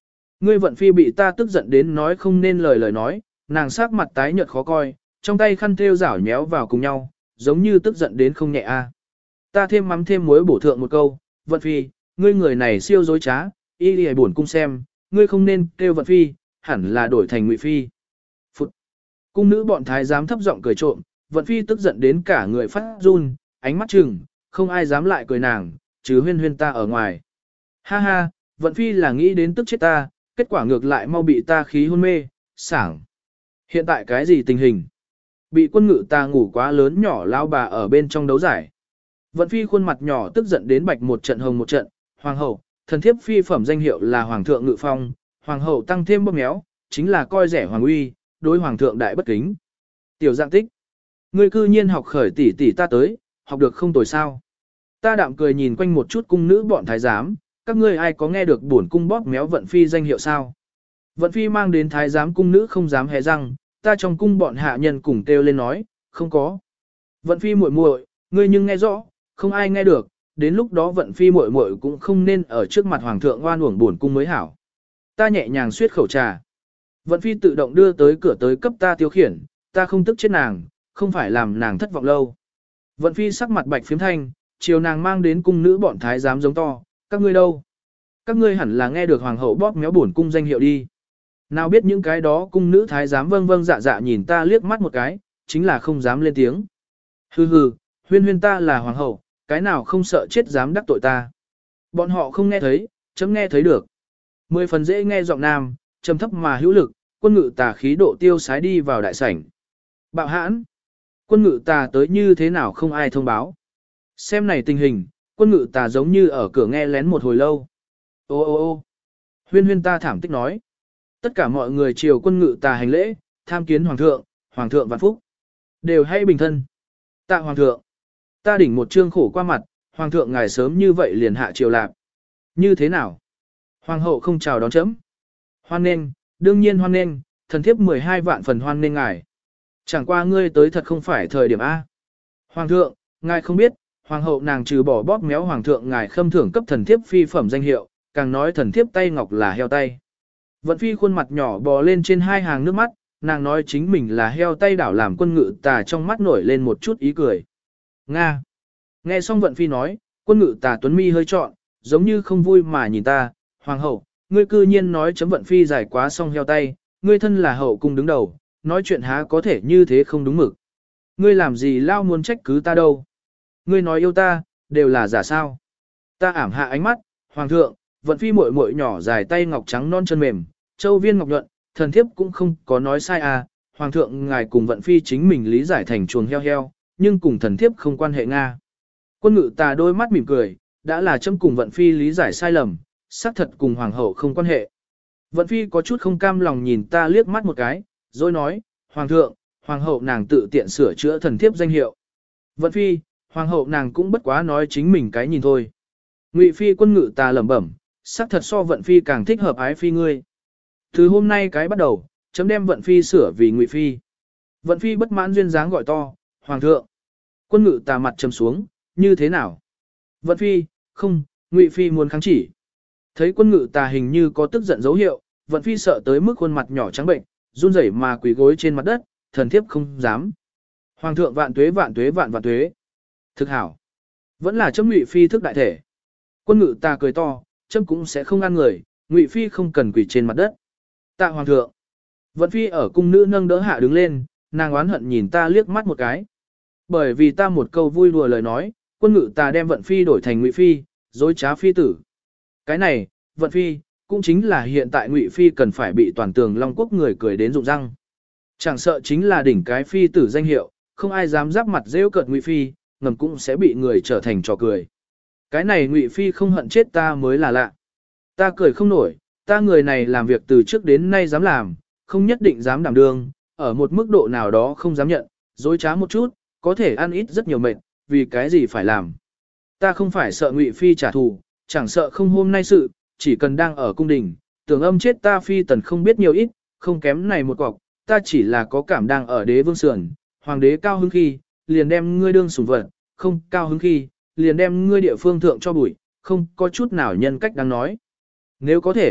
Ngươi vận phi bị ta tức giận đến nói không nên lời lời nói, nàng sắc mặt tái nhợt khó coi, trong tay khăn thêu rảo nhéo vào cùng nhau, giống như tức giận đến không nhẹ a. Ta thêm mắm thêm muối bổ thượng một câu, vận phi, ngươi người này siêu dối trá, y lì buồn cung xem, ngươi không nên kêu vận phi, hẳn là đổi thành ngụy phi. Phụt. Cung nữ bọn thái giám thấp giọng cười trộm, vận phi tức giận đến cả người phát run, ánh mắt trừng, không ai dám lại cười nàng, chứ huyên huyên ta ở ngoài. Ha ha, vận phi là nghĩ đến tức chết ta, kết quả ngược lại mau bị ta khí hôn mê, sảng. Hiện tại cái gì tình hình? Bị quân ngự ta ngủ quá lớn nhỏ lao bà ở bên trong đấu giải. Vận phi khuôn mặt nhỏ tức giận đến bạch một trận hồng một trận, hoàng hậu, thần thiếp phi phẩm danh hiệu là hoàng thượng ngự phong, hoàng hậu tăng thêm bóp méo, chính là coi rẻ hoàng uy, đối hoàng thượng đại bất kính. Tiểu dạng tích, ngươi cư nhiên học khởi tỷ tỷ ta tới, học được không tồi sao? Ta đạm cười nhìn quanh một chút cung nữ bọn thái giám, các ngươi ai có nghe được bổn cung bóp méo vận phi danh hiệu sao? Vận phi mang đến thái giám cung nữ không dám hé răng, ta trong cung bọn hạ nhân cùng kêu lên nói, không có. Vận phi muội muội, ngươi nhưng nghe rõ, không ai nghe được, đến lúc đó vận phi muội muội cũng không nên ở trước mặt hoàng thượng oan uổng bổn cung mới hảo. Ta nhẹ nhàng suyết khẩu trà. Vận phi tự động đưa tới cửa tới cấp ta tiêu khiển, ta không tức chết nàng, không phải làm nàng thất vọng lâu. Vận phi sắc mặt bạch phiếm thanh, chiều nàng mang đến cung nữ bọn thái giám giống to, các ngươi đâu? Các ngươi hẳn là nghe được hoàng hậu bóp méo bổn cung danh hiệu đi. Nào biết những cái đó cung nữ thái giám vâng vâng dạ dạ nhìn ta liếc mắt một cái, chính là không dám lên tiếng. Hừ hừ, huyên huyên ta là hoàng hậu, cái nào không sợ chết dám đắc tội ta. Bọn họ không nghe thấy, chấm nghe thấy được. Mười phần dễ nghe giọng nam, trầm thấp mà hữu lực, quân ngự tà khí độ tiêu sái đi vào đại sảnh. Bạo hãn, quân ngự tà tới như thế nào không ai thông báo. Xem này tình hình, quân ngự tà giống như ở cửa nghe lén một hồi lâu. Ô ô ô huyên huyên ta thảm tích nói. Tất cả mọi người chiều quân ngự tà hành lễ, tham kiến hoàng thượng, hoàng thượng vạn phúc. Đều hay bình thân. Tạ hoàng thượng. Ta đỉnh một trương khổ qua mặt, hoàng thượng ngài sớm như vậy liền hạ triều lạp. Như thế nào? Hoàng hậu không chào đón chấm. Hoan nghênh, đương nhiên hoan nghênh, thần thiếp mười hai vạn phần hoan nghênh ngài. Chẳng qua ngươi tới thật không phải thời điểm A. Hoàng thượng, ngài không biết, hoàng hậu nàng trừ bỏ bóp méo hoàng thượng ngài khâm thưởng cấp thần thiếp phi phẩm danh hiệu, càng nói thần thiếp tay ngọc là heo tay. Vận phi khuôn mặt nhỏ bò lên trên hai hàng nước mắt, nàng nói chính mình là heo tay đảo làm quân ngự tà trong mắt nổi lên một chút ý cười. Nga. Nghe xong vận phi nói, quân ngự tà tuấn mi hơi trọn, giống như không vui mà nhìn ta, hoàng hậu, ngươi cư nhiên nói chấm vận phi giải quá xong heo tay, ngươi thân là hậu cung đứng đầu, nói chuyện há có thể như thế không đúng mực. Ngươi làm gì lao muốn trách cứ ta đâu. Ngươi nói yêu ta, đều là giả sao. Ta ảm hạ ánh mắt, hoàng thượng, vận phi muội muội nhỏ dài tay ngọc trắng non chân mềm, châu viên ngọc nhuận, thần thiếp cũng không có nói sai à, hoàng thượng ngài cùng vận phi chính mình lý giải thành chuồng heo heo, nhưng cùng thần thiếp không quan hệ Nga. Quân ngự tà đôi mắt mỉm cười, đã là châm cùng vận phi lý giải sai lầm, xác thật cùng hoàng hậu không quan hệ. Vận phi có chút không cam lòng nhìn ta liếc mắt một cái, rồi nói, hoàng thượng, hoàng hậu nàng tự tiện sửa chữa thần thiếp danh hiệu. Vận phi, hoàng hậu nàng cũng bất quá nói chính mình cái nhìn thôi. Ngụy phi quân ngự tà lẩm bẩm, xác thật so vận phi càng thích hợp ái phi ngươi. Từ hôm nay cái bắt đầu, chấm đem vận phi sửa vì ngụy phi. Vận phi bất mãn duyên dáng gọi to, hoàng thượng. Quân ngự tà mặt trầm xuống, như thế nào? Vận phi, không, ngụy phi muốn kháng chỉ. Thấy quân ngự tà hình như có tức giận dấu hiệu, vận phi sợ tới mức khuôn mặt nhỏ trắng bệnh, run rẩy mà quỳ gối trên mặt đất, thần thiếp không dám. Hoàng thượng vạn tuế vạn tuế vạn vạn tuế. Thực hảo. Vẫn là chấm ngụy phi thức đại thể. Quân ngự tà cười to, chấm cũng sẽ không ăn người, ngụy phi không cần quỳ trên mặt đất. Tạ hoàng thượng. Vận phi ở cung nữ nâng đỡ hạ đứng lên, nàng oán hận nhìn ta liếc mắt một cái. Bởi vì ta một câu vui đùa lời nói, quân ngự tà đem vận phi đổi thành ngụy phi, dối trá phi tử. Cái này, vận phi, cũng chính là hiện tại ngụy phi cần phải bị toàn tường Long Quốc người cười đến rụng răng. Chẳng sợ chính là đỉnh cái phi tử danh hiệu, không ai dám giáp mặt rêu cợt ngụy phi, ngầm cũng sẽ bị người trở thành trò cười. Cái này ngụy phi không hận chết ta mới là lạ. Ta cười không nổi, ta người này làm việc từ trước đến nay dám làm, không nhất định dám đảm đương, ở một mức độ nào đó không dám nhận, dối trá một chút, có thể ăn ít rất nhiều mệt, vì cái gì phải làm. Ta không phải sợ ngụy phi trả thù, chẳng sợ không hôm nay sự, chỉ cần đang ở cung đình, tưởng âm chết ta phi tần không biết nhiều ít, không kém này một cọc, ta chỉ là có cảm đang ở đế vương sườn, hoàng đế cao hứng khi, liền đem ngươi đương sủng vật, không cao hứng khi, liền đem ngươi địa phương thượng cho bụi, không có chút nào nhân cách đang nói. Nếu có thể,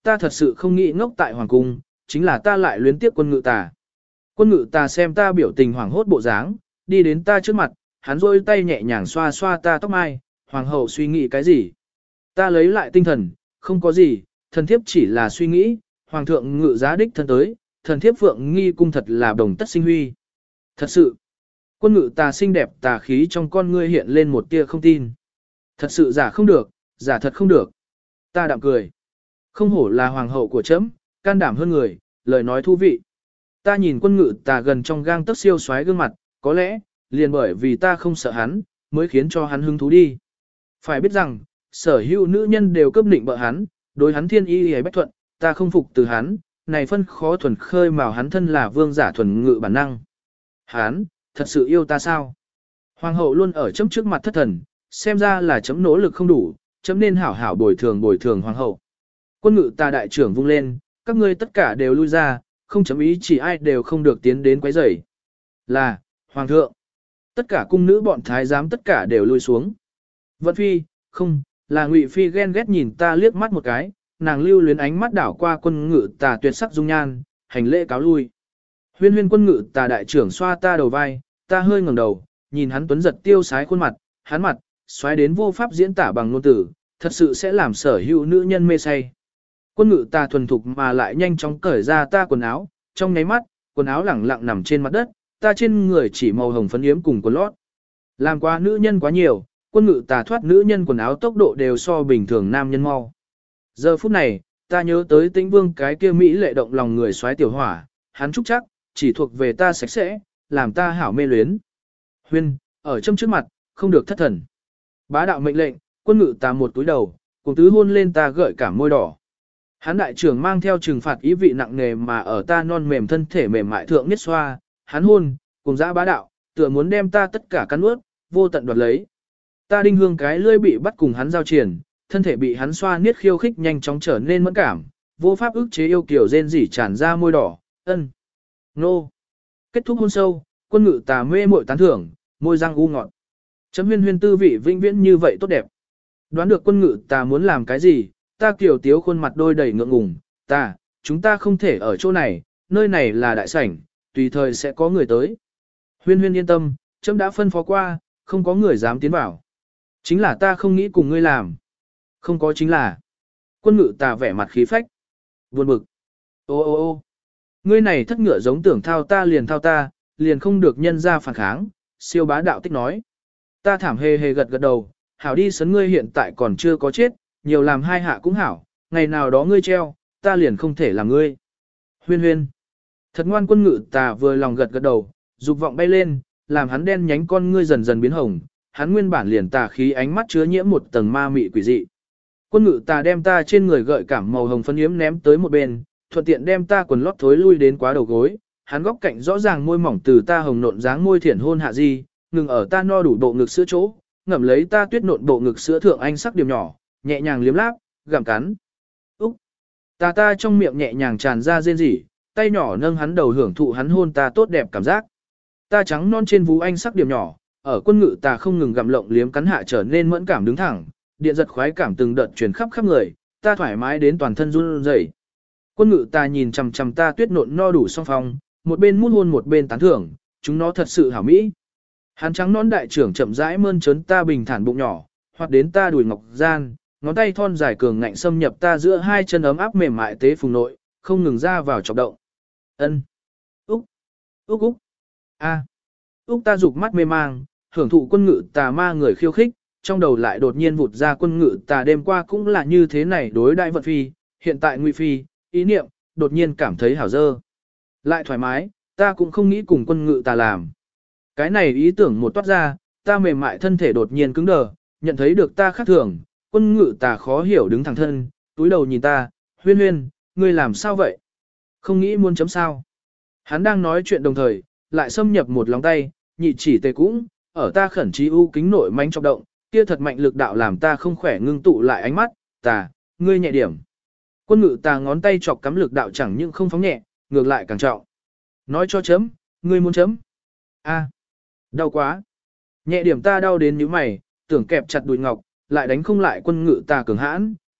ta thật sự không nghĩ ngốc tại hoàng cung, chính là ta lại luyến tiếc quân ngự tà. Quân ngự tà xem ta biểu tình hoảng hốt bộ dáng, đi đến ta trước mặt, hắn rôi tay nhẹ nhàng xoa xoa ta tóc mai, hoàng hậu suy nghĩ cái gì? Ta lấy lại tinh thần, không có gì, thần thiếp chỉ là suy nghĩ, hoàng thượng ngự giá đích thân tới, thần thiếp phượng nghi cung thật là đồng tất sinh huy. Thật sự, quân ngự tà xinh đẹp tà khí trong con ngươi hiện lên một tia không tin. Thật sự giả không được, giả thật không được. Ta đạm cười. Không hổ là hoàng hậu của trẫm, can đảm hơn người, lời nói thú vị. Ta nhìn quân ngự tà gần trong gang tấc siêu xoáy gương mặt, có lẽ, liền bởi vì ta không sợ hắn, mới khiến cho hắn hứng thú đi. Phải biết rằng, sở hữu nữ nhân đều cấp định bợ hắn, đối hắn thiên y hề bách thuận, ta không phục từ hắn, này phân khó thuần khơi mào hắn thân là vương giả thuần ngự bản năng. Hắn, thật sự yêu ta sao? Hoàng hậu luôn ở chấm trước mặt thất thần, xem ra là chấm nỗ lực không đủ, chấm nên hảo hảo bồi thường bồi thường hoàng hậu. Quân ngự ta đại trưởng vung lên, các ngươi tất cả đều lui ra, không chấm ý chỉ ai đều không được tiến đến quấy rầy. Là, hoàng thượng. Tất cả cung nữ bọn thái giám tất cả đều lui xuống. Vận phi, không, là Ngụy phi ghen ghét nhìn ta liếc mắt một cái, nàng lưu luyến ánh mắt đảo qua quân ngự tà tuyệt sắc dung nhan, hành lễ cáo lui. Huyên huyên quân ngự tà đại trưởng xoa ta đầu vai, ta hơi ngẩng đầu, nhìn hắn tuấn giật tiêu sái khuôn mặt, hắn mặt, xoáy đến vô pháp diễn tả bằng ngôn từ, thật sự sẽ làm sở hữu nữ nhân mê say. Quân ngự tà thuần thục mà lại nhanh chóng cởi ra ta quần áo, trong nháy mắt, quần áo lẳng lặng nằm trên mặt đất, ta trên người chỉ màu hồng phấn yếm cùng quần lót. Làm qua nữ nhân quá nhiều, quân ngự tà thoát nữ nhân quần áo tốc độ đều so bình thường nam nhân mau. Giờ phút này, ta nhớ tới Tĩnh Vương cái kia mỹ lệ động lòng người xoáy tiểu hỏa, hắn trúc chắc, chỉ thuộc về ta sạch sẽ, làm ta hảo mê luyến. Huyên, ở trong trước mặt, không được thất thần. Bá đạo mệnh lệnh, quân ngự tà một túi đầu, cùng tứ hôn lên ta gợi cả môi đỏ. Hắn đại trưởng mang theo trừng phạt ý vị nặng nề mà ở ta non mềm thân thể mềm mại thượng niết xoa, hắn hôn, cùng dã bá đạo, tựa muốn đem ta tất cả cắn nuốt, vô tận đoạt lấy. Ta đinh hương cái lưỡi bị bắt cùng hắn giao triển, thân thể bị hắn xoa niết khiêu khích nhanh chóng trở nên mẫn cảm, vô pháp ức chế yêu kiểu rên rỉ tràn ra môi đỏ, ân, nô. Kết thúc hôn sâu, quân ngự tà mê muội tán thưởng, môi răng u ngọt. Chấm huyên huyên tư vị vĩnh viễn như vậy tốt đẹp. Đoán được quân ngự tà muốn làm cái gì, ta kiểu tiếu khuôn mặt đôi đầy ngượng ngùng, ta, chúng ta không thể ở chỗ này, nơi này là đại sảnh, tùy thời sẽ có người tới. Huyên huyên yên tâm, chấm đã phân phó qua, không có người dám tiến vào. Chính là ta không nghĩ cùng ngươi làm. Không có chính là. Quân ngự tà vẻ mặt khí phách. Buồn bực. Ô ô ô ngươi này thất ngựa giống tưởng thao ta liền thao ta, liền không được nhân ra phản kháng, siêu bá đạo tích nói. Ta thảm hề hề gật gật đầu, hảo đi sấn ngươi hiện tại còn chưa có chết, nhiều làm hai hạ cũng hảo, ngày nào đó ngươi treo, ta liền không thể làm ngươi. Huyên huyên. Thật ngoan quân ngự tà vừa lòng gật gật đầu, dục vọng bay lên, làm hắn đen nhánh con ngươi dần dần biến hồng, hắn nguyên bản liền tà khí ánh mắt chứa nhiễm một tầng ma mị quỷ dị. Quân ngự tà đem ta trên người gợi cảm màu hồng phấn yếm ném tới một bên, thuận tiện đem ta quần lót thối lui đến quá đầu gối, hắn góc cạnh rõ ràng môi mỏng từ ta hồng nộn dáng môi thiển hôn hạ di, ngừng ở ta no đủ bộ ngực sữa chỗ, ngậm lấy ta tuyết nộn bộ ngực sữa thượng anh sắc điểm nhỏ, nhẹ nhàng liếm láp, gặm cắn. Úc! Ta ta trong miệng nhẹ nhàng tràn ra rên rỉ, tay nhỏ nâng hắn đầu hưởng thụ hắn hôn ta tốt đẹp cảm giác. Ta trắng non trên vú anh sắc điểm nhỏ, ở quân ngự ta không ngừng gặm lộng liếm cắn hạ trở nên mẫn cảm đứng thẳng, điện giật khoái cảm từng đợt truyền khắp khắp người, ta thoải mái đến toàn thân run rẩy. Quân ngự ta nhìn chằm chằm ta tuyết nộn no đủ song phong, một bên mút hôn một bên tán thưởng, chúng nó thật sự hảo mỹ. Hắn trắng nón đại trưởng chậm rãi mơn trớn ta bình thản bụng nhỏ, hoặc đến ta đùi ngọc gian, ngón tay thon dài cường ngạnh xâm nhập ta giữa hai chân ấm áp mềm mại tế phùng nội, không ngừng ra vào chọc động. Ân, úc, úc úc, a, úc ta dục mắt mê mang, hưởng thụ quân ngự tà ma người khiêu khích, trong đầu lại đột nhiên vụt ra quân ngự tà đêm qua cũng là như thế này đối đại vận phi, hiện tại Ngụy phi, ý niệm, đột nhiên cảm thấy hảo dơ. Lại thoải mái, ta cũng không nghĩ cùng quân ngự tà làm. Cái này ý tưởng một toát ra, ta mềm mại thân thể đột nhiên cứng đờ, nhận thấy được ta khác thường, quân ngự tà khó hiểu đứng thẳng thân, túi đầu nhìn ta, huyên huyên, ngươi làm sao vậy? Không nghĩ muốn chấm sao? Hắn đang nói chuyện đồng thời, lại xâm nhập một lòng tay, nhị chỉ tề cũng, ở ta khẩn trí u kính nội mánh chọc động, kia thật mạnh lực đạo làm ta không khỏe ngưng tụ lại ánh mắt, tà, ngươi nhẹ điểm. Quân ngự tà ngón tay chọc cắm lực đạo chẳng những không phóng nhẹ, ngược lại càng trọng. Nói cho chấm, ngươi muốn chấm. A, đau quá. Nhẹ điểm ta đau đến như mày, tưởng kẹp chặt đùi ngọc, lại đánh không lại quân ngự tà cường hãn,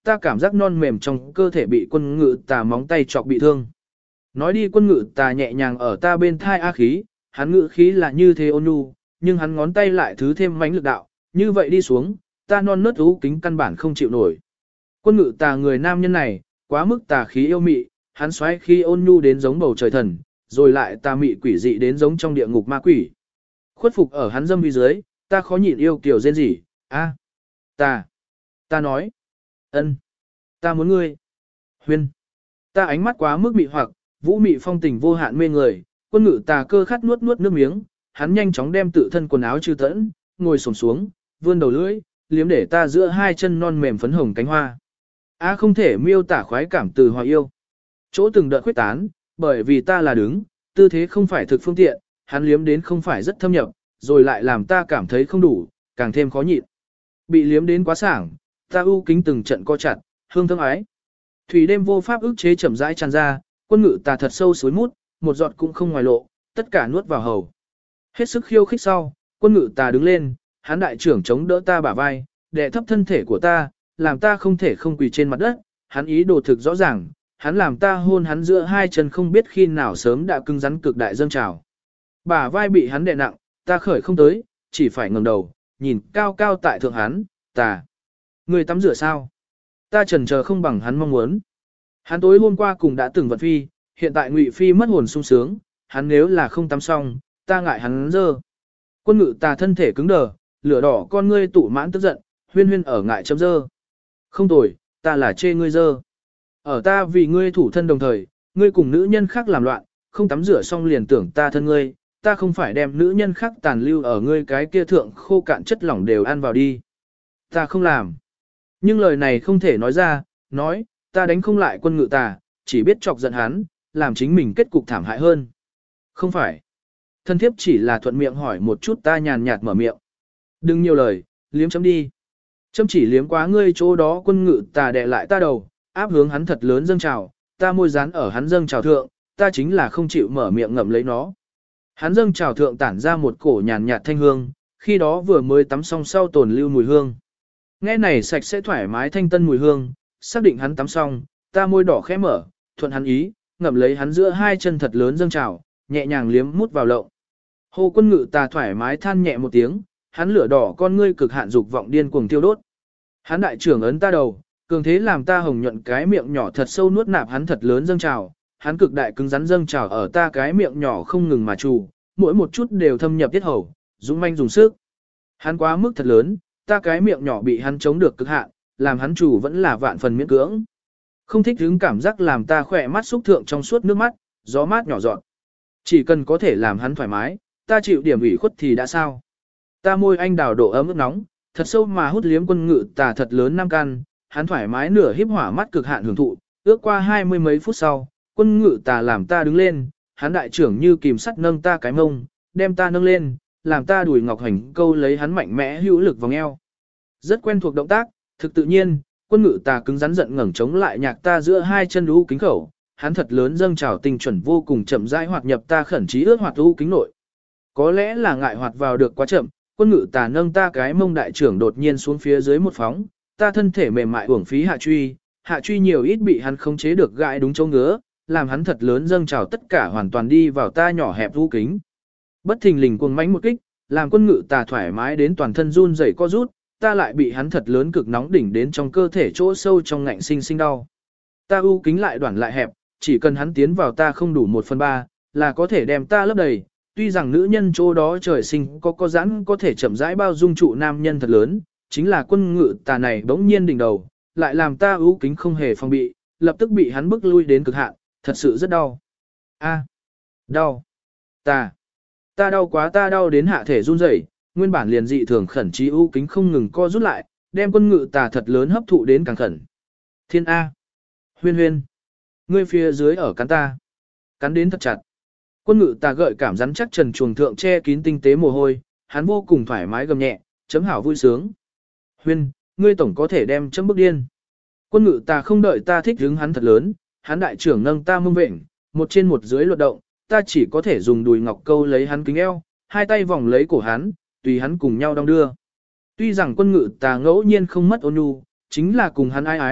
ta cảm giác non mềm trong cơ thể bị quân ngự tà móng tay chọc bị thương. Nói đi quân ngự tà nhẹ nhàng ở ta bên thai a khí, hắn ngự khí là như thế ôn nhu, nhưng hắn ngón tay lại thứ thêm mãnh lực đạo, như vậy đi xuống, ta non nớt ú kính căn bản không chịu nổi. Quân ngự tà người nam nhân này, quá mức tà khí yêu mị, hắn xoáy khí ôn nhu đến giống bầu trời thần, rồi lại tà mị quỷ dị đến giống trong địa ngục ma quỷ. Khuất phục ở hắn dâm vi dưới, ta khó nhịn yêu kiểu rên rỉ, a, ta, ta nói, ân, ta muốn ngươi, huyên, ta ánh mắt quá mức mị hoặc, vũ mị phong tình vô hạn mê người, quân ngự tà cơ khát nuốt nuốt nước miếng, hắn nhanh chóng đem tự thân quần áo trừ tẫn, ngồi xổm xuống, vươn đầu lưỡi, liếm để ta giữa hai chân non mềm phấn hồng cánh hoa. A không thể miêu tả khoái cảm từ hòa yêu. Chỗ từng đợt khuyết tán, bởi vì ta là đứng, tư thế không phải thực phương tiện, hắn liếm đến không phải rất thâm nhập, rồi lại làm ta cảm thấy không đủ, càng thêm khó nhịn. Bị liếm đến quá sảng, ta ưu kính từng trận co chặt, hương thơm ái. Thủy đêm vô pháp ức chế chậm rãi tràn ra, quân ngự tà thật sâu suối mút, một giọt cũng không ngoài lộ, tất cả nuốt vào hầu. Hết sức khiêu khích sau, quân ngự tà đứng lên, hắn đại trưởng chống đỡ ta bả vai, đè thấp thân thể của ta, làm ta không thể không quỳ trên mặt đất, hắn ý đồ thực rõ ràng, hắn làm ta hôn hắn giữa hai chân không biết khi nào sớm đã cứng rắn cực đại dâng trào. Bả vai bị hắn đè nặng, ta khởi không tới, chỉ phải ngẩng đầu, nhìn cao cao tại thượng hắn, ta. Người tắm rửa sao? Ta chần chờ không bằng hắn mong muốn. Hắn tối hôm qua cùng đã từng vận phi, hiện tại Ngụy Phi mất hồn sung sướng, hắn nếu là không tắm xong, ta ngại hắn dơ. Quân ngự tà thân thể cứng đờ, lửa đỏ con ngươi tụ mãn tức giận, huyên huyên ở ngại chấm dơ. Không tồi, ta là chê ngươi dơ. Ở ta vì ngươi thủ thân đồng thời, ngươi cùng nữ nhân khác làm loạn, không tắm rửa xong liền tưởng ta thân ngươi, ta không phải đem nữ nhân khác tàn lưu ở ngươi cái kia thượng khô cạn chất lỏng đều ăn vào đi. Ta không làm. Nhưng lời này không thể nói ra, nói, ta đánh không lại quân ngự tà, chỉ biết chọc giận hắn, làm chính mình kết cục thảm hại hơn. Không phải. Thân thiếp chỉ là thuận miệng hỏi một chút, ta nhàn nhạt mở miệng. Đừng nhiều lời, liếm chấm đi. Chấm chỉ liếm quá ngươi chỗ đó, quân ngự tà đè lại ta đầu, áp hướng hắn thật lớn dâng trào, ta môi dán ở hắn dâng trào thượng, ta chính là không chịu mở miệng ngậm lấy nó. Hắn dâng trào thượng tản ra một cổ nhàn nhạt thanh hương, khi đó vừa mới tắm xong sau tồn lưu mùi hương. Nghe này sạch sẽ thoải mái thanh tân mùi hương, xác định hắn tắm xong, ta môi đỏ khẽ mở, thuận hắn ý, ngậm lấy hắn giữa hai chân thật lớn dâng trào, nhẹ nhàng liếm mút vào lậu. Hồ quân ngự tà thoải mái than nhẹ một tiếng, hắn lửa đỏ con ngươi cực hạn dục vọng điên cuồng tiêu đốt. Hắn đại trưởng ấn ta đầu, cường thế làm ta hồng nhuận cái miệng nhỏ thật sâu nuốt nạp hắn thật lớn dâng trào, hắn cực đại cứng rắn dâng trào ở ta cái miệng nhỏ không ngừng mà trù, mỗi một chút đều thâm nhập tiết hầu, dũng manh dùng sức. Hắn quá mức thật lớn, ta cái miệng nhỏ bị hắn chống được cực hạn, làm hắn chủ vẫn là vạn phần miễn cưỡng. Không thích hứng cảm giác làm ta khỏe mắt xúc thượng trong suốt nước mắt, gió mát nhỏ giọt. Chỉ cần có thể làm hắn thoải mái, ta chịu điểm ủy khuất thì đã sao. Ta môi anh đào độ ấm ướt nóng, thật sâu mà hút liếm quân ngự tà thật lớn năm can, hắn thoải mái nửa híp hỏa mắt cực hạn hưởng thụ, ước qua hai mươi mấy phút sau, quân ngự tà làm ta đứng lên, hắn đại trưởng như kìm sắt nâng ta cái mông, đem ta nâng lên, làm ta đùi ngọc hành câu lấy hắn mạnh mẽ hữu lực vòng eo. Rất quen thuộc động tác, thực tự nhiên, quân ngự tà cứng rắn giận ngẩng chống lại nhạc ta giữa hai chân lũ kính khẩu, hắn thật lớn dâng trào tình chuẩn vô cùng chậm rãi hoạt nhập ta khẩn trí ướt hoạt lũ kính nội. Có lẽ là ngại hoạt vào được quá chậm, quân ngự tà nâng ta cái mông đại trưởng đột nhiên xuống phía dưới một phóng, ta thân thể mềm mại uổng phí hạ truy, hạ truy nhiều ít bị hắn khống chế được gãi đúng chỗ ngứa, làm hắn thật lớn dâng trào tất cả hoàn toàn đi vào ta nhỏ hẹp lũ kính. Bất thình lình cuồng mãnh một kích, làm quân ngự tà thoải mái đến toàn thân run rẩy co rút, ta lại bị hắn thật lớn cực nóng đỉnh đến trong cơ thể chỗ sâu trong ngạnh sinh sinh đau. Ta ưu kính lại đoạn lại hẹp, chỉ cần hắn tiến vào ta không đủ một phần ba, là có thể đem ta lấp đầy. Tuy rằng nữ nhân chỗ đó trời sinh có có giãn có thể chậm rãi bao dung trụ nam nhân thật lớn, chính là quân ngự tà này bỗng nhiên đỉnh đầu, lại làm ta ưu kính không hề phòng bị, lập tức bị hắn bức lui đến cực hạn, thật sự rất đau. A, đau. Ta, ta đau quá, ta đau đến hạ thể run rẩy, nguyên bản liền dị thường khẩn trí ưu kính không ngừng co rút lại, đem quân ngự tà thật lớn hấp thụ đến càng khẩn. Thiên A, huyên huyên, ngươi phía dưới ở cắn ta, cắn đến thật chặt. Quân ngự tà gợi cảm rắn chắc trần chuồng thượng che kín tinh tế mồ hôi, hắn vô cùng thoải mái gầm nhẹ, chấm hảo vui sướng. Huyên, ngươi tổng có thể đem chấm bức điên. Quân ngự tà không đợi ta thích hứng hắn thật lớn, hắn đại trưởng nâng ta mông vệnh, một trên một dưới luật động, ta chỉ có thể dùng đùi ngọc câu lấy hắn kính eo, hai tay vòng lấy cổ hắn, tùy hắn cùng nhau đong đưa. Tuy rằng quân ngự tà ngẫu nhiên không mất ôn nhu, chính là cùng hắn ái ái,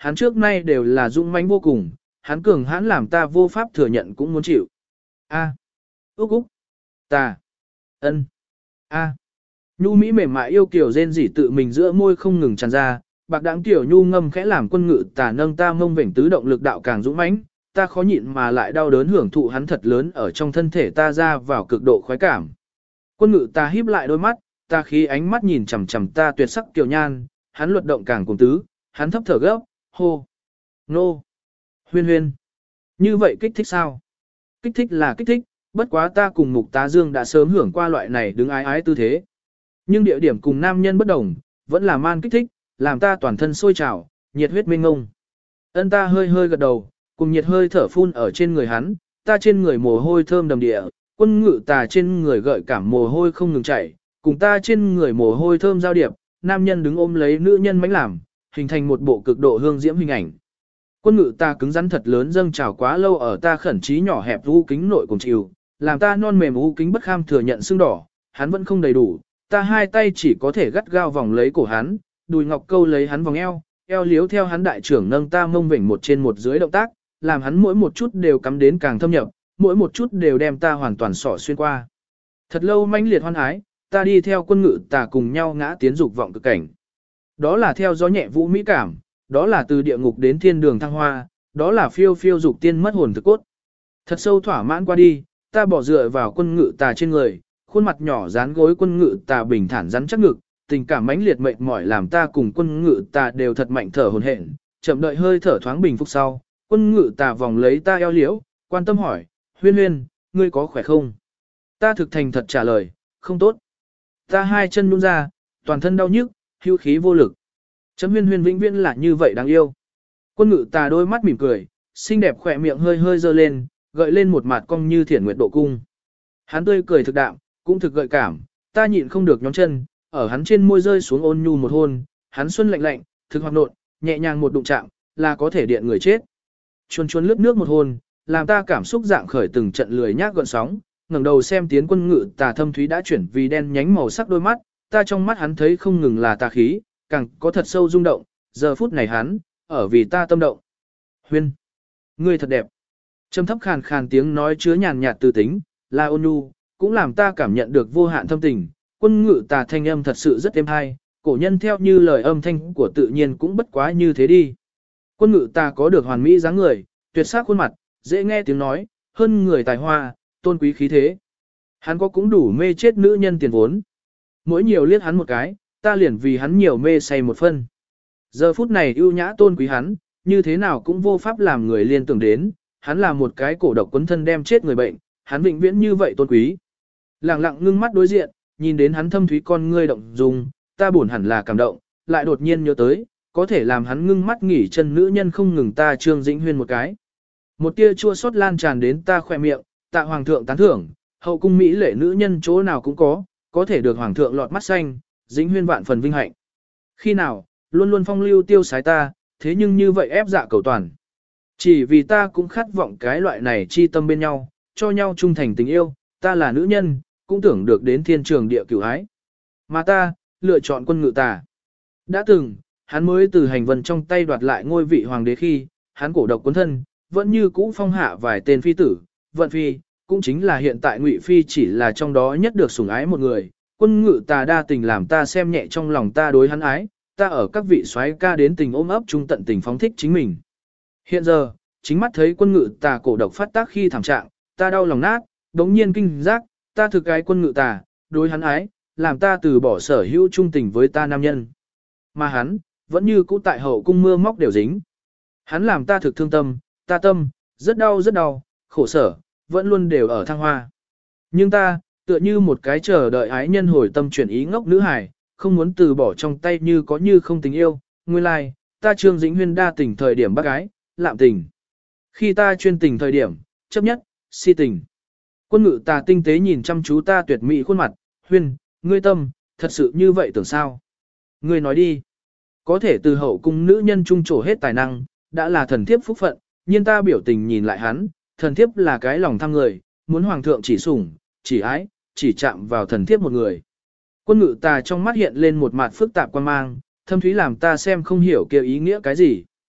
hắn trước nay đều là dũng mãnh vô cùng, hắn cường hãn làm ta vô pháp thừa nhận cũng muốn chịu. A. Úc Úc. Ta. Ân. A. Nhu Mỹ mềm mại yêu kiều rên rỉ tự mình giữa môi không ngừng tràn ra, bạc đãng tiểu nhu ngâm khẽ làm quân ngự tà nâng ta mông vểnh tứ động lực đạo càng dũng mãnh, ta khó nhịn mà lại đau đớn hưởng thụ hắn thật lớn ở trong thân thể ta ra vào cực độ khoái cảm. Quân ngự ta híp lại đôi mắt, ta khí ánh mắt nhìn chằm chằm ta tuyệt sắc kiều nhan, hắn luật động càng cùng tứ, hắn thấp thở gấp, hô, nô, huyên huyên. Như vậy kích thích sao? Kích thích là kích thích, bất quá ta cùng Mục Tá Dương đã sớm hưởng qua loại này đứng ái ái tư thế. Nhưng địa điểm cùng nam nhân bất đồng, vẫn là man kích thích, làm ta toàn thân sôi trào, nhiệt huyết mênh ngông. Ân ta hơi hơi gật đầu, cùng nhiệt hơi thở phun ở trên người hắn, ta trên người mồ hôi thơm đầm địa, quân ngự tà trên người gợi cảm mồ hôi không ngừng chảy, cùng ta trên người mồ hôi thơm giao điệp, nam nhân đứng ôm lấy nữ nhân mánh làm, hình thành một bộ cực độ hương diễm hình ảnh. Quân ngự ta cứng rắn thật lớn dâng trào quá lâu ở ta khẩn trí nhỏ hẹp u kính nội cùng chịu, làm ta non mềm u kính bất kham thừa nhận xương đỏ, hắn vẫn không đầy đủ, ta hai tay chỉ có thể gắt gao vòng lấy cổ hắn, đùi ngọc câu lấy hắn vòng eo, eo liếu theo hắn đại trưởng nâng ta mông vểnh một trên một dưới động tác, làm hắn mỗi một chút đều cắm đến càng thâm nhập, mỗi một chút đều đem ta hoàn toàn xỏ xuyên qua. Thật lâu mãnh liệt hoan ái, ta đi theo quân ngự tà cùng nhau ngã tiến dục vọng cực cảnh. Đó là theo gió nhẹ vũ mỹ cảm, đó là từ địa ngục đến thiên đường thăng hoa, đó là phiêu phiêu dục tiên mất hồn thực cốt. Thật sâu thỏa mãn qua đi, ta bỏ dựa vào quân ngự tà trên người, khuôn mặt nhỏ dán gối quân ngự tà bình thản rắn chắc ngực, tình cảm mãnh liệt mệt mỏi làm ta cùng quân ngự tà đều thật mạnh thở hổn hển, chậm đợi hơi thở thoáng bình phục sau, quân ngự tà vòng lấy ta eo liễu, quan tâm hỏi, huyên huyên, ngươi có khỏe không? Ta thực thành thật trả lời, không tốt. Ta hai chân nhún ra, toàn thân đau nhức, hưu khí vô lực. Chấm huyên huyên vĩnh viễn là như vậy đáng yêu. Quân ngự tà đôi mắt mỉm cười, xinh đẹp khỏe miệng hơi hơi dơ lên, gợi lên một mặt cong như thiển nguyệt độ cung. Hắn tươi cười thực đạm, cũng thực gợi cảm, ta nhịn không được nhóm chân, ở hắn trên môi rơi xuống ôn nhu một hôn, hắn xuân lạnh lạnh, thực hoạt nộn, nhẹ nhàng một đụng chạm, là có thể điện người chết. Chuồn chuồn lướt nước một hôn, làm ta cảm xúc dạng khởi từng trận lười nhác gợn sóng, ngẩng đầu xem tiến quân ngự tà thâm thúy đã chuyển vì đen nhánh màu sắc đôi mắt, ta trong mắt hắn thấy không ngừng là tà khí, càng có thật sâu rung động, giờ phút này hắn, ở vì ta tâm động. Huyên, ngươi thật đẹp. Trầm thấp khàn khàn tiếng nói chứa nhàn nhạt từ tính, là ôn nhu, cũng làm ta cảm nhận được vô hạn thâm tình. Quân ngự tà thanh âm thật sự rất êm hay, cổ nhân theo như lời âm thanh của tự nhiên cũng bất quá như thế đi. Quân ngự tà có được hoàn mỹ dáng người, tuyệt sắc khuôn mặt, dễ nghe tiếng nói, hơn người tài hoa, tôn quý khí thế. Hắn có cũng đủ mê chết nữ nhân tiền vốn. Mỗi nhiều liếc hắn một cái, ta liền vì hắn nhiều mê say một phân. Giờ phút này ưu nhã tôn quý hắn, như thế nào cũng vô pháp làm người liên tưởng đến, hắn là một cái cổ độc quấn thân đem chết người bệnh, hắn vĩnh viễn như vậy tôn quý. Lặng lặng ngưng mắt đối diện, nhìn đến hắn thâm thúy con ngươi động dung, ta buồn hẳn là cảm động, lại đột nhiên nhớ tới, có thể làm hắn ngưng mắt nghỉ chân nữ nhân không ngừng ta Trương Dĩnh Huyên một cái. Một tia chua xót lan tràn đến ta khỏe miệng, tạ hoàng thượng tán thưởng, hậu cung mỹ lệ nữ nhân chỗ nào cũng có, có thể được hoàng thượng lọt mắt xanh, Dĩnh Huyên vạn phần vinh hạnh. Khi nào, luôn luôn phong lưu tiêu sái ta, thế nhưng như vậy ép dạ cầu toàn. Chỉ vì ta cũng khát vọng cái loại này chi tâm bên nhau, cho nhau trung thành tình yêu, ta là nữ nhân, cũng tưởng được đến thiên trường địa cửu ái. Mà ta, lựa chọn quân ngự tà. Đã từng, hắn mới từ hành vân trong tay đoạt lại ngôi vị hoàng đế khi, hắn cổ độc cuốn thân, vẫn như cũ phong hạ vài tên phi tử, vận phi, cũng chính là hiện tại Ngụy Phi chỉ là trong đó nhất được sủng ái một người. Quân ngự tà đa tình làm ta xem nhẹ trong lòng ta đối hắn ái, ta ở các vị soái ca đến tình ôm ấp trung tận tình phóng thích chính mình. Hiện giờ, chính mắt thấy quân ngự tà cổ độc phát tác khi thảm trạng, ta đau lòng nát, đống nhiên kinh giác, ta thực cái quân ngự tà, đối hắn ái, làm ta từ bỏ sở hữu trung tình với ta nam nhân. Mà hắn, vẫn như cũ tại hậu cung mưa móc đều dính. Hắn làm ta thực thương tâm, ta tâm, rất đau rất đau, khổ sở, vẫn luôn đều ở thăng hoa. Nhưng ta, tựa như một cái chờ đợi ái nhân hồi tâm chuyển ý ngốc nữ hài, không muốn từ bỏ trong tay như có như không tình yêu, nguyên lai, like, ta Trương Dĩnh Huyên đa tình thời điểm bác gái, lạm tình. Khi ta chuyên tình thời điểm, chấp nhất, si tình. Quân ngự tà tinh tế nhìn chăm chú ta tuyệt mỹ khuôn mặt, Huyên, ngươi tâm, thật sự như vậy tưởng sao? Ngươi nói đi. Có thể từ hậu cung nữ nhân trung trổ hết tài năng, đã là thần thiếp phúc phận, nhưng ta biểu tình nhìn lại hắn, thần thiếp là cái lòng tham người, muốn hoàng thượng chỉ sủng, chỉ ái, chỉ chạm vào thần thiếp một người. Quân ngự tà trong mắt hiện lên một mặt phức tạp quan mang, thâm thúy làm ta xem không hiểu kêu ý nghĩa cái gì.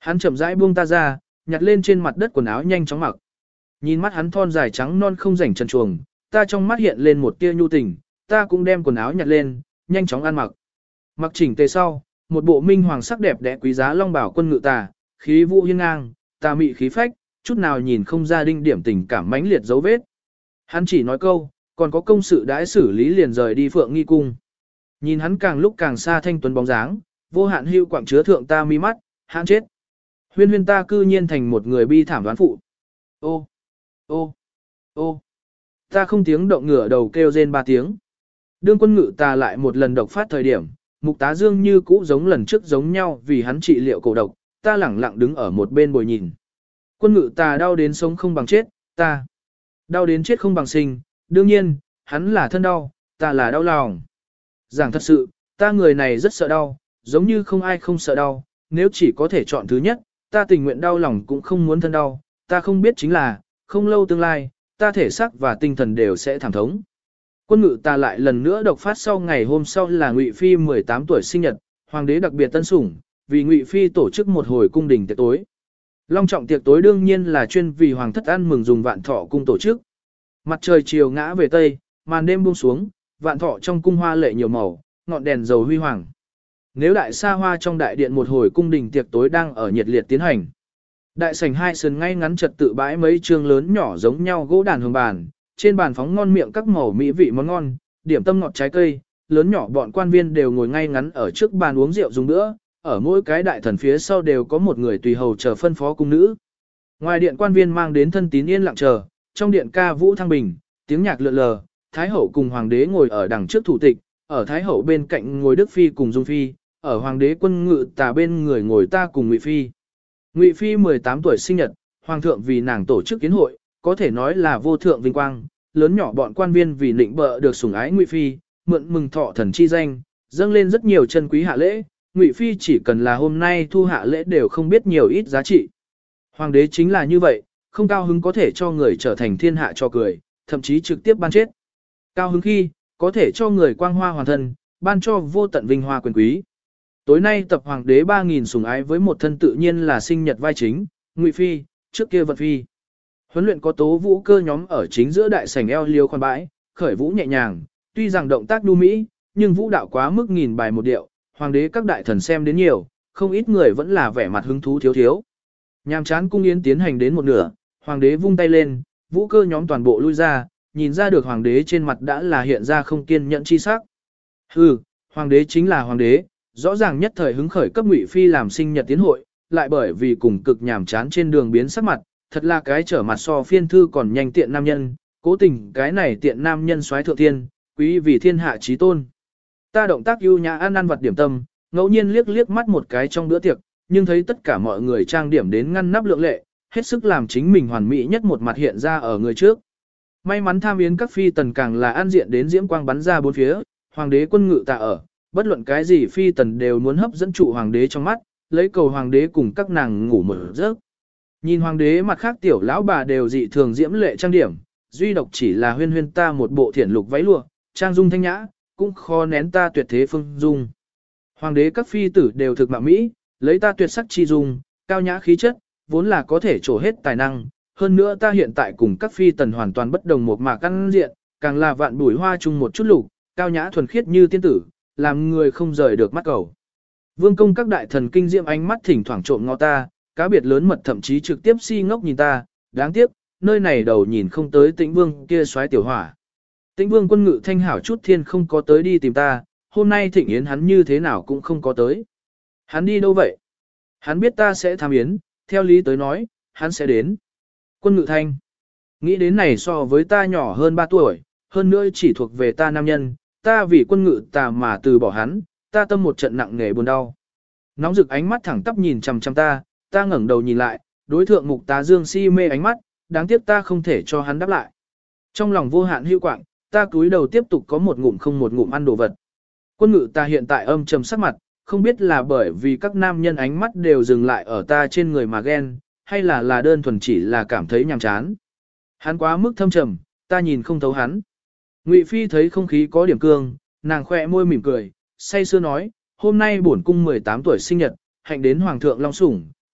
Hắn chậm rãi buông ta ra, nhặt lên trên mặt đất quần áo nhanh chóng mặc. Nhìn mắt hắn thon dài trắng non không rảnh trần truồng, ta trong mắt hiện lên một tia nhu tình, ta cũng đem quần áo nhặt lên, nhanh chóng ăn mặc. Mặc chỉnh tề sau, một bộ minh hoàng sắc đẹp đẽ quý giá long bảo quân ngự tà, khí vũ hiên ngang, tà mị khí phách, chút nào nhìn không ra đinh điểm tình cảm mãnh liệt dấu vết. Hắn chỉ nói câu, còn có công sự đãi xử lý liền rời đi Phượng Nghi cung. Nhìn hắn càng lúc càng xa thanh tuấn bóng dáng, vô hạn hưu quảng chứa thượng ta mi mắt, hắn chết. Huyên huyên ta cư nhiên thành một người bi thảm đoán phụ. Ô, ô, ô. Ta không tiếng động ngửa đầu kêu rên ba tiếng. Đương quân ngự ta lại một lần độc phát thời điểm, Mục Tá Dương như cũ giống lần trước giống nhau vì hắn trị liệu cổ độc, ta lẳng lặng đứng ở một bên bồi nhìn. Quân ngự ta đau đến sống không bằng chết, ta đau đến chết không bằng sinh, đương nhiên, hắn là thân đau, ta là đau lòng. Giảng thật sự, ta người này rất sợ đau, giống như không ai không sợ đau, nếu chỉ có thể chọn thứ nhất, ta tình nguyện đau lòng cũng không muốn thân đau, ta không biết chính là, không lâu tương lai, ta thể xác và tinh thần đều sẽ thảm thống. Quân ngự ta lại lần nữa độc phát sau ngày hôm sau là Ngụy Phi mười tám tuổi sinh nhật, hoàng đế đặc biệt tân sủng, vì Ngụy Phi tổ chức một hồi cung đình tiệc tối. Long trọng tiệc tối đương nhiên là chuyên vì hoàng thất ăn mừng dùng Vạn Thọ cung tổ chức. Mặt trời chiều ngã về tây, màn đêm buông xuống, Vạn Thọ trong cung hoa lệ nhiều màu, ngọn đèn dầu huy hoàng. Nếu đại xa hoa trong đại điện một hồi cung đình tiệc tối đang ở nhiệt liệt tiến hành. Đại sảnh hai sườn ngay ngắn trật tự bãi mấy trường lớn nhỏ giống nhau gỗ đàn hương bàn, trên bàn phóng ngon miệng các màu mỹ vị món ngon, điểm tâm ngọt trái cây, lớn nhỏ bọn quan viên đều ngồi ngay ngắn ở trước bàn uống rượu dùng nữa, ở mỗi cái đại thần phía sau đều có một người tùy hầu chờ phân phó cung nữ. Ngoài điện quan viên mang đến thân tín yên lặng chờ, trong điện ca vũ thăng bình, tiếng nhạc lượn lờ, thái hậu cùng hoàng đế ngồi ở đằng trước thủ tịch, ở thái hậu bên cạnh ngồi Đức Phi cùng Dung Phi, ở hoàng đế quân ngự tà bên người ngồi ta cùng Ngụy Phi. Ngụy Phi mười tám tuổi sinh nhật, hoàng thượng vì nàng tổ chức kiến hội, có thể nói là vô thượng vinh quang, lớn nhỏ bọn quan viên vì nịnh bợ được sủng ái Ngụy Phi, mượn mừng thọ thần chi danh, dâng lên rất nhiều chân quý hạ lễ, Ngụy Phi chỉ cần là hôm nay thu hạ lễ đều không biết nhiều ít giá trị. Hoàng đế chính là như vậy, không cao hứng có thể cho người trở thành thiên hạ cho cười, thậm chí trực tiếp ban chết. Cao hứng khi, có thể cho người quang hoa hoàn thân, ban cho vô tận vinh hoa quyền quý. Tối nay tập hoàng đế ba nghìn sủng ái với một thân tự nhiên là sinh nhật vai chính, Ngụy Phi, trước kia Vận Phi. Huấn luyện có tố vũ cơ nhóm ở chính giữa đại sảnh eo liêu khoan bãi, khởi vũ nhẹ nhàng, tuy rằng động tác nhu mỹ, nhưng vũ đạo quá mức nghìn bài một điệu, hoàng đế các đại thần xem đến nhiều, không ít người vẫn là vẻ mặt hứng thú thiếu thiếu. Nhàm chán cung yến tiến hành đến một nửa, hoàng đế vung tay lên, vũ cơ nhóm toàn bộ lui ra, nhìn ra được hoàng đế trên mặt đã là hiện ra không kiên nhẫn chi sắc. Hừ, hoàng đế chính là hoàng đế, rõ ràng nhất thời hứng khởi cấp Ngụy Phi làm sinh nhật tiến hội, lại bởi vì cùng cực nhàm chán trên đường biến sắc mặt, thật là cái trở mặt so phiên thư còn nhanh tiện nam nhân, cố tình cái này tiện nam nhân soái thượng thiên, quý vì thiên hạ chí tôn. Ta động tác ưu nhã ăn ăn vật điểm tâm, ngẫu nhiên liếc liếc mắt một cái trong bữa tiệc, nhưng thấy tất cả mọi người trang điểm đến ngăn nắp lượng lệ, hết sức làm chính mình hoàn mỹ nhất một mặt hiện ra ở người trước. May mắn tham yến các phi tần càng là an diện đến diễm quang bắn ra bốn phía, hoàng đế quân ngự tạ ở, bất luận cái gì phi tần đều muốn hấp dẫn trụ hoàng đế trong mắt, lấy cầu hoàng đế cùng các nàng ngủ một giấc. Nhìn hoàng đế mặt khác tiểu lão bà đều dị thường diễm lệ trang điểm, duy độc chỉ là huyên huyên ta một bộ thiển lục váy lụa, trang dung thanh nhã, cũng khó nén ta tuyệt thế phương dung. Hoàng đế các phi tử đều thực mạo mỹ, lấy ta tuyệt sắc chi dung, cao nhã khí chất, vốn là có thể trổ hết tài năng, hơn nữa ta hiện tại cùng các phi tần hoàn toàn bất đồng một mạc căn diện, càng là vạn bùi hoa chung một chút lục, cao nhã thuần khiết như tiên tử, làm người không rời được mắt cầu. Vương công các đại thần kinh diệm ánh mắt thỉnh thoảng trộm ngó ta, cá biệt lớn mật thậm chí trực tiếp si ngốc nhìn ta, đáng tiếc, nơi này đầu nhìn không tới Tĩnh Vương kia soái tiểu hỏa. Tĩnh Vương quân ngự thanh hảo chút thiên không có tới đi tìm ta, hôm nay thịnh yến hắn như thế nào cũng không có tới. Hắn đi đâu vậy? Hắn biết ta sẽ tham yến, theo lý tới nói, hắn sẽ đến. Quân ngự thanh, nghĩ đến này so với ta nhỏ hơn ba tuổi, hơn nữa chỉ thuộc về ta nam nhân, ta vì quân ngự ta mà từ bỏ hắn, ta tâm một trận nặng nề buồn đau. Nóng rực ánh mắt thẳng tắp nhìn chằm chằm ta, ta ngẩng đầu nhìn lại, đối thượng Mục Tá Dương si mê ánh mắt, đáng tiếc ta không thể cho hắn đáp lại. Trong lòng vô hạn hưu quạng, ta cúi đầu tiếp tục có một ngụm không một ngụm ăn đồ vật. Quân ngự ta hiện tại âm trầm sắc mặt, không biết là bởi vì các nam nhân ánh mắt đều dừng lại ở ta trên người mà ghen, hay là là đơn thuần chỉ là cảm thấy nhàm chán. Hắn quá mức thâm trầm, ta nhìn không thấu hắn. Ngụy Phi thấy không khí có điểm cương, nàng khoe môi mỉm cười, say sưa nói, hôm nay bổn cung mười tám tuổi sinh nhật, hạnh đến hoàng thượng long sủng,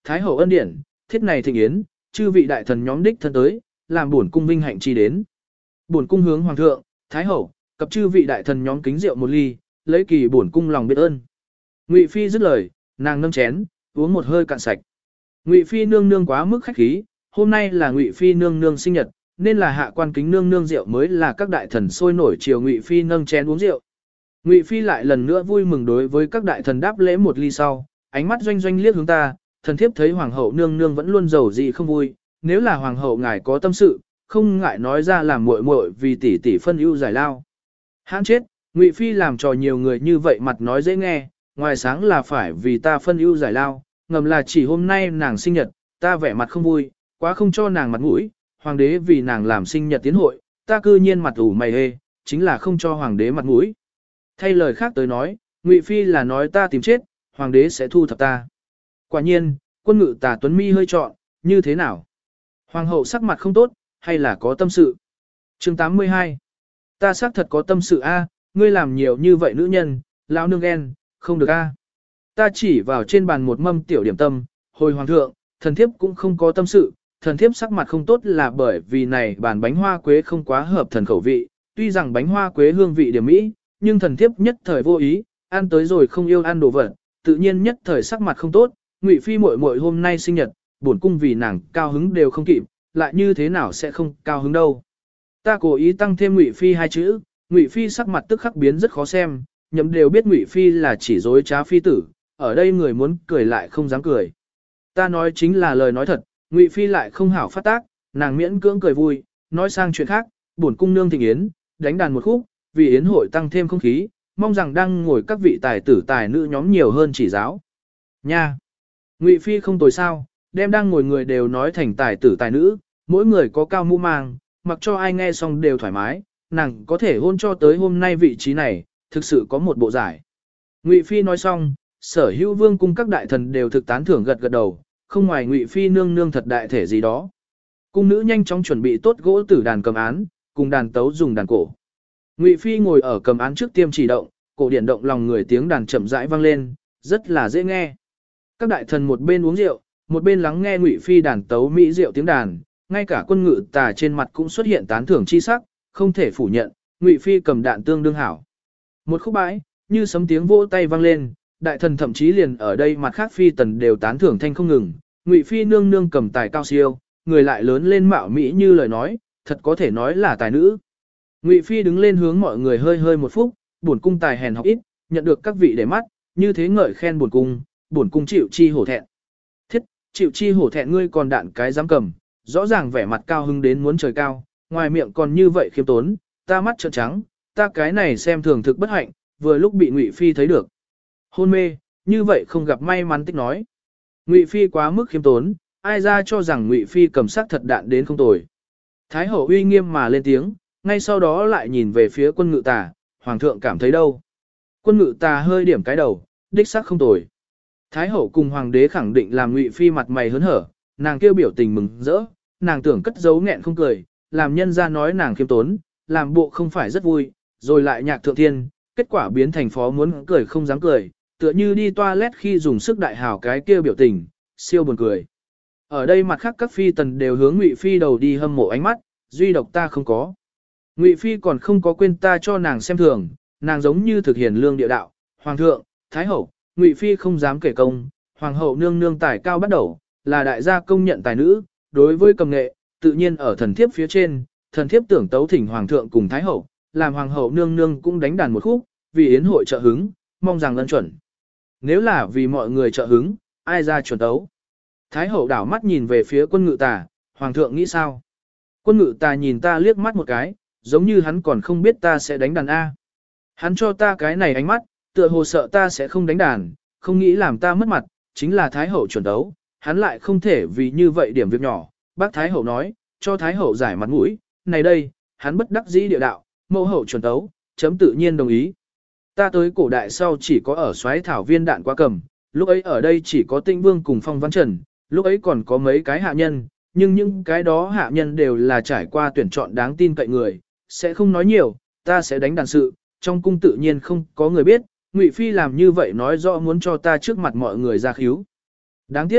thái hậu ân điển, thiết này thịnh yến, chư vị đại thần nhóm đích thân tới, làm bổn cung vinh hạnh chi đến. Bổn cung hướng hoàng thượng, thái hậu, cập chư vị đại thần nhóm kính rượu một ly, lấy kỳ bổn cung lòng biết ơn. Ngụy phi dứt lời, nàng nâng chén, uống một hơi cạn sạch. Ngụy phi nương nương quá mức khách khí, hôm nay là Ngụy phi nương nương sinh nhật, nên là hạ quan kính nương nương rượu mới là các đại thần sôi nổi chiều Ngụy phi nâng chén uống rượu. Ngụy phi lại lần nữa vui mừng đối với các đại thần đáp lễ một ly sau, ánh mắt doanh doanh liếc hướng ta, thần thiếp thấy hoàng hậu nương nương vẫn luôn giàu gì không vui, nếu là hoàng hậu ngài có tâm sự, không ngại nói ra làm muội muội vì tỷ tỷ phân ưu giải lao. Hãn chết, Ngụy phi làm trò nhiều người như vậy mặt nói dễ nghe, ngoài sáng là phải vì ta phân ưu giải lao, ngầm là chỉ hôm nay nàng sinh nhật, ta vẻ mặt không vui, quá không cho nàng mặt mũi, hoàng đế vì nàng làm sinh nhật tiến hội, ta cư nhiên mặt ủ mày hê, chính là không cho hoàng đế mặt mũi. Thay lời khác tới nói, Ngụy phi là nói ta tìm chết, hoàng đế sẽ thu thập ta. Quả nhiên, quân ngự tả tuấn mi hơi trọn, như thế nào? Hoàng hậu sắc mặt không tốt, hay là có tâm sự? Chương tám mươi hai. Ta xác thật có tâm sự a, ngươi làm nhiều như vậy nữ nhân, lão nương ghen, không được a. Ta chỉ vào trên bàn một mâm tiểu điểm tâm, hồi hoàng thượng, thần thiếp cũng không có tâm sự, thần thiếp sắc mặt không tốt là bởi vì này bàn bánh hoa quế không quá hợp thần khẩu vị, tuy rằng bánh hoa quế hương vị điểm mỹ, nhưng thần thiếp nhất thời vô ý, ăn tới rồi không yêu ăn đồ vật, tự nhiên nhất thời sắc mặt không tốt, Ngụy phi muội muội hôm nay sinh nhật, bổn cung vì nàng cao hứng đều không kịp, lại như thế nào sẽ không cao hứng đâu. Ta cố ý tăng thêm Ngụy phi hai chữ, Ngụy phi sắc mặt tức khắc biến rất khó xem, nhậm đều biết Ngụy phi là chỉ dối trá phi tử, ở đây người muốn cười lại không dám cười. Ta nói chính là lời nói thật, Ngụy phi lại không hảo phát tác, nàng miễn cưỡng cười vui, nói sang chuyện khác, bổn cung nương thịnh yến, đánh đàn một khúc, vì yến hội tăng thêm không khí, mong rằng đang ngồi các vị tài tử tài nữ nhóm nhiều hơn chỉ giáo. Nha! Ngụy phi không tồi sao, đem đang ngồi người đều nói thành tài tử tài nữ, mỗi người có cao mũ mang, mặc cho ai nghe xong đều thoải mái, nàng có thể hôn cho tới hôm nay vị trí này, thực sự có một bộ giải. Ngụy phi nói xong, sở hữu vương cung các đại thần đều thực tán thưởng gật gật đầu, không ngoài Ngụy phi nương nương thật đại thể gì đó. Cung nữ nhanh chóng chuẩn bị tốt gỗ tử đàn cầm án, cùng đàn tấu dùng đàn cổ. Ngụy phi ngồi ở cầm án trước tiêm chỉ động, cổ điển động lòng người tiếng đàn chậm rãi vang lên, rất là dễ nghe. Các đại thần một bên uống rượu, một bên lắng nghe Ngụy phi đàn tấu mỹ rượu tiếng đàn, ngay cả quân ngự tà trên mặt cũng xuất hiện tán thưởng chi sắc, không thể phủ nhận, Ngụy phi cầm đạn tương đương hảo. Một khúc bãi, như sấm tiếng vỗ tay vang lên, đại thần thậm chí liền ở đây mặt khác phi tần đều tán thưởng thanh không ngừng, Ngụy phi nương nương cầm tài cao siêu, người lại lớn lên mạo mỹ như lời nói, thật có thể nói là tài nữ. Ngụy phi đứng lên hướng mọi người hơi hơi một phút, bổn cung tài hèn học ít, nhận được các vị để mắt, như thế ngợi khen bổn cung, bổn cung chịu chi hổ thẹn. Thiết, chịu chi hổ thẹn ngươi còn đạn cái dám cầm, rõ ràng vẻ mặt cao hứng đến muốn trời cao, ngoài miệng còn như vậy khiêm tốn, ta mắt trợn trắng, ta cái này xem thường thực bất hạnh, vừa lúc bị Ngụy phi thấy được. Hôn mê, như vậy không gặp may mắn tích nói. Ngụy phi quá mức khiêm tốn, ai ra cho rằng Ngụy phi cầm sắc thật đạn đến không tồi. Thái hậu uy nghiêm mà lên tiếng, ngay sau đó lại nhìn về phía quân ngự tà, hoàng thượng cảm thấy đâu. Quân ngự tà hơi điểm cái đầu, đích sắc không tồi. Thái hậu cùng hoàng đế khẳng định làm Ngụy phi mặt mày hớn hở, nàng kêu biểu tình mừng rỡ, nàng tưởng cất giấu nghẹn không cười, làm nhân ra nói nàng khiêm tốn, làm bộ không phải rất vui, rồi lại nhạc thượng thiên, kết quả biến thành phó muốn cười không dám cười, tựa như đi toilet khi dùng sức đại hào cái kia biểu tình, siêu buồn cười. Ở đây mặt khác các phi tần đều hướng Ngụy phi đầu đi hâm mộ ánh mắt, duy độc ta không có. Ngụy phi còn không có quên ta cho nàng xem thường, nàng giống như thực hiện lương địa đạo, hoàng thượng, thái hậu, Ngụy phi không dám kể công, hoàng hậu nương nương tài cao bắt đầu, là đại gia công nhận tài nữ, đối với cầm nghệ, tự nhiên ở thần thiếp phía trên, thần thiếp tưởng tấu thỉnh hoàng thượng cùng thái hậu, làm hoàng hậu nương nương cũng đánh đàn một khúc, vì yến hội trợ hứng, mong rằng ân chuẩn. Nếu là vì mọi người trợ hứng, ai ra chuẩn tấu? Thái hậu đảo mắt nhìn về phía quân ngự tà, hoàng thượng nghĩ sao? Quân ngự tà nhìn ta liếc mắt một cái, giống như hắn còn không biết ta sẽ đánh đàn A. Hắn cho ta cái này ánh mắt, tựa hồ sợ ta sẽ không đánh đàn, không nghĩ làm ta mất mặt, chính là thái hậu chuẩn tấu, hắn lại không thể vì như vậy điểm việc nhỏ. Bác thái hậu nói, cho thái hậu giải mặt mũi, này đây, hắn bất đắc dĩ địa đạo, mẫu hậu chuẩn tấu, chấm tự nhiên đồng ý. Ta tới cổ đại sau chỉ có ở xoáy thảo viên đạn qua cầm, lúc ấy ở đây chỉ có Tinh Vương cùng Phong Văn Trần, lúc ấy còn có mấy cái hạ nhân, nhưng những cái đó hạ nhân đều là trải qua tuyển chọn đáng tin cậy người, sẽ không nói nhiều, ta sẽ đánh đàn sự, trong cung tự nhiên không có người biết, Ngụy phi làm như vậy nói rõ muốn cho ta trước mặt mọi người ra khíu. Đáng tiếc,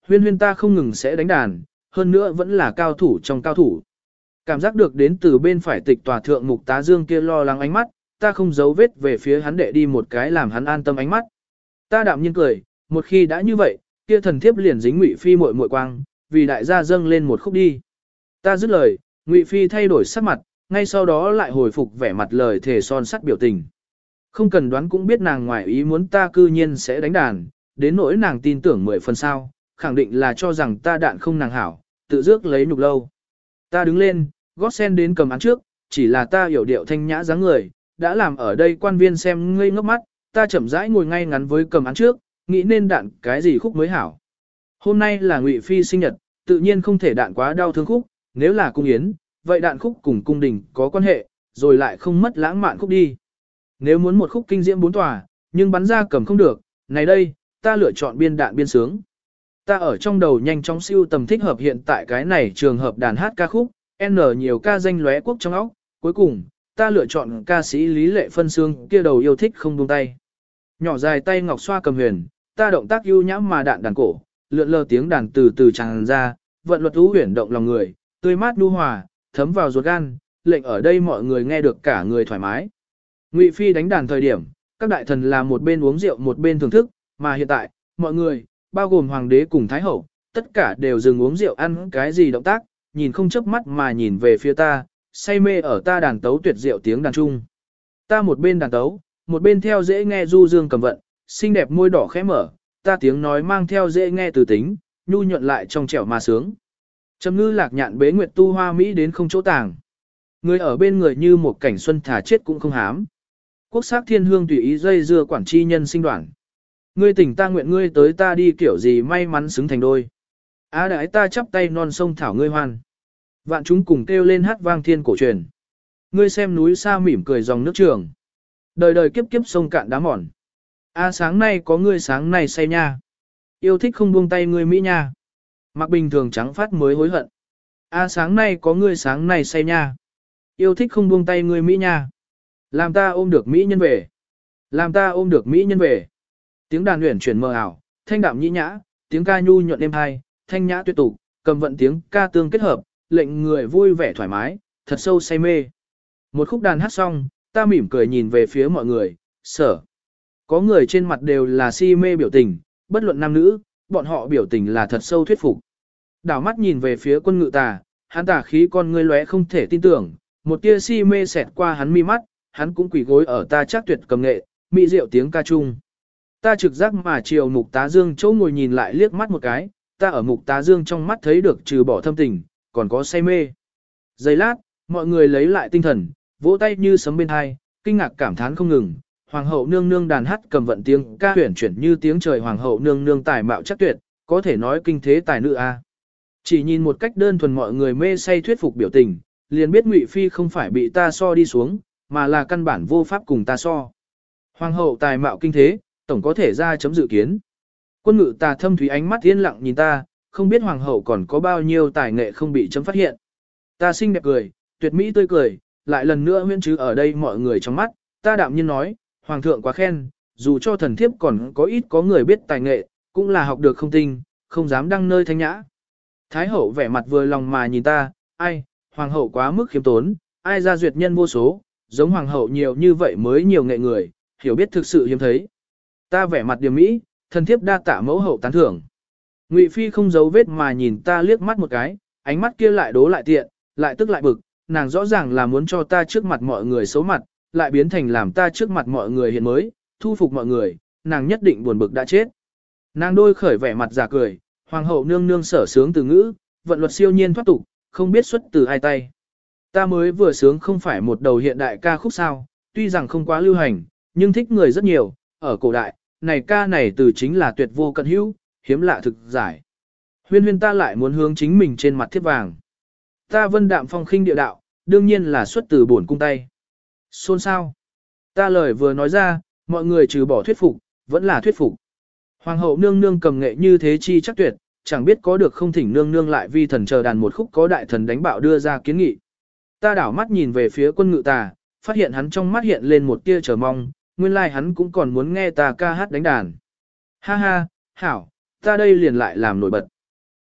Huyên huyên ta không ngừng sẽ đánh đàn, hơn nữa vẫn là cao thủ trong cao thủ. Cảm giác được đến từ bên phải tịch tòa thượng Mục Tá Dương kia lo lắng ánh mắt, ta không giấu vết về phía hắn đệ đi một cái làm hắn an tâm ánh mắt. Ta đạm nhiên cười, một khi đã như vậy, kia thần thiếp liền dính Ngụy Phi muội muội quang, vì đại gia dâng lên một khúc đi. Ta dứt lời, Ngụy Phi thay đổi sắc mặt, ngay sau đó lại hồi phục vẻ mặt lời thề son sắt biểu tình. Không cần đoán cũng biết nàng ngoài ý muốn ta cư nhiên sẽ đánh đàn, đến nỗi nàng tin tưởng mười phần sao, khẳng định là cho rằng ta đạn không nàng hảo, tự dước lấy nhục lâu. Ta đứng lên, gót sen đến cầm án trước, chỉ là ta hiểu điệu thanh nhã dáng người, đã làm ở đây quan viên xem ngây ngốc mắt, ta chậm rãi ngồi ngay ngắn với cầm án trước, nghĩ nên đạn cái gì khúc mới hảo. Hôm nay là Ngụy Phi sinh nhật, tự nhiên không thể đạn quá đau thương khúc, nếu là cung yến, vậy đạn khúc cùng cung đình có quan hệ, rồi lại không mất lãng mạn khúc đi. Nếu muốn một khúc kinh diễm bốn tòa, nhưng bắn ra cầm không được, này đây, ta lựa chọn biên đạn biên sướng. Ta ở trong đầu nhanh chóng siêu tầm thích hợp hiện tại cái này trường hợp đàn hát ca khúc, N nhiều ca danh lóe quốc trong óc, cuối cùng, ta lựa chọn ca sĩ Lý Lệ Phân Sương kia đầu yêu thích không buông tay. Nhỏ dài tay ngọc xoa cầm huyền, ta động tác ưu nhãm mà đạn đàn cổ, lượn lờ tiếng đàn từ từ tràn ra, vận luật thú huyền động lòng người, tươi mát nhu hòa, thấm vào ruột gan, lệnh ở đây mọi người nghe được cả người thoải mái. Ngụy Phi đánh đàn thời điểm, các đại thần là một bên uống rượu một bên thưởng thức, mà hiện tại, mọi người, bao gồm hoàng đế cùng thái hậu, tất cả đều dừng uống rượu ăn cái gì động tác, nhìn không chớp mắt mà nhìn về phía ta, say mê ở ta đàn tấu tuyệt diệu tiếng đàn trung. Ta một bên đàn tấu, một bên theo dễ nghe du dương cầm vận, xinh đẹp môi đỏ khẽ mở, ta tiếng nói mang theo dễ nghe từ tính, nhu nhuận lại trong trẻo mà sướng. Trầm ngư lạc nhạn bế nguyệt tu hoa mỹ đến không chỗ tàng. Người ở bên người như một cảnh xuân thả chết cũng không hám. Quốc sắc thiên hương tùy ý dây dưa quản chi nhân sinh đoạn. Ngươi tỉnh ta nguyện ngươi tới ta đi kiểu gì may mắn xứng thành đôi. Á đại ta chắp tay non sông thảo ngươi hoan. Vạn chúng cùng kêu lên hát vang thiên cổ truyền. Ngươi xem núi xa mỉm cười dòng nước trường. Đời đời kiếp kiếp sông cạn đá mòn. A sáng nay có ngươi sáng nay say nha. Yêu thích không buông tay ngươi Mỹ nha. Mặc bình thường trắng phát mới hối hận. A sáng nay có ngươi sáng nay say nha. Yêu thích không buông tay ngươi Mỹ nha. Làm ta ôm được Mỹ nhân về. Làm ta ôm được Mỹ nhân về. Tiếng đàn luyện chuyển mờ ảo, thanh đạm nhĩ nhã, tiếng ca nhu nhuận êm hai, thanh nhã tuyệt tục, cầm vận tiếng ca tương kết hợp, lệnh người vui vẻ thoải mái, thật sâu say mê. Một khúc đàn hát xong, ta mỉm cười nhìn về phía mọi người, sở. Có người trên mặt đều là si mê biểu tình, bất luận nam nữ, bọn họ biểu tình là thật sâu thuyết phục. Đảo mắt nhìn về phía quân ngự tà, hắn tà khí con ngươi lóe không thể tin tưởng, một tia si mê xẹt qua hắn mi mắt, hắn cũng quỳ gối ở ta chắc tuyệt cầm nghệ, mỹ diệu tiếng ca chung. Ta trực giác mà chiều Mục Tá Dương chỗ ngồi nhìn lại liếc mắt một cái, ta ở Mục Tá Dương trong mắt thấy được trừ bỏ thâm tình, còn có say mê. Giây lát, mọi người lấy lại tinh thần, vỗ tay như sấm bên hai, kinh ngạc cảm thán không ngừng. Hoàng hậu nương nương đàn hát cầm vận tiếng ca huyền chuyển như tiếng trời, hoàng hậu nương nương tài mạo chắc tuyệt, có thể nói kinh thế tài nữ a. Chỉ nhìn một cách đơn thuần mọi người mê say thuyết phục biểu tình, liền biết Ngụy Phi không phải bị ta so đi xuống, mà là căn bản vô pháp cùng ta so. Hoàng hậu tài mạo kinh thế, tổng có thể ra chấm dự kiến. Quân ngự tà thâm thúy ánh mắt yên lặng nhìn ta, không biết hoàng hậu còn có bao nhiêu tài nghệ không bị chấm phát hiện. Ta xinh đẹp cười, tuyệt mỹ tươi cười, lại lần nữa huyễn chứ ở đây mọi người trong mắt, ta đạm nhiên nói, hoàng thượng quá khen, dù cho thần thiếp còn có ít có người biết tài nghệ, cũng là học được không tinh, không dám đăng nơi thanh nhã. Thái hậu vẻ mặt vừa lòng mà nhìn ta, ai, hoàng hậu quá mức khiêm tốn, ai ra duyệt nhân vô số, giống hoàng hậu nhiều như vậy mới nhiều nghệ người, hiểu biết thực sự hiếm thấy. Ta vẻ mặt điềm mỹ, thần thiếp đa tạ mẫu hậu tán thưởng. Ngụy Phi không giấu vết mà nhìn ta liếc mắt một cái, ánh mắt kia lại đố lại tiện, lại tức lại bực, nàng rõ ràng là muốn cho ta trước mặt mọi người xấu mặt, lại biến thành làm ta trước mặt mọi người hiện mới, thu phục mọi người, nàng nhất định buồn bực đã chết. Nàng đôi khởi vẻ mặt giả cười, hoàng hậu nương nương sở sướng từ ngữ, vận luật siêu nhiên thoát tục, không biết xuất từ ai tay. Ta mới vừa sướng không phải một đầu hiện đại ca khúc sao, tuy rằng không quá lưu hành, nhưng thích người rất nhiều, ở cổ đại, này ca này từ chính là tuyệt vô cận hữu, hiếm lạ thực giải. Huyên huyên ta lại muốn hướng chính mình trên mặt thiết vàng. Ta vân đạm phong khinh địa đạo, đương nhiên là xuất từ bổn cung tay. Xôn sao? Ta lời vừa nói ra, mọi người trừ bỏ thuyết phục, vẫn là thuyết phục. Hoàng hậu nương nương cầm nghệ như thế chi chắc tuyệt, chẳng biết có được không thỉnh nương nương lại vi thần chờ đàn một khúc có đại thần đánh bạo đưa ra kiến nghị. Ta đảo mắt nhìn về phía quân ngự tà, phát hiện hắn trong mắt hiện lên một tia chờ mong, nguyên lai like hắn cũng còn muốn nghe ta ca hát đánh đàn. Ha ha, hảo, ta đây liền lại làm nổi bật.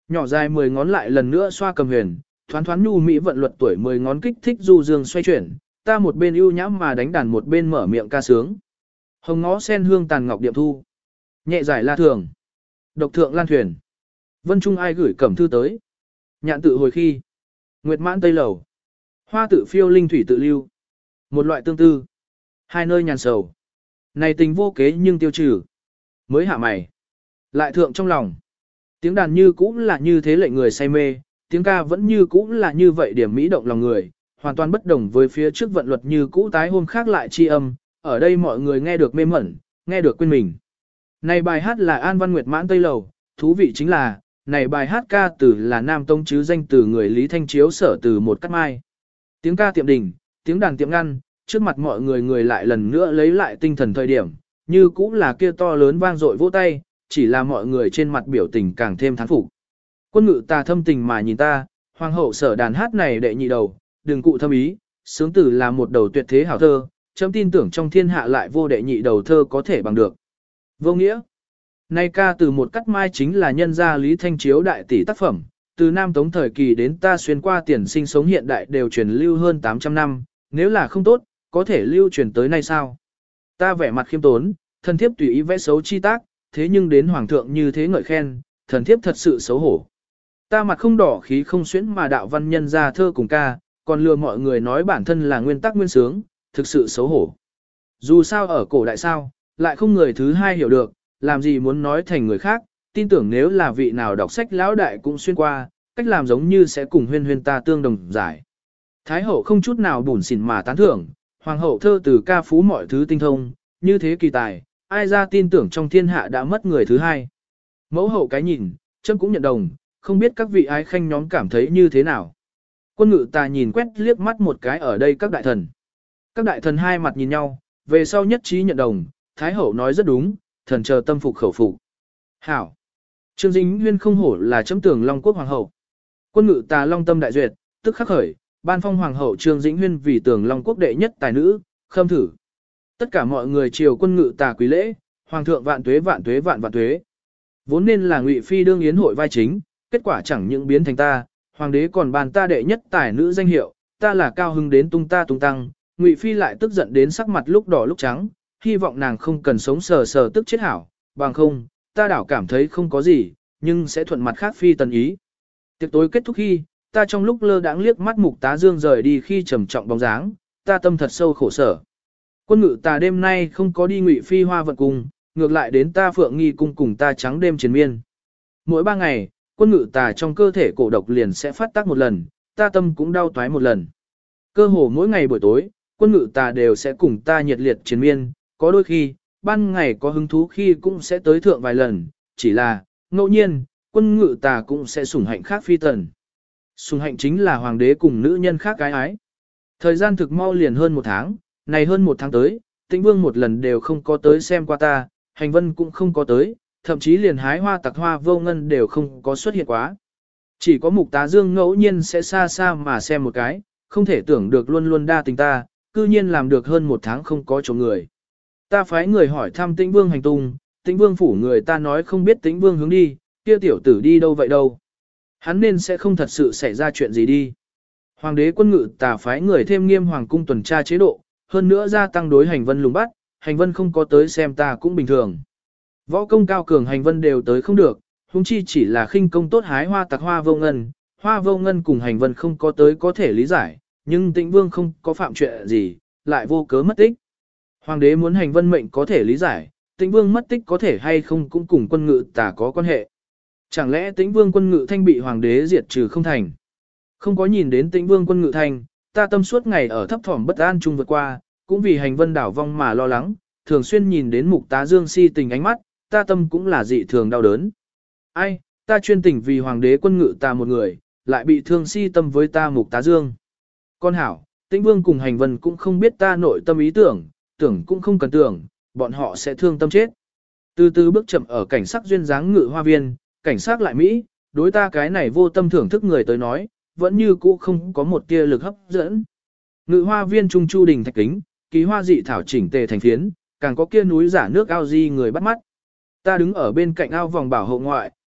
Nhỏ dài mười ngón lại lần nữa xoa cầm huyền, thoáng thoáng nhu mỹ vận luật tuổi mười ngón kích thích du dương xoay chuyển, ta một bên ưu nhãm mà đánh đàn một bên mở miệng ca sướng. Hồng ngó sen hương tàn ngọc điệm thu. Nhẹ giải la thường. Độc thượng lan thuyền. Vân Trung ai gửi cẩm thư tới. Nhạn tự hồi khi. Nguyệt mãn tây lầu. Hoa tự phiêu linh thủy tự lưu. Một loại tương tư. Hai nơi nhàn sầu. Này tình vô kế nhưng tiêu trừ. Mới hạ mày. Lại thượng trong lòng. Tiếng đàn như cũ là như thế lệnh người say mê. Tiếng ca vẫn như cũ là như vậy điểm mỹ động lòng người. Hoàn toàn bất đồng với phía trước vận luật như cũ tái hôm khác lại chi âm. Ở đây mọi người nghe được mê mẩn, nghe được quên mình. Này bài hát là An Văn Nguyệt mãn tây lầu. Thú vị chính là, này bài hát ca từ là Nam Tông chứ danh từ người Lý Thanh Chiếu sở từ một cắt mai. Tiếng ca tiệm đỉnh, tiếng đàn tiệm ngăn, trước mặt mọi người người lại lần nữa lấy lại tinh thần thời điểm, như cũng là kia to lớn vang dội vỗ tay, chỉ là mọi người trên mặt biểu tình càng thêm thán phục. Quân ngự ta thâm tình mà nhìn ta, hoàng hậu sở đàn hát này đệ nhị đầu, đừng cụ thâm ý, sướng tử là một đầu tuyệt thế hảo thơ, chấm tin tưởng trong thiên hạ lại vô đệ nhị đầu thơ có thể bằng được. Vô nghĩa. Nay ca từ một cắt mai chính là nhân gia Lý Thanh Chiếu đại tỷ tác phẩm, từ Nam Tống thời kỳ đến ta xuyên qua tiền sinh sống hiện đại đều truyền lưu hơn tám trăm năm, nếu là không tốt, có thể lưu truyền tới nay sao? Ta vẻ mặt khiêm tốn, thần thiếp tùy ý vẽ xấu chi tác, thế nhưng đến hoàng thượng như thế ngợi khen, thần thiếp thật sự xấu hổ. Ta mặt không đỏ khí không xuyễn mà đạo văn nhân ra thơ cùng ca, còn lừa mọi người nói bản thân là nguyên tắc nguyên sướng, thực sự xấu hổ. Dù sao ở cổ đại sao, lại không người thứ hai hiểu được, làm gì muốn nói thành người khác, tin tưởng nếu là vị nào đọc sách lão đại cũng xuyên qua, cách làm giống như sẽ cùng huyên huyên ta tương đồng giải. Thái hậu không chút nào bùn xỉn mà tán thưởng, hoàng hậu thơ từ ca phú mọi thứ tinh thông, như thế kỳ tài, ai ra tin tưởng trong thiên hạ đã mất người thứ hai. Mẫu hậu cái nhìn, chấm cũng nhận đồng, không biết các vị ái khanh nhóm cảm thấy như thế nào. Quân ngự ta nhìn quét liếc mắt một cái ở đây các đại thần. Các đại thần hai mặt nhìn nhau, về sau nhất trí nhận đồng, Thái hậu nói rất đúng, thần chờ tâm phục khẩu phục. Hảo. Trương Dĩnh Huyên không hổ là chấm tưởng Long Quốc hoàng hậu. Quân ngự tà Long tâm đại duyệt, tức khắc khởi, ban phong hoàng hậu Trương Dĩnh Huyên vì tưởng Long Quốc đệ nhất tài nữ, khâm thử. Tất cả mọi người triều quân ngự tà quý lễ, hoàng thượng vạn tuế vạn tuế vạn vạn tuế. Vốn nên là Ngụy phi đương yến hội vai chính, kết quả chẳng những biến thành ta, hoàng đế còn ban ta đệ nhất tài nữ danh hiệu, ta là cao hưng đến tung ta tung tăng, Ngụy phi lại tức giận đến sắc mặt lúc đỏ lúc trắng, hy vọng nàng không cần sống sờ sờ tức chết hảo, bằng không, ta đảo cảm thấy không có gì, nhưng sẽ thuận mặt khác phi tần ý. Tiệc tối kết thúc khi, ta trong lúc lơ đãng liếc mắt Mục Tá Dương rời đi khi trầm trọng bóng dáng, ta tâm thật sâu khổ sở. Quân ngự ta đêm nay không có đi Ngụy phi hoa vận cung, ngược lại đến ta Phượng Nghi cung cùng ta trắng đêm triền miên. Mỗi ba ngày, quân ngự ta trong cơ thể cổ độc liền sẽ phát tác một lần, ta tâm cũng đau toái một lần. Cơ hồ mỗi ngày buổi tối, quân ngự ta đều sẽ cùng ta nhiệt liệt triền miên, có đôi khi, ban ngày có hứng thú khi cũng sẽ tới thượng vài lần, chỉ là, ngẫu nhiên, quân ngự ta cũng sẽ sủng hạnh khác phi tần. Sủng hạnh chính là hoàng đế cùng nữ nhân khác cái ái. Thời gian thực mau liền hơn một tháng, này hơn một tháng tới, Tĩnh Vương một lần đều không có tới xem qua ta, Hành Vân cũng không có tới, thậm chí liền hái hoa tặc hoa vô ngân đều không có xuất hiện quá. Chỉ có Mục Tá Dương ngẫu nhiên sẽ xa xa mà xem một cái, không thể tưởng được luôn luôn đa tình ta, cư nhiên làm được hơn một tháng không có chỗ người. Ta phái người hỏi thăm Tĩnh Vương hành tung, Tĩnh Vương phủ người ta nói không biết Tĩnh Vương hướng đi, kia tiểu tử đi đâu vậy đâu. Hắn nên sẽ không thật sự xảy ra chuyện gì đi. Hoàng đế quân ngự tà phái người thêm nghiêm hoàng cung tuần tra chế độ, hơn nữa gia tăng đối Hành Vân lùng bắt, Hành Vân không có tới xem ta cũng bình thường. Võ công cao cường Hành Vân đều tới không được, huống chi chỉ là khinh công tốt hái hoa tặc hoa vô ngân, hoa vô ngân cùng Hành Vân không có tới có thể lý giải, nhưng Tĩnh Vương không có phạm chuyện gì, lại vô cớ mất tích. Hoàng đế muốn Hành Vân mệnh có thể lý giải, Tĩnh Vương mất tích có thể hay không cũng cùng quân ngự tà có quan hệ. Chẳng lẽ Tĩnh Vương quân ngự thanh bị hoàng đế diệt trừ không thành? Không có nhìn đến Tĩnh Vương quân ngự thanh, ta tâm suốt ngày ở thấp thỏm bất an chung vượt qua, cũng vì Hành Vân đảo vong mà lo lắng, thường xuyên nhìn đến Mục Tá Dương si tình ánh mắt, ta tâm cũng là dị thường đau đớn. Ai, ta chuyên tình vì hoàng đế quân ngự ta một người, lại bị thương si tâm với ta Mục Tá Dương. Con hảo, Tĩnh Vương cùng Hành Vân cũng không biết ta nội tâm ý tưởng, tưởng cũng không cần tưởng, bọn họ sẽ thương tâm chết. Từ từ bước chậm ở cảnh sắc duyên dáng ngự hoa viên, cảnh sắc lại Mỹ, đối ta cái này vô tâm thưởng thức người tới nói, vẫn như cũ không có một tia lực hấp dẫn. Ngự hoa viên trung chu đình thạch kính, ký hoa dị thảo chỉnh tề thành phiến, càng có kia núi giả nước ao di người bắt mắt. Ta đứng ở bên cạnh ao vòng bảo hộ ngoại,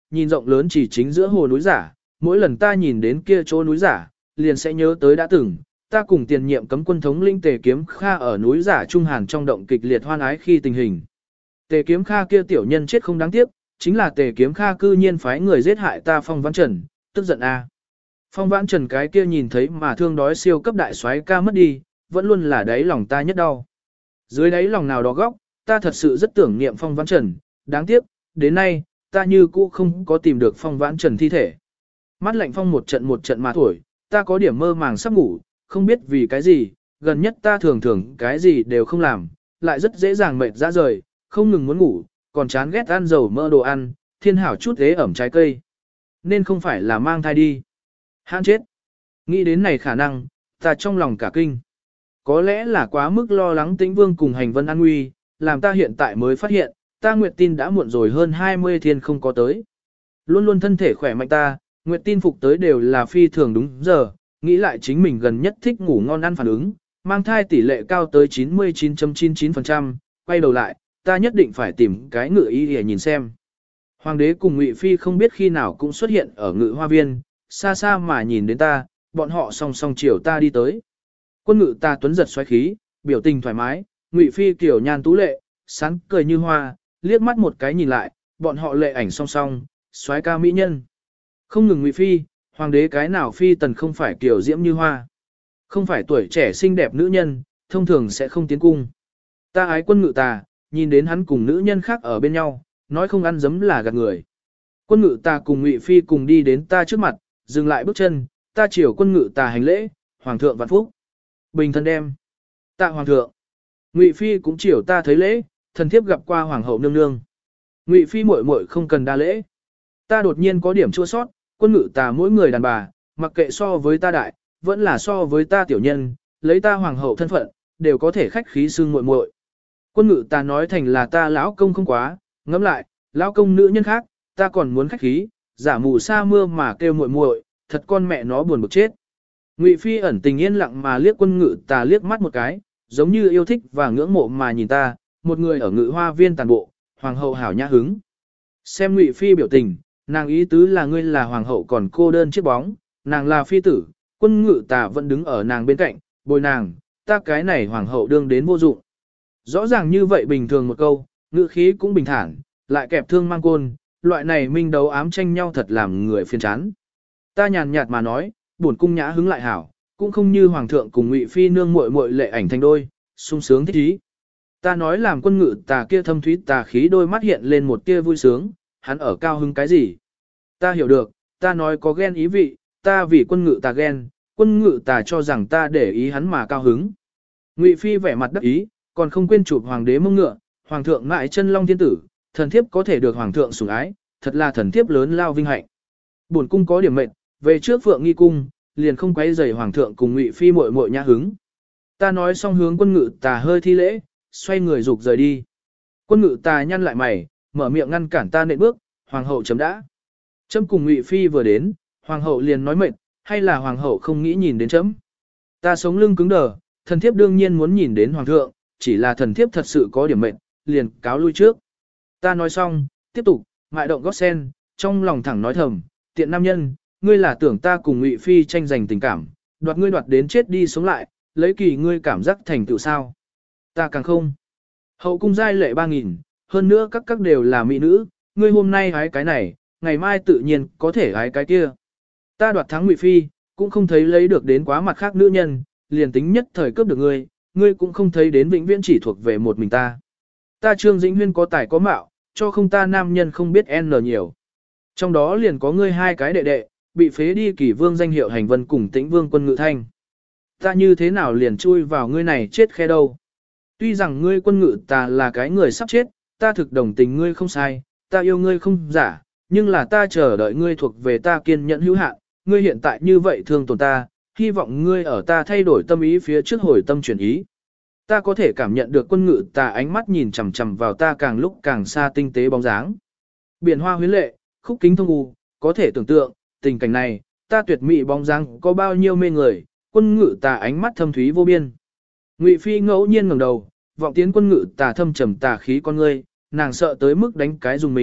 nhìn rộng lớn chỉ chính giữa hồ núi giả, mỗi lần ta nhìn đến kia chỗ núi giả, liền sẽ nhớ tới đã từng, ta cùng tiền nhiệm cấm quân thống linh Tề Kiếm Kha ở núi giả Trung Hàn trong động kịch liệt hoan ái khi tình hình. Tề Kiếm Kha kia tiểu nhân chết không đáng tiếc, chính là Tề Kiếm Kha cư nhiên phái người giết hại ta Phong Vãn Trần, tức giận a. Phong Vãn Trần cái kia nhìn thấy mà thương đói siêu cấp đại soái ca mất đi, vẫn luôn là đáy lòng ta nhất đau. Dưới đáy lòng nào đó góc, ta thật sự rất tưởng niệm Phong Vãn Trần, đáng tiếc, đến nay, ta như cũ không có tìm được Phong Vãn Trần thi thể. Mắt lạnh phong một trận một trận mà thổi, ta có điểm mơ màng sắp ngủ, không biết vì cái gì, gần nhất ta thường thường cái gì đều không làm, lại rất dễ dàng mệt ra rời, không ngừng muốn ngủ, còn chán ghét ăn dầu mỡ đồ ăn, thiên hảo chút ế ẩm trái cây. Nên không phải là mang thai đi. Hãn chết. Nghĩ đến này khả năng, ta trong lòng cả kinh. Có lẽ là quá mức lo lắng Tĩnh Vương cùng hành vân an nguy, làm ta hiện tại mới phát hiện, ta Nguyệt tin đã muộn rồi hơn hai mươi thiên không có tới. Luôn luôn thân thể khỏe mạnh ta, Nguyệt tin phục tới đều là phi thường đúng giờ, nghĩ lại chính mình gần nhất thích ngủ ngon ăn phản ứng, mang thai tỷ lệ cao tới chín mươi chín phẩy chín chín phần trăm, quay đầu lại, ta nhất định phải tìm cái ngự y để nhìn xem. Hoàng đế cùng Ngụy Phi không biết khi nào cũng xuất hiện ở ngự hoa viên, xa xa mà nhìn đến ta, bọn họ song song chiều ta đi tới. Quân ngự ta tuấn giật xoáy khí, biểu tình thoải mái, Ngụy Phi kiểu nhan tú lệ, sáng cười như hoa, liếc mắt một cái nhìn lại, bọn họ lệ ảnh song song, xoáy ca mỹ nhân. Không ngừng Ngụy Phi, hoàng đế cái nào phi tần không phải kiểu diễm như hoa. Không phải tuổi trẻ xinh đẹp nữ nhân, thông thường sẽ không tiến cung. Ta ái quân ngự tà, nhìn đến hắn cùng nữ nhân khác ở bên nhau, nói không ăn dấm là gạt người. Quân ngự tà cùng Ngụy Phi cùng đi đến ta trước mặt, dừng lại bước chân, ta chiều quân ngự tà hành lễ, hoàng thượng vạn phúc. Bình thân đem. Tạ hoàng thượng. Ngụy Phi cũng chiều ta thấy lễ, thần thiếp gặp qua hoàng hậu nương nương. Ngụy Phi muội muội không cần đa lễ. Ta đột nhiên có điểm chua sót, quân ngự tà mỗi người đàn bà, mặc kệ so với ta đại, vẫn là so với ta tiểu nhân, lấy ta hoàng hậu thân phận, đều có thể khách khí xương muội muội. Quân ngự ta nói thành là ta lão công không quá, ngẫm lại, lão công nữ nhân khác, ta còn muốn khách khí, giả mù sa mưa mà kêu muội muội, thật con mẹ nó buồn bực chết. Ngụy Phi ẩn tình yên lặng mà liếc quân ngự ta liếc mắt một cái, giống như yêu thích và ngưỡng mộ mà nhìn ta, một người ở ngự hoa viên tàn bộ, hoàng hậu hảo nhã hứng. Xem Ngụy Phi biểu tình, nàng ý tứ là ngươi là hoàng hậu còn cô đơn chiếc bóng, nàng là phi tử, quân ngự ta vẫn đứng ở nàng bên cạnh, bồi nàng, ta cái này hoàng hậu đương đến vô dụng. Rõ ràng như vậy bình thường một câu, ngữ khí cũng bình thản, lại kẹp thương mang côn, loại này minh đấu ám tranh nhau thật làm người phiền chán. Ta nhàn nhạt mà nói, buồn cung nhã hứng lại hảo, cũng không như hoàng thượng cùng Ngụy Phi nương muội muội lệ ảnh thành đôi, sung sướng thích ý. Ta nói làm quân ngự tà kia thâm thúy tà khí đôi mắt hiện lên một tia vui sướng, hắn ở cao hứng cái gì? Ta hiểu được, ta nói có ghen ý vị, ta vì quân ngự tà ghen, quân ngự tà cho rằng ta để ý hắn mà cao hứng. Ngụy Phi vẻ mặt đắc ý, còn không quên chụp hoàng đế mông ngựa, hoàng thượng ngại chân long thiên tử, thần thiếp có thể được hoàng thượng sủng ái, thật là thần thiếp lớn lao vinh hạnh. Bổn cung có điểm mệnh, về trước Phượng Nghi cung, liền không quấy rầy hoàng thượng cùng Ngụy Phi muội muội nhã hứng. Ta nói xong hướng quân ngự tà hơi thi lễ, xoay người rục rời đi. Quân ngự tà nhăn lại mày, mở miệng ngăn cản ta nện bước, hoàng hậu chấm đã. Chấm cùng Ngụy Phi vừa đến, hoàng hậu liền nói mệt, hay là hoàng hậu không nghĩ nhìn đến chấm. Ta sống lưng cứng đờ, thần thiếp đương nhiên muốn nhìn đến hoàng thượng, chỉ là thần thiếp thật sự có điểm mệt, liền cáo lui trước. Ta nói xong, tiếp tục, mại động gót sen, trong lòng thẳng nói thầm, tiện nam nhân, ngươi là tưởng ta cùng Ngụy Phi tranh giành tình cảm, đoạt ngươi đoạt đến chết đi sống lại, lấy kỳ ngươi cảm giác thành tựu sao. Ta càng không. Hậu cung giai lệ ba nghìn, hơn nữa các các đều là mỹ nữ, ngươi hôm nay hái cái này, ngày mai tự nhiên có thể hái cái kia. Ta đoạt thắng Ngụy Phi, cũng không thấy lấy được đến quá mặt khác nữ nhân, liền tính nhất thời cướp được ngươi, ngươi cũng không thấy đến vĩnh viễn chỉ thuộc về một mình ta. Ta Trương Dĩnh Huyên có tài có mạo, cho không ta nam nhân không biết n nhiều. Trong đó liền có ngươi hai cái đệ đệ, bị phế đi Kỷ Vương danh hiệu hành vân cùng Tĩnh Vương quân ngự thanh. Ta như thế nào liền chui vào ngươi này chết khe đâu. Tuy rằng ngươi quân ngự ta là cái người sắp chết, ta thực đồng tình ngươi không sai, ta yêu ngươi không giả, nhưng là ta chờ đợi ngươi thuộc về ta kiên nhẫn hữu hạn, ngươi hiện tại như vậy thương tổn ta, hy vọng ngươi ở ta thay đổi tâm ý phía trước hồi tâm chuyển ý. Ta có thể cảm nhận được quân ngự ta ánh mắt nhìn chằm chằm vào ta càng lúc càng xa tinh tế bóng dáng. Biển hoa huyến lệ, khúc kính thông u, có thể tưởng tượng, tình cảnh này, ta tuyệt mỹ bóng dáng có bao nhiêu mê người, quân ngự ta ánh mắt thâm thúy vô biên. Ngụy Phi ngẫu nhiên ngẩng đầu, vọng tiến quân ngự tà thâm trầm tà khí con ngươi, nàng sợ tới mức đánh cái dùng mình,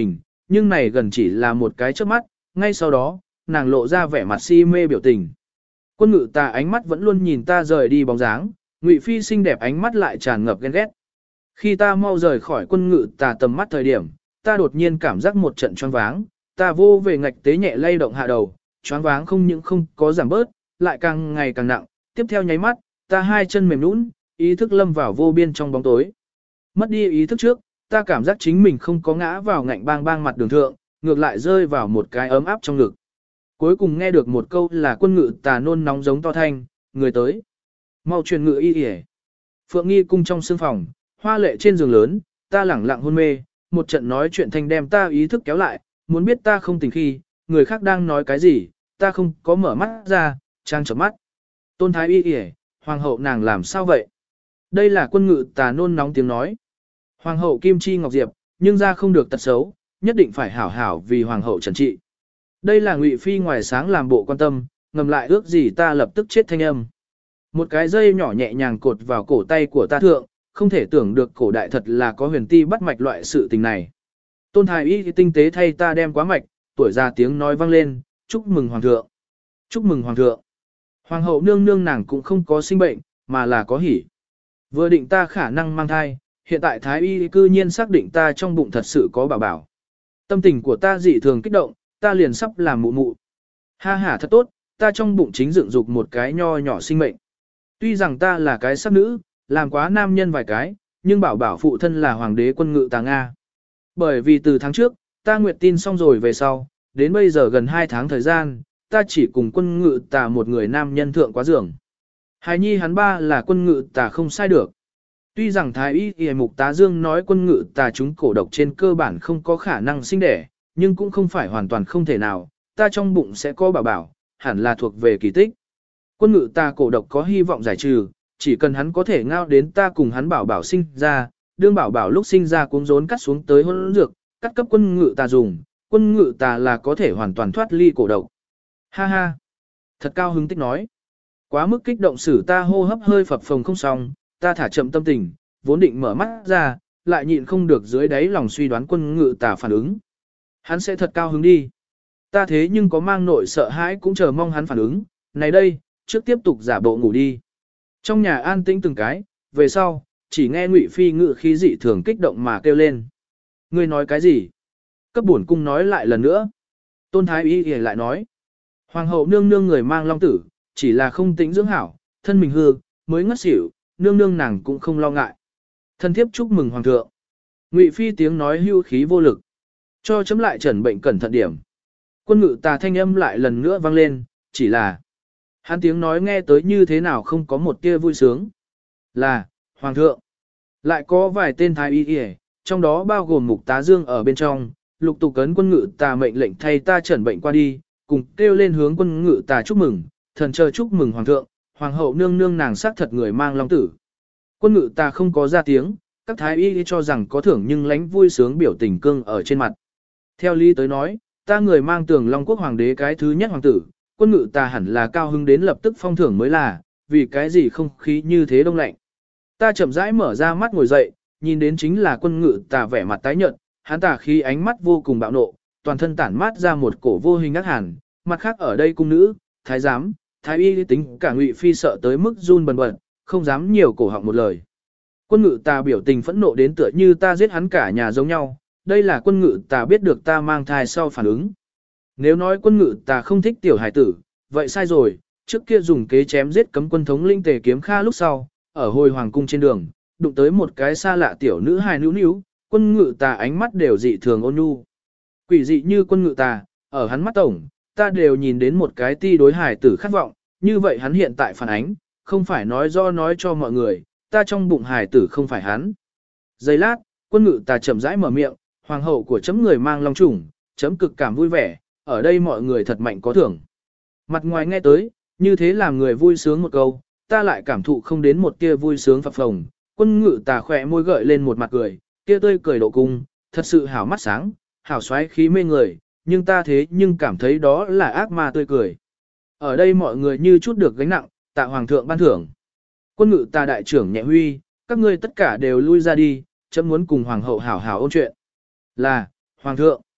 nhưng này gần chỉ là một cái chớp mắt, ngay sau đó, nàng lộ ra vẻ mặt si mê biểu tình. Quân ngự tà ánh mắt vẫn luôn nhìn ta rời đi bóng dáng, Ngụy Phi xinh đẹp ánh mắt lại tràn ngập ghen ghét. Khi ta mau rời khỏi quân ngự tà tầm mắt thời điểm, ta đột nhiên cảm giác một trận choáng váng, ta vô về ngạch tế nhẹ lay động hạ đầu, choáng váng không những không có giảm bớt, lại càng ngày càng nặng, tiếp theo nháy mắt, ta hai chân mềm nhũn, ý thức lâm vào vô biên trong bóng tối. Mất đi ý thức trước, ta cảm giác chính mình không có ngã vào ngạnh bang bang mặt đường thượng, ngược lại rơi vào một cái ấm áp trong ngực. Cuối cùng nghe được một câu là quân ngự tà nôn nóng giống to thanh, người tới. Mau truyền ngự y yể. Phượng Nghi cung trong sương phòng, hoa lệ trên giường lớn, ta lẳng lặng hôn mê, một trận nói chuyện thanh đem ta ý thức kéo lại, muốn biết ta không tỉnh khi, người khác đang nói cái gì, ta không có mở mắt ra, trang chớp mắt. Tôn thái y yể, hoàng hậu nàng làm sao vậy? Đây là quân ngự tà nôn nóng tiếng nói. Hoàng hậu Kim Chi Ngọc Diệp, nhưng ra không được tật xấu, nhất định phải hảo hảo vì hoàng hậu trần trị. Đây là Ngụy Phi ngoài sáng làm bộ quan tâm, ngầm lại ước gì ta lập tức chết thanh âm. Một cái dây nhỏ nhẹ nhàng cột vào cổ tay của ta thượng, không thể tưởng được cổ đại thật là có huyền ti bắt mạch loại sự tình này. Tôn thái y tinh tế thay ta đem quá mạch, tuổi già tiếng nói vang lên, chúc mừng hoàng thượng. Chúc mừng hoàng thượng. Hoàng hậu nương nương nàng cũng không có sinh bệnh, mà là có hỉ. Vừa định ta khả năng mang thai, hiện tại thái y cư nhiên xác định ta trong bụng thật sự có bảo bảo. Tâm tình của ta dị thường kích động, ta liền sắp làm mụ mụ. Ha ha thật tốt, ta trong bụng chính dựng dục một cái nho nhỏ sinh mệnh. Tuy rằng ta là cái sắc nữ, làm quá nam nhân vài cái, nhưng bảo bảo phụ thân là hoàng đế quân ngự tà Nga. Bởi vì từ tháng trước, ta nguyệt tin xong rồi về sau, đến bây giờ gần hai tháng thời gian, ta chỉ cùng quân ngự tà một người nam nhân thượng quá giường. Hài nhi hắn ba là quân ngự tà không sai được. Tuy rằng thái y y mục tá dương nói quân ngự tà chúng cổ độc trên cơ bản không có khả năng sinh đẻ, nhưng cũng không phải hoàn toàn không thể nào, ta trong bụng sẽ có bảo bảo, hẳn là thuộc về kỳ tích. Quân ngự tà cổ độc có hy vọng giải trừ, chỉ cần hắn có thể ngao đến ta cùng hắn bảo bảo sinh ra, đương bảo bảo lúc sinh ra cuống rốn cắt xuống tới hôn dược, cắt cấp quân ngự tà dùng, quân ngự tà là có thể hoàn toàn thoát ly cổ độc. Ha ha, thật cao hứng tích nói. Quá mức kích động xử ta hô hấp hơi phập phồng không xong, ta thả chậm tâm tình, vốn định mở mắt ra, lại nhịn không được dưới đáy lòng suy đoán quân ngự tà phản ứng. Hắn sẽ thật cao hứng đi. Ta thế nhưng có mang nội sợ hãi cũng chờ mong hắn phản ứng, này đây, trước tiếp tục giả bộ ngủ đi. Trong nhà an tĩnh từng cái, về sau, chỉ nghe Ngụy Phi ngự khí dị thường kích động mà kêu lên. Ngươi nói cái gì? Cấp bổn cung nói lại lần nữa. Tôn Thái Y lại nói. Hoàng hậu nương nương người mang long tử, chỉ là không tĩnh dưỡng hảo, thân mình hư, mới ngất xỉu, nương nương nàng cũng không lo ngại. Thân thiếp chúc mừng hoàng thượng. Ngụy Phi tiếng nói hưu khí vô lực. Cho chấm lại trần bệnh cẩn thận điểm. Quân ngự tà thanh âm lại lần nữa vang lên, chỉ là hắn tiếng nói nghe tới như thế nào không có một tia vui sướng. Là, hoàng thượng. Lại có vài tên thái y y, trong đó bao gồm mục tá dương ở bên trong, lục tục cấn quân ngự tà mệnh lệnh thay ta trần bệnh qua đi, cùng kêu lên hướng quân ngự tà chúc mừng, thần chờ chúc mừng hoàng thượng, hoàng hậu nương nương nàng xác thật người mang long tử. Quân ngự tà không có ra tiếng, các thái y cho rằng có thưởng nhưng lánh vui sướng biểu tình cương ở trên mặt. Theo lý tới nói, ta người mang tường long quốc hoàng đế cái thứ nhất hoàng tử, quân ngự tà hẳn là cao hứng đến lập tức phong thưởng mới là, vì cái gì không khí như thế đông lạnh. Ta chậm rãi mở ra mắt ngồi dậy, nhìn đến chính là quân ngự tà vẻ mặt tái nhợt, hắn tà khi ánh mắt vô cùng bạo nộ, toàn thân tản mát ra một cổ vô hình ác hàn, mặt khác ở đây cung nữ, thái giám, thái y tính cả Ngụy Phi sợ tới mức run bần bật, không dám nhiều cổ họng một lời. Quân ngự tà biểu tình phẫn nộ đến tựa như ta giết hắn cả nhà giống nhau, đây là quân ngự tà biết được ta mang thai sau phản ứng. Nếu nói quân ngự tà không thích tiểu hải tử, vậy sai rồi, trước kia dùng kế chém giết cấm quân thống linh Tề Kiếm Kha lúc sau, ở hồi hoàng cung trên đường, đụng tới một cái xa lạ tiểu nữ hài nữu nữu, quân ngự tà ánh mắt đều dị thường ôn nhu. Quỷ dị như quân ngự tà, ở hắn mắt tổng, ta đều nhìn đến một cái ti đối hải tử khát vọng, như vậy hắn hiện tại phản ánh, không phải nói do nói cho mọi người, ta trong bụng hải tử không phải hắn. Giây lát, quân ngự tà chậm rãi mở miệng, hoàng hậu của chấm người mang long chủng, chấm cực cảm vui vẻ, ở đây mọi người thật mạnh có thưởng. Mặt ngoài nghe tới, như thế làm người vui sướng một câu, ta lại cảm thụ không đến một tia vui sướng phập phồng. Quân ngự tà khỏe môi gợi lên một mặt cười, kia tươi cười độ cung, thật sự hảo mắt sáng, hảo xoáy khí mê người, nhưng ta thế nhưng cảm thấy đó là ác ma tươi cười. Ở đây mọi người như chút được gánh nặng, tạ hoàng thượng ban thưởng. Quân ngự tà đại trưởng nhẹ huy, các ngươi tất cả đều lui ra đi, chấm muốn cùng hoàng hậu hảo hảo ôn chuyện. Là, hoàng thượng.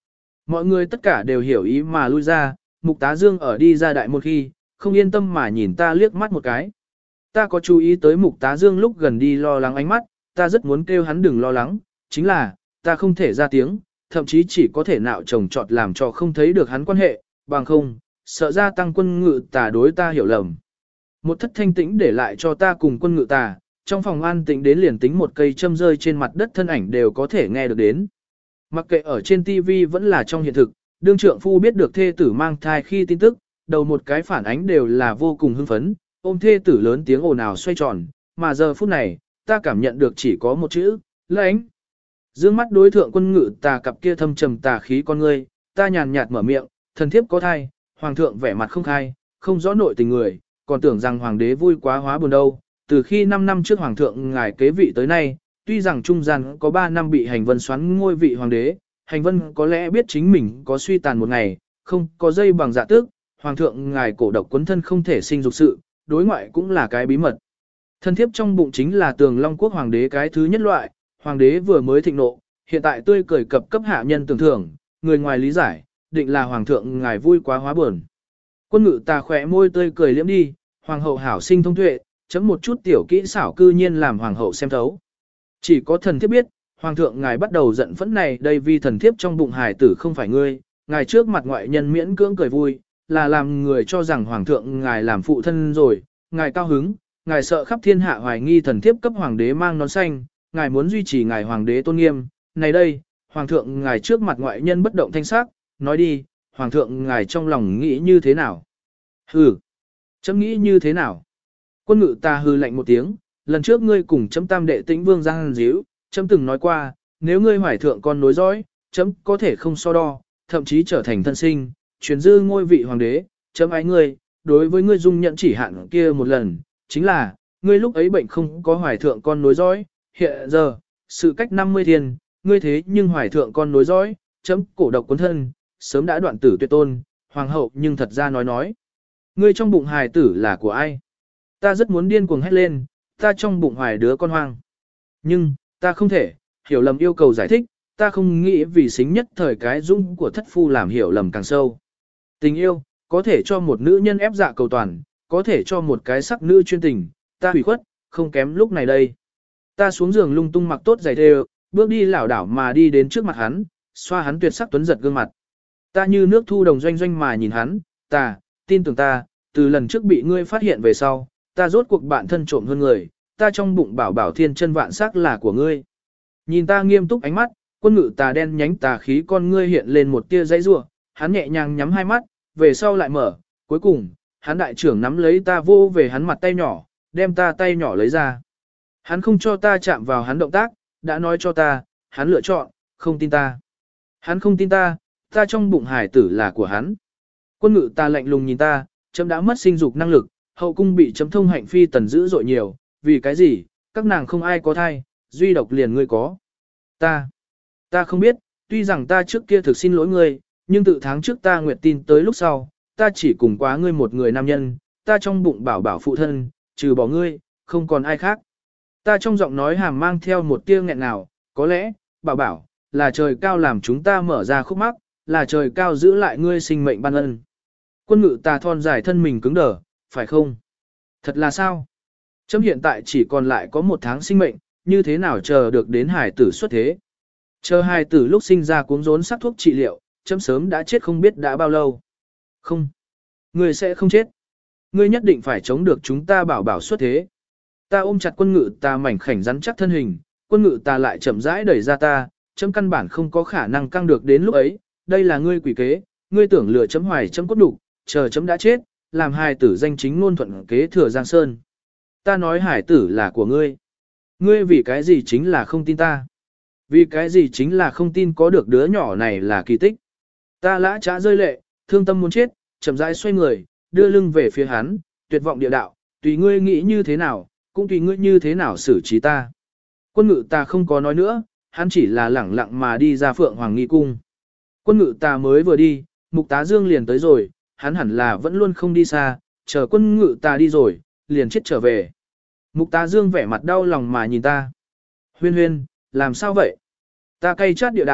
Mọi người tất cả đều hiểu ý mà lui ra, Mục Tá Dương ở đi ra đại môn khi, không yên tâm mà nhìn ta liếc mắt một cái. Ta có chú ý tới Mục Tá Dương lúc gần đi lo lắng ánh mắt, ta rất muốn kêu hắn đừng lo lắng, chính là, ta không thể ra tiếng, thậm chí chỉ có thể nạo trồng trọt làm cho không thấy được hắn quan hệ, bằng không, sợ ra tăng quân ngự tà đối ta hiểu lầm. Một thất thanh tĩnh để lại cho ta cùng quân ngự tà, trong phòng an tĩnh đến liền tính một cây châm rơi trên mặt đất thân ảnh đều có thể nghe được đến. Mặc kệ ở trên ti vi vẫn là trong hiện thực, đương trượng phu biết được thê tử mang thai khi tin tức, đầu một cái phản ánh đều là vô cùng hưng phấn, ôm thê tử lớn tiếng ồn ào xoay tròn, mà giờ phút này, ta cảm nhận được chỉ có một chữ, lãnh. Dương mắt đối thượng quân ngự tà cặp kia thâm trầm tà khí con ngươi, ta nhàn nhạt mở miệng, thần thiếp có thai, hoàng thượng vẻ mặt không khai, không rõ nội tình người, còn tưởng rằng hoàng đế vui quá hóa buồn đâu. Từ khi năm năm trước hoàng thượng ngài kế vị tới nay, tuy rằng trung gian có ba năm bị hành vân xoắn ngôi vị hoàng đế, hành vân có lẽ biết chính mình có suy tàn một ngày, không có dây bằng dạ tước, hoàng thượng ngài cổ độc quấn thân không thể sinh dục sự, đối ngoại cũng là cái bí mật. Thân thiếp trong bụng chính là tường long quốc hoàng đế cái thứ nhất loại, hoàng đế vừa mới thịnh nộ, hiện tại tươi cười cập cấp hạ nhân tưởng thưởng, người ngoài lý giải, định là hoàng thượng ngài vui quá hóa buồn. Quân ngự tà khỏe môi tươi cười liễm đi, hoàng hậu hảo sinh thông tuệ, chấm một chút tiểu kỹ xảo cư nhiên làm hoàng hậu xem thấu. Chỉ có thần thiếp biết, hoàng thượng ngài bắt đầu giận phẫn này đây vì thần thiếp trong bụng hài tử không phải ngươi, ngài trước mặt ngoại nhân miễn cưỡng cười vui, là làm người cho rằng hoàng thượng ngài làm phụ thân rồi, ngài cao hứng, ngài sợ khắp thiên hạ hoài nghi thần thiếp cấp hoàng đế mang nón xanh, ngài muốn duy trì ngài hoàng đế tôn nghiêm, này đây, hoàng thượng ngài trước mặt ngoại nhân bất động thanh sắc, nói đi, hoàng thượng ngài trong lòng nghĩ như thế nào? Hừ, chấm nghĩ như thế nào? Quân ngự ta hừ lạnh một tiếng, lần trước ngươi cùng chấm tam đệ tĩnh vương giang díu, chấm từng nói qua, nếu ngươi hoài thượng con nối dõi, chấm có thể không so đo, thậm chí trở thành thân sinh, truyền dư ngôi vị hoàng đế, chấm ái ngươi, đối với ngươi dung nhận chỉ hạn kia một lần, chính là, ngươi lúc ấy bệnh không có hoài thượng con nối dõi, hiện giờ, sự cách năm mươi thiên, ngươi thế nhưng hoài thượng con nối dõi, chấm cổ độc cuốn thân, sớm đã đoạn tử tuyệt tôn, hoàng hậu nhưng thật ra nói nói. Ngươi trong bụng hài tử là của ai? Ta rất muốn điên cuồng hét lên, ta trong bụng hoài đứa con hoang. Nhưng, ta không thể, hiểu lầm yêu cầu giải thích, ta không nghĩ vì xính nhất thời cái dung của thất phu làm hiểu lầm càng sâu. Tình yêu, có thể cho một nữ nhân ép dạ cầu toàn, có thể cho một cái sắc nữ chuyên tình, ta hủy khuất, không kém lúc này đây. Ta xuống giường lung tung mặc tốt giày thêu, bước đi lảo đảo mà đi đến trước mặt hắn, xoa hắn tuyệt sắc tuấn giật gương mặt. Ta như nước thu đồng doanh doanh mà nhìn hắn, ta, tin tưởng ta, từ lần trước bị ngươi phát hiện về sau, ta rốt cuộc bạn thân trộm hơn người, ta trong bụng bảo bảo thiên chân vạn sắc là của ngươi. Nhìn ta nghiêm túc ánh mắt, quân ngự tà đen nhánh tà khí con ngươi hiện lên một tia dãy rủa, hắn nhẹ nhàng nhắm hai mắt, về sau lại mở, cuối cùng, hắn đại trưởng nắm lấy ta vô về hắn mặt tay nhỏ, đem ta tay nhỏ lấy ra. Hắn không cho ta chạm vào hắn động tác, đã nói cho ta, hắn lựa chọn, không tin ta. Hắn không tin ta, ta trong bụng hải tử là của hắn. Quân ngự ta lạnh lùng nhìn ta, chấm đã mất sinh dục năng lực, hậu cung bị chấm thông hạnh phi tần dữ dội nhiều, vì cái gì, các nàng không ai có thai, duy độc liền ngươi có. Ta, ta không biết, tuy rằng ta trước kia thực xin lỗi ngươi, nhưng tự tháng trước ta nguyệt tin tới lúc sau, ta chỉ cùng quá ngươi một người nam nhân, ta trong bụng bảo bảo phụ thân, trừ bỏ ngươi, không còn ai khác. Ta trong giọng nói hàm mang theo một tia nghẹn nào, có lẽ, bảo bảo, là trời cao làm chúng ta mở ra khúc mắc, là trời cao giữ lại ngươi sinh mệnh ban ân. Quân ngự tà thon dài thân mình cứng đờ, phải không? Thật là sao? Chấm hiện tại chỉ còn lại có một tháng sinh mệnh, như thế nào chờ được đến hải tử xuất thế? Chờ hải tử lúc sinh ra cuống rốn sắc thuốc trị liệu, chấm sớm đã chết không biết đã bao lâu. Không. Ngươi sẽ không chết. Ngươi nhất định phải chống được chúng ta bảo bảo xuất thế. Ta ôm chặt quân ngự tà mảnh khảnh rắn chắc thân hình, quân ngự tà lại chậm rãi đẩy ra ta, chấm căn bản không có khả năng căng được đến lúc ấy, đây là ngươi quỷ kế, ngươi tưởng lừa chấm hoài chấm cốt đủ, chờ chấm đã chết, làm hài tử danh chính ngôn thuận kế thừa Giang Sơn. Ta nói hải tử là của ngươi. Ngươi vì cái gì chính là không tin ta? Vì cái gì chính là không tin có được đứa nhỏ này là kỳ tích? Ta lã trá rơi lệ, thương tâm muốn chết, chậm rãi xoay người, đưa lưng về phía hắn, tuyệt vọng địa đạo, tùy ngươi nghĩ như thế nào, cũng tùy ngươi như thế nào xử trí ta. Quân ngự ta không có nói nữa, hắn chỉ là lẳng lặng mà đi ra Phượng Hoàng Nghi Cung. Quân ngự ta mới vừa đi, Mục Tá Dương liền tới rồi, hắn hẳn là vẫn luôn không đi xa, chờ quân ngự ta đi rồi, liền chết trở về. Mục Tá Dương vẻ mặt đau lòng mà nhìn ta. Huyên huyên, làm sao vậy? Ta cay chát địa đạo,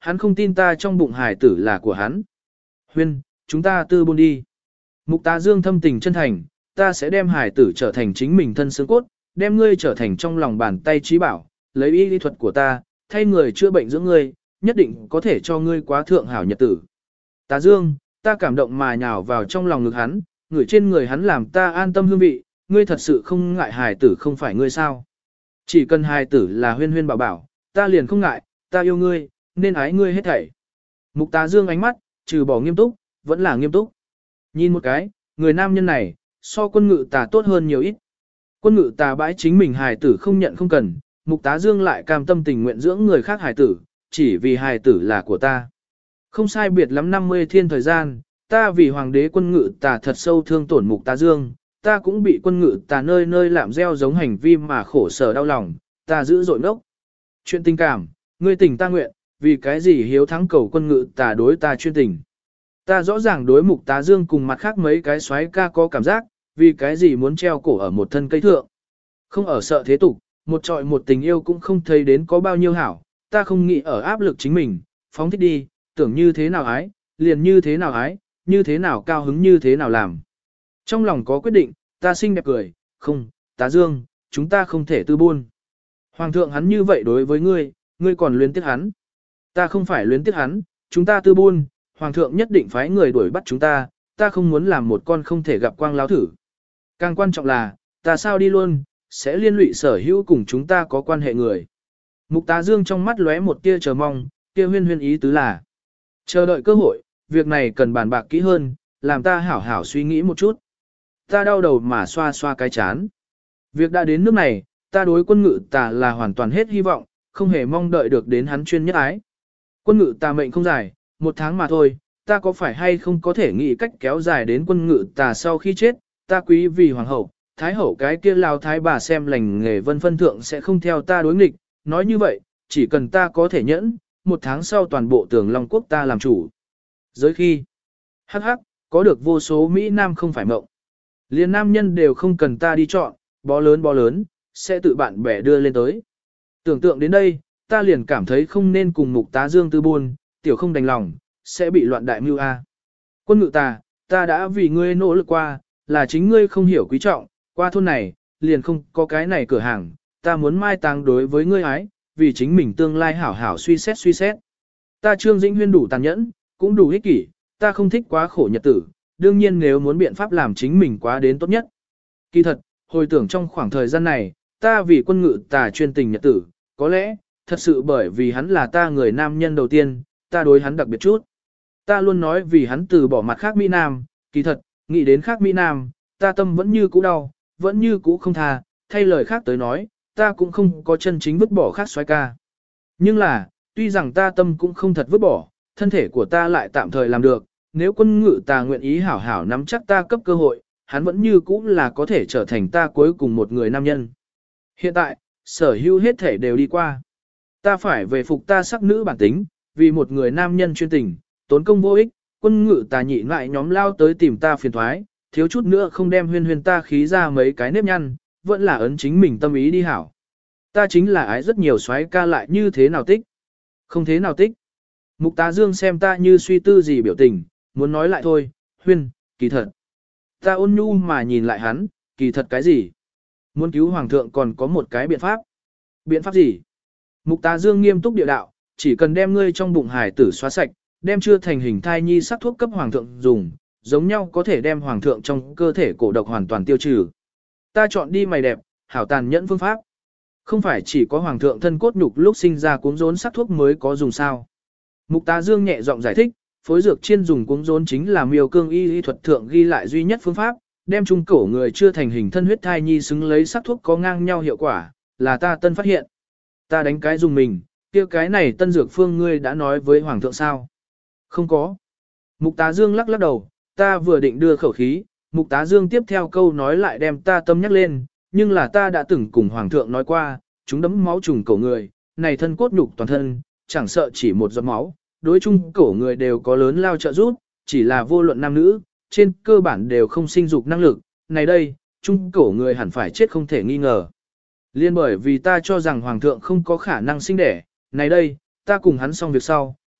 hắn không tin ta trong bụng hài tử là của hắn. Huyên, chúng ta tư buôn đi. Mục Tá Dương thâm tình chân thành, ta sẽ đem hài tử trở thành chính mình thân xương cốt, đem ngươi trở thành trong lòng bàn tay trí bảo, lấy y lý thuật của ta, thay người chữa bệnh dưỡng ngươi, nhất định có thể cho ngươi quá thượng hảo nhật tử. Tá Dương, ta cảm động mà nhào vào trong lòng ngực hắn, người trên người hắn làm ta an tâm hương vị, ngươi thật sự không ngại hài tử không phải ngươi sao. Chỉ cần hài tử là huyên huyên bảo bảo, ta liền không ngại, ta yêu ngươi, nên ái ngươi hết thảy. Mục Tá Dương ánh mắt, trừ bỏ nghiêm túc, vẫn là nghiêm túc. Nhìn một cái, người nam nhân này, so quân ngự tà tốt hơn nhiều ít. Quân ngự tà bãi chính mình hài tử không nhận không cần, Mục Tá Dương lại cam tâm tình nguyện dưỡng người khác hài tử, chỉ vì hài tử là của ta. Không sai biệt lắm năm mươi thiên thời gian, ta vì hoàng đế quân ngự tà thật sâu thương tổn Mục Tá Dương, ta cũng bị quân ngự tà nơi nơi làm gieo giống hành vi mà khổ sở đau lòng, ta giữ dội ngốc. Chuyện tình cảm, ngươi tình ta nguyện, vì cái gì hiếu thắng cầu quân ngự tà đối ta chuyên tình. Ta rõ ràng đối Mục Tá Dương cùng mặt khác mấy cái xoáy ca có cảm giác, vì cái gì muốn treo cổ ở một thân cây thượng. Không ở sợ thế tục, một trọi một tình yêu cũng không thấy đến có bao nhiêu hảo, ta không nghĩ ở áp lực chính mình, phóng thích đi, tưởng như thế nào ái, liền như thế nào ái, như thế nào cao hứng như thế nào làm. Trong lòng có quyết định, ta xinh đẹp cười, không, Tá Dương, chúng ta không thể tư buôn. Hoàng thượng hắn như vậy đối với ngươi, ngươi còn luyến tiếc hắn. Ta không phải luyến tiếc hắn, chúng ta tư buôn, Hoàng thượng nhất định phái người đuổi bắt chúng ta, ta không muốn làm một con không thể gặp quang láo thử. Càng quan trọng là, ta sao đi luôn, sẽ liên lụy sở hữu cùng chúng ta có quan hệ người. Mục Tá Dương trong mắt lóe một tia chờ mong, kia huyên huyên ý tứ là chờ đợi cơ hội, việc này cần bàn bạc kỹ hơn, làm ta hảo hảo suy nghĩ một chút. Ta đau đầu mà xoa xoa cái chán. Việc đã đến nước này, ta đối quân ngự tà là hoàn toàn hết hy vọng, không hề mong đợi được đến hắn chuyên nhất ái. Quân ngự tà mệnh không dài, một tháng mà thôi, ta có phải hay không có thể nghĩ cách kéo dài đến quân ngự tà sau khi chết, ta quý vì hoàng hậu, thái hậu cái kia lao thái bà xem lành nghề vân phân thượng sẽ không theo ta đối nghịch, nói như vậy, chỉ cần ta có thể nhẫn, một tháng sau toàn bộ tường Long Quốc ta làm chủ. Giới khi, hắc hắc, có được vô số Mỹ Nam không phải mộng. Liên nam nhân đều không cần ta đi chọn, bó lớn bó lớn, sẽ tự bạn bè đưa lên tới. Tưởng tượng đến đây, ta liền cảm thấy không nên cùng Mục Tá Dương tư buôn, tiểu không đành lòng, sẽ bị loạn đại mưu a. Quân ngự tà, ta đã vì ngươi nỗ lực qua, là chính ngươi không hiểu quý trọng, qua thôn này, liền không có cái này cửa hàng, ta muốn mai táng đối với ngươi ái, vì chính mình tương lai hảo hảo suy xét suy xét. Ta Trương Dĩnh Huyên đủ tàn nhẫn, cũng đủ ích kỷ, ta không thích quá khổ nhật tử, đương nhiên nếu muốn biện pháp làm chính mình quá đến tốt nhất. Kỳ thật, hồi tưởng trong khoảng thời gian này, ta vì quân ngự tà chuyên tình nhật tử, có lẽ, thật sự bởi vì hắn là ta người nam nhân đầu tiên, ta đối hắn đặc biệt chút. Ta luôn nói vì hắn từ bỏ mặt khác Mỹ Nam, kỳ thật, nghĩ đến khác Mỹ Nam, ta tâm vẫn như cũ đau, vẫn như cũ không tha, thay lời khác tới nói, ta cũng không có chân chính vứt bỏ khác xoái ca. Nhưng là, tuy rằng ta tâm cũng không thật vứt bỏ, thân thể của ta lại tạm thời làm được, nếu quân ngự tà nguyện ý hảo hảo nắm chắc ta cấp cơ hội, hắn vẫn như cũ là có thể trở thành ta cuối cùng một người nam nhân. Hiện tại, sở hữu hết thể đều đi qua. Ta phải về phục ta sắc nữ bản tính, vì một người nam nhân chuyên tình, tốn công vô ích, quân ngự tà nhị lại nhóm lao tới tìm ta phiền thoái, thiếu chút nữa không đem huyên huyên ta khí ra mấy cái nếp nhăn, vẫn là ấn chính mình tâm ý đi hảo. Ta chính là ái rất nhiều soái ca lại như thế nào tích. Không thế nào tích. Mục Tá Dương xem ta như suy tư gì biểu tình, muốn nói lại thôi, huyên, kỳ thật. Ta ôn nhu mà nhìn lại hắn, kỳ thật cái gì? Muốn cứu hoàng thượng còn có một cái biện pháp. Biện pháp gì? Mục Tá Dương nghiêm túc địa đạo, chỉ cần đem ngươi trong bụng hải tử xóa sạch, đem chưa thành hình thai nhi sắc thuốc cấp hoàng thượng dùng, giống nhau có thể đem hoàng thượng trong cơ thể cổ độc hoàn toàn tiêu trừ. Ta chọn đi mày đẹp, hảo tàn nhẫn phương pháp. Không phải chỉ có hoàng thượng thân cốt nhục lúc sinh ra cuống rốn sắc thuốc mới có dùng sao. Mục Tá Dương nhẹ giọng giải thích, phối dược chiên dùng cuống rốn chính là miêu cương y y thuật thượng ghi lại duy nhất phương pháp, đem trung cổ người chưa thành hình thân huyết thai nhi xứng lấy sắc thuốc có ngang nhau hiệu quả, là ta tân phát hiện. Ta đánh cái dùng mình, kia cái này tân dược phương ngươi đã nói với hoàng thượng sao? Không có. Mục Tá Dương lắc lắc đầu, ta vừa định đưa khẩu khí, Mục Tá Dương tiếp theo câu nói lại đem ta tâm nhắc lên, nhưng là ta đã từng cùng hoàng thượng nói qua, chúng đấm máu trùng cổ người, này thân cốt nhục toàn thân, chẳng sợ chỉ một giọt máu, đối chung cổ người đều có lớn lao trợ giúp, chỉ là vô luận nam nữ, trên cơ bản đều không sinh dục năng lực, này đây, chung cổ người hẳn phải chết không thể nghi ngờ. Liên bởi vì ta cho rằng hoàng thượng không có khả năng sinh đẻ, này đây, ta cùng hắn xong việc sau,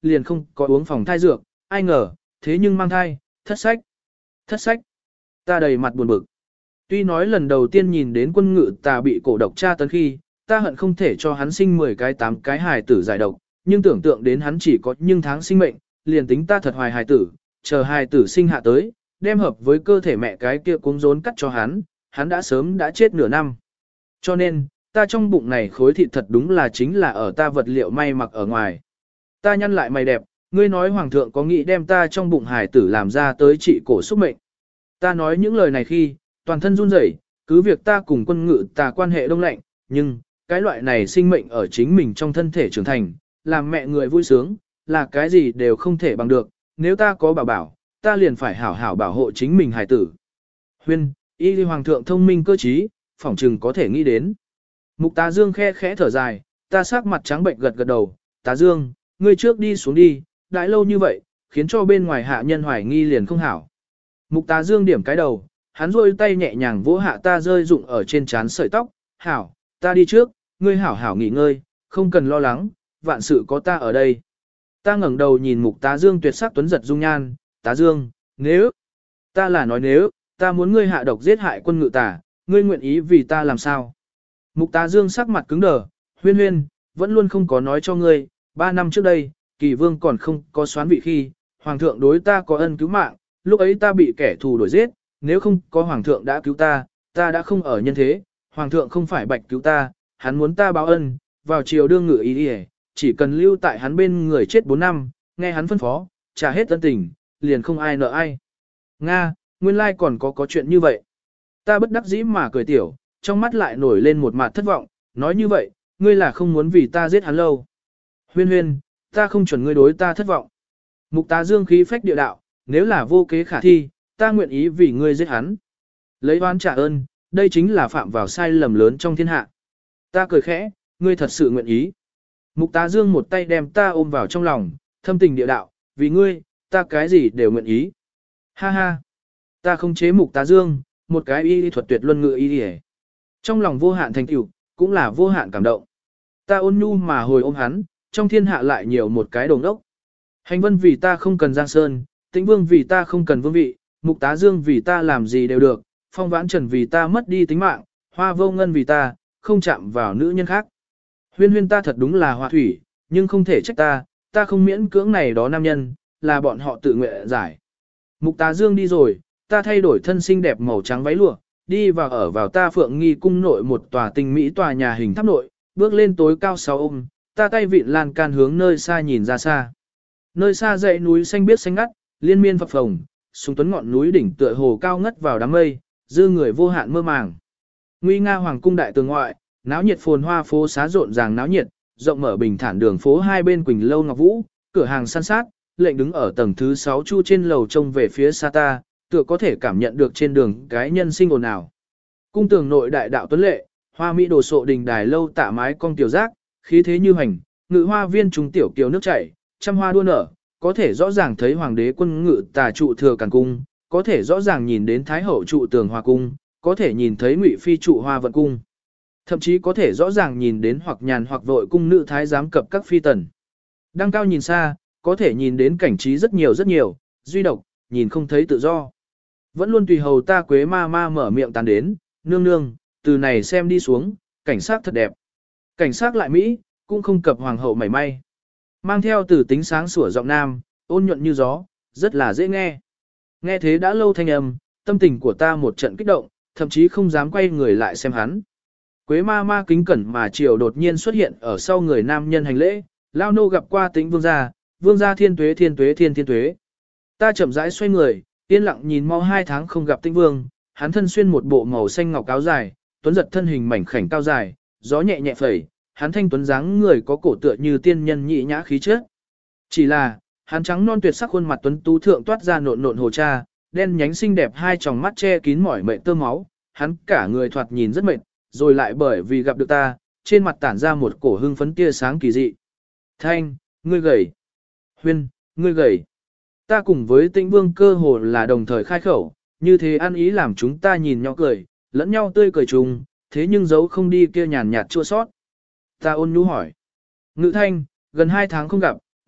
liền không có uống phòng thai dược, ai ngờ, thế nhưng mang thai, thất sách, thất sách. Ta đầy mặt buồn bực. Tuy nói lần đầu tiên nhìn đến quân ngự tà bị cổ độc tra tấn khi, ta hận không thể cho hắn sinh mười cái tám cái hài tử giải độc, nhưng tưởng tượng đến hắn chỉ có nhưng tháng sinh mệnh, liền tính ta thật hoài hài tử, chờ hài tử sinh hạ tới, đem hợp với cơ thể mẹ cái kia cuống rốn cắt cho hắn, hắn đã sớm đã chết nửa năm. Cho nên, ta trong bụng này khối thịt thật đúng là chính là ở ta vật liệu may mặc ở ngoài. Ta nhăn lại mày đẹp, ngươi nói hoàng thượng có nghĩ đem ta trong bụng hài tử làm ra tới trị cổ xúc mệnh. Ta nói những lời này khi, toàn thân run rẩy, cứ việc ta cùng quân ngự tà quan hệ đông lạnh, nhưng, cái loại này sinh mệnh ở chính mình trong thân thể trưởng thành, làm mẹ người vui sướng, là cái gì đều không thể bằng được, nếu ta có bảo bảo, ta liền phải hảo hảo bảo hộ chính mình hài tử. Huyên, y đi hoàng thượng thông minh cơ trí, phỏng chừng có thể nghĩ đến. Mục tá dương khe khẽ thở dài, ta sắc mặt trắng bệnh gật gật đầu, tá dương, ngươi trước đi xuống đi, đãi lâu như vậy, khiến cho bên ngoài hạ nhân hoài nghi liền không hảo. Mục tá dương điểm cái đầu, hắn rôi tay nhẹ nhàng vỗ hạ ta rơi rụng ở trên trán sợi tóc, hảo, ta đi trước, ngươi hảo hảo nghỉ ngơi, không cần lo lắng, vạn sự có ta ở đây. Ta ngẩng đầu nhìn mục tá dương tuyệt sắc tuấn giật dung nhan, tá dương, nếu, ta là nói nếu, ta muốn ngươi hạ độc giết hại quân ngự tà, ngươi nguyện ý vì ta làm sao? Mục tá dương sắc mặt cứng đờ, huyên huyên, vẫn luôn không có nói cho ngươi, ba năm trước đây, kỳ vương còn không có xoán vị khi, hoàng thượng đối ta có ân cứu mạng, lúc ấy ta bị kẻ thù đuổi giết, nếu không có hoàng thượng đã cứu ta, ta đã không ở nhân thế, hoàng thượng không phải bạch cứu ta, hắn muốn ta báo ân, vào chiều đương ngự ý đi, chỉ cần lưu tại hắn bên người chết bốn năm, nghe hắn phân phó, trả hết ân tình, liền không ai nợ ai. Nga, nguyên lai còn có có chuyện như vậy. Ta bất đắc dĩ mà cười tiểu, trong mắt lại nổi lên một mặt thất vọng, nói như vậy, ngươi là không muốn vì ta giết hắn lâu. Huyên huyên, ta không chuẩn ngươi đối ta thất vọng. Mục tá dương khí phách địa đạo, nếu là vô kế khả thi, ta nguyện ý vì ngươi giết hắn. Lấy oán trả ơn, đây chính là phạm vào sai lầm lớn trong thiên hạ. Ta cười khẽ, ngươi thật sự nguyện ý. Mục tá dương một tay đem ta ôm vào trong lòng, thâm tình địa đạo, vì ngươi, ta cái gì đều nguyện ý. Ha ha, ta không chế mục tá dương, một cái y thuật tuyệt luân ngự y hề. Trong lòng vô hạn thành tựu, cũng là vô hạn cảm động. Ta ôn nhu mà hồi ôm hắn, trong thiên hạ lại nhiều một cái đồng đốc. Hành vân vì ta không cần giang sơn, tĩnh vương vì ta không cần vương vị, mục tá dương vì ta làm gì đều được, phong vãn trần vì ta mất đi tính mạng, hoa vô ngân vì ta, không chạm vào nữ nhân khác. Huyên huyên ta thật đúng là hoa thủy, nhưng không thể trách ta, ta không miễn cưỡng này đó nam nhân, là bọn họ tự nguyện giải. Mục tá dương đi rồi, ta thay đổi thân xinh đẹp màu trắng váy lụa, đi vào ở vào ta phượng nghi cung nội một tòa tinh mỹ tòa nhà hình tháp nội, bước lên tối cao sáu ôm, ta tay vịn lan can hướng nơi xa nhìn ra xa. Nơi xa dãy núi xanh biếc xanh ngắt, liên miên phập phồng, súng tuấn ngọn núi đỉnh tựa hồ cao ngất vào đám mây, dư người vô hạn mơ màng. Nguy nga hoàng cung đại tường ngoại, náo nhiệt phồn hoa phố xá rộn ràng náo nhiệt, rộng mở bình thản đường phố hai bên Quỳnh Lâu Ngọc Vũ, cửa hàng san sát, lệnh đứng ở tầng thứ sáu chu trên lầu trông về phía xa ta, tựa có thể cảm nhận được trên đường cái nhân sinh ồn ào. Cung tường nội đại đạo tuấn lệ, hoa mỹ đồ sộ đình đài lâu tạ mái cong tiểu giác, khí thế như hành, ngự hoa viên trùng tiểu kiều nước chảy, trăm hoa đua nở, có thể rõ ràng thấy hoàng đế quân ngự tà trụ thừa càn cung, có thể rõ ràng nhìn đến thái hậu trụ tường hoa cung, có thể nhìn thấy ngụy phi trụ hoa vận cung. Thậm chí có thể rõ ràng nhìn đến hoặc nhàn hoặc vội cung nữ thái giám cập các phi tần. Đăng cao nhìn xa, có thể nhìn đến cảnh trí rất nhiều rất nhiều, duy độc, nhìn không thấy tự do. Vẫn luôn tùy hầu ta quế ma ma mở miệng tàn đến, nương nương, từ này xem đi xuống, cảnh sát thật đẹp. Cảnh sát lại Mỹ, cũng không cập hoàng hậu mảy may. Mang theo từ tính sáng sủa giọng nam, ôn nhuận như gió, rất là dễ nghe. Nghe thế đã lâu thanh âm, tâm tình của ta một trận kích động, thậm chí không dám quay người lại xem hắn. Quế ma ma kính cẩn mà chiều đột nhiên xuất hiện ở sau người nam nhân hành lễ, lao nô gặp qua tính vương gia, vương gia thiên tuế thiên tuế thiên thiên tuế. Ta chậm rãi xoay người, yên lặng nhìn mau hai tháng không gặp tĩnh vương, hắn thân xuyên một bộ màu xanh ngọc áo dài, tuấn giật thân hình mảnh khảnh cao dài, gió nhẹ nhẹ phẩy, hắn thanh tuấn dáng người có cổ tựa như tiên nhân nhị nhã khí chất. Chỉ là, hắn trắng non tuyệt sắc khuôn mặt tuấn tú thượng toát ra nộn nộn hồ cha, đen nhánh xinh đẹp hai tròng mắt che kín mỏi mệt tơ máu, hắn cả người thoạt nhìn rất mệt, rồi lại bởi vì gặp được ta, trên mặt tản ra một cổ hưng phấn tia sáng kỳ dị. Thanh, ngươi gầy. Huyên, ngươi gầy. Ta cùng với Tĩnh Vương cơ hồ là đồng thời khai khẩu, như thế ăn ý làm chúng ta nhìn nhau cười, lẫn nhau tươi cười chung, thế nhưng giấu không đi kia nhàn nhạt chua sót. Ta ôn nhu hỏi. Ngự Thanh, gần hai tháng không gặp,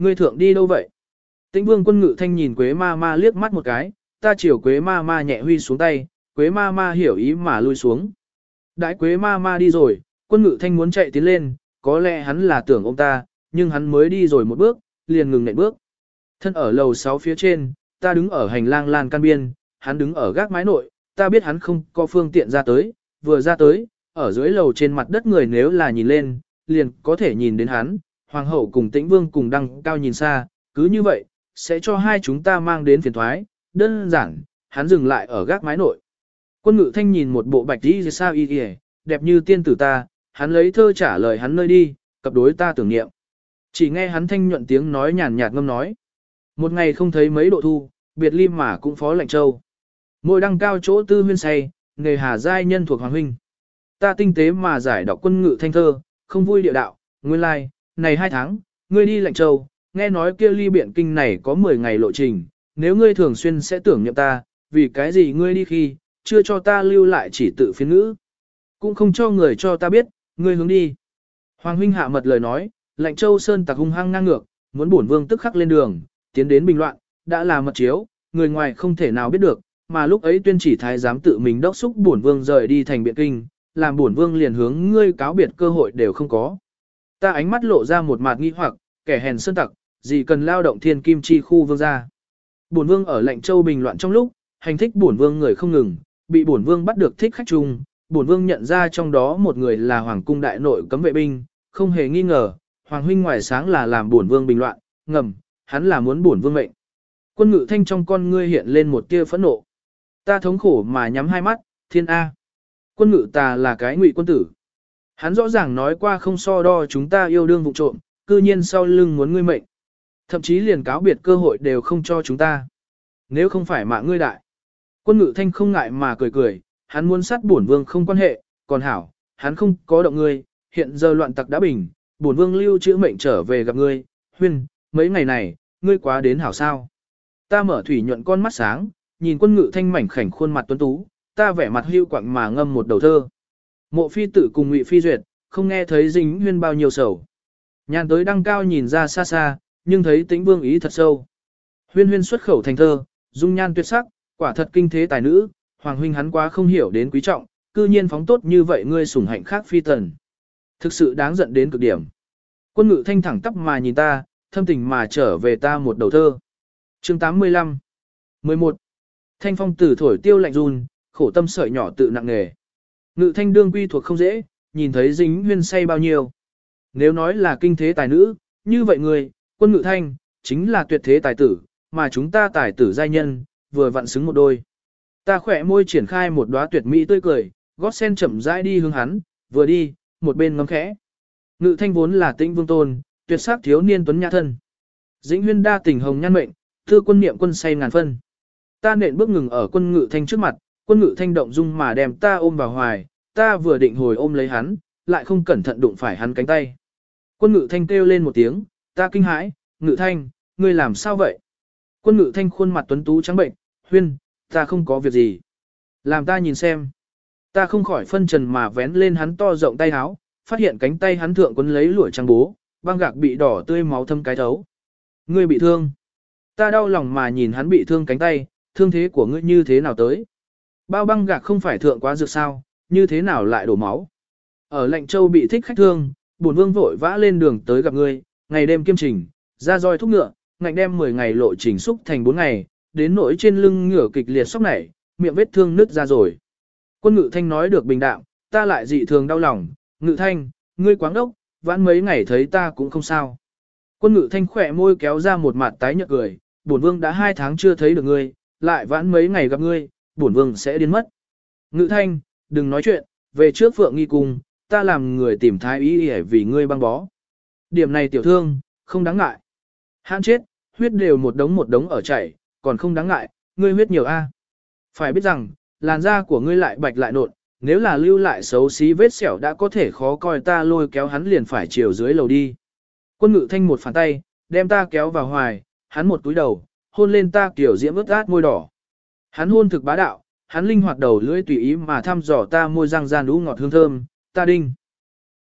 Ngươi thượng đi đâu vậy? Tĩnh Vương Quân Ngự Thanh nhìn Quế ma ma liếc mắt một cái, ta chiều Quế ma ma nhẹ huy xuống tay, Quế ma ma hiểu ý mà lui xuống. Đãi Quế ma ma đi rồi, Quân Ngự Thanh muốn chạy tiến lên, có lẽ hắn là tưởng ông ta, nhưng hắn mới đi rồi một bước, liền ngừng nện bước. Thân ở lầu sáu phía trên, ta đứng ở hành lang lan can biên, hắn đứng ở gác mái nội, ta biết hắn không có phương tiện ra tới, vừa ra tới, ở dưới lầu trên mặt đất người nếu là nhìn lên, liền có thể nhìn đến hắn, Hoàng hậu cùng Tĩnh Vương cùng đăng cao nhìn xa, cứ như vậy, sẽ cho hai chúng ta mang đến phiền thoái, đơn giản, hắn dừng lại ở gác mái nội. Quân Ngự Thanh nhìn một bộ bạch y sao y y, đẹp như tiên tử ta, hắn lấy thơ trả lời hắn nơi đi, cập đối ta tưởng niệm. Chỉ nghe hắn thanh nhuận tiếng nói nhàn nhạt ngâm nói. Một ngày không thấy mấy độ thu, biệt ly mà cũng phó lạnh châu. Môi đăng cao chỗ tư huyên say, nghề hà giai nhân thuộc Hoàng huynh. Ta tinh tế mà giải đọc Quân Ngự Thanh thơ, không vui địa đạo, nguyên lai, like, này hai tháng, ngươi đi lạnh châu, nghe nói kia ly biện kinh này có mười ngày lộ trình, nếu ngươi thường xuyên sẽ tưởng niệm ta, vì cái gì ngươi đi khi, chưa cho ta lưu lại chỉ tự phiên ngữ. Cũng không cho người cho ta biết, ngươi hướng đi. Hoàng huynh hạ mật lời nói, lạnh châu sơn tặc hung hăng ngang ngược, muốn bổn vương tức khắc lên đường, tiến đến bình loạn, đã là mật chiếu, người ngoài không thể nào biết được, mà lúc ấy tuyên chỉ thái giám tự mình đốc xúc bổn vương rời đi thành biện kinh, làm bổn vương liền hướng ngươi cáo biệt cơ hội đều không có. Ta ánh mắt lộ ra một mặt nghi hoặc, kẻ hèn sơn tặc, gì cần lao động thiên kim chi khu vương gia. Bổn vương ở lạnh châu bình loạn trong lúc, hành thích bổn vương người không ngừng, bị bổn vương bắt được thích khách chung, bổn vương nhận ra trong đó một người là hoàng cung đại nội cấm vệ binh, không hề nghi ngờ, hoàng huynh ngoài sáng là làm bổn vương bình loạn, ngầm, hắn là muốn bổn vương mệnh. Quân Ngự Thanh trong con ngươi hiện lên một tia phẫn nộ. Ta thống khổ mà nhắm hai mắt, thiên A. Quân Ngự ta là cái ngụy quân tử. Hắn rõ ràng nói qua không so đo chúng ta yêu đương vụ trộm, cư nhiên sau lưng muốn ngươi mệnh. Thậm chí liền cáo biệt cơ hội đều không cho chúng ta. Nếu không phải mạng ngươi đại. Quân Ngự Thanh không ngại mà cười cười, hắn muốn sát bổn vương không quan hệ, còn hảo, hắn không có động ngươi, hiện giờ loạn tặc đã bình, bổn vương lưu chữ mệnh trở về gặp ngươi, huyên, mấy ngày này, ngươi quá đến hảo sao. Ta mở thủy nhuận con mắt sáng, nhìn Quân Ngự Thanh mảnh khảnh khuôn mặt tuấn tú, ta vẻ mặt hưu quặng mà ngâm một đầu thơ. Mộ phi tự cùng Ngụy phi duyệt, không nghe thấy dính huyên bao nhiêu sầu. Nhàn tới đăng cao nhìn ra xa xa, nhưng thấy Tĩnh Vương ý thật sâu. Huyên huyên xuất khẩu thành thơ, dung nhan tuyệt sắc, quả thật kinh thế tài nữ, hoàng huynh hắn quá không hiểu đến quý trọng, cư nhiên phóng tốt như vậy ngươi sủng hạnh khác phi tần. Thực sự đáng giận đến cực điểm. Quân Ngự Thanh thẳng tắp mà nhìn ta, thâm tình mà trở về ta một đầu thơ. Chương tám mươi lăm mười một Thanh phong tử thổi tiêu lạnh run, khổ tâm sợi nhỏ tự nặng nghề. Ngự Thanh đương quy thuộc không dễ, nhìn thấy dính huyên say bao nhiêu. Nếu nói là kinh thế tài nữ, như vậy người, Quân Ngự Thanh, chính là tuyệt thế tài tử, mà chúng ta tài tử giai nhân, vừa vặn xứng một đôi. Ta khỏe môi triển khai một đóa tuyệt mỹ tươi cười, gót sen chậm rãi đi hướng hắn, vừa đi, một bên ngắm khẽ. Ngự Thanh vốn là Tĩnh Vương tôn, tuyệt sắc thiếu niên tuấn nhã thân. Dĩnh huyên đa tình hồng nhan mệnh, thư quân niệm quân say ngàn phân. Ta nện bước ngừng ở Quân Ngự Thanh trước mặt, Quân Ngự Thanh động dung mà đem ta ôm vào hoài, ta vừa định hồi ôm lấy hắn, lại không cẩn thận đụng phải hắn cánh tay. Quân Ngự Thanh kêu lên một tiếng, ta kinh hãi, Ngự Thanh, ngươi làm sao vậy? Quân Ngự Thanh khuôn mặt tuấn tú trắng bệnh, huyên, ta không có việc gì. Làm ta nhìn xem. Ta không khỏi phân trần mà vén lên hắn to rộng tay áo, phát hiện cánh tay hắn thượng quấn lấy lụa trắng bố, băng gạc bị đỏ tươi máu thâm cái thấu. Ngươi bị thương. Ta đau lòng mà nhìn hắn bị thương cánh tay, thương thế của ngươi như thế nào tới? Bao băng gạc không phải thượng quá dược sao, như thế nào lại đổ máu? Ở Lạnh Châu bị thích khách thương, bổn vương vội vã lên đường tới gặp ngươi, ngày đêm kiêm trình, ra roi thúc ngựa, ngạnh đem mười ngày lộ trình xúc thành bốn ngày, đến nỗi trên lưng ngửa kịch liệt sốc nảy, miệng vết thương nứt ra rồi. Quân Ngự Thanh nói được bình đạm, ta lại dị thường đau lòng, Ngự Thanh, ngươi quáng đốc, vãn mấy ngày thấy ta cũng không sao. Quân Ngự Thanh khỏe môi kéo ra một mặt tái nhợt cười, bổn vương đã hai tháng chưa thấy được ngươi, lại vãn mấy ngày gặp ngươi, bổn vương sẽ điên mất. Ngự Thanh, đừng nói chuyện, về trước Phượng Nghi Cung, ta làm người tìm thái y để vì ngươi băng bó. Điểm này tiểu thương, không đáng ngại. Hãn chết, huyết đều một đống một đống ở chảy, còn không đáng ngại, ngươi huyết nhiều a. Phải biết rằng, làn da của ngươi lại bạch lại nộn, nếu là lưu lại xấu xí vết sẹo đã có thể khó coi, ta lôi kéo hắn liền phải chiều dưới lầu đi. Quân Ngự Thanh một phản tay, đem ta kéo vào hoài, hắn một túi đầu, hôn lên ta kiểu diễm ướt át môi đỏ. Hắn hôn thực bá đạo, hắn linh hoạt đầu lưỡi tùy ý mà thăm dò ta môi răng gian đũ ngọt hương thơm, ta đinh.